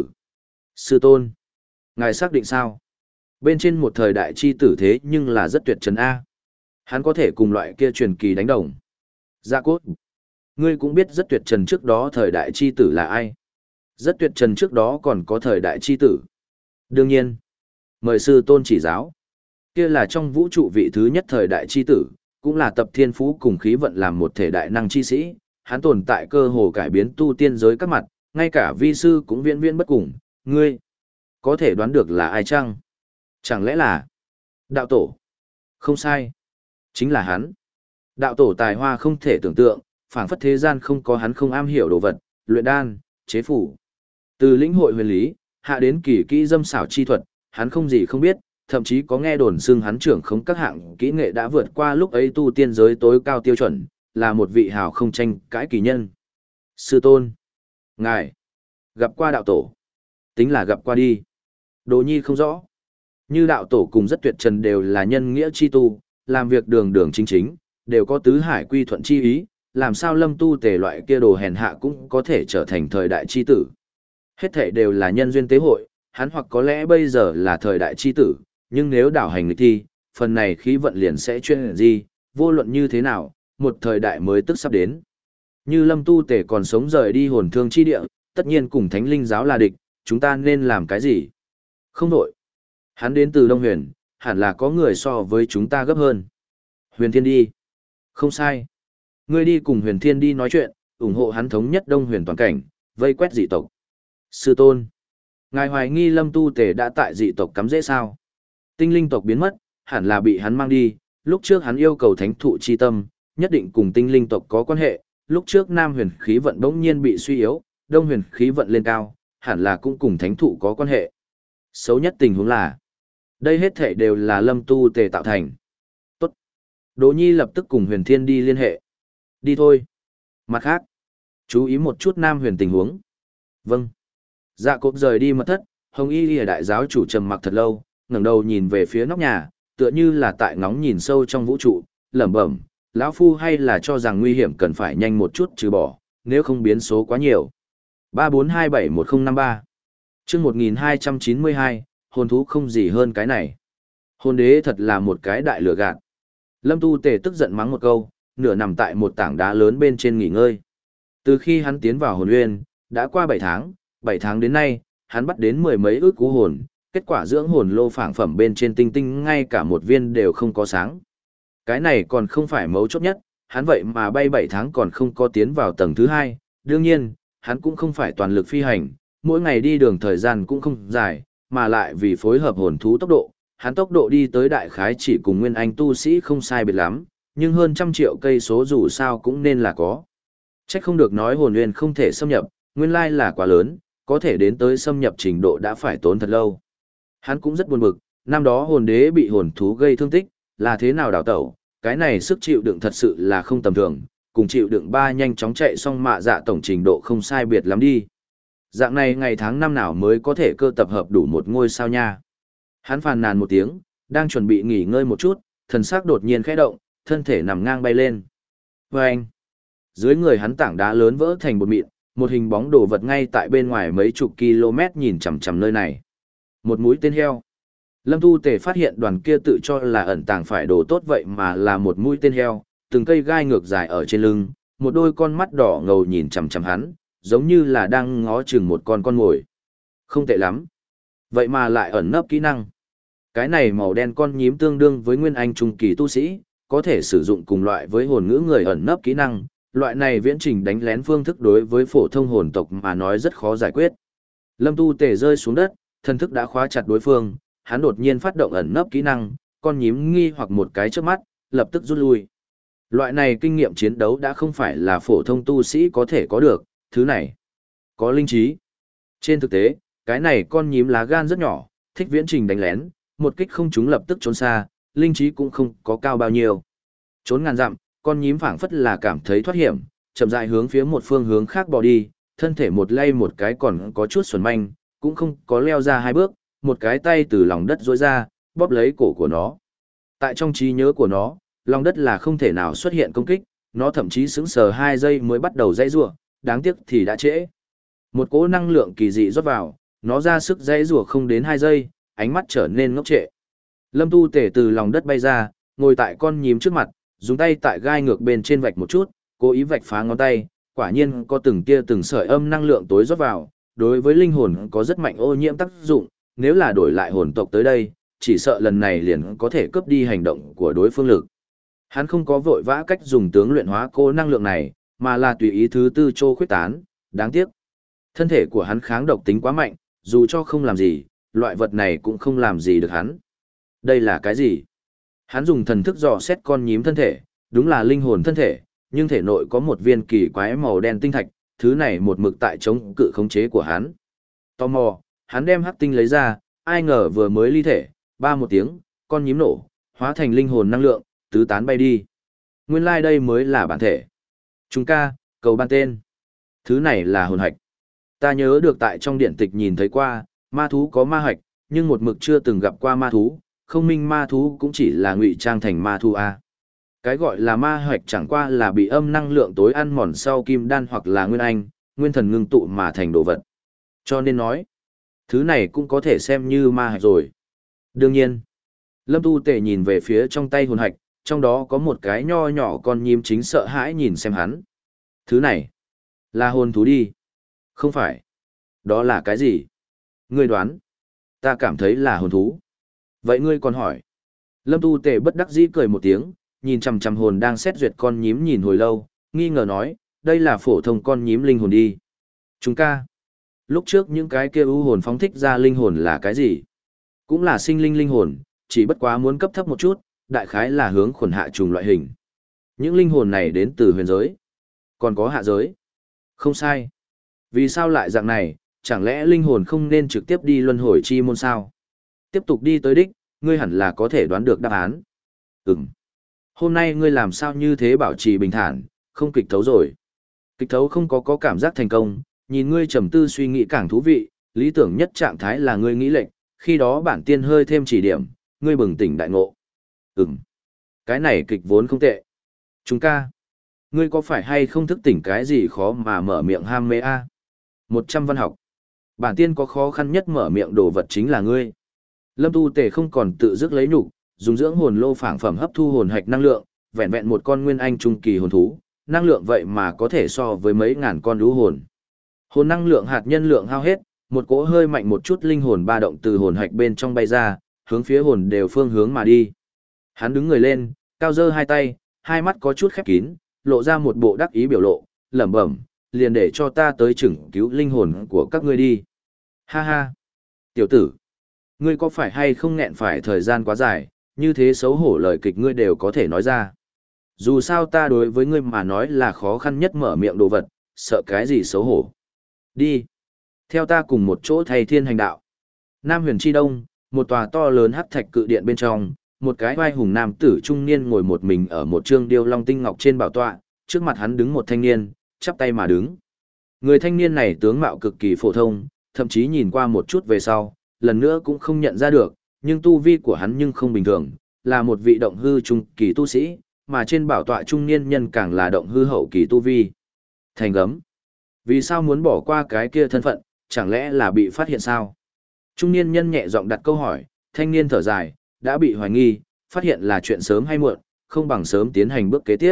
Sư tôn, ngài xác định sao? Bên trên một thời đại chi tử thế nhưng là rất tuyệt trần A. Hắn có thể cùng loại kia truyền kỳ đánh đồng. Dạ cốt, ngươi cũng biết rất tuyệt trần trước đó thời đại chi tử là ai. Rất tuyệt trần trước đó còn có thời đại chi tử. Đương nhiên, mời sư tôn chỉ giáo. Kia là trong vũ trụ vị thứ nhất thời đại chi tử, cũng là tập thiên phú cùng khí vận làm một thể đại năng chi sĩ, hắn tồn tại cơ hồ cải biến tu tiên giới các mặt, ngay cả vi sư cũng viễn viễn bất cùng, ngươi có thể đoán được là ai chăng? Chẳng lẽ là đạo tổ? Không sai, chính là hắn. Đạo tổ tài hoa không thể tưởng tượng, phảng phất thế gian không có hắn không am hiểu đồ vật, luyện đan, chế phủ. Từ lĩnh hội huyền lý, hạ đến kỳ kỹ dâm xảo chi thuật, hắn không gì không biết, thậm chí có nghe đồn xưng hắn trưởng không các hạng kỹ nghệ đã vượt qua lúc ấy tu tiên giới tối cao tiêu chuẩn, là một vị hào không tranh cãi kỳ nhân. Sư tôn, ngài, gặp qua đạo tổ, tính là gặp qua đi. Đồ nhi không rõ. Như đạo tổ cùng rất tuyệt trần đều là nhân nghĩa chi tu, làm việc đường đường chính chính, đều có tứ hải quy thuận chi ý, làm sao Lâm Tu Tề loại kia đồ hèn hạ cũng có thể trở thành thời đại chi tử. Hết thể đều là nhân duyên tế hội, hắn hoặc có lẽ bây giờ là thời đại chi tử, nhưng nếu đảo hành nghịch thi, phần này khí vận liền sẽ chuyên gì, vô luận như thế nào, một thời đại mới tức sắp đến. Như Lâm Tu Tề còn sống rời đi hồn thương chi địa, tất nhiên cùng Thánh Linh giáo là địch, chúng ta nên làm cái gì? Không đổi. Hắn đến từ Đông Huyền, hẳn là có người so với chúng ta gấp hơn. Huyền Thiên đi. Không sai. Ngươi đi cùng Huyền Thiên đi nói chuyện, ủng hộ hắn thống nhất Đông Huyền toàn cảnh, vây quét dị tộc. Sư tôn. Ngài hoài nghi Lâm Tu Tề đã tại dị tộc cắm dễ sao? Tinh linh tộc biến mất, hẳn là bị hắn mang đi, lúc trước hắn yêu cầu thánh thụ chi tâm, nhất định cùng tinh linh tộc có quan hệ, lúc trước Nam huyền khí vận bỗng nhiên bị suy yếu, Đông huyền khí vận lên cao, hẳn là cũng cùng thánh thụ có quan hệ. Xấu nhất tình huống là, đây hết thể đều là Lâm Tu Tề tạo thành. Tốt. Đỗ Nhi lập tức cùng Huyền Thiên đi liên hệ. Đi thôi. Mặt khác, chú ý một chút Nam huyền tình huống. Vâng. Dạ cộp rời đi mật thất, Hồng Y Lìa đại giáo chủ trầm mặc thật lâu, ngẩng đầu nhìn về phía nóc nhà, tựa như là tại ngóng nhìn sâu trong vũ trụ, lẩm bẩm, lão phu hay là cho rằng nguy hiểm cần phải nhanh một chút trừ bỏ, nếu không biến số quá nhiều. ba bốn hai bảy một không năm ba Chương một nghìn hai trăm chín mươi hai, hồn thú không gì hơn cái này. Hồn đế thật là một cái đại lừa gạt. Lâm Tu Tề tức giận mắng một câu, nửa nằm tại một tảng đá lớn bên trên nghỉ ngơi. Từ khi hắn tiến vào hồn uyên, đã qua bảy tháng, bảy tháng đến nay, hắn bắt đến mười mấy ước cú hồn, kết quả dưỡng hồn lô phảng phẩm bên trên tinh tinh ngay cả một viên đều không có sáng. Cái này còn không phải mấu chốt nhất, hắn vậy mà bay bảy tháng còn không có tiến vào tầng thứ hai, đương nhiên, hắn cũng không phải toàn lực phi hành, mỗi ngày đi đường thời gian cũng không dài, mà lại vì phối hợp hồn thú tốc độ, hắn tốc độ đi tới đại khái chỉ cùng nguyên anh tu sĩ không sai biệt lắm, nhưng hơn trăm triệu cây số dù sao cũng nên là có. Chắc không được nói hồn nguyên không thể xâm nhập, nguyên lai là quá lớn, có thể đến tới xâm nhập trình độ đã phải tốn thật lâu. Hắn cũng rất buồn bực, năm đó hồn đế bị hồn thú gây thương tích, là thế nào đào tẩu, cái này sức chịu đựng thật sự là không tầm thường, cùng chịu đựng ba nhanh chóng chạy xong mạ dạ tổng trình độ không sai biệt lắm đi. Dạng này ngày tháng năm nào mới có thể cơ tập hợp đủ một ngôi sao nha. Hắn phàn nàn một tiếng, đang chuẩn bị nghỉ ngơi một chút, thần sắc đột nhiên khẽ động, thân thể nằm ngang bay lên. Và anh, dưới người hắn tảng đá lớn vỡ thành bột mịn, một hình bóng đồ vật ngay tại bên ngoài mấy chục km nhìn chằm chằm nơi này. Một mũi tên heo. Lâm Tu Tề phát hiện đoàn kia tự cho là ẩn tàng phải đồ tốt vậy mà là một mũi tên heo, từng cây gai ngược dài ở trên lưng, một đôi con mắt đỏ ngầu nhìn chằm chằm hắn, giống như là đang ngó chừng một con con mồi. Không tệ lắm. Vậy mà lại ẩn nấp kỹ năng. Cái này màu đen con nhím tương đương với nguyên anh trung kỳ tu sĩ, có thể sử dụng cùng loại với hồn ngữ người ẩn nấp kỹ năng. Loại này viễn trình đánh lén phương thức đối với phổ thông hồn tộc mà nói rất khó giải quyết. Lâm Tu Tề rơi xuống đất, thân thức đã khóa chặt đối phương, hắn đột nhiên phát động ẩn nấp kỹ năng, con nhím nghi hoặc một cái trước mắt, lập tức rút lui. Loại này kinh nghiệm chiến đấu đã không phải là phổ thông tu sĩ có thể có được, thứ này có linh trí. Trên thực tế, cái này con nhím lá gan rất nhỏ, thích viễn trình đánh lén, một kích không trúng lập tức trốn xa, linh trí cũng không có cao bao nhiêu. Trốn ngàn dặm, con nhím phảng phất là cảm thấy thoát hiểm, chậm rãi hướng phía một phương hướng khác bỏ đi, thân thể một lay một cái còn có chút xuẩn manh, cũng không có leo ra hai bước, một cái tay từ lòng đất duỗi ra, bóp lấy cổ của nó. Tại trong trí nhớ của nó, lòng đất là không thể nào xuất hiện công kích, nó thậm chí sững sờ hai giây mới bắt đầu dãy rủa, đáng tiếc thì đã trễ. Một cỗ năng lượng kỳ dị rót vào, nó ra sức dãy rủa không đến hai giây, ánh mắt trở nên ngốc trệ. Lâm Tu Tể từ lòng đất bay ra, ngồi tại con nhím trước mặt, dùng tay tại gai ngược bên trên vạch một chút, cố ý vạch phá ngón tay, quả nhiên có từng tia từng sợi âm năng lượng tối rót vào, đối với linh hồn có rất mạnh ô nhiễm tác dụng, nếu là đổi lại hồn tộc tới đây, chỉ sợ lần này liền có thể cướp đi hành động của đối phương lực. Hắn không có vội vã cách dùng tướng luyện hóa cô năng lượng này, mà là tùy ý thứ tư trô khuyết tán, đáng tiếc. Thân thể của hắn kháng độc tính quá mạnh, dù cho không làm gì, loại vật này cũng không làm gì được hắn. Đây là cái gì? Hắn dùng thần thức dò xét con nhím thân thể, đúng là linh hồn thân thể, nhưng thể nội có một viên kỳ quái màu đen tinh thạch, thứ này một mực tại chống cự khống chế của hắn. Tò mò, hắn đem hắc tinh lấy ra, ai ngờ vừa mới ly thể, ba một tiếng, con nhím nổ, hóa thành linh hồn năng lượng, tứ tán bay đi. Nguyên lai like đây mới là bản thể. Chúng ca, cầu ban tên. Thứ này là hồn hạch. Ta nhớ được tại trong điện tịch nhìn thấy qua, ma thú có ma hạch, nhưng một mực chưa từng gặp qua ma thú, không minh ma thú cũng chỉ là ngụy trang thành ma thú a. Cái gọi là ma hạch chẳng qua là bị âm năng lượng tối ăn mòn sau kim đan hoặc là nguyên anh, nguyên thần ngưng tụ mà thành đồ vật. Cho nên nói, thứ này cũng có thể xem như ma hạch rồi. Đương nhiên, Lâm Tu Tể nhìn về phía trong tay hồn hạch, trong đó có một cái nho nhỏ con nhím chính sợ hãi nhìn xem hắn. Thứ này, là hồn thú đi. Không phải. Đó là cái gì? Ngươi đoán. Ta cảm thấy là hồn thú. Vậy ngươi còn hỏi. Lâm Tu Tể bất đắc dĩ cười một tiếng, nhìn chằm chằm hồn đang xét duyệt con nhím nhìn hồi lâu, nghi ngờ nói, đây là phổ thông con nhím linh hồn đi. Chúng ca. Lúc trước những cái kia ưu hồn phóng thích ra linh hồn là cái gì? Cũng là sinh linh linh hồn, chỉ bất quá muốn cấp thấp một chút, đại khái là hướng khuẩn hạ trùng loại hình. Những linh hồn này đến từ huyền giới. Còn có hạ giới. Không sai. Vì sao lại dạng này, chẳng lẽ linh hồn không nên trực tiếp đi luân hồi chi môn sao? Tiếp tục đi tới đích, ngươi hẳn là có thể đoán được đáp án. Ừm. Hôm nay ngươi làm sao như thế bảo trì bình thản, không kịch thấu rồi. Kịch thấu không có có cảm giác thành công, nhìn ngươi trầm tư suy nghĩ càng thú vị, lý tưởng nhất trạng thái là ngươi nghĩ lệnh, khi đó bản tiên hơi thêm chỉ điểm, ngươi bừng tỉnh đại ngộ. Ừm. Cái này kịch vốn không tệ. Chúng ca. Ngươi có phải hay không thức tỉnh cái gì khó mà mở miệng ham mê a? Một trăm văn học. Bản tiên có khó khăn nhất mở miệng đồ vật chính là ngươi. Lâm Tu Tề không còn tự dứt lấy nhục, dùng dưỡng hồn lô phảng phẩm hấp thu hồn hạch năng lượng, vẹn vẹn một con nguyên anh trung kỳ hồn thú, năng lượng vậy mà có thể so với mấy ngàn con lũ hồn. Hồn năng lượng hạt nhân lượng hao hết, một cỗ hơi mạnh một chút linh hồn ba động từ hồn hạch bên trong bay ra, hướng phía hồn đều phương hướng mà đi. Hắn đứng người lên, cao giơ hai tay, hai mắt có chút khép kín, lộ ra một bộ đắc ý biểu lộ, lẩm bẩm, liền để cho ta tới chừng cứu linh hồn của các ngươi đi. Ha ha. Tiểu tử, ngươi có phải hay không nghẹn phải thời gian quá dài, như thế xấu hổ lời kịch ngươi đều có thể nói ra. Dù sao ta đối với ngươi mà nói là khó khăn nhất mở miệng đồ vật, sợ cái gì xấu hổ. Đi. Theo ta cùng một chỗ thay thiên hành đạo. Nam Huyền Chi Đông, một tòa to lớn hắc thạch cự điện bên trong, một cái vai hùng nam tử trung niên ngồi một mình ở một trương điêu long tinh ngọc trên bảo tọa, trước mặt hắn đứng một thanh niên, chắp tay mà đứng. Người thanh niên này tướng mạo cực kỳ phổ thông, thậm chí nhìn qua một chút về sau, lần nữa cũng không nhận ra được, nhưng tu vi của hắn nhưng không bình thường, là một vị động hư trung kỳ tu sĩ, mà trên bảo tọa trung niên nhân càng là động hư hậu kỳ tu vi. Thành gấm. Vì sao muốn bỏ qua cái kia thân phận, chẳng lẽ là bị phát hiện sao? Trung niên nhân nhẹ giọng đặt câu hỏi, thanh niên thở dài, đã bị hoài nghi, phát hiện là chuyện sớm hay muộn, không bằng sớm tiến hành bước kế tiếp.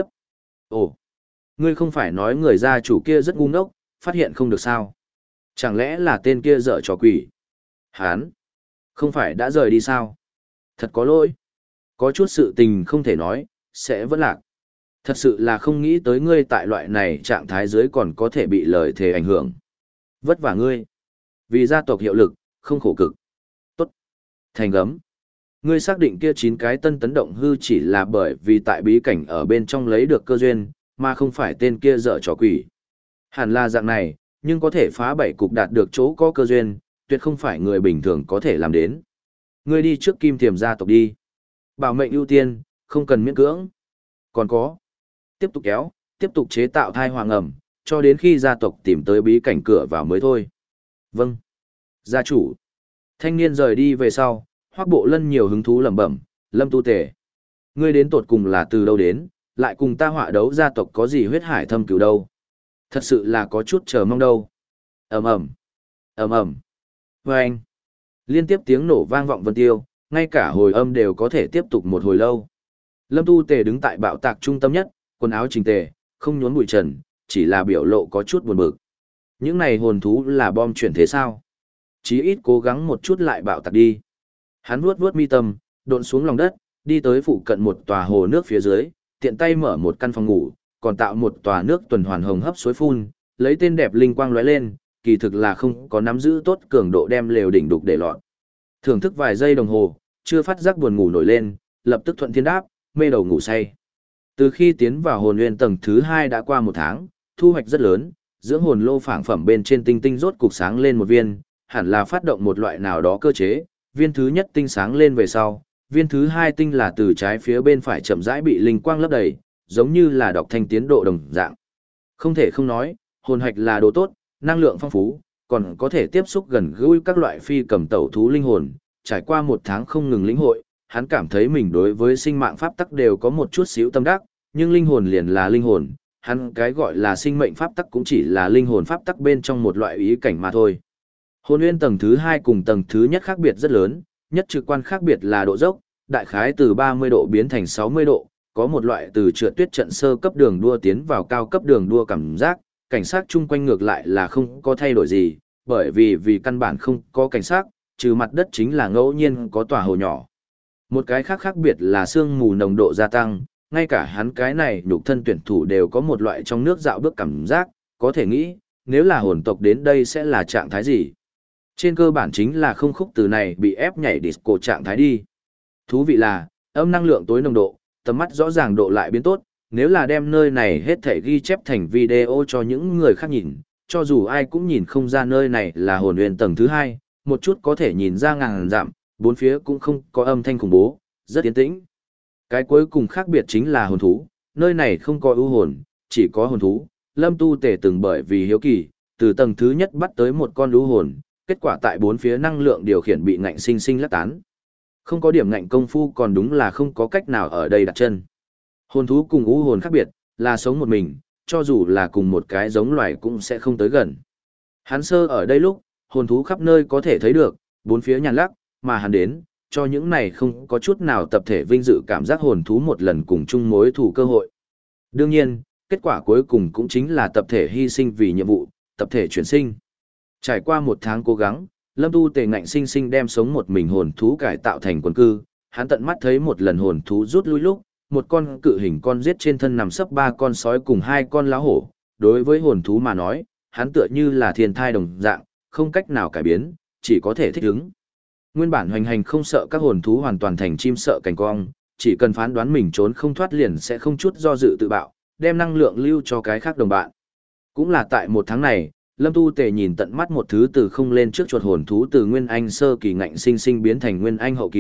Ồ, ngươi không phải nói người gia chủ kia rất ngu ngốc, phát hiện không được sao? Chẳng lẽ là tên kia dở trò quỷ? Hán, không phải đã rời đi sao? Thật có lỗi. Có chút sự tình không thể nói, sẽ vẫn lạc. Thật sự là không nghĩ tới ngươi tại loại này trạng thái dưới còn có thể bị lời thề ảnh hưởng. Vất vả ngươi. Vì gia tộc hiệu lực, không khổ cực. Tốt. Thành gấm. Ngươi xác định kia chín cái tân tấn động hư chỉ là bởi vì tại bí cảnh ở bên trong lấy được cơ duyên, mà không phải tên kia dở trò quỷ. Hẳn là dạng này, nhưng có thể phá bảy cục đạt được chỗ có cơ duyên, tuyệt không phải người bình thường có thể làm đến. Ngươi đi trước Kim Thiềm gia tộc đi. Bảo mệnh ưu tiên, không cần miễn cưỡng. Còn có. Tiếp tục kéo, tiếp tục chế tạo thai hoàng ẩm, cho đến khi gia tộc tìm tới bí cảnh cửa vào mới thôi. Vâng. Gia chủ. Thanh niên rời đi về sau, Hoắc Bộ Lân nhiều hứng thú lẩm bẩm, Lâm Tu Tề. Ngươi đến tột cùng là từ đâu đến, lại cùng ta họa đấu gia tộc có gì huyết hải thâm cửu đâu. Thật sự là có chút chờ mong đâu. ầm ầm ầm ầm Vâng. Liên tiếp tiếng nổ vang vọng vân tiêu, ngay cả hồi âm đều có thể tiếp tục một hồi lâu. Lâm Tu Tề đứng tại bạo tạc trung tâm nhất, quần áo chỉnh tề, không nhốn bụi trần, chỉ là biểu lộ có chút buồn bực. Những này hồn thú là bom chuyển thế sao? Chí ít cố gắng một chút lại bạo tạc đi. Hắn vuốt vuốt mi tâm, độn xuống lòng đất, đi tới phụ cận một tòa hồ nước phía dưới, tiện tay mở một căn phòng ngủ, còn tạo một tòa nước tuần hoàn hồng hấp suối phun, lấy tên đẹp linh quang lóe lên, kỳ thực là không có nắm giữ tốt cường độ đem lều đỉnh đục để lọt. Thưởng thức vài giây đồng hồ, chưa phát giác buồn ngủ nổi lên, lập tức thuận thiên đáp, mê đầu ngủ say. Từ khi tiến vào hồn nguyên tầng thứ hai đã qua một tháng, thu hoạch rất lớn, dưỡng hồn lô phảng phẩm bên trên tinh tinh rốt cục sáng lên một viên, hẳn là phát động một loại nào đó cơ chế, viên thứ nhất tinh sáng lên về sau, viên thứ hai tinh là từ trái phía bên phải chậm rãi bị linh quang lấp đầy, giống như là đọc thanh tiến độ đồng dạng. Không thể không nói, hồn hạch là đồ tốt, năng lượng phong phú, còn có thể tiếp xúc gần gũi các loại phi cầm tẩu thú linh hồn, trải qua một tháng không ngừng lĩnh hội, hắn cảm thấy mình đối với sinh mạng pháp tắc đều có một chút xíu tâm đắc, nhưng linh hồn liền là linh hồn, hắn cái gọi là sinh mệnh pháp tắc cũng chỉ là linh hồn pháp tắc bên trong một loại ý cảnh mà thôi. Hồn nguyên tầng thứ hai cùng tầng thứ nhất khác biệt rất lớn, nhất trực quan khác biệt là độ dốc, đại khái từ ba mươi độ biến thành sáu mươi độ, có một loại từ trượt tuyết trận sơ cấp đường đua tiến vào cao cấp đường đua cảm giác, cảnh sát chung quanh ngược lại là không có thay đổi gì, bởi vì vì căn bản không có cảnh sát, trừ mặt đất chính là ngẫu nhiên có tòa hồ nhỏ. Một cái khác khác biệt là sương mù nồng độ gia tăng, ngay cả hắn cái này nhục thân tuyển thủ đều có một loại trong nước dạo bước cảm giác, có thể nghĩ, nếu là hồn tộc đến đây sẽ là trạng thái gì. Trên cơ bản chính là không khúc từ này bị ép nhảy disco trạng thái đi. Thú vị là, âm năng lượng tối nồng độ, tầm mắt rõ ràng độ lại biến tốt, nếu là đem nơi này hết thể ghi chép thành video cho những người khác nhìn, cho dù ai cũng nhìn không ra nơi này là hồn huyền tầng thứ hai, một chút có thể nhìn ra ngàn dặm, bốn phía cũng không có âm thanh khủng bố, rất yên tĩnh. Cái cuối cùng khác biệt chính là hồn thú, nơi này không có ưu hồn, chỉ có hồn thú. Lâm Tu Tề từng bởi vì hiếu kỳ, từ tầng thứ nhất bắt tới một con ưu hồn, kết quả tại bốn phía năng lượng điều khiển bị ngạnh sinh sinh lắc tán. Không có điểm ngạnh công phu còn đúng là không có cách nào ở đây đặt chân. Hồn thú cùng ưu hồn khác biệt, là sống một mình, cho dù là cùng một cái giống loài cũng sẽ không tới gần. Hắn sơ ở đây lúc, hồn thú khắp nơi có thể thấy được, bốn phía nhàn lắc, mà hắn đến, cho những này không có chút nào tập thể vinh dự cảm giác hồn thú một lần cùng chung mối thù cơ hội. Đương nhiên, kết quả cuối cùng cũng chính là tập thể hy sinh vì nhiệm vụ, tập thể chuyển sinh. Trải qua một tháng cố gắng, Lâm Tu Tề ngạnh sinh sinh đem sống một mình hồn thú cải tạo thành quần cư, hắn tận mắt thấy một lần hồn thú rút lui lúc, một con cự hình con giết trên thân nằm sấp ba con sói cùng hai con lá hổ, đối với hồn thú mà nói, hắn tựa như là thiên thai đồng dạng, không cách nào cải biến, chỉ có thể thích ứng. Nguyên bản hoành hành không sợ các hồn thú hoàn toàn thành chim sợ cành cong, chỉ cần phán đoán mình trốn không thoát liền sẽ không chút do dự tự bạo, đem năng lượng lưu cho cái khác đồng bạn. Cũng là tại một tháng này, Lâm Tu Tề nhìn tận mắt một thứ từ không lên trước chuột hồn thú từ Nguyên Anh sơ kỳ ngạnh sinh sinh biến thành Nguyên Anh hậu kỳ,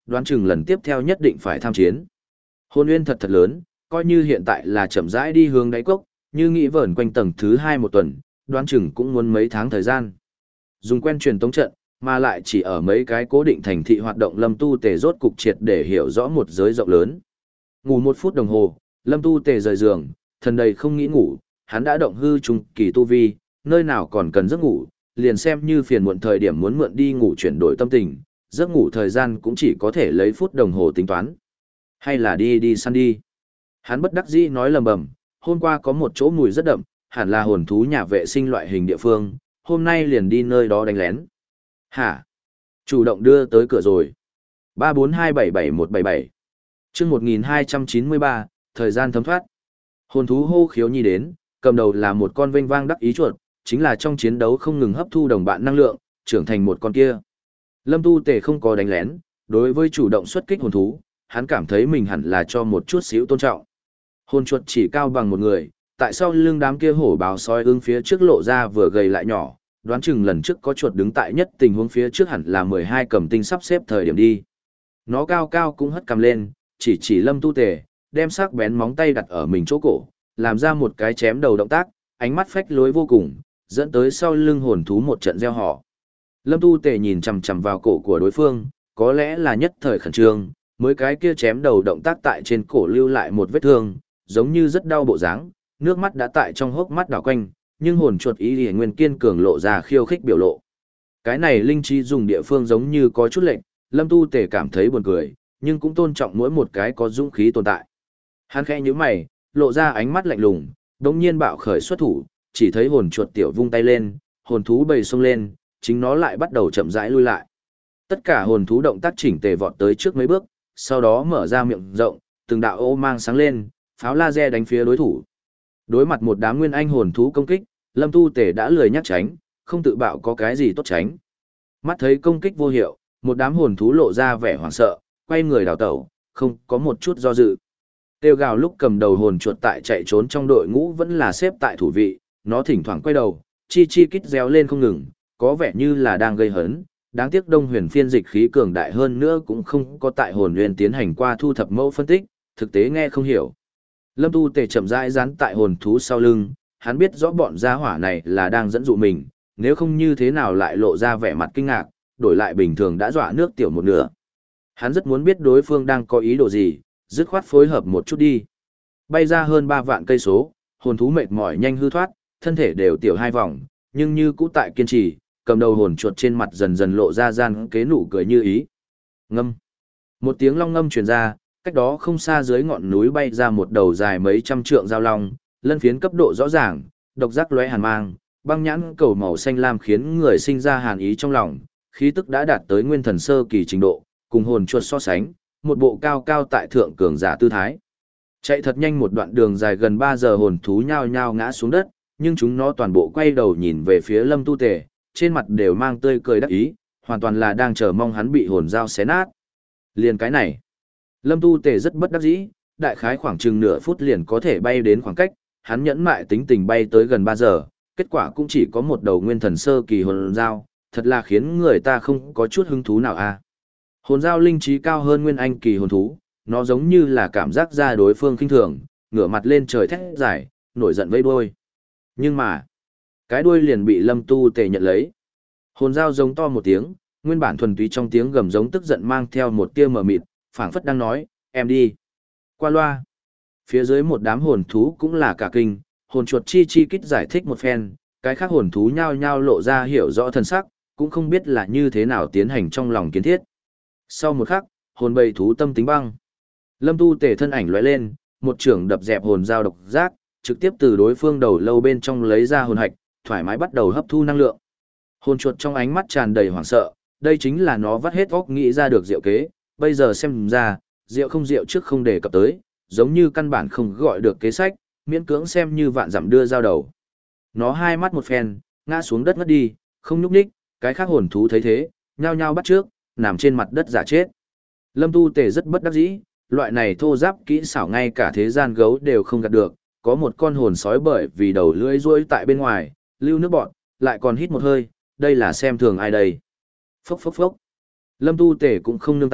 đoán chừng lần tiếp theo nhất định phải tham chiến. Hồn nguyên thật thật lớn, coi như hiện tại là chậm rãi đi hướng đáy cốc, như nghĩ vờn quanh tầng thứ hai một tuần, đoán chừng cũng muốn mấy tháng thời gian. Dùng quen truyền tống trận, mà lại chỉ ở mấy cái cố định thành thị hoạt động Lâm Tu Tề rốt cục triệt để hiểu rõ một giới rộng lớn. Ngủ một phút đồng hồ, Lâm Tu Tề rời giường, thần đầy không nghĩ ngủ, hắn đã động hư trung kỳ tu vi, nơi nào còn cần giấc ngủ, liền xem như phiền muộn thời điểm muốn mượn đi ngủ chuyển đổi tâm tình, giấc ngủ thời gian cũng chỉ có thể lấy phút đồng hồ tính toán. Hay là đi đi săn đi. Hắn bất đắc dĩ nói lầm bầm, hôm qua có một chỗ mùi rất đậm, hẳn là hồn thú nhà vệ sinh loại hình địa phương, hôm nay liền đi nơi đó đánh lén. Hả? Chủ động đưa tới cửa rồi. ba bốn hai bảy bảy một bảy bảy chương một nghìn hai trăm chín mươi ba, thời gian thấm thoát. Hồn thú hô khiếu nhi đến, cầm đầu là một con vênh vang đắc ý chuột, chính là trong chiến đấu không ngừng hấp thu đồng bạn năng lượng, trưởng thành một con kia. Lâm Tu Tề không có đánh lén, đối với chủ động xuất kích hồn thú, hắn cảm thấy mình hẳn là cho một chút xíu tôn trọng. Hồn chuột chỉ cao bằng một người, tại sao lưng đám kia hổ báo sói ưng phía trước lộ ra vừa gầy lại nhỏ, đoán chừng lần trước có chuột đứng tại nhất tình huống phía trước hẳn là mười hai cầm tinh sắp xếp thời điểm đi. Nó cao cao cũng hất cầm lên, chỉ chỉ Lâm Tu Tề, đem sắc bén móng tay đặt ở mình chỗ cổ, làm ra một cái chém đầu động tác, ánh mắt phách lối vô cùng, dẫn tới sau lưng hồn thú một trận gieo họ. Lâm Tu Tề nhìn chằm chằm vào cổ của đối phương, có lẽ là nhất thời khẩn trương, mới cái kia chém đầu động tác tại trên cổ lưu lại một vết thương, giống như rất đau bộ dáng, nước mắt đã tại trong hốc mắt đảo quanh, nhưng hồn chuột ý liễu nguyên kiên cường lộ ra khiêu khích biểu lộ. Cái này linh trí dùng địa phương giống như có chút lệch, Lâm Tu Tề cảm thấy buồn cười, nhưng cũng tôn trọng mỗi một cái có dũng khí tồn tại. Hắn khẽ nhíu mày, lộ ra ánh mắt lạnh lùng, đống nhiên bạo khởi xuất thủ, chỉ thấy hồn chuột tiểu vung tay lên, hồn thú bầy xông lên, chính nó lại bắt đầu chậm rãi lui lại. Tất cả hồn thú động tác chỉnh tề vọt tới trước mấy bước, sau đó mở ra miệng rộng, từng đạo ô mang sáng lên, pháo laser đánh phía đối thủ. Đối mặt một đám nguyên anh hồn thú công kích, Lâm Tu Tề đã lười nhắc tránh, không tự bạo có cái gì tốt tránh. Mắt thấy công kích vô hiệu, một đám hồn thú lộ ra vẻ hoảng sợ, quay người đào tẩu, không có một chút do dự. Tiêu gào lúc cầm đầu hồn chuột tại chạy trốn trong đội ngũ vẫn là xếp tại thủ vị, nó thỉnh thoảng quay đầu, chi chi kít réo lên không ngừng, có vẻ như là đang gây hấn. Đáng tiếc Đông Huyền phiên dịch khí cường đại hơn nữa cũng không có tại hồn nguyên tiến hành qua thu thập mẫu phân tích, thực tế nghe không hiểu. Lâm Tu Tề chậm rãi dán tại hồn thú sau lưng, hắn biết rõ bọn gia hỏa này là đang dẫn dụ mình, nếu không như thế nào lại lộ ra vẻ mặt kinh ngạc, đổi lại bình thường đã dọa nước tiểu một nửa. Hắn rất muốn biết đối phương đang có ý đồ gì, dứt khoát phối hợp một chút đi. Bay ra hơn ba vạn cây số, hồn thú mệt mỏi nhanh hư thoát, thân thể đều tiểu hai vòng, nhưng như cũ tại kiên trì, cầm đầu hồn chuột trên mặt dần dần lộ ra gian kế nụ cười như ý. Ngâm. Một tiếng long ngâm truyền ra, cách đó không xa dưới ngọn núi bay ra một đầu dài mấy trăm trượng giao long, lân phiến cấp độ rõ ràng, độc giác lóe hàn mang, băng nhãn cầu màu xanh lam khiến người sinh ra hàn ý trong lòng, khí tức đã đạt tới nguyên thần sơ kỳ trình độ, cùng hồn chuột so sánh, một bộ cao cao tại thượng cường giả tư thái. Chạy thật nhanh một đoạn đường dài gần ba giờ hồn thú nhao nhao ngã xuống đất, nhưng chúng nó toàn bộ quay đầu nhìn về phía Lâm Tu Tề, trên mặt đều mang tươi cười đắc ý, hoàn toàn là đang chờ mong hắn bị hồn dao xé nát. Liền cái này, Lâm Tu Tề rất bất đắc dĩ, đại khái khoảng chừng nửa phút liền có thể bay đến khoảng cách, hắn nhẫn mại tính tình bay tới gần ba giờ, kết quả cũng chỉ có một đầu nguyên thần sơ kỳ hồn dao, thật là khiến người ta không có chút hứng thú nào a. À. Hồn dao linh trí cao hơn nguyên anh kỳ hồn thú, nó giống như là cảm giác ra đối phương khinh thường, ngửa mặt lên trời thét giải, nổi giận vẫy đuôi. Nhưng mà, cái đuôi liền bị Lâm Tu Tề nhận lấy. Hồn dao giống to một tiếng, nguyên bản thuần túy trong tiếng gầm giống tức giận mang theo một tia mờ mịt, phảng phất đang nói, em đi. Qua loa. Phía dưới một đám hồn thú cũng là cả kinh, hồn chuột chi chi kít giải thích một phen, cái khác hồn thú nhao nhao lộ ra hiểu rõ thân sắc, cũng không biết là như thế nào tiến hành trong lòng kiến thiết. Sau một khắc, hồn bầy thú tâm tính băng. Lâm Tu Tề thân ảnh lóe lên, một trưởng đập dẹp hồn dao độc giác, trực tiếp từ đối phương đầu lâu bên trong lấy ra hồn hạch, thoải mái bắt đầu hấp thu năng lượng. Hồn chuột trong ánh mắt tràn đầy hoảng sợ, đây chính là nó vắt hết óc nghĩ ra được diệu kế, bây giờ xem ra, diệu không diệu trước không đề cập tới, giống như căn bản không gọi được kế sách, miễn cưỡng xem như vạn dặm đưa giao đầu. Nó hai mắt một phen, ngã xuống đất ngất đi, không nhúc nhích, cái khác hồn thú thấy thế, nhao nhao bắt trước, nằm trên mặt đất giả chết. Lâm Tu Tề rất bất đắc dĩ, loại này thô giáp kỹ xảo ngay cả thế gian gấu đều không gạt được, có một con hồn sói bởi vì đầu lưỡi ruôi tại bên ngoài, lưu nước bọt, lại còn hít một hơi, đây là xem thường ai đây. Phốc phốc phốc. Lâm Tu Tề cũng không nương tay,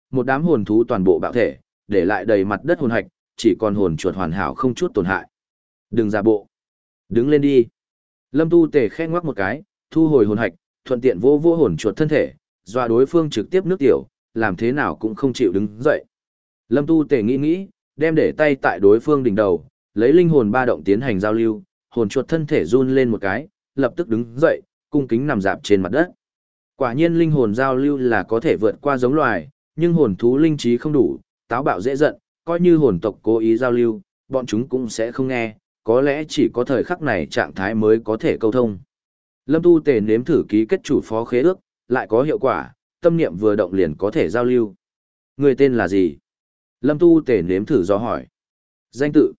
một đám hồn thú toàn bộ bạo thể, để lại đầy mặt đất hồn hạch, chỉ còn hồn chuột hoàn hảo không chút tổn hại. Đừng giả bộ. Đứng lên đi. Lâm Tu Tề khẽ ngoắc một cái, thu hồi hồn hạch, thuận tiện vô vô hồn chuột thân thể, dọa đối phương trực tiếp nước tiểu, làm thế nào cũng không chịu đứng dậy. Lâm Tu Tề nghĩ nghĩ, đem để tay tại đối phương đỉnh đầu, lấy linh hồn ba động tiến hành giao lưu, hồn chuột thân thể run lên một cái, lập tức đứng dậy, cung kính nằm dạp trên mặt đất. Quả nhiên linh hồn giao lưu là có thể vượt qua giống loài, nhưng hồn thú linh trí không đủ, táo bạo dễ giận, coi như hồn tộc cố ý giao lưu, bọn chúng cũng sẽ không nghe, có lẽ chỉ có thời khắc này trạng thái mới có thể câu thông. Lâm Tu Tề nếm thử ký kết chủ phó khế ước, lại có hiệu quả, tâm niệm vừa động liền có thể giao lưu. Người tên là gì? Lâm Tu Tề nếm thử do hỏi. Danh tự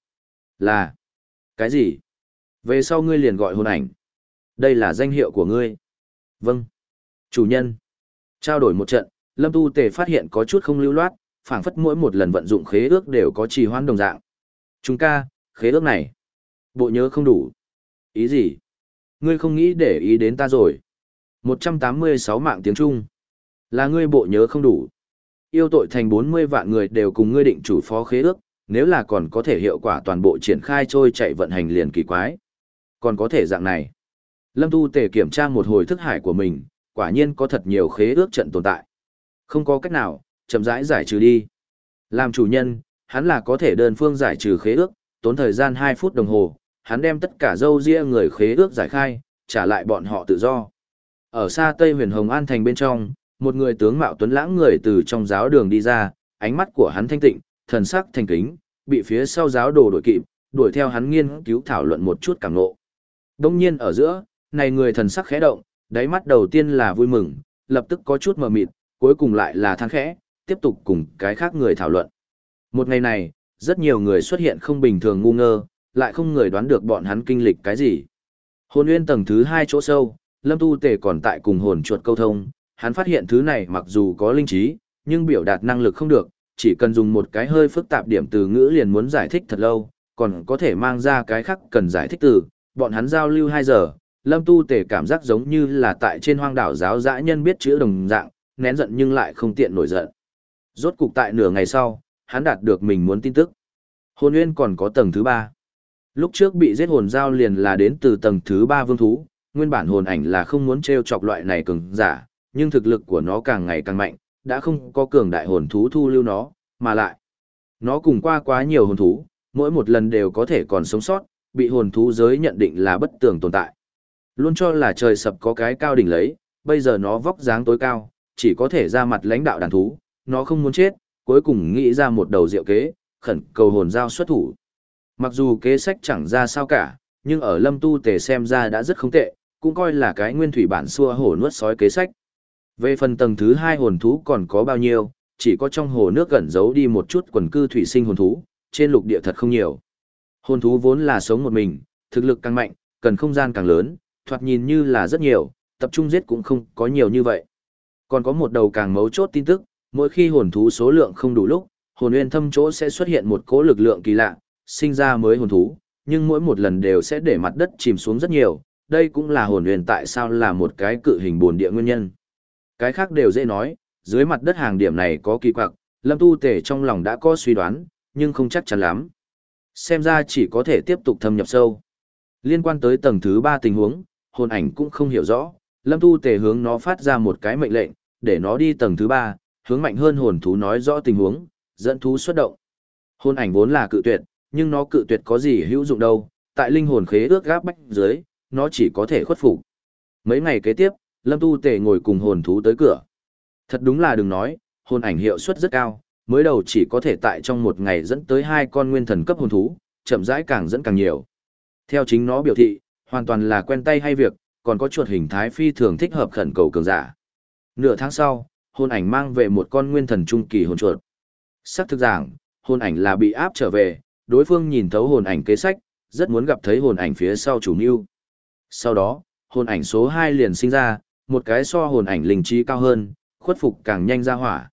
là cái gì? Về sau ngươi liền gọi hồn ảnh. Đây là danh hiệu của ngươi. Vâng. Chủ nhân. Trao đổi một trận, Lâm Tu Tề phát hiện có chút không lưu loát, phảng phất mỗi một lần vận dụng khế ước đều có trì hoãn đồng dạng. Chúng ca, khế ước này. Bộ nhớ không đủ. Ý gì? Ngươi không nghĩ để ý đến ta rồi. một trăm tám mươi sáu mạng tiếng Trung. Là ngươi bộ nhớ không đủ. Yêu tội thành bốn mươi vạn người đều cùng ngươi định chủ phó khế ước, nếu là còn có thể hiệu quả toàn bộ triển khai trôi chạy vận hành liền kỳ quái. Còn có thể dạng này. Lâm Tu Tề kiểm tra một hồi thức hải của mình, quả nhiên có thật nhiều khế ước trận tồn tại. Không có cách nào, chậm rãi giải trừ đi. Làm chủ nhân, hắn là có thể đơn phương giải trừ khế ước, tốn thời gian hai phút đồng hồ, hắn đem tất cả dâu ria người khế ước giải khai, trả lại bọn họ tự do. Ở xa Tây Huyền Hồng An thành bên trong, một người tướng mạo tuấn lãng người từ trong giáo đường đi ra, ánh mắt của hắn thanh tịnh, thần sắc thành kính, bị phía sau giáo đồ đuổi kịp, đuổi theo hắn nghiên cứu thảo luận một chút cảm ngộ. Đông nhiên ở giữa, này người thần sắc khẽ động, đáy mắt đầu tiên là vui mừng, lập tức có chút mờ mịt, cuối cùng lại là than khẽ, tiếp tục cùng cái khác người thảo luận. Một ngày này, rất nhiều người xuất hiện không bình thường ngu ngơ, lại không người đoán được bọn hắn kinh lịch cái gì. Hồn Nguyên tầng thứ hai chỗ sâu, Lâm Tu Tề còn tại cùng hồn chuột câu thông, hắn phát hiện thứ này mặc dù có linh trí, nhưng biểu đạt năng lực không được, chỉ cần dùng một cái hơi phức tạp điểm từ ngữ liền muốn giải thích thật lâu, còn có thể mang ra cái khác cần giải thích từ, bọn hắn giao lưu hai giờ, Lâm Tu Tề cảm giác giống như là tại trên hoang đảo giáo dã nhân biết chữ đồng dạng, nén giận nhưng lại không tiện nổi giận. Rốt cục tại nửa ngày sau, hắn đạt được mình muốn tin tức. Hồn Nguyên còn có tầng thứ ba. Lúc trước bị giết hồn giao liền là đến từ tầng thứ ba vương thú, nguyên bản hồn ảnh là không muốn trêu chọc loại này cường giả, nhưng thực lực của nó càng ngày càng mạnh, đã không có cường đại hồn thú thu lưu nó, mà lại nó cùng qua quá nhiều hồn thú, mỗi một lần đều có thể còn sống sót, bị hồn thú giới nhận định là bất tường tồn tại. Luôn cho là trời sập có cái cao đỉnh lấy, bây giờ nó vóc dáng tối cao, chỉ có thể ra mặt lãnh đạo đàn thú, nó không muốn chết, cuối cùng nghĩ ra một đầu diệu kế, khẩn cầu hồn giao xuất thủ. Mặc dù kế sách chẳng ra sao cả, nhưng ở Lâm Tu Tề xem ra đã rất không tệ, cũng coi là cái nguyên thủy bản xua hổ nuốt sói kế sách. Về phần tầng thứ hai hồn thú còn có bao nhiêu, chỉ có trong hồ nước gần giấu đi một chút quần cư thủy sinh hồn thú, trên lục địa thật không nhiều. Hồn thú vốn là sống một mình, thực lực càng mạnh, cần không gian càng lớn, thoạt nhìn như là rất nhiều, tập trung giết cũng không có nhiều như vậy. Còn có một đầu càng mấu chốt tin tức, mỗi khi hồn thú số lượng không đủ lúc, hồn nguyên thâm chỗ sẽ xuất hiện một cỗ lực lượng kỳ lạ, sinh ra mới hồn thú, nhưng mỗi một lần đều sẽ để mặt đất chìm xuống rất nhiều, đây cũng là hồn nguyên tại sao là một cái cự hình bồn địa nguyên nhân. Cái khác đều dễ nói, dưới mặt đất hàng điểm này có kỳ quặc, Lâm Tu Tề trong lòng đã có suy đoán, nhưng không chắc chắn lắm. Xem ra chỉ có thể tiếp tục thâm nhập sâu. Liên quan tới tầng thứ ba tình huống, hồn ảnh cũng không hiểu rõ, Lâm Tu Tề hướng nó phát ra một cái mệnh lệnh, để nó đi tầng thứ ba, hướng mạnh hơn hồn thú nói rõ tình huống, dẫn thú xuất động. Hồn ảnh vốn là cự tuyệt, nhưng nó cự tuyệt có gì hữu dụng đâu, tại linh hồn khế ước gáp bách dưới, nó chỉ có thể khuất phục. Mấy ngày kế tiếp, Lâm Tu Tề ngồi cùng hồn thú tới cửa. Thật đúng là đừng nói, hồn ảnh hiệu suất rất cao, mới đầu chỉ có thể tại trong một ngày dẫn tới hai con nguyên thần cấp hồn thú, chậm rãi càng dẫn càng nhiều. Theo chính nó biểu thị, hoàn toàn là quen tay hay việc, còn có chuột hình thái phi thường thích hợp khẩn cầu cường giả. Nửa tháng sau, hồn ảnh mang về một con nguyên thần trung kỳ hồn chuột. Sắc thực giảng, hồn ảnh là bị áp trở về, đối phương nhìn thấu hồn ảnh kế sách, rất muốn gặp thấy hồn ảnh phía sau chủ mưu. Sau đó, hồn ảnh số hai liền sinh ra, một cái so hồn ảnh linh trí cao hơn, khuất phục càng nhanh ra hỏa.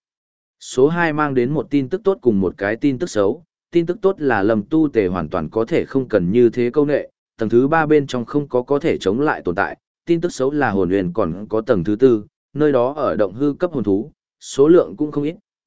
Số hai mang đến một tin tức tốt cùng một cái tin tức xấu, tin tức tốt là Lâm Tu Tề hoàn toàn có thể không cần như thế câu nệ, tầng thứ ba bên trong không có có thể chống lại tồn tại, tin tức xấu là hồn huyền còn có tầng thứ tư, nơi đó ở động hư cấp hồn thú, số lượng cũng không ít,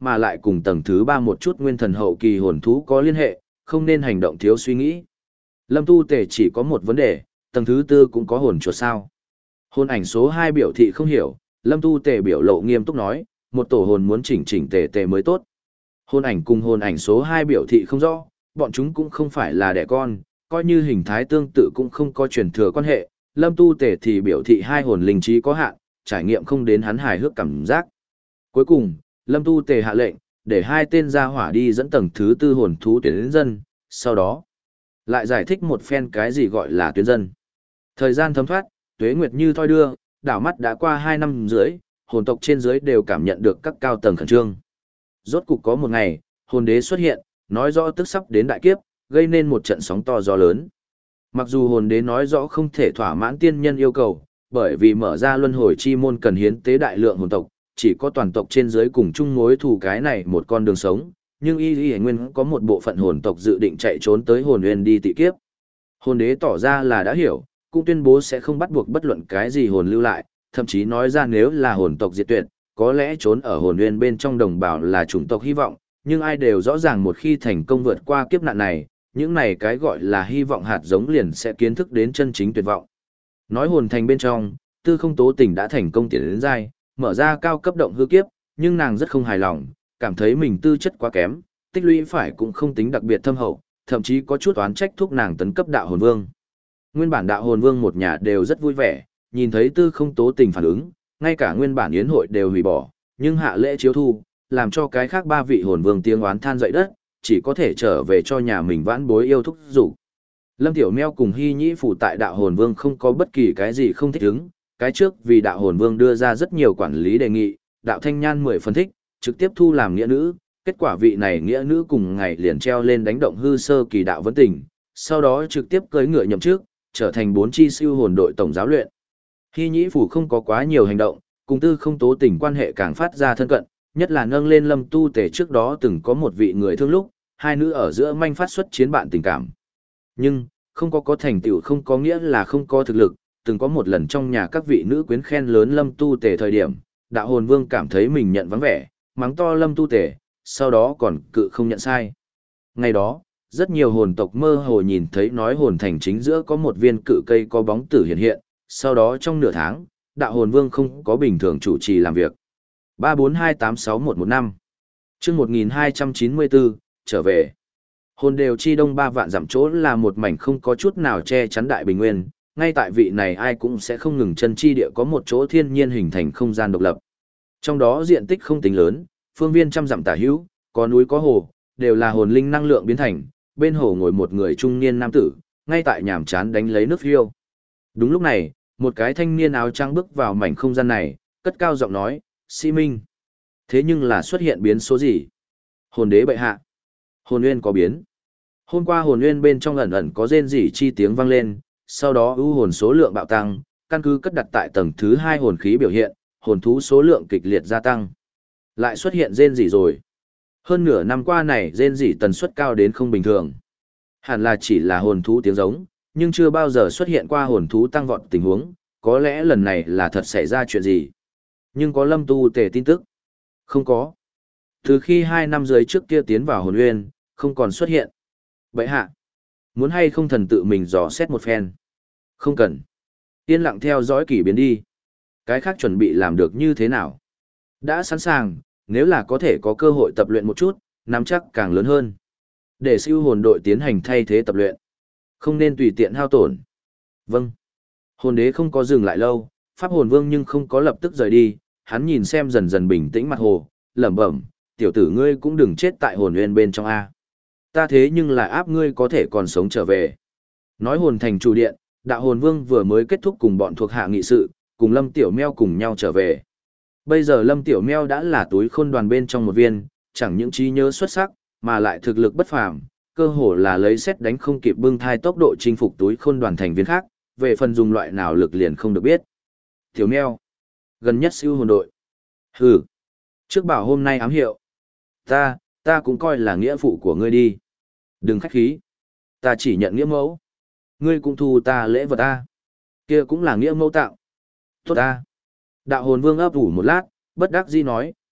mà lại cùng tầng thứ ba một chút nguyên thần hậu kỳ hồn thú có liên hệ, không nên hành động thiếu suy nghĩ. Lâm Tu Tề chỉ có một vấn đề, tầng thứ tư cũng có hồn chuột sao? Hồn ảnh số hai biểu thị không hiểu, Lâm Tu Tề biểu lộ nghiêm túc nói, một tổ hồn muốn chỉnh chỉnh tề tề mới tốt. Hồn ảnh cùng hồn ảnh số hai biểu thị không rõ, bọn chúng cũng không phải là đẻ con, coi như hình thái tương tự cũng không có truyền thừa quan hệ. Lâm Tu Tề thì biểu thị hai hồn linh trí có hạn, trải nghiệm không đến hắn hài hước cảm giác. Cuối cùng, Lâm Tu Tề hạ lệnh, để hai tên gia hỏa đi dẫn tầng thứ tư hồn thú tuyến đến dân, sau đó lại giải thích một phen cái gì gọi là tuyến dân. Thời gian thấm thoát, tuế nguyệt như thoi đưa, đảo mắt đã qua hai năm rưỡi, hồn tộc trên dưới đều cảm nhận được các cao tầng khẩn trương. Rốt cục có một ngày, hồn đế xuất hiện, nói rõ tức sắp đến đại kiếp, gây nên một trận sóng to gió lớn. Mặc dù hồn đế nói rõ không thể thỏa mãn tiên nhân yêu cầu, bởi vì mở ra luân hồi chi môn cần hiến tế đại lượng hồn tộc, chỉ có toàn tộc trên dưới cùng chung mối thù cái này một con đường sống, nhưng y y nguyên có một bộ phận hồn tộc dự định chạy trốn tới hồn nguyên đi tị kiếp. Hồn đế tỏ ra là đã hiểu, cũng tuyên bố sẽ không bắt buộc bất luận cái gì hồn lưu lại, thậm chí nói ra nếu là hồn tộc diệt tuyệt, có lẽ trốn ở hồn nguyên bên trong đồng bào là chủng tộc hy vọng, nhưng ai đều rõ ràng một khi thành công vượt qua kiếp nạn này, những này cái gọi là hy vọng hạt giống liền sẽ kiến thức đến chân chính tuyệt vọng. Nói hồn thành bên trong, Tư Không Tố Tình đã thành công tiến đến giai, mở ra cao cấp động hư kiếp, nhưng nàng rất không hài lòng, cảm thấy mình tư chất quá kém, tích lũy phải cũng không tính đặc biệt thâm hậu, thậm chí có chút oán trách thúc nàng tấn cấp đạo hồn vương. Nguyên bản đạo hồn vương một nhà đều rất vui vẻ, nhìn thấy Tư Không Tố Tình phản ứng, ngay cả nguyên bản yến hội đều hủy bỏ, nhưng hạ lễ chiếu thu, làm cho cái khác ba vị hồn vương tiếng oán than dậy đất, chỉ có thể trở về cho nhà mình vãn bối yêu thúc dục. Lâm Tiểu Meo cùng Hy Nhĩ Phủ tại đạo hồn vương không có bất kỳ cái gì không thích ứng, cái trước vì đạo hồn vương đưa ra rất nhiều quản lý đề nghị, đạo thanh nhan mười phân thích, trực tiếp thu làm nghĩa nữ, kết quả vị này nghĩa nữ cùng ngày liền treo lên đánh động hư sơ kỳ đạo vấn tình, sau đó trực tiếp cưỡi ngựa nhậm chức, trở thành bốn chi siêu hồn đội tổng giáo luyện. Hy Nhĩ Phủ không có quá nhiều hành động, cùng Tư Không Tố Tình quan hệ càng phát ra thân cận, nhất là nâng lên Lâm Tu Tề trước đó từng có một vị người thương lúc, hai nữ ở giữa manh phát xuất chiến bạn tình cảm. Nhưng, không có có thành tựu không có nghĩa là không có thực lực, từng có một lần trong nhà các vị nữ quyến khen lớn Lâm Tu Tề thời điểm, đạo hồn vương cảm thấy mình nhận vắng vẻ, mắng to Lâm Tu Tề, sau đó còn cự không nhận sai. Ngày đó, rất nhiều hồn tộc mơ hồ nhìn thấy nói hồn thành chính giữa có một viên cự cây có bóng tử hiện hiện, sau đó trong nửa tháng, đạo hồn vương không có bình thường chủ trì làm việc. ba bốn hai tám sáu một một năm chương một nghìn hai trăm chín mươi bốn, trở về. Hồn đều chi đông ba vạn dặm chỗ là một mảnh không có chút nào che chắn đại bình nguyên, ngay tại vị này ai cũng sẽ không ngừng chân chi địa có một chỗ thiên nhiên hình thành không gian độc lập. Trong đó diện tích không tính lớn, phương viên trăm dặm tả hữu, có núi có hồ, đều là hồn linh năng lượng biến thành, bên hồ ngồi một người trung niên nam tử, ngay tại nhàm chán đánh lấy nước phiêu. Đúng lúc này, một cái thanh niên áo trắng bước vào mảnh không gian này, cất cao giọng nói, Sĩ Minh. Thế nhưng là xuất hiện biến số gì? Hồn đế bệ hạ. Hồn nguyên có biến. Hôm qua hồn nguyên bên trong ẩn ẩn có rên rỉ chi tiếng vang lên, sau đó ưu hồn số lượng bạo tăng, căn cứ cất đặt tại tầng thứ hai hồn khí biểu hiện, hồn thú số lượng kịch liệt gia tăng. Lại xuất hiện rên rỉ rồi. Hơn nửa năm qua này rên rỉ tần suất cao đến không bình thường. Hẳn là chỉ là hồn thú tiếng giống, nhưng chưa bao giờ xuất hiện qua hồn thú tăng vọt tình huống, có lẽ lần này là thật xảy ra chuyện gì. Nhưng có Lâm Tu Tề tin tức? Không có. Từ khi hai năm dưới trước kia tiến vào hồn nguyên, không còn xuất hiện. Vậy hạ, muốn hay không thần tự mình dò xét một phen? Không cần. Yên lặng theo dõi kỷ biến đi. Cái khác chuẩn bị làm được như thế nào? Đã sẵn sàng, nếu là có thể có cơ hội tập luyện một chút, nắm chắc càng lớn hơn. Để siêu hồn đội tiến hành thay thế tập luyện. Không nên tùy tiện hao tổn. Vâng. Hồn đế không có dừng lại lâu, pháp hồn vương nhưng không có lập tức rời đi, hắn nhìn xem dần dần bình tĩnh mặt hồ, lẩm bẩm, tiểu tử ngươi cũng đừng chết tại hồn nguyên bên trong A. Ta thế nhưng lại áp ngươi có thể còn sống trở về. Nói hồn thành chủ điện, đạo hồn vương vừa mới kết thúc cùng bọn thuộc hạ nghị sự, cùng Lâm Tiểu Meo cùng nhau trở về. Bây giờ Lâm Tiểu Meo đã là túi khôn đoàn bên trong một viên, chẳng những trí nhớ xuất sắc, mà lại thực lực bất phàm, cơ hồ là lấy xét đánh không kịp bưng thai tốc độ chinh phục túi khôn đoàn thành viên khác, về phần dùng loại nào lực liền không được biết. Tiểu Meo, gần nhất siêu hồn đội. Hừ, trước bảo hôm nay ám hiệu. Ta, ta cũng coi là nghĩa phụ của ngươi đi. Đừng khách khí. Ta chỉ nhận nghĩa mẫu. Ngươi cũng thu ta lễ vật ta. Kia cũng là nghĩa mẫu tạo. Tốt ta. Đạo hồn vương ấp ủ một lát, bất đắc dĩ nói,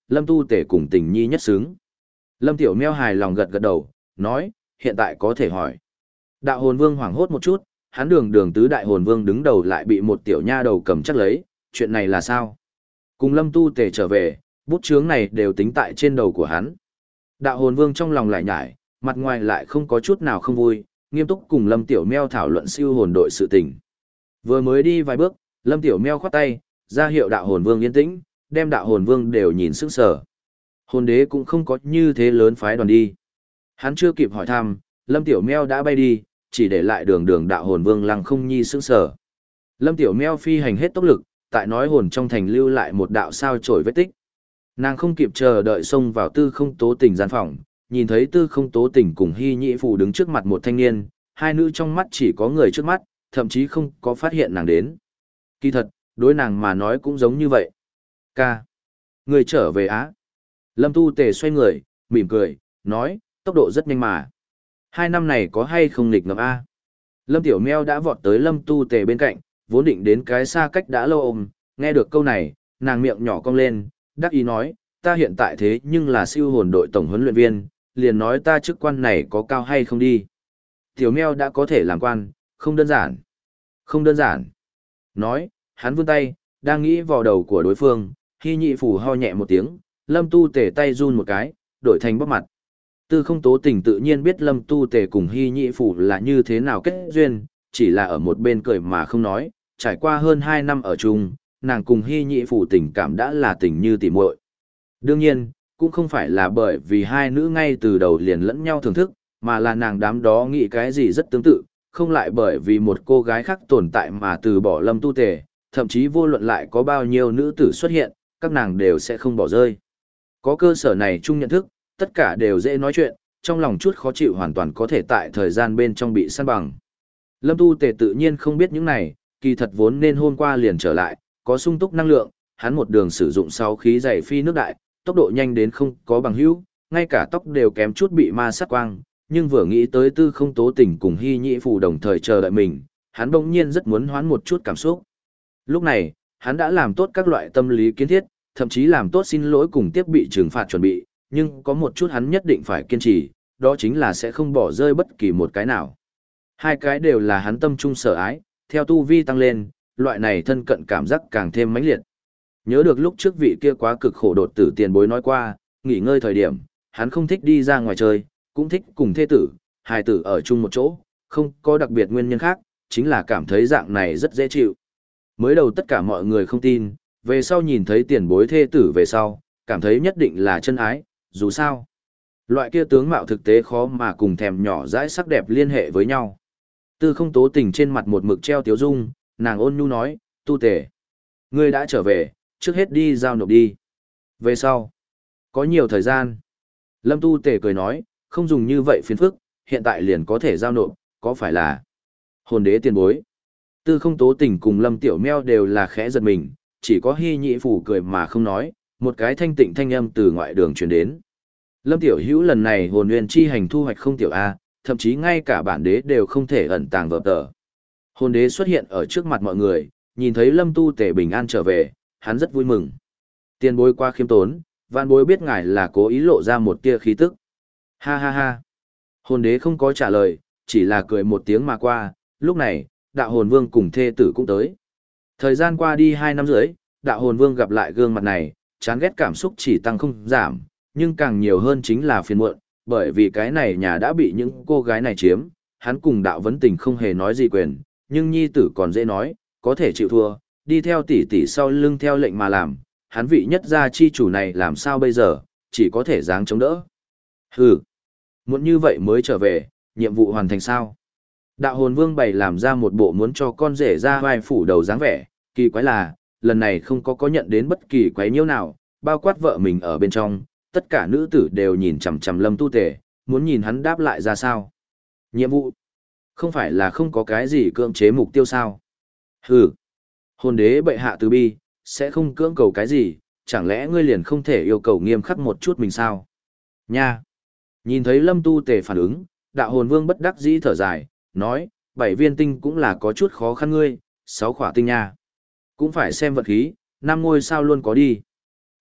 Lâm Tu Tể cùng Tình Nhi nhất xứng. Lâm Tiểu Meo hài lòng gật gật đầu, nói, hiện tại có thể hỏi. Đạo hồn vương hoảng hốt một chút, hắn đường đường tứ đại hồn vương đứng đầu lại bị một tiểu nha đầu cầm chắc lấy, chuyện này là sao? Cùng Lâm Tu Tể trở về, bút chướng này đều tính tại trên đầu của hắn. Đạo hồn vương trong lòng lại nhải, mặt ngoài lại không có chút nào không vui, nghiêm túc cùng Lâm Tiểu Meo thảo luận siêu hồn đội sự tình. Vừa mới đi vài bước, Lâm Tiểu Meo khoát tay, ra hiệu đạo hồn vương yên tĩnh, đem đạo hồn vương đều nhìn sững sờ. Hồn đế cũng không có như thế lớn phái đoàn đi. Hắn chưa kịp hỏi thăm, Lâm Tiểu Meo đã bay đi, chỉ để lại đường đường đạo hồn vương lăng không nhi sững sờ. Lâm Tiểu Meo phi hành hết tốc lực, tại nói hồn trong thành lưu lại một đạo sao chổi vết tích. Nàng không kịp chờ đợi xông vào tư không tố tình gian phòng, nhìn thấy tư không tố tình cùng hy nhị phù đứng trước mặt một thanh niên, hai nữ trong mắt chỉ có người trước mắt, thậm chí không có phát hiện nàng đến. Kỳ thật, đối nàng mà nói cũng giống như vậy. Ca. Người trở về Á. Lâm Tu Tề xoay người, mỉm cười, nói, tốc độ rất nhanh mà. Hai năm này có hay không nghịch ngợm A. Lâm Tiểu Meo đã vọt tới Lâm Tu Tề bên cạnh, vốn định đến cái xa cách đã lâu ôm, nghe được câu này, nàng miệng nhỏ cong lên, đắc ý nói, ta hiện tại thế nhưng là siêu hồn đội tổng huấn luyện viên, liền nói ta chức quan này có cao hay không đi. Tiểu Meo đã có thể làm quan, không đơn giản. Không đơn giản. Nói, hắn vươn tay, đang nghĩ vào đầu của đối phương, Hy Nhị Phủ ho nhẹ một tiếng, Lâm Tu Tề tay run một cái, đổi thành bóp mặt. Tư không tố tình tự nhiên biết Lâm Tu Tề cùng Hy Nhị Phủ là như thế nào kết duyên, chỉ là ở một bên cười mà không nói, trải qua hơn hai năm ở chung, nàng cùng Hy Nhị Phủ tình cảm đã là tình như tỉ muội. Đương nhiên, cũng không phải là bởi vì hai nữ ngay từ đầu liền lẫn nhau thưởng thức, mà là nàng đám đó nghĩ cái gì rất tương tự, không lại bởi vì một cô gái khác tồn tại mà từ bỏ Lâm Tu Tề, thậm chí vô luận lại có bao nhiêu nữ tử xuất hiện, các nàng đều sẽ không bỏ rơi. Có cơ sở này chung nhận thức, tất cả đều dễ nói chuyện, trong lòng chút khó chịu hoàn toàn có thể tại thời gian bên trong bị săn bằng. Lâm Tu Tề tự nhiên không biết những này, kỳ thật vốn nên hôm qua liền trở lại, có sung túc năng lượng, hắn một đường sử dụng sáu khí dày phi nước đại, tốc độ nhanh đến không có bằng hữu, ngay cả tóc đều kém chút bị ma sát quang, nhưng vừa nghĩ tới tư không tố tình cùng Hy Nhị Phù đồng thời chờ đợi mình, hắn bỗng nhiên rất muốn hoán một chút cảm xúc. Lúc này, hắn đã làm tốt các loại tâm lý kiến thiết, thậm chí làm tốt xin lỗi cùng tiếp bị trừng phạt chuẩn bị, nhưng có một chút hắn nhất định phải kiên trì, đó chính là sẽ không bỏ rơi bất kỳ một cái nào. Hai cái đều là hắn tâm trung sở ái, theo tu vi tăng lên, loại này thân cận cảm giác càng thêm mãnh liệt. Nhớ được lúc trước vị kia quá cực khổ đột tử tiền bối nói qua, nghỉ ngơi thời điểm, hắn không thích đi ra ngoài chơi, cũng thích cùng thê tử, hài tử ở chung một chỗ, không có đặc biệt nguyên nhân khác, chính là cảm thấy dạng này rất dễ chịu. Mới đầu tất cả mọi người không tin, về sau nhìn thấy tiền bối thê tử về sau, cảm thấy nhất định là chân ái, dù sao. Loại kia tướng mạo thực tế khó mà cùng thèm nhỏ dãi sắc đẹp liên hệ với nhau. Tư không tố tình trên mặt một mực treo tiếu dung, nàng ôn nhu nói, Tu Tề, ngươi đã trở về, trước hết đi giao nộp đi. Về sau, có nhiều thời gian. Lâm Tu Tề cười nói, không dùng như vậy phiền phức, hiện tại liền có thể giao nộp, có phải là hồn đế tiền bối. Tư không tố tình cùng Lâm Tiểu Meo đều là khẽ giật mình, chỉ có Hy Nhị Phủ cười mà không nói, một cái thanh tịnh thanh âm từ ngoại đường truyền đến. Lâm Tiểu Hữu lần này hồn nguyên chi hành thu hoạch không tiểu A, thậm chí ngay cả bản đế đều không thể ẩn tàng vở tờ. Hồn đế xuất hiện ở trước mặt mọi người, nhìn thấy Lâm Tu Tề bình an trở về, hắn rất vui mừng. Tiền bối qua khiêm tốn, vạn bối biết ngài là cố ý lộ ra một tia khí tức. Ha ha ha. Hồn đế không có trả lời, chỉ là cười một tiếng mà qua, lúc này, đạo hồn vương cùng thê tử cũng tới. Thời gian qua đi hai năm rưỡi, đạo hồn vương gặp lại gương mặt này, chán ghét cảm xúc chỉ tăng không giảm, nhưng càng nhiều hơn chính là phiền muộn, bởi vì cái này nhà đã bị những cô gái này chiếm, hắn cùng đạo vấn tình không hề nói gì quyền, nhưng nhi tử còn dễ nói, có thể chịu thua, đi theo tỷ tỷ sau lưng theo lệnh mà làm, hắn vị nhất gia chi chủ này làm sao bây giờ, chỉ có thể dáng chống đỡ. Hừ, muốn như vậy mới trở về, nhiệm vụ hoàn thành sao? Đạo hồn vương bày làm ra một bộ muốn cho con rể ra vai phủ đầu dáng vẻ, kỳ quái là, lần này không có có nhận đến bất kỳ quái nhiễu nào, bao quát vợ mình ở bên trong, tất cả nữ tử đều nhìn chằm chằm Lâm Tu Tề, muốn nhìn hắn đáp lại ra sao. Nhiệm vụ, không phải là không có cái gì cưỡng chế mục tiêu sao? Hừ, hồn đế bệ hạ từ bi, sẽ không cưỡng cầu cái gì, chẳng lẽ ngươi liền không thể yêu cầu nghiêm khắc một chút mình sao? Nha! Nhìn thấy Lâm Tu Tề phản ứng, đạo hồn vương bất đắc dĩ thở dài, nói, bảy viên tinh cũng là có chút khó khăn ngươi, sáu khỏa tinh nha. Cũng phải xem vật khí, năm ngôi sao luôn có đi.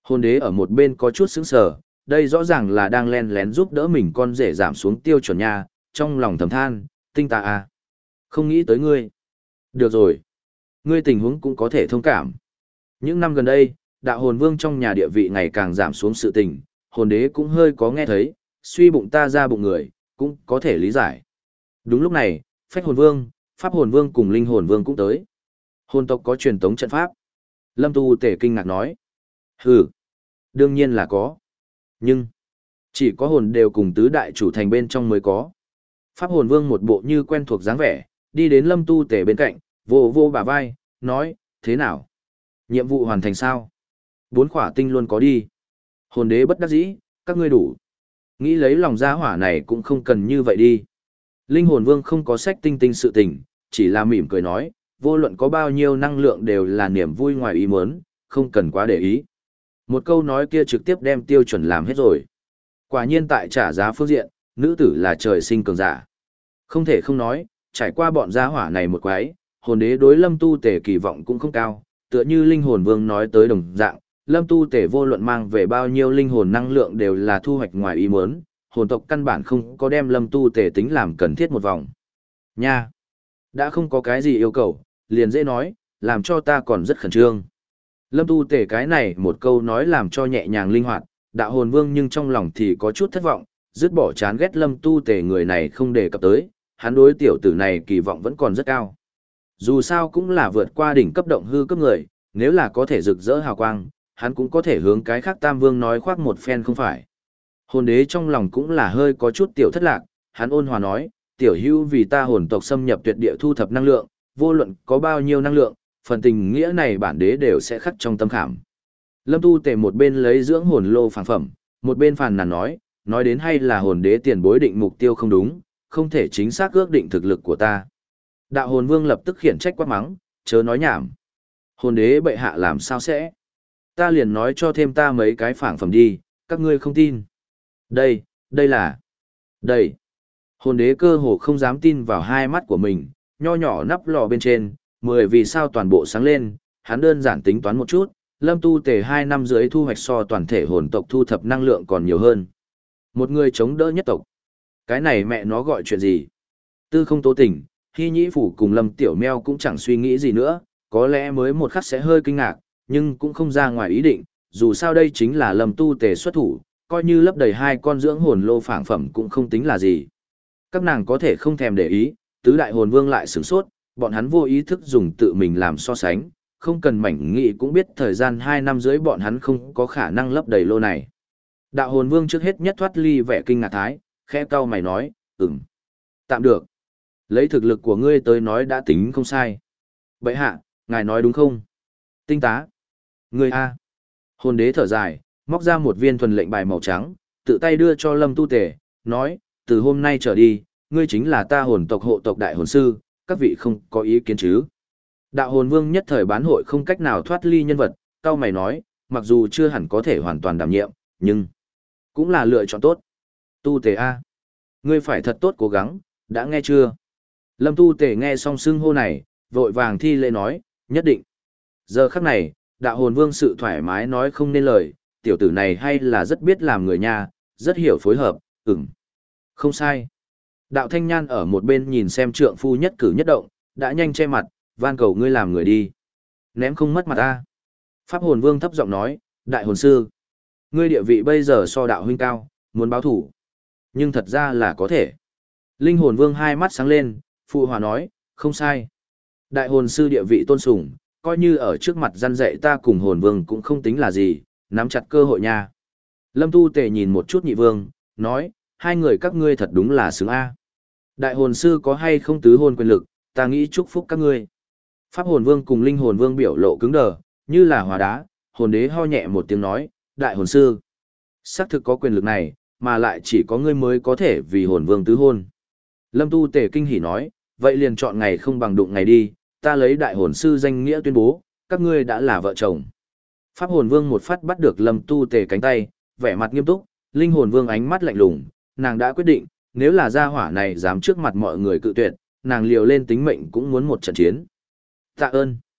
Hồn đế ở một bên có chút sững sờ, đây rõ ràng là đang len lén giúp đỡ mình con rể giảm xuống tiêu chuẩn nha, trong lòng thầm than, tinh ta à. Không nghĩ tới ngươi. Được rồi. Ngươi tình huống cũng có thể thông cảm. Những năm gần đây, đạo hồn vương trong nhà địa vị ngày càng giảm xuống sự tình, hồn đế cũng hơi có nghe thấy, suy bụng ta ra bụng người, cũng có thể lý giải. Đúng lúc này, phách hồn vương, pháp hồn vương cùng linh hồn vương cũng tới. Hồn tộc có truyền tống trận pháp. Lâm Tu Tể kinh ngạc nói. Hừ, đương nhiên là có. Nhưng, chỉ có hồn đều cùng tứ đại chủ thành bên trong mới có. Pháp hồn vương một bộ như quen thuộc dáng vẻ, đi đến Lâm Tu Tể bên cạnh, vô vô bả vai, nói, thế nào? Nhiệm vụ hoàn thành sao? Bốn khỏa tinh luôn có đi. Hồn đế bất đắc dĩ, các ngươi đủ. Nghĩ lấy lòng gia hỏa này cũng không cần như vậy đi. Linh hồn vương không có sách tinh tinh sự tình, chỉ là mỉm cười nói, vô luận có bao nhiêu năng lượng đều là niềm vui ngoài ý muốn, không cần quá để ý. Một câu nói kia trực tiếp đem tiêu chuẩn làm hết rồi. Quả nhiên tại trả giá phương diện, nữ tử là trời sinh cường giả. Không thể không nói, trải qua bọn gia hỏa này một quái, hồn đế đối Lâm Tu Tể kỳ vọng cũng không cao, tựa như linh hồn vương nói tới đồng dạng, Lâm Tu Tể vô luận mang về bao nhiêu linh hồn năng lượng đều là thu hoạch ngoài ý muốn, hồn tộc căn bản không có đem Lâm Tu Tể tính làm cần thiết một vòng. Nha! Đã không có cái gì yêu cầu, liền dễ nói, làm cho ta còn rất khẩn trương. Lâm Tu Tể cái này một câu nói làm cho nhẹ nhàng linh hoạt, đạo hồn vương nhưng trong lòng thì có chút thất vọng, dứt bỏ chán ghét Lâm Tu Tể người này không đề cập tới, hắn đối tiểu tử này kỳ vọng vẫn còn rất cao. Dù sao cũng là vượt qua đỉnh cấp động hư cấp người, nếu là có thể rực rỡ hào quang, hắn cũng có thể hướng cái khác Tam Vương nói khoác một phen không phải. Hồn đế trong lòng cũng là hơi có chút tiểu thất lạc, hắn ôn hòa nói, tiểu hữu vì ta hồn tộc xâm nhập tuyệt địa thu thập năng lượng, vô luận có bao nhiêu năng lượng, phần tình nghĩa này bản đế đều sẽ khắc trong tâm khảm. Lâm Tu Tể một bên lấy dưỡng hồn lô phản phẩm, một bên phàn nàn nói, nói đến hay là hồn đế tiền bối định mục tiêu không đúng, không thể chính xác ước định thực lực của ta. Đạo hồn vương lập tức khiển trách quát mắng, chớ nói nhảm. Hồn đế bệ hạ làm sao sẽ? Ta liền nói cho thêm ta mấy cái phản phẩm đi, các ngươi không tin. Đây, đây là... Đây. Hồn đế cơ hồ không dám tin vào hai mắt của mình, nho nhỏ nắp lò bên trên, mười vì sao toàn bộ sáng lên, hắn đơn giản tính toán một chút, Lâm Tu Tể hai năm dưới thu hoạch so toàn thể hồn tộc thu thập năng lượng còn nhiều hơn. Một người chống đỡ nhất tộc. Cái này mẹ nó gọi chuyện gì? Tư không tố tình, Hy Nhĩ Phủ cùng Lâm Tiểu Meo cũng chẳng suy nghĩ gì nữa, có lẽ mới một khắc sẽ hơi kinh ngạc, nhưng cũng không ra ngoài ý định, dù sao đây chính là Lâm Tu Tể xuất thủ, coi như lấp đầy hai con dưỡng hồn lô phảng phẩm cũng không tính là gì. Các nàng có thể không thèm để ý, tứ đại hồn vương lại sửng sốt, bọn hắn vô ý thức dùng tự mình làm so sánh, không cần mảnh nghị cũng biết thời gian hai năm dưới bọn hắn không có khả năng lấp đầy lô này. Đạo hồn vương trước hết nhất thoát ly vẻ kinh ngạc thái, khẽ cau mày nói, ừm, tạm được. Lấy thực lực của ngươi tới nói đã tính không sai. Bậy hạ, ngài nói đúng không? Tinh tá. Ngươi a. Hồn đế thở dài, móc ra một viên thuần lệnh bài màu trắng, tự tay đưa cho Lâm Tu Tể, nói, từ hôm nay trở đi, ngươi chính là ta hồn tộc hộ tộc đại hồn sư, các vị không có ý kiến chứ? Đạo hồn vương nhất thời bán hội không cách nào thoát ly nhân vật, cau mày nói, mặc dù chưa hẳn có thể hoàn toàn đảm nhiệm, nhưng cũng là lựa chọn tốt. Tu Tể a, ngươi phải thật tốt cố gắng, đã nghe chưa? Lâm Tu Tể nghe xong xưng hô này, vội vàng thi lễ nói, nhất định. Giờ khắc này, đạo hồn vương sự thoải mái nói không nên lời, tiểu tử này hay là rất biết làm người nha, rất hiểu phối hợp, ừm. Không sai. Đạo Thanh Nhan ở một bên nhìn xem trượng phu nhất cử nhất động, đã nhanh che mặt, van cầu ngươi làm người đi. Ném không mất mặt ta. Pháp hồn vương thấp giọng nói, đại hồn sư. Ngươi địa vị bây giờ so đạo huynh cao, muốn báo thủ. Nhưng thật ra là có thể. Linh hồn vương hai mắt sáng lên, phụ hòa nói, không sai. Đại hồn sư địa vị tôn sùng, coi như ở trước mặt gian dạy ta cùng hồn vương cũng không tính là gì, nắm chặt cơ hội nha. Lâm Tu Tể nhìn một chút nhị vương, nói, hai người các ngươi thật đúng là xứng A. Đại hồn sư có hay không tứ hồn quyền lực, ta nghĩ chúc phúc các ngươi. Pháp hồn vương cùng linh hồn vương biểu lộ cứng đờ, như là hóa đá, hồn đế ho nhẹ một tiếng nói, đại hồn sư. Xác thực có quyền lực này, mà lại chỉ có ngươi mới có thể vì hồn vương tứ hôn. Lâm Tu Tể kinh hỉ nói, vậy liền chọn ngày không bằng đụng ngày đi, ta lấy đại hồn sư danh nghĩa tuyên bố, các ngươi đã là vợ chồng. Pháp hồn vương một phát bắt được Lâm Tu Tể cánh tay, vẻ mặt nghiêm túc, linh hồn vương ánh mắt lạnh lùng, nàng đã quyết định, nếu là gia hỏa này dám trước mặt mọi người cự tuyệt, nàng liều lên tính mệnh cũng muốn một trận chiến. Tạ ơn.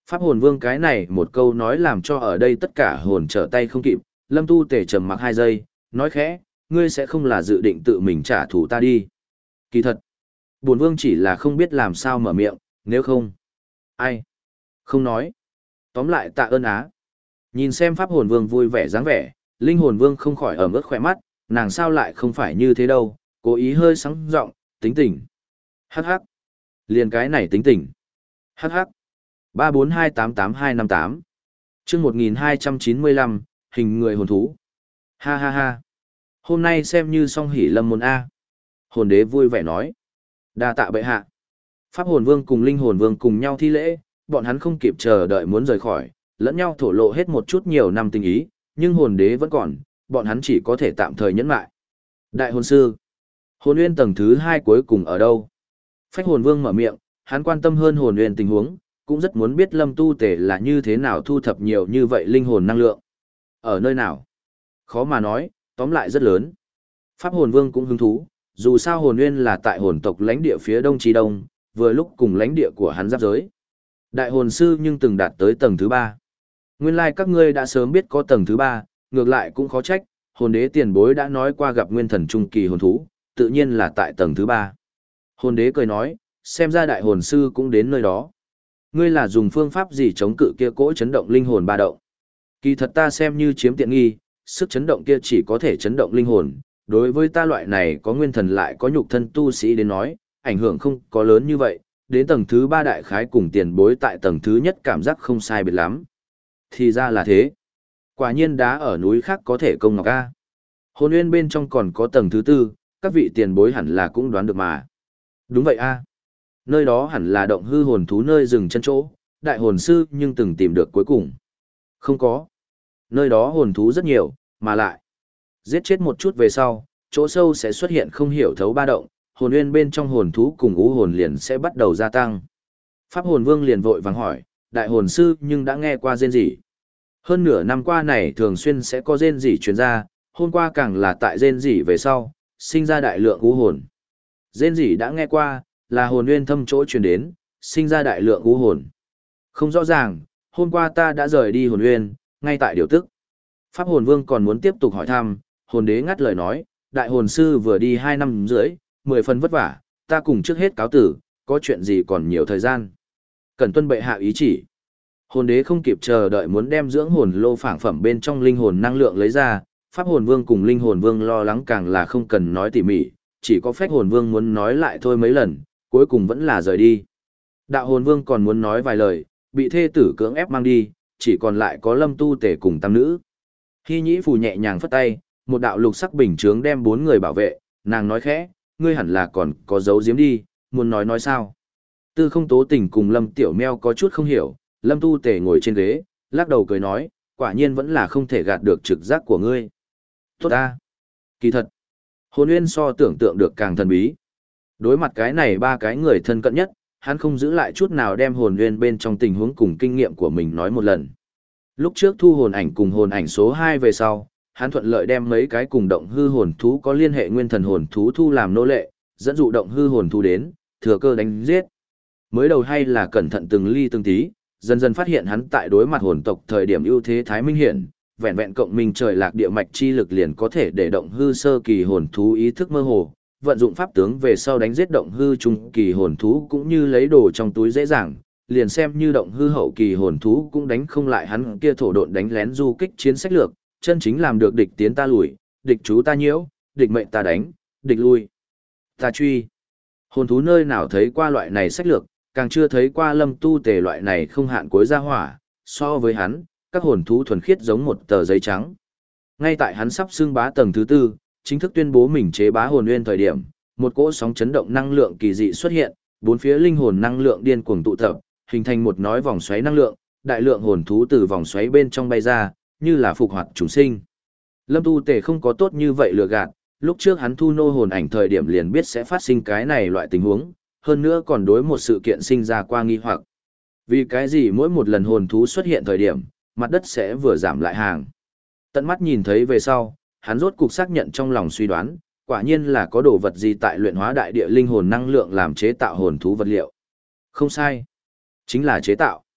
Pháp hồn vương cái này một câu nói làm cho ở đây tất cả hồn trở tay không kịp, Lâm Tu Tề trầm mặc hai giây, nói khẽ, ngươi sẽ không là dự định tự mình trả thù ta đi. Kỳ thật, bổn vương chỉ là không biết làm sao mở miệng, nếu không. Ai? Không nói. Tóm lại tạ ơn á. Nhìn xem pháp hồn vương vui vẻ dáng vẻ, linh hồn vương không khỏi ẩm ướt khỏe mắt, nàng sao lại không phải như thế đâu, cố ý hơi sáng giọng, tính tình. Hắc hắc. Liền cái này tính tình. Hắc hắc. ba bốn hai tám tám hai năm tám. Chương một nghìn hai trăm chín mươi lăm, hình người hồn thú. Ha ha ha. Hôm nay xem như song hỷ lâm môn A. Hồn đế vui vẻ nói. Đa tạ bệ hạ. Pháp hồn vương cùng linh hồn vương cùng nhau thi lễ, bọn hắn không kịp chờ đợi muốn rời khỏi, lẫn nhau thổ lộ hết một chút nhiều năm tình ý, nhưng hồn đế vẫn còn, bọn hắn chỉ có thể tạm thời nhẫn lại. Đại hồn sư. Hồn nguyên tầng thứ hai cuối cùng ở đâu? Phách hồn vương mở miệng, hắn quan tâm hơn hồn nguyên tình huống, cũng rất muốn biết Lâm Tu Tề là như thế nào thu thập nhiều như vậy linh hồn năng lượng. Ở nơi nào? Khó mà nói, tóm lại rất lớn. Pháp hồn vương cũng hứng thú, dù sao hồn nguyên là tại hồn tộc lãnh địa phía đông chí đông, vừa lúc cùng lãnh địa của hắn giáp giới. Đại hồn sư nhưng từng đạt tới tầng thứ ba. Nguyên lai like các ngươi đã sớm biết có tầng thứ ba, ngược lại cũng khó trách, hồn đế tiền bối đã nói qua gặp nguyên thần trung kỳ hồn thú, tự nhiên là tại tầng thứ ba. Hồn đế cười nói, xem ra đại hồn sư cũng đến nơi đó. Ngươi là dùng phương pháp gì chống cự kia cỗ chấn động linh hồn ba động? Kỳ thật ta xem như chiếm tiện nghi, sức chấn động kia chỉ có thể chấn động linh hồn, đối với ta loại này có nguyên thần lại có nhục thân tu sĩ đến nói, ảnh hưởng không có lớn như vậy, đến tầng thứ ba đại khái cùng tiền bối tại tầng thứ nhất cảm giác không sai biệt lắm. Thì ra là thế. Quả nhiên đá ở núi khác có thể công ngọc a. Hồn nguyên bên trong còn có tầng thứ tư, các vị tiền bối hẳn là cũng đoán được mà. Đúng vậy a. Nơi đó hẳn là động hư hồn thú nơi dừng chân chỗ, đại hồn sư nhưng từng tìm được cuối cùng. Không có. Nơi đó hồn thú rất nhiều, mà lại. Giết chết một chút về sau, chỗ sâu sẽ xuất hiện không hiểu thấu ba động, hồn nguyên bên trong hồn thú cùng ú hồn liền sẽ bắt đầu gia tăng. Pháp hồn vương liền vội vàng hỏi, đại hồn sư nhưng đã nghe qua rên rỉ. Hơn nửa năm qua này thường xuyên sẽ có rên rỉ truyền ra, hôm qua càng là tại rên rỉ về sau, sinh ra đại lượng ú hồn. Rên rỉ đã nghe qua, là hồn nguyên thâm chỗ truyền đến, sinh ra đại lượng ú hồn. Không rõ ràng, hôm qua ta đã rời đi hồn nguyên, ngay tại điều tức. Pháp hồn vương còn muốn tiếp tục hỏi thăm, hồn đế ngắt lời nói, đại hồn sư vừa đi hai năm rưỡi, mười phần vất vả, ta cùng trước hết cáo tử, có chuyện gì còn nhiều thời gian. Cần tuân bệ hạ ý chỉ. Hồn đế không kịp chờ đợi muốn đem dưỡng hồn lô phảng phẩm bên trong linh hồn năng lượng lấy ra, pháp hồn vương cùng linh hồn vương lo lắng càng là không cần nói tỉ mỉ, chỉ có phách hồn vương muốn nói lại thôi mấy lần, cuối cùng vẫn là rời đi. Đạo hồn vương còn muốn nói vài lời, bị thê tử cưỡng ép mang đi, chỉ còn lại có Lâm Tu Tề cùng tam nữ. Hy nhĩ phù nhẹ nhàng phất tay, một đạo lục sắc bình chướng đem bốn người bảo vệ, nàng nói khẽ, ngươi hẳn là còn có dấu giếm đi, muốn nói nói sao. Tư không tố tình cùng Lâm Tiểu Meo có chút không hiểu, Lâm Tu Tề ngồi trên ghế, lắc đầu cười nói, quả nhiên vẫn là không thể gạt được trực giác của ngươi. Tốt ta. Kỳ thật, hồn nguyên so tưởng tượng được càng thần bí. Đối mặt cái này ba cái người thân cận nhất, hắn không giữ lại chút nào đem hồn nguyên bên trong tình huống cùng kinh nghiệm của mình nói một lần. Lúc trước thu hồn ảnh cùng hồn ảnh số hai về sau, hắn thuận lợi đem mấy cái cùng động hư hồn thú có liên hệ nguyên thần hồn thú thu làm nô lệ, dẫn dụ động hư hồn thú đến, thừa cơ đánh giết. Mới đầu hay là cẩn thận từng ly từng tí, dần dần phát hiện hắn tại đối mặt hồn tộc thời điểm ưu thế thái minh hiển, vẹn vẹn cộng minh trời lạc địa mạch chi lực liền có thể để động hư sơ kỳ hồn thú ý thức mơ hồ, vận dụng pháp tướng về sau đánh giết động hư trung kỳ hồn thú cũng như lấy đồ trong túi dễ dàng, liền xem như động hư hậu kỳ hồn thú cũng đánh không lại hắn kia thổ độn đánh lén du kích chiến sách lược, chân chính làm được địch tiến ta lùi, địch chú ta nhiễu, địch mệnh ta đánh, địch lui ta truy. Hồn thú nơi nào thấy qua loại này sách lược, càng chưa thấy qua Lâm Tu Tề loại này không hạn cuối gia hỏa, so với hắn, các hồn thú thuần khiết giống một tờ giấy trắng. Ngay tại hắn sắp xưng bá tầng thứ tư, chính thức tuyên bố mình chế bá hồn nguyên thời điểm, một cỗ sóng chấn động năng lượng kỳ dị xuất hiện, bốn phía linh hồn năng lượng điên cuồng tụ tập, hình thành một nói vòng xoáy năng lượng, đại lượng hồn thú từ vòng xoáy bên trong bay ra, như là phục hoạt chúng sinh. Lâm Tu Tề không có tốt như vậy lừa gạt, lúc trước hắn thu nô hồn ảnh thời điểm liền biết sẽ phát sinh cái này loại tình huống, hơn nữa còn đối một sự kiện sinh ra qua nghi hoặc. Vì cái gì mỗi một lần hồn thú xuất hiện thời điểm, mặt đất sẽ vừa giảm lại hàng. Tận mắt nhìn thấy về sau, hắn rốt cục xác nhận trong lòng suy đoán, quả nhiên là có đồ vật gì tại luyện hóa đại địa linh hồn năng lượng làm chế tạo hồn thú vật liệu. Không sai, chính là chế tạo.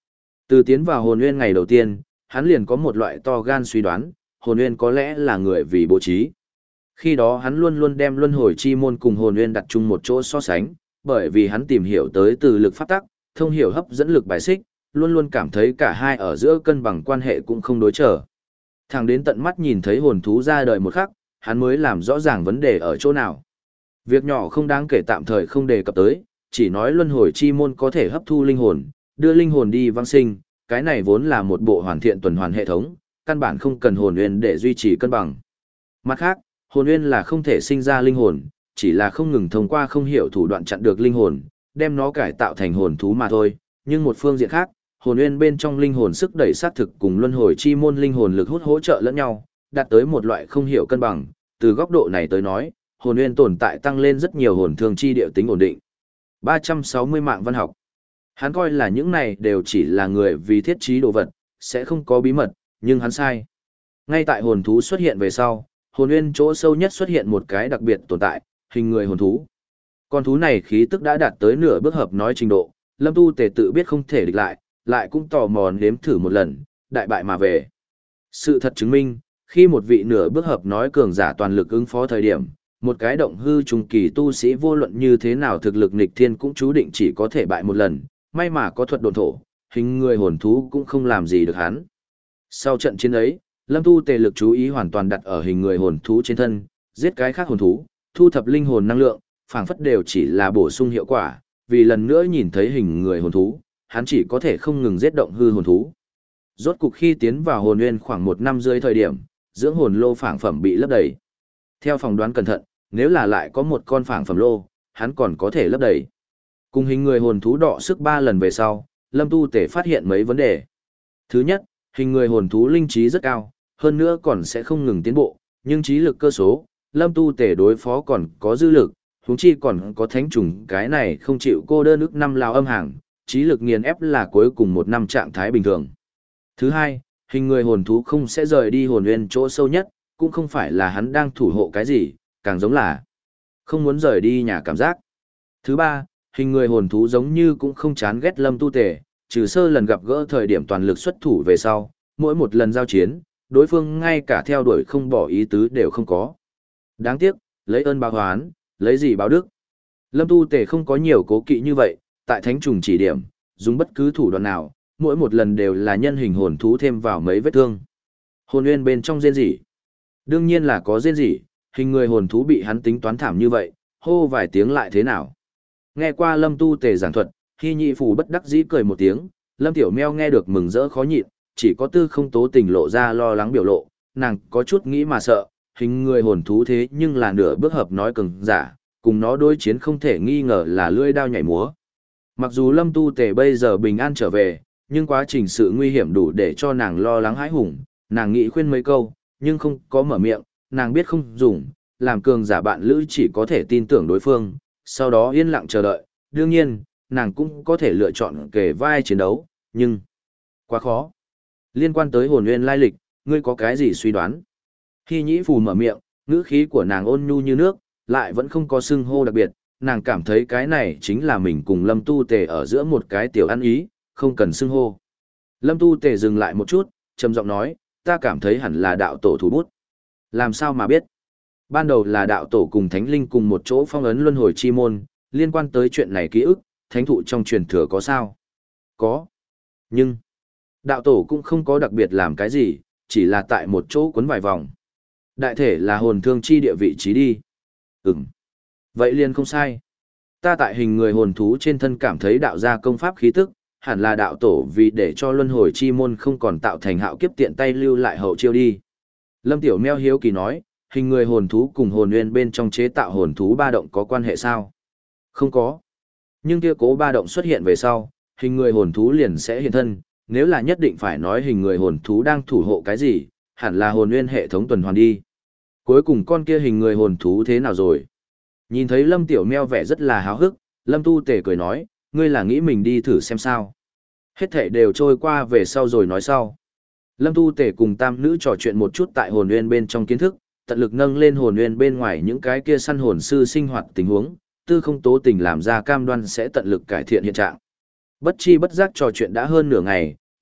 Từ tiến vào hồn nguyên ngày đầu tiên, hắn liền có một loại to gan suy đoán, hồn nguyên có lẽ là người vì bố trí. Khi đó hắn luôn luôn đem luân hồi chi môn cùng hồn nguyên đặt chung một chỗ so sánh, bởi vì hắn tìm hiểu tới từ lực pháp tắc, thông hiểu hấp dẫn lực bài xích, luôn luôn cảm thấy cả hai ở giữa cân bằng quan hệ cũng không đối trở. Thẳng đến tận mắt nhìn thấy hồn thú ra đời một khắc, hắn mới làm rõ ràng vấn đề ở chỗ nào. Việc nhỏ không đáng kể tạm thời không đề cập tới, chỉ nói luân hồi chi môn có thể hấp thu linh hồn, đưa linh hồn đi vãng sinh, cái này vốn là một bộ hoàn thiện tuần hoàn hệ thống, căn bản không cần hồn nguyên để duy trì cân bằng. Mặt khác, hồn nguyên là không thể sinh ra linh hồn, chỉ là không ngừng thông qua không hiểu thủ đoạn chặn được linh hồn, đem nó cải tạo thành hồn thú mà thôi. Nhưng một phương diện khác, hồn nguyên bên trong linh hồn sức đẩy sát thực cùng luân hồi chi môn linh hồn lực hút hỗ trợ lẫn nhau, đạt tới một loại không hiểu cân bằng. Từ góc độ này tới nói, hồn nguyên tồn tại tăng lên rất nhiều hồn thương chi địa tính ổn định. ba trăm sáu mươi mạng văn học. Hắn coi là những này đều chỉ là người vì thiết trí đồ vật, sẽ không có bí mật, nhưng hắn sai. Ngay tại hồn thú xuất hiện về sau, hồn nguyên chỗ sâu nhất xuất hiện một cái đặc biệt tồn tại, hình người hồn thú. Con thú này khí tức đã đạt tới nửa bước hợp nói trình độ, Lâm Tu Tề tự biết không thể địch lại, lại cũng tò mò nếm thử một lần, đại bại mà về. Sự thật chứng minh, khi một vị nửa bước hợp nói cường giả toàn lực ứng phó thời điểm, một cái động hư trùng kỳ tu sĩ vô luận như thế nào thực lực nghịch thiên cũng chú định chỉ có thể bại một lần, may mà có thuật độn thổ, hình người hồn thú cũng không làm gì được hắn. Sau trận chiến ấy, Lâm Tu Tề lực chú ý hoàn toàn đặt ở hình người hồn thú trên thân, giết cái khác hồn thú, thu thập linh hồn năng lượng, phảng phất đều chỉ là bổ sung hiệu quả, vì lần nữa nhìn thấy hình người hồn thú, hắn chỉ có thể không ngừng giết động hư hồn thú. Rốt cục khi tiến vào hồn nguyên khoảng một năm dưới thời điểm, dưỡng hồn lô phảng phẩm bị lấp đầy. Theo phỏng đoán cẩn thận, nếu là lại có một con phảng phẩm lô, hắn còn có thể lấp đầy. Cùng hình người hồn thú đọ sức ba lần về sau, Lâm Tu Tề phát hiện mấy vấn đề. Thứ nhất, hình người hồn thú linh trí rất cao, hơn nữa còn sẽ không ngừng tiến bộ, nhưng trí lực cơ số, Lâm Tu Tề đối phó còn có dư lực, huống chi còn có thánh trùng cái này không chịu cô đơn ức năm lao âm hàng, trí lực nghiền ép là cuối cùng một năm trạng thái bình thường. Thứ hai, hình người hồn thú không sẽ rời đi hồn nguyên chỗ sâu nhất, cũng không phải là hắn đang thủ hộ cái gì, càng giống là không muốn rời đi nhà cảm giác. Thứ ba, hình người hồn thú giống như cũng không chán ghét Lâm Tu Tề, trừ sơ lần gặp gỡ thời điểm toàn lực xuất thủ về sau, mỗi một lần giao chiến, đối phương ngay cả theo đuổi không bỏ ý tứ đều không có. Đáng tiếc, lấy ơn báo oán, lấy gì báo đức. Lâm Tu Tề không có nhiều cố kỵ như vậy, tại thánh trùng chỉ điểm, dùng bất cứ thủ đoạn nào, mỗi một lần đều là nhân hình hồn thú thêm vào mấy vết thương. Hồn nguyên bên trong rên rỉ. Đương nhiên là có rên rỉ, hình người hồn thú bị hắn tính toán thảm như vậy, hô vài tiếng lại thế nào. Nghe qua Lâm Tu Tề giảng thuật, Hy Nhị Phù bất đắc dĩ cười một tiếng, Lâm Tiểu Meo nghe được mừng rỡ khó nhịn, chỉ có Tư Không Tố Tình lộ ra lo lắng biểu lộ, nàng có chút nghĩ mà sợ, hình người hồn thú thế nhưng là nửa bước hợp nói cường giả, cùng nó đối chiến không thể nghi ngờ là lưỡi đao nhảy múa. Mặc dù Lâm Tu Tề bây giờ bình an trở về, nhưng quá trình sự nguy hiểm đủ để cho nàng lo lắng hãi hùng, nàng nghĩ khuyên mấy câu, nhưng không có mở miệng, nàng biết không dùng, làm cường giả bạn lữ chỉ có thể tin tưởng đối phương, sau đó yên lặng chờ đợi, đương nhiên, nàng cũng có thể lựa chọn kề vai chiến đấu, nhưng quá khó. Liên quan tới hồn nguyên lai lịch, ngươi có cái gì suy đoán? Khi Nhĩ Phù mở miệng, ngữ khí của nàng ôn nhu như nước, lại vẫn không có xưng hô đặc biệt, nàng cảm thấy cái này chính là mình cùng Lâm Tu Tề ở giữa một cái tiểu ăn ý, không cần xưng hô. Lâm Tu Tề dừng lại một chút, trầm giọng nói, ta cảm thấy hẳn là đạo tổ thủ bút. Làm sao mà biết? Ban đầu là đạo tổ cùng thánh linh cùng một chỗ phong ấn luân hồi chi môn, liên quan tới chuyện này ký ức, thánh thụ trong truyền thừa có sao? Có. Nhưng, đạo tổ cũng không có đặc biệt làm cái gì, chỉ là tại một chỗ cuốn vài vòng. Đại thể là hồn thương chi địa vị trí đi. Ừm. Vậy liền không sai. Ta tại hình người hồn thú trên thân cảm thấy đạo gia công pháp khí tức, hẳn là đạo tổ vì để cho luân hồi chi môn không còn tạo thành hạo kiếp tiện tay lưu lại hậu chiêu đi. Lâm Tiểu Meo hiếu kỳ nói, hình người hồn thú cùng hồn nguyên bên trong chế tạo hồn thú ba động có quan hệ sao? Không có. Nhưng kia cố ba động xuất hiện về sau, hình người hồn thú liền sẽ hiện thân, nếu là nhất định phải nói hình người hồn thú đang thủ hộ cái gì, hẳn là hồn nguyên hệ thống tuần hoàn đi. Cuối cùng con kia hình người hồn thú thế nào rồi? Nhìn thấy Lâm Tiểu Meo vẻ rất là háo hức, Lâm Tu Tề cười nói, ngươi là nghĩ mình đi thử xem sao. Hết thể đều trôi qua về sau rồi nói sau. Lâm Tu Tề cùng tam nữ trò chuyện một chút tại hồn nguyên bên trong kiến thức, tận lực nâng lên hồn nguyên bên ngoài những cái kia săn hồn sư sinh hoạt tình huống, Tư Không Tố Tình làm ra cam đoan sẽ tận lực cải thiện hiện trạng. Bất chi bất giác trò chuyện đã hơn nửa ngày,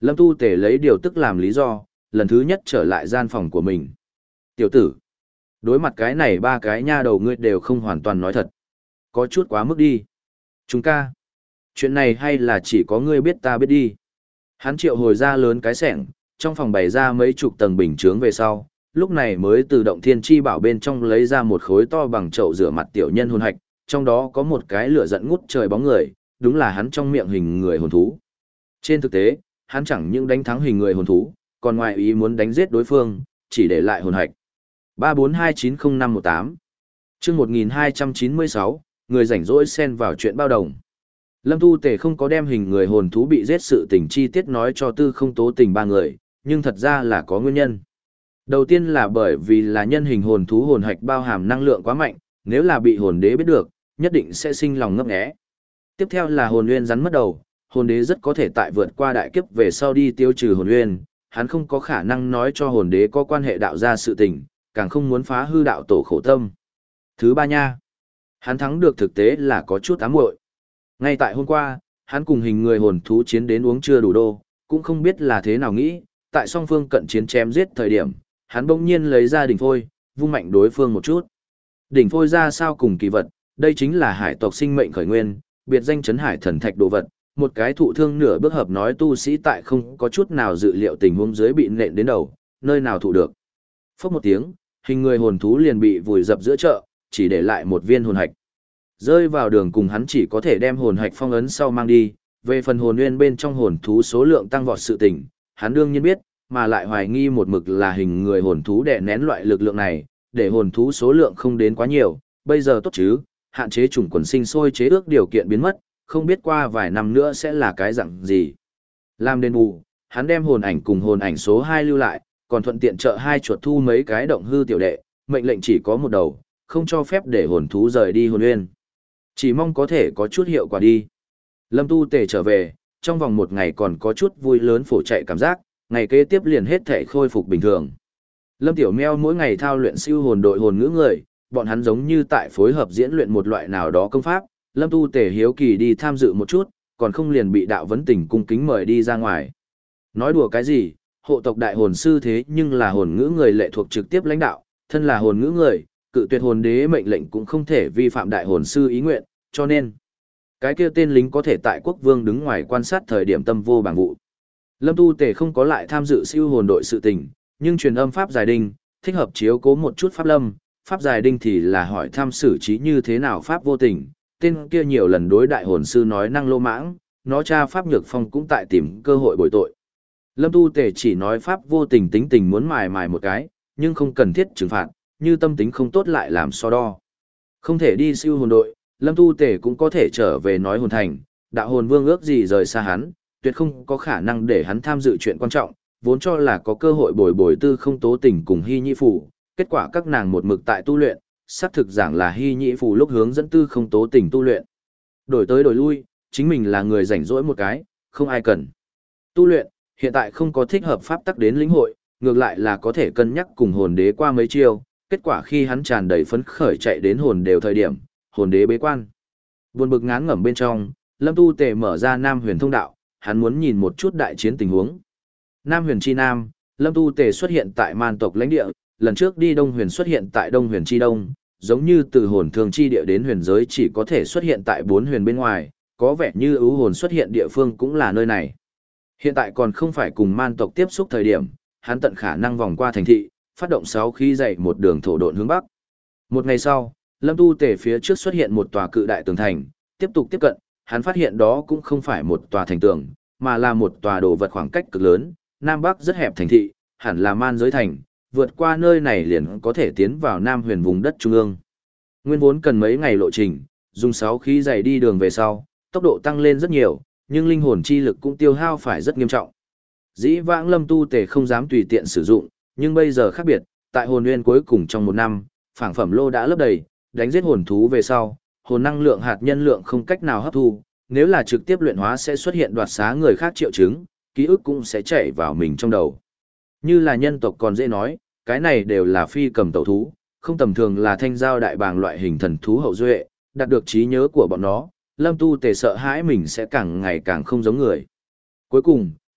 Lâm Tu Tề lấy điều tức làm lý do, lần thứ nhất trở lại gian phòng của mình. Tiểu tử, đối mặt cái này ba cái nha đầu ngươi đều không hoàn toàn nói thật. Có chút quá mức đi. Chúng ca. Chuyện này hay là chỉ có ngươi biết ta biết đi. Hắn triệu hồi ra lớn cái sẻng, trong phòng bày ra mấy chục tầng bình chướng về sau, lúc này mới từ động thiên chi bảo bên trong lấy ra một khối to bằng chậu rửa mặt tiểu nhân hồn hạch, trong đó có một cái lửa giận ngút trời bóng người, đúng là hắn trong miệng hình người hồn thú. Trên thực tế, hắn chẳng những đánh thắng hình người hồn thú, còn ngoài ý muốn đánh giết đối phương, chỉ để lại hồn hạch. ba bốn hai chín không năm một tám Chương một nghìn hai trăm chín mươi sáu, người rảnh rỗi xen vào chuyện bao đồng. Lâm Tu Tề không có đem hình người hồn thú bị giết sự tình chi tiết nói cho Tư Không Tố Tình ba người, nhưng thật ra là có nguyên nhân. Đầu tiên là bởi vì là nhân hình hồn thú hồn hạch bao hàm năng lượng quá mạnh, nếu là bị hồn đế biết được, nhất định sẽ sinh lòng ngấp nghé. Tiếp theo là hồn nguyên rắn mất đầu, hồn đế rất có thể tại vượt qua đại kiếp về sau đi tiêu trừ hồn nguyên, hắn không có khả năng nói cho hồn đế có quan hệ đạo ra sự tình, càng không muốn phá hư đạo tổ khổ tâm. Thứ ba nha, hắn thắng được thực tế là có chút ám muội. Ngay tại hôm qua, hắn cùng hình người hồn thú chiến đến uống chưa đủ đô, cũng không biết là thế nào nghĩ, tại song phương cận chiến chém giết thời điểm, hắn bỗng nhiên lấy ra đỉnh phôi, vung mạnh đối phương một chút. Đỉnh phôi ra sao cùng kỳ vật, đây chính là hải tộc sinh mệnh khởi nguyên, biệt danh chấn hải thần thạch đồ vật, một cái thụ thương nửa bước hợp nói tu sĩ tại không có chút nào dự liệu tình huống dưới bị nện đến đầu, nơi nào thụ được. Phốc một tiếng, hình người hồn thú liền bị vùi dập giữa chợ, chỉ để lại một viên hồn hạch. Rơi vào đường cùng hắn chỉ có thể đem hồn hạch phong ấn sau mang đi, về phần hồn nguyên bên trong hồn thú số lượng tăng vọt sự tình, hắn đương nhiên biết, mà lại hoài nghi một mực là hình người hồn thú đè nén loại lực lượng này, để hồn thú số lượng không đến quá nhiều, bây giờ tốt chứ, hạn chế chủng quần sinh sôi chế ước điều kiện biến mất, không biết qua vài năm nữa sẽ là cái dạng gì. Làm đền bù, hắn đem hồn ảnh cùng hồn ảnh số hai lưu lại, còn thuận tiện trợ hai chuột thu mấy cái động hư tiểu đệ, mệnh lệnh chỉ có một đầu, không cho phép để hồn thú rời đi hồn nguyên. Chỉ mong có thể có chút hiệu quả đi. Lâm Tu Tề trở về, trong vòng một ngày còn có chút vui lớn phổ chạy cảm giác, ngày kế tiếp liền hết thể khôi phục bình thường. Lâm Tiểu Meo mỗi ngày thao luyện siêu hồn đội hồn ngữ người, bọn hắn giống như tại phối hợp diễn luyện một loại nào đó công pháp, Lâm Tu Tề hiếu kỳ đi tham dự một chút, còn không liền bị đạo vấn tình cung kính mời đi ra ngoài. Nói đùa cái gì, hộ tộc đại hồn sư thế nhưng là hồn ngữ người lệ thuộc trực tiếp lãnh đạo, thân là hồn ngữ người, cự tuyệt hồn đế mệnh lệnh cũng không thể vi phạm đại hồn sư ý nguyện, cho nên cái kia tên lính có thể tại quốc vương đứng ngoài quan sát thời điểm tâm vô bảng vụ. Lâm Tu Tề không có lại tham dự siêu hồn đội sự tình, nhưng truyền âm pháp giải đinh, thích hợp chiếu cố một chút pháp lâm, pháp giải đinh thì là hỏi thăm xử trí như thế nào pháp vô tình, tên kia nhiều lần đối đại hồn sư nói năng lô mãng, nó cha pháp nhược phong cũng tại tìm cơ hội bồi tội. Lâm Tu Tề chỉ nói pháp vô tình tính tình muốn mài mài một cái, nhưng không cần thiết trừng phạt, như tâm tính không tốt lại làm so đo. Không thể đi siêu hồn đội, Lâm Tu Tề cũng có thể trở về nói hồn thành, đạo hồn vương ước gì rời xa hắn, tuyệt không có khả năng để hắn tham dự chuyện quan trọng, vốn cho là có cơ hội bồi bồi Tư Không Tố Tình cùng Hy Nhĩ Phù, kết quả các nàng một mực tại tu luyện, xác thực giảng là Hy Nhĩ Phù lúc hướng dẫn Tư Không Tố Tình tu luyện. Đổi tới đổi lui, chính mình là người rảnh rỗi một cái, không ai cần. Tu luyện, hiện tại không có thích hợp pháp tắc đến lĩnh hội, ngược lại là có thể cân nhắc cùng hồn đế qua mấy chiêu, kết quả khi hắn tràn đầy phấn khởi chạy đến hồn đều thời điểm, hồn đế bế quan. Buồn bực ngán ngẩm bên trong, Lâm Tu Tề mở ra Nam Huyền thông đạo, hắn muốn nhìn một chút đại chiến tình huống. Nam Huyền chi Nam, Lâm Tu Tề xuất hiện tại man tộc lãnh địa, lần trước đi Đông Huyền xuất hiện tại Đông Huyền chi Đông, giống như từ hồn thường chi địa đến huyền giới chỉ có thể xuất hiện tại bốn huyền bên ngoài, có vẻ như ưu hồn xuất hiện địa phương cũng là nơi này. Hiện tại còn không phải cùng man tộc tiếp xúc thời điểm, hắn tận khả năng vòng qua thành thị, phát động sáu khí dậy một đường thổ độn hướng bắc. Một ngày sau, Lâm Tu Tề phía trước xuất hiện một tòa cự đại tường thành, tiếp tục tiếp cận, hắn phát hiện đó cũng không phải một tòa thành tường, mà là một tòa đồ vật khoảng cách cực lớn, nam bắc rất hẹp thành thị, hẳn là man giới thành, vượt qua nơi này liền có thể tiến vào Nam Huyền vùng đất trung ương. Nguyên vốn cần mấy ngày lộ trình, dùng sáu khí dày đi đường về sau, tốc độ tăng lên rất nhiều, nhưng linh hồn chi lực cũng tiêu hao phải rất nghiêm trọng. Dĩ vãng Lâm Tu Tề không dám tùy tiện sử dụng, nhưng bây giờ khác biệt, tại hồn nguyên cuối cùng trong một năm, phảng phẩm lô đã lấp đầy, đánh giết hồn thú về sau, hồn năng lượng hạt nhân lượng không cách nào hấp thu, nếu là trực tiếp luyện hóa sẽ xuất hiện đoạt xá người khác triệu chứng, ký ức cũng sẽ chảy vào mình trong đầu. Như là nhân tộc còn dễ nói, cái này đều là phi cầm tẩu thú, không tầm thường là thanh giao đại bàng loại hình thần thú hậu duệ, đạt được trí nhớ của bọn nó, Lâm Tu Tề sợ hãi mình sẽ càng ngày càng không giống người. Cuối cùng,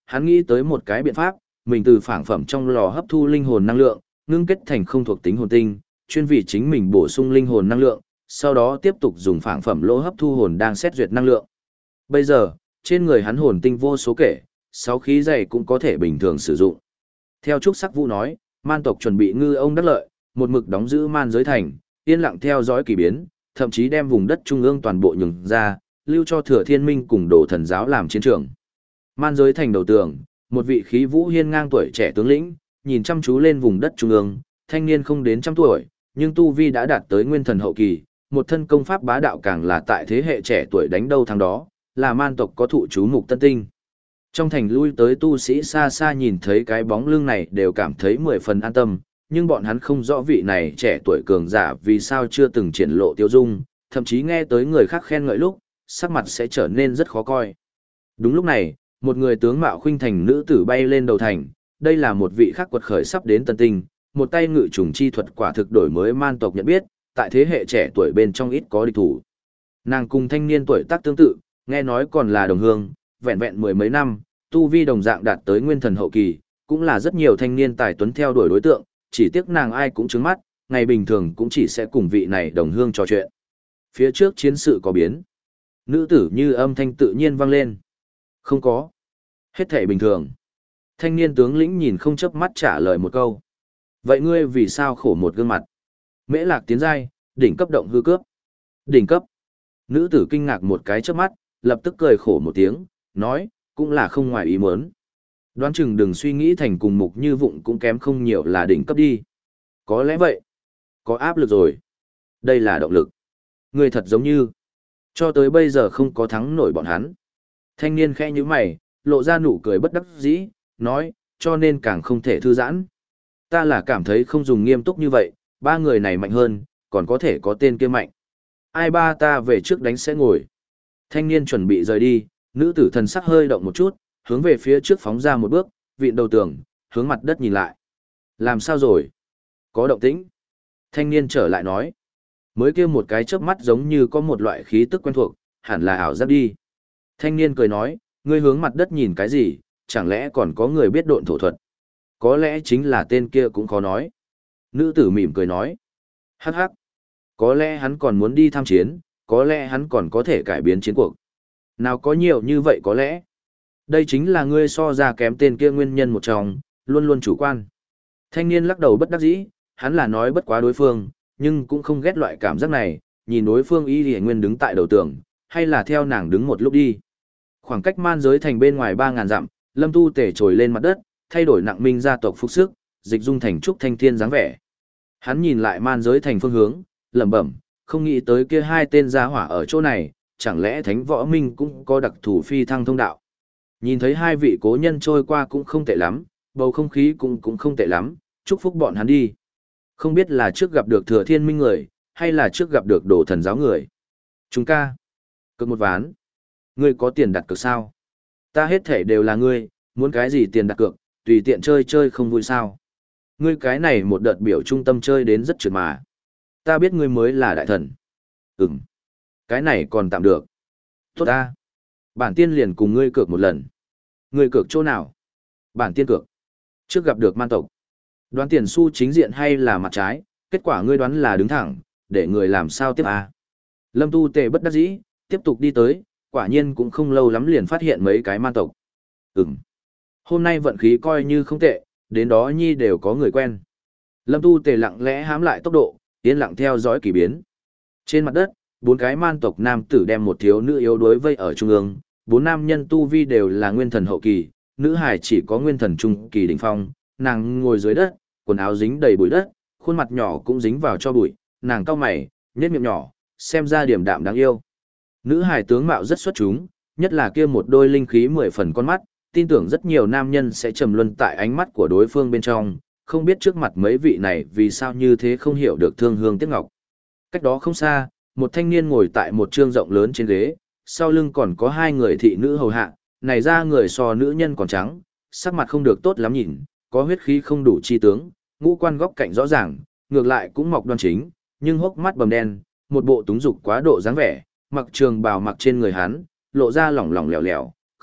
hắn nghĩ tới một cái biện pháp, mình từ phảng phẩm trong lò hấp thu linh hồn năng lượng, ngưng kết thành không thuộc tính hồn tinh, chuyên vì chính mình bổ sung linh hồn năng lượng, sau đó tiếp tục dùng phảng phẩm lỗ hấp thu hồn đang xét duyệt năng lượng. Bây giờ, trên người hắn hồn tinh vô số kể, sáu khí dày cũng có thể bình thường sử dụng. Theo Trúc Sắc Vũ nói, man tộc chuẩn bị ngư ông đắc lợi, một mực đóng giữ man giới thành, yên lặng theo dõi kỳ biến, thậm chí đem vùng đất trung ương toàn bộ nhường ra, lưu cho Thừa Thiên Minh cùng Đồ Thần giáo làm chiến trường. Man giới thành đầu tường, một vị khí vũ hiên ngang tuổi trẻ tướng lĩnh, nhìn chăm chú lên vùng đất trung ương, thanh niên không đến trăm tuổi, nhưng tu vi đã đạt tới nguyên thần hậu kỳ, một thân công pháp bá đạo càng là tại thế hệ trẻ tuổi đánh đâu thắng đó, là man tộc có thụ chú mục tân tinh. Trong thành lui tới tu sĩ xa xa nhìn thấy cái bóng lưng này đều cảm thấy mười phần an tâm, nhưng bọn hắn không rõ vị này trẻ tuổi cường giả vì sao chưa từng triển lộ tiêu dung, thậm chí nghe tới người khác khen ngợi lúc, sắc mặt sẽ trở nên rất khó coi. Đúng lúc này, một người tướng mạo khuynh thành nữ tử bay lên đầu thành, đây là một vị khác quật khởi sắp đến tân tinh, một tay ngự trùng chi thuật quả thực đổi mới man tộc nhận biết, tại thế hệ trẻ tuổi bên trong ít có địch thủ. Nàng cùng thanh niên tuổi tác tương tự, nghe nói còn là đồng hương, vẹn vẹn mười mấy năm, tu vi đồng dạng đạt tới nguyên thần hậu kỳ, cũng là rất nhiều thanh niên tài tuấn theo đuổi đối tượng, chỉ tiếc nàng ai cũng trứng mắt, ngày bình thường cũng chỉ sẽ cùng vị này đồng hương trò chuyện. Phía trước chiến sự có biến. Nữ tử như âm thanh tự nhiên vang lên. Không có. Hết thảy bình thường. Thanh niên tướng lĩnh nhìn không chớp mắt trả lời một câu. Vậy ngươi vì sao khổ một gương mặt? Mễ Lạc tiến giai, đỉnh cấp động hư cướp. Đỉnh cấp. Nữ tử kinh ngạc một cái chớp mắt, lập tức cười khổ một tiếng, nói, cũng là không ngoài ý muốn. Đoán chừng đừng suy nghĩ thành cùng mục như vụng cũng kém không nhiều là đỉnh cấp đi. Có lẽ vậy. Có áp lực rồi. Đây là động lực. Ngươi thật giống như, cho tới bây giờ không có thắng nổi bọn hắn. Thanh niên khẽ nhíu mày, lộ ra nụ cười bất đắc dĩ, nói, cho nên càng không thể thư giãn. Ta là cảm thấy không dùng nghiêm túc như vậy, ba người này mạnh hơn, còn có thể có tên kia mạnh. Ai ba ta về trước đánh sẽ ngồi. Thanh niên chuẩn bị rời đi, nữ tử thần sắc hơi động một chút, hướng về phía trước phóng ra một bước, vịn đầu tường, hướng mặt đất nhìn lại. Làm sao rồi? Có động tĩnh. Thanh niên trở lại nói. Mới kia một cái chớp mắt giống như có một loại khí tức quen thuộc, hẳn là ảo giác đi. Thanh niên cười nói, ngươi hướng mặt đất nhìn cái gì, chẳng lẽ còn có người biết độn thổ thuật? Có lẽ chính là tên kia cũng khó nói. Nữ tử mỉm cười nói. Hắc hắc. Có lẽ hắn còn muốn đi tham chiến, có lẽ hắn còn có thể cải biến chiến cuộc. Nào có nhiều như vậy có lẽ. Đây chính là ngươi so ra kém tên kia nguyên nhân một trong, luôn luôn chủ quan. Thanh niên lắc đầu bất đắc dĩ, hắn là nói bất quá đối phương, nhưng cũng không ghét loại cảm giác này, nhìn đối phương y lìa nguyên đứng tại đầu tường, hay là theo nàng đứng một lúc đi. Khoảng cách man giới thành bên ngoài ba ngàn dặm, Lâm Tu Tể trồi lên mặt đất, thay đổi nặng minh gia tộc phục sức, dịch dung thành trúc thanh thiên dáng vẻ. Hắn nhìn lại man giới thành phương hướng, lẩm bẩm, không nghĩ tới kia hai tên gia hỏa ở chỗ này, chẳng lẽ Thánh Võ Minh cũng có đặc thù phi thăng thông đạo. Nhìn thấy hai vị cố nhân trôi qua cũng không tệ lắm, bầu không khí cũng cũng không tệ lắm, chúc phúc bọn hắn đi. Không biết là trước gặp được Thừa Thiên Minh người, hay là trước gặp được Đồ Thần giáo người. Chúng ca. Cực một ván. Ngươi có tiền đặt cược sao? Ta hết thể đều là ngươi, muốn cái gì tiền đặt cược, tùy tiện chơi chơi không vui sao. Ngươi cái này một đợt biểu trung tâm chơi đến rất trượt mà. Ta biết ngươi mới là đại thần. Ừm. Cái này còn tạm được. Tốt ta. Bản tiên liền cùng ngươi cược một lần. Ngươi cược chỗ nào? Bản tiên cược. Trước gặp được man tộc. Đoán tiền xu chính diện hay là mặt trái, kết quả ngươi đoán là đứng thẳng, để người làm sao tiếp à? Lâm Tu Tề bất đắc dĩ, tiếp tục đi tới, quả nhiên cũng không lâu lắm liền phát hiện mấy cái man tộc. Ừm. Hôm nay vận khí coi như không tệ, đến đó nhi đều có người quen. Lâm Tu Tề lặng lẽ hám lại tốc độ, yên lặng theo dõi kỳ biến. Trên mặt đất, bốn cái man tộc nam tử đem một thiếu nữ yếu đuối vây ở trung ương, bốn nam nhân tu vi đều là nguyên thần hậu kỳ, nữ hải chỉ có nguyên thần trung kỳ đỉnh phong, nàng ngồi dưới đất, quần áo dính đầy bụi đất, khuôn mặt nhỏ cũng dính vào cho bụi, nàng cau mày, nhếch miệng nhỏ, xem ra điểm đạm đáng yêu. Nữ hải tướng mạo rất xuất chúng, nhất là kia một đôi linh khí mười phần con mắt, tin tưởng rất nhiều nam nhân sẽ trầm luân tại ánh mắt của đối phương bên trong, không biết trước mặt mấy vị này vì sao như thế không hiểu được thương hương tiếc ngọc. Cách đó không xa, một thanh niên ngồi tại một trương rộng lớn trên ghế, sau lưng còn có hai người thị nữ hầu hạ, này ra người so nữ nhân còn trắng, sắc mặt không được tốt lắm nhìn, có huyết khí không đủ chi tướng, ngũ quan góc cạnh rõ ràng, ngược lại cũng mọc đoan chính, nhưng hốc mắt bầm đen, một bộ túng dục quá độ dáng vẻ, mặc trường bào mặc trên người hắn, lộ ra lỏng lỏng lẻo lẻo,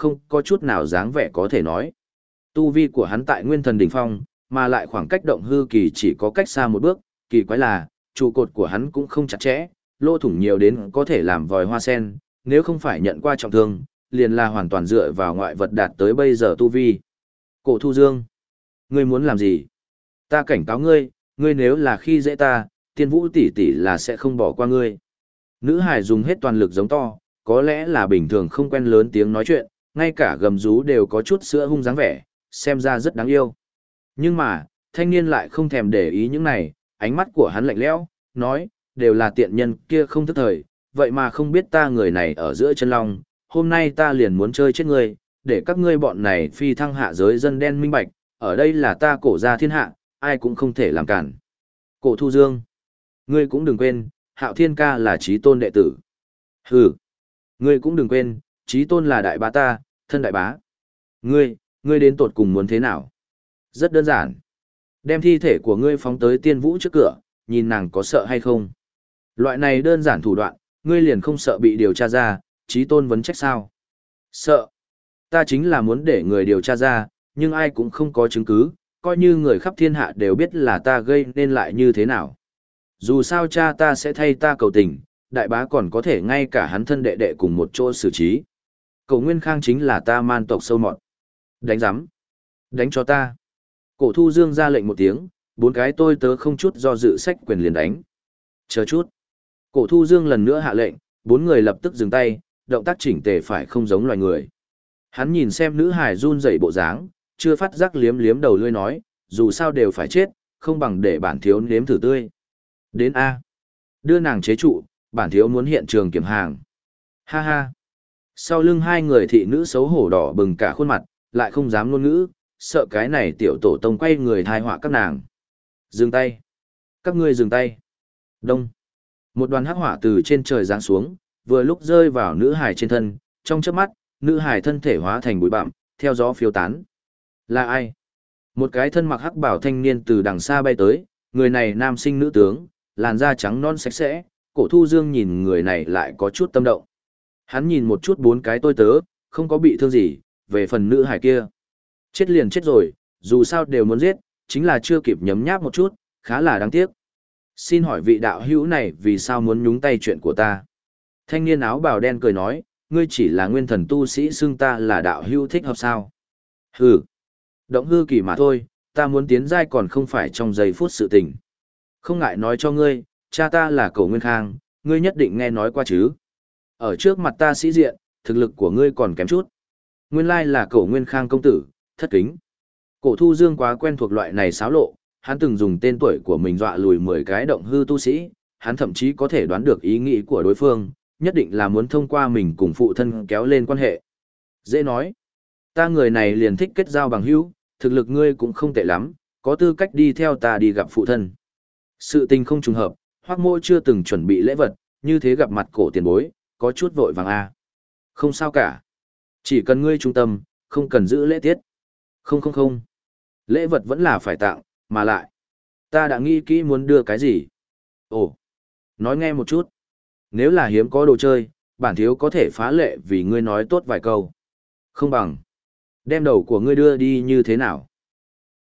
không có chút nào dáng vẻ có thể nói. Tu vi của hắn tại nguyên thần đỉnh phong, mà lại khoảng cách động hư kỳ chỉ có cách xa một bước, kỳ quái là, trụ cột của hắn cũng không chặt chẽ, lỗ thủng nhiều đến có thể làm vòi hoa sen, nếu không phải nhận qua trọng thương, liền là hoàn toàn dựa vào ngoại vật đạt tới bây giờ tu vi. Cổ Thu Dương, ngươi muốn làm gì? Ta cảnh cáo ngươi, ngươi nếu là khi dễ ta, tiên vũ tỷ tỷ là sẽ không bỏ qua ngươi. Nữ hải dùng hết toàn lực giống to, có lẽ là bình thường không quen lớn tiếng nói chuyện, ngay cả gầm rú đều có chút sữa hung dáng vẻ, xem ra rất đáng yêu. Nhưng mà, thanh niên lại không thèm để ý những này, ánh mắt của hắn lạnh lẽo, nói, đều là tiện nhân kia không thức thời, vậy mà không biết ta người này ở giữa chân long, hôm nay ta liền muốn chơi chết ngươi, để các ngươi bọn này phi thăng hạ giới dân đen minh bạch, ở đây là ta cổ gia thiên hạ, ai cũng không thể làm cản. Cổ Thu Dương, ngươi cũng đừng quên, Hạo Thiên ca là chí tôn đệ tử. Hừ, ngươi cũng đừng quên, chí tôn là đại bá ta, thân đại bá. Ngươi, ngươi đến tột cùng muốn thế nào? Rất đơn giản. Đem thi thể của ngươi phóng tới tiên vũ trước cửa, nhìn nàng có sợ hay không. Loại này đơn giản thủ đoạn, ngươi liền không sợ bị điều tra ra, chí tôn vấn trách sao? Sợ. Ta chính là muốn để người điều tra ra, nhưng ai cũng không có chứng cứ, coi như người khắp thiên hạ đều biết là ta gây nên lại như thế nào. Dù sao cha ta sẽ thay ta cầu tình, đại bá còn có thể ngay cả hắn thân đệ đệ cùng một chỗ xử trí. Cổ Nguyên Khang chính là ta man tộc sâu mọt. Đánh giám. Đánh cho ta. Cổ Thu Dương ra lệnh một tiếng, bốn cái tôi tớ không chút do dự sách quyền liền đánh. Chờ chút. Cổ Thu Dương lần nữa hạ lệnh, bốn người lập tức dừng tay, động tác chỉnh tề phải không giống loài người. Hắn nhìn xem nữ hải run rẩy bộ dáng, chưa phát giác liếm liếm đầu lươi nói, dù sao đều phải chết, không bằng để bản thiếu nếm thử tươi. Đến A. Đưa nàng chế trụ, bản thiếu muốn hiện trường kiểm hàng. Ha ha. Sau lưng hai người thị nữ xấu hổ đỏ bừng cả khuôn mặt, lại không dám ngôn ngữ, sợ cái này tiểu tổ tông quay người thai họa các nàng. Dừng tay. Các ngươi dừng tay. Đông. Một đoàn hắc hỏa từ trên trời giáng xuống, vừa lúc rơi vào nữ hài trên thân, trong chớp mắt, nữ hài thân thể hóa thành bụi bặm, theo gió phiêu tán. Là ai? Một cái thân mặc hắc bảo thanh niên từ đằng xa bay tới, người này nam sinh nữ tướng, làn da trắng non sạch sẽ, Cổ Thu Dương nhìn người này lại có chút tâm động. Hắn nhìn một chút bốn cái tôi tớ, không có bị thương gì, về phần nữ hài kia. Chết liền chết rồi, dù sao đều muốn giết, chính là chưa kịp nhấm nháp một chút, khá là đáng tiếc. Xin hỏi vị đạo hữu này vì sao muốn nhúng tay chuyện của ta? Thanh niên áo bào đen cười nói, ngươi chỉ là nguyên thần tu sĩ xưng ta là đạo hữu thích hợp sao? Hừ, động hư kỳ mà thôi, ta muốn tiến giai còn không phải trong giây phút sự tình. Không ngại nói cho ngươi, cha ta là Cổ Nguyên Khang, ngươi nhất định nghe nói qua chứ. Ở trước mặt ta sĩ diện, thực lực của ngươi còn kém chút. Nguyên lai là Cổ Nguyên Khang công tử, thất kính. Cổ Thu Dương quá quen thuộc loại này xáo lộ, hắn từng dùng tên tuổi của mình dọa lùi mười cái động hư tu sĩ, hắn thậm chí có thể đoán được ý nghĩ của đối phương, nhất định là muốn thông qua mình cùng phụ thân kéo lên quan hệ. Dễ nói, ta người này liền thích kết giao bằng hữu, thực lực ngươi cũng không tệ lắm, có tư cách đi theo ta đi gặp phụ thân. Sự tình không trùng hợp, Hoắc Mỗ chưa từng chuẩn bị lễ vật, như thế gặp mặt cổ tiền bối, có chút vội vàng a. À. Không sao cả, chỉ cần ngươi trung tâm, không cần giữ lễ tiết. Không không không, lễ vật vẫn là phải tặng, mà lại, ta đã nghĩ kỹ muốn đưa cái gì. Ồ, nói nghe một chút. Nếu là hiếm có đồ chơi, bản thiếu có thể phá lệ vì ngươi nói tốt vài câu. Không bằng, đem đầu của ngươi đưa đi như thế nào?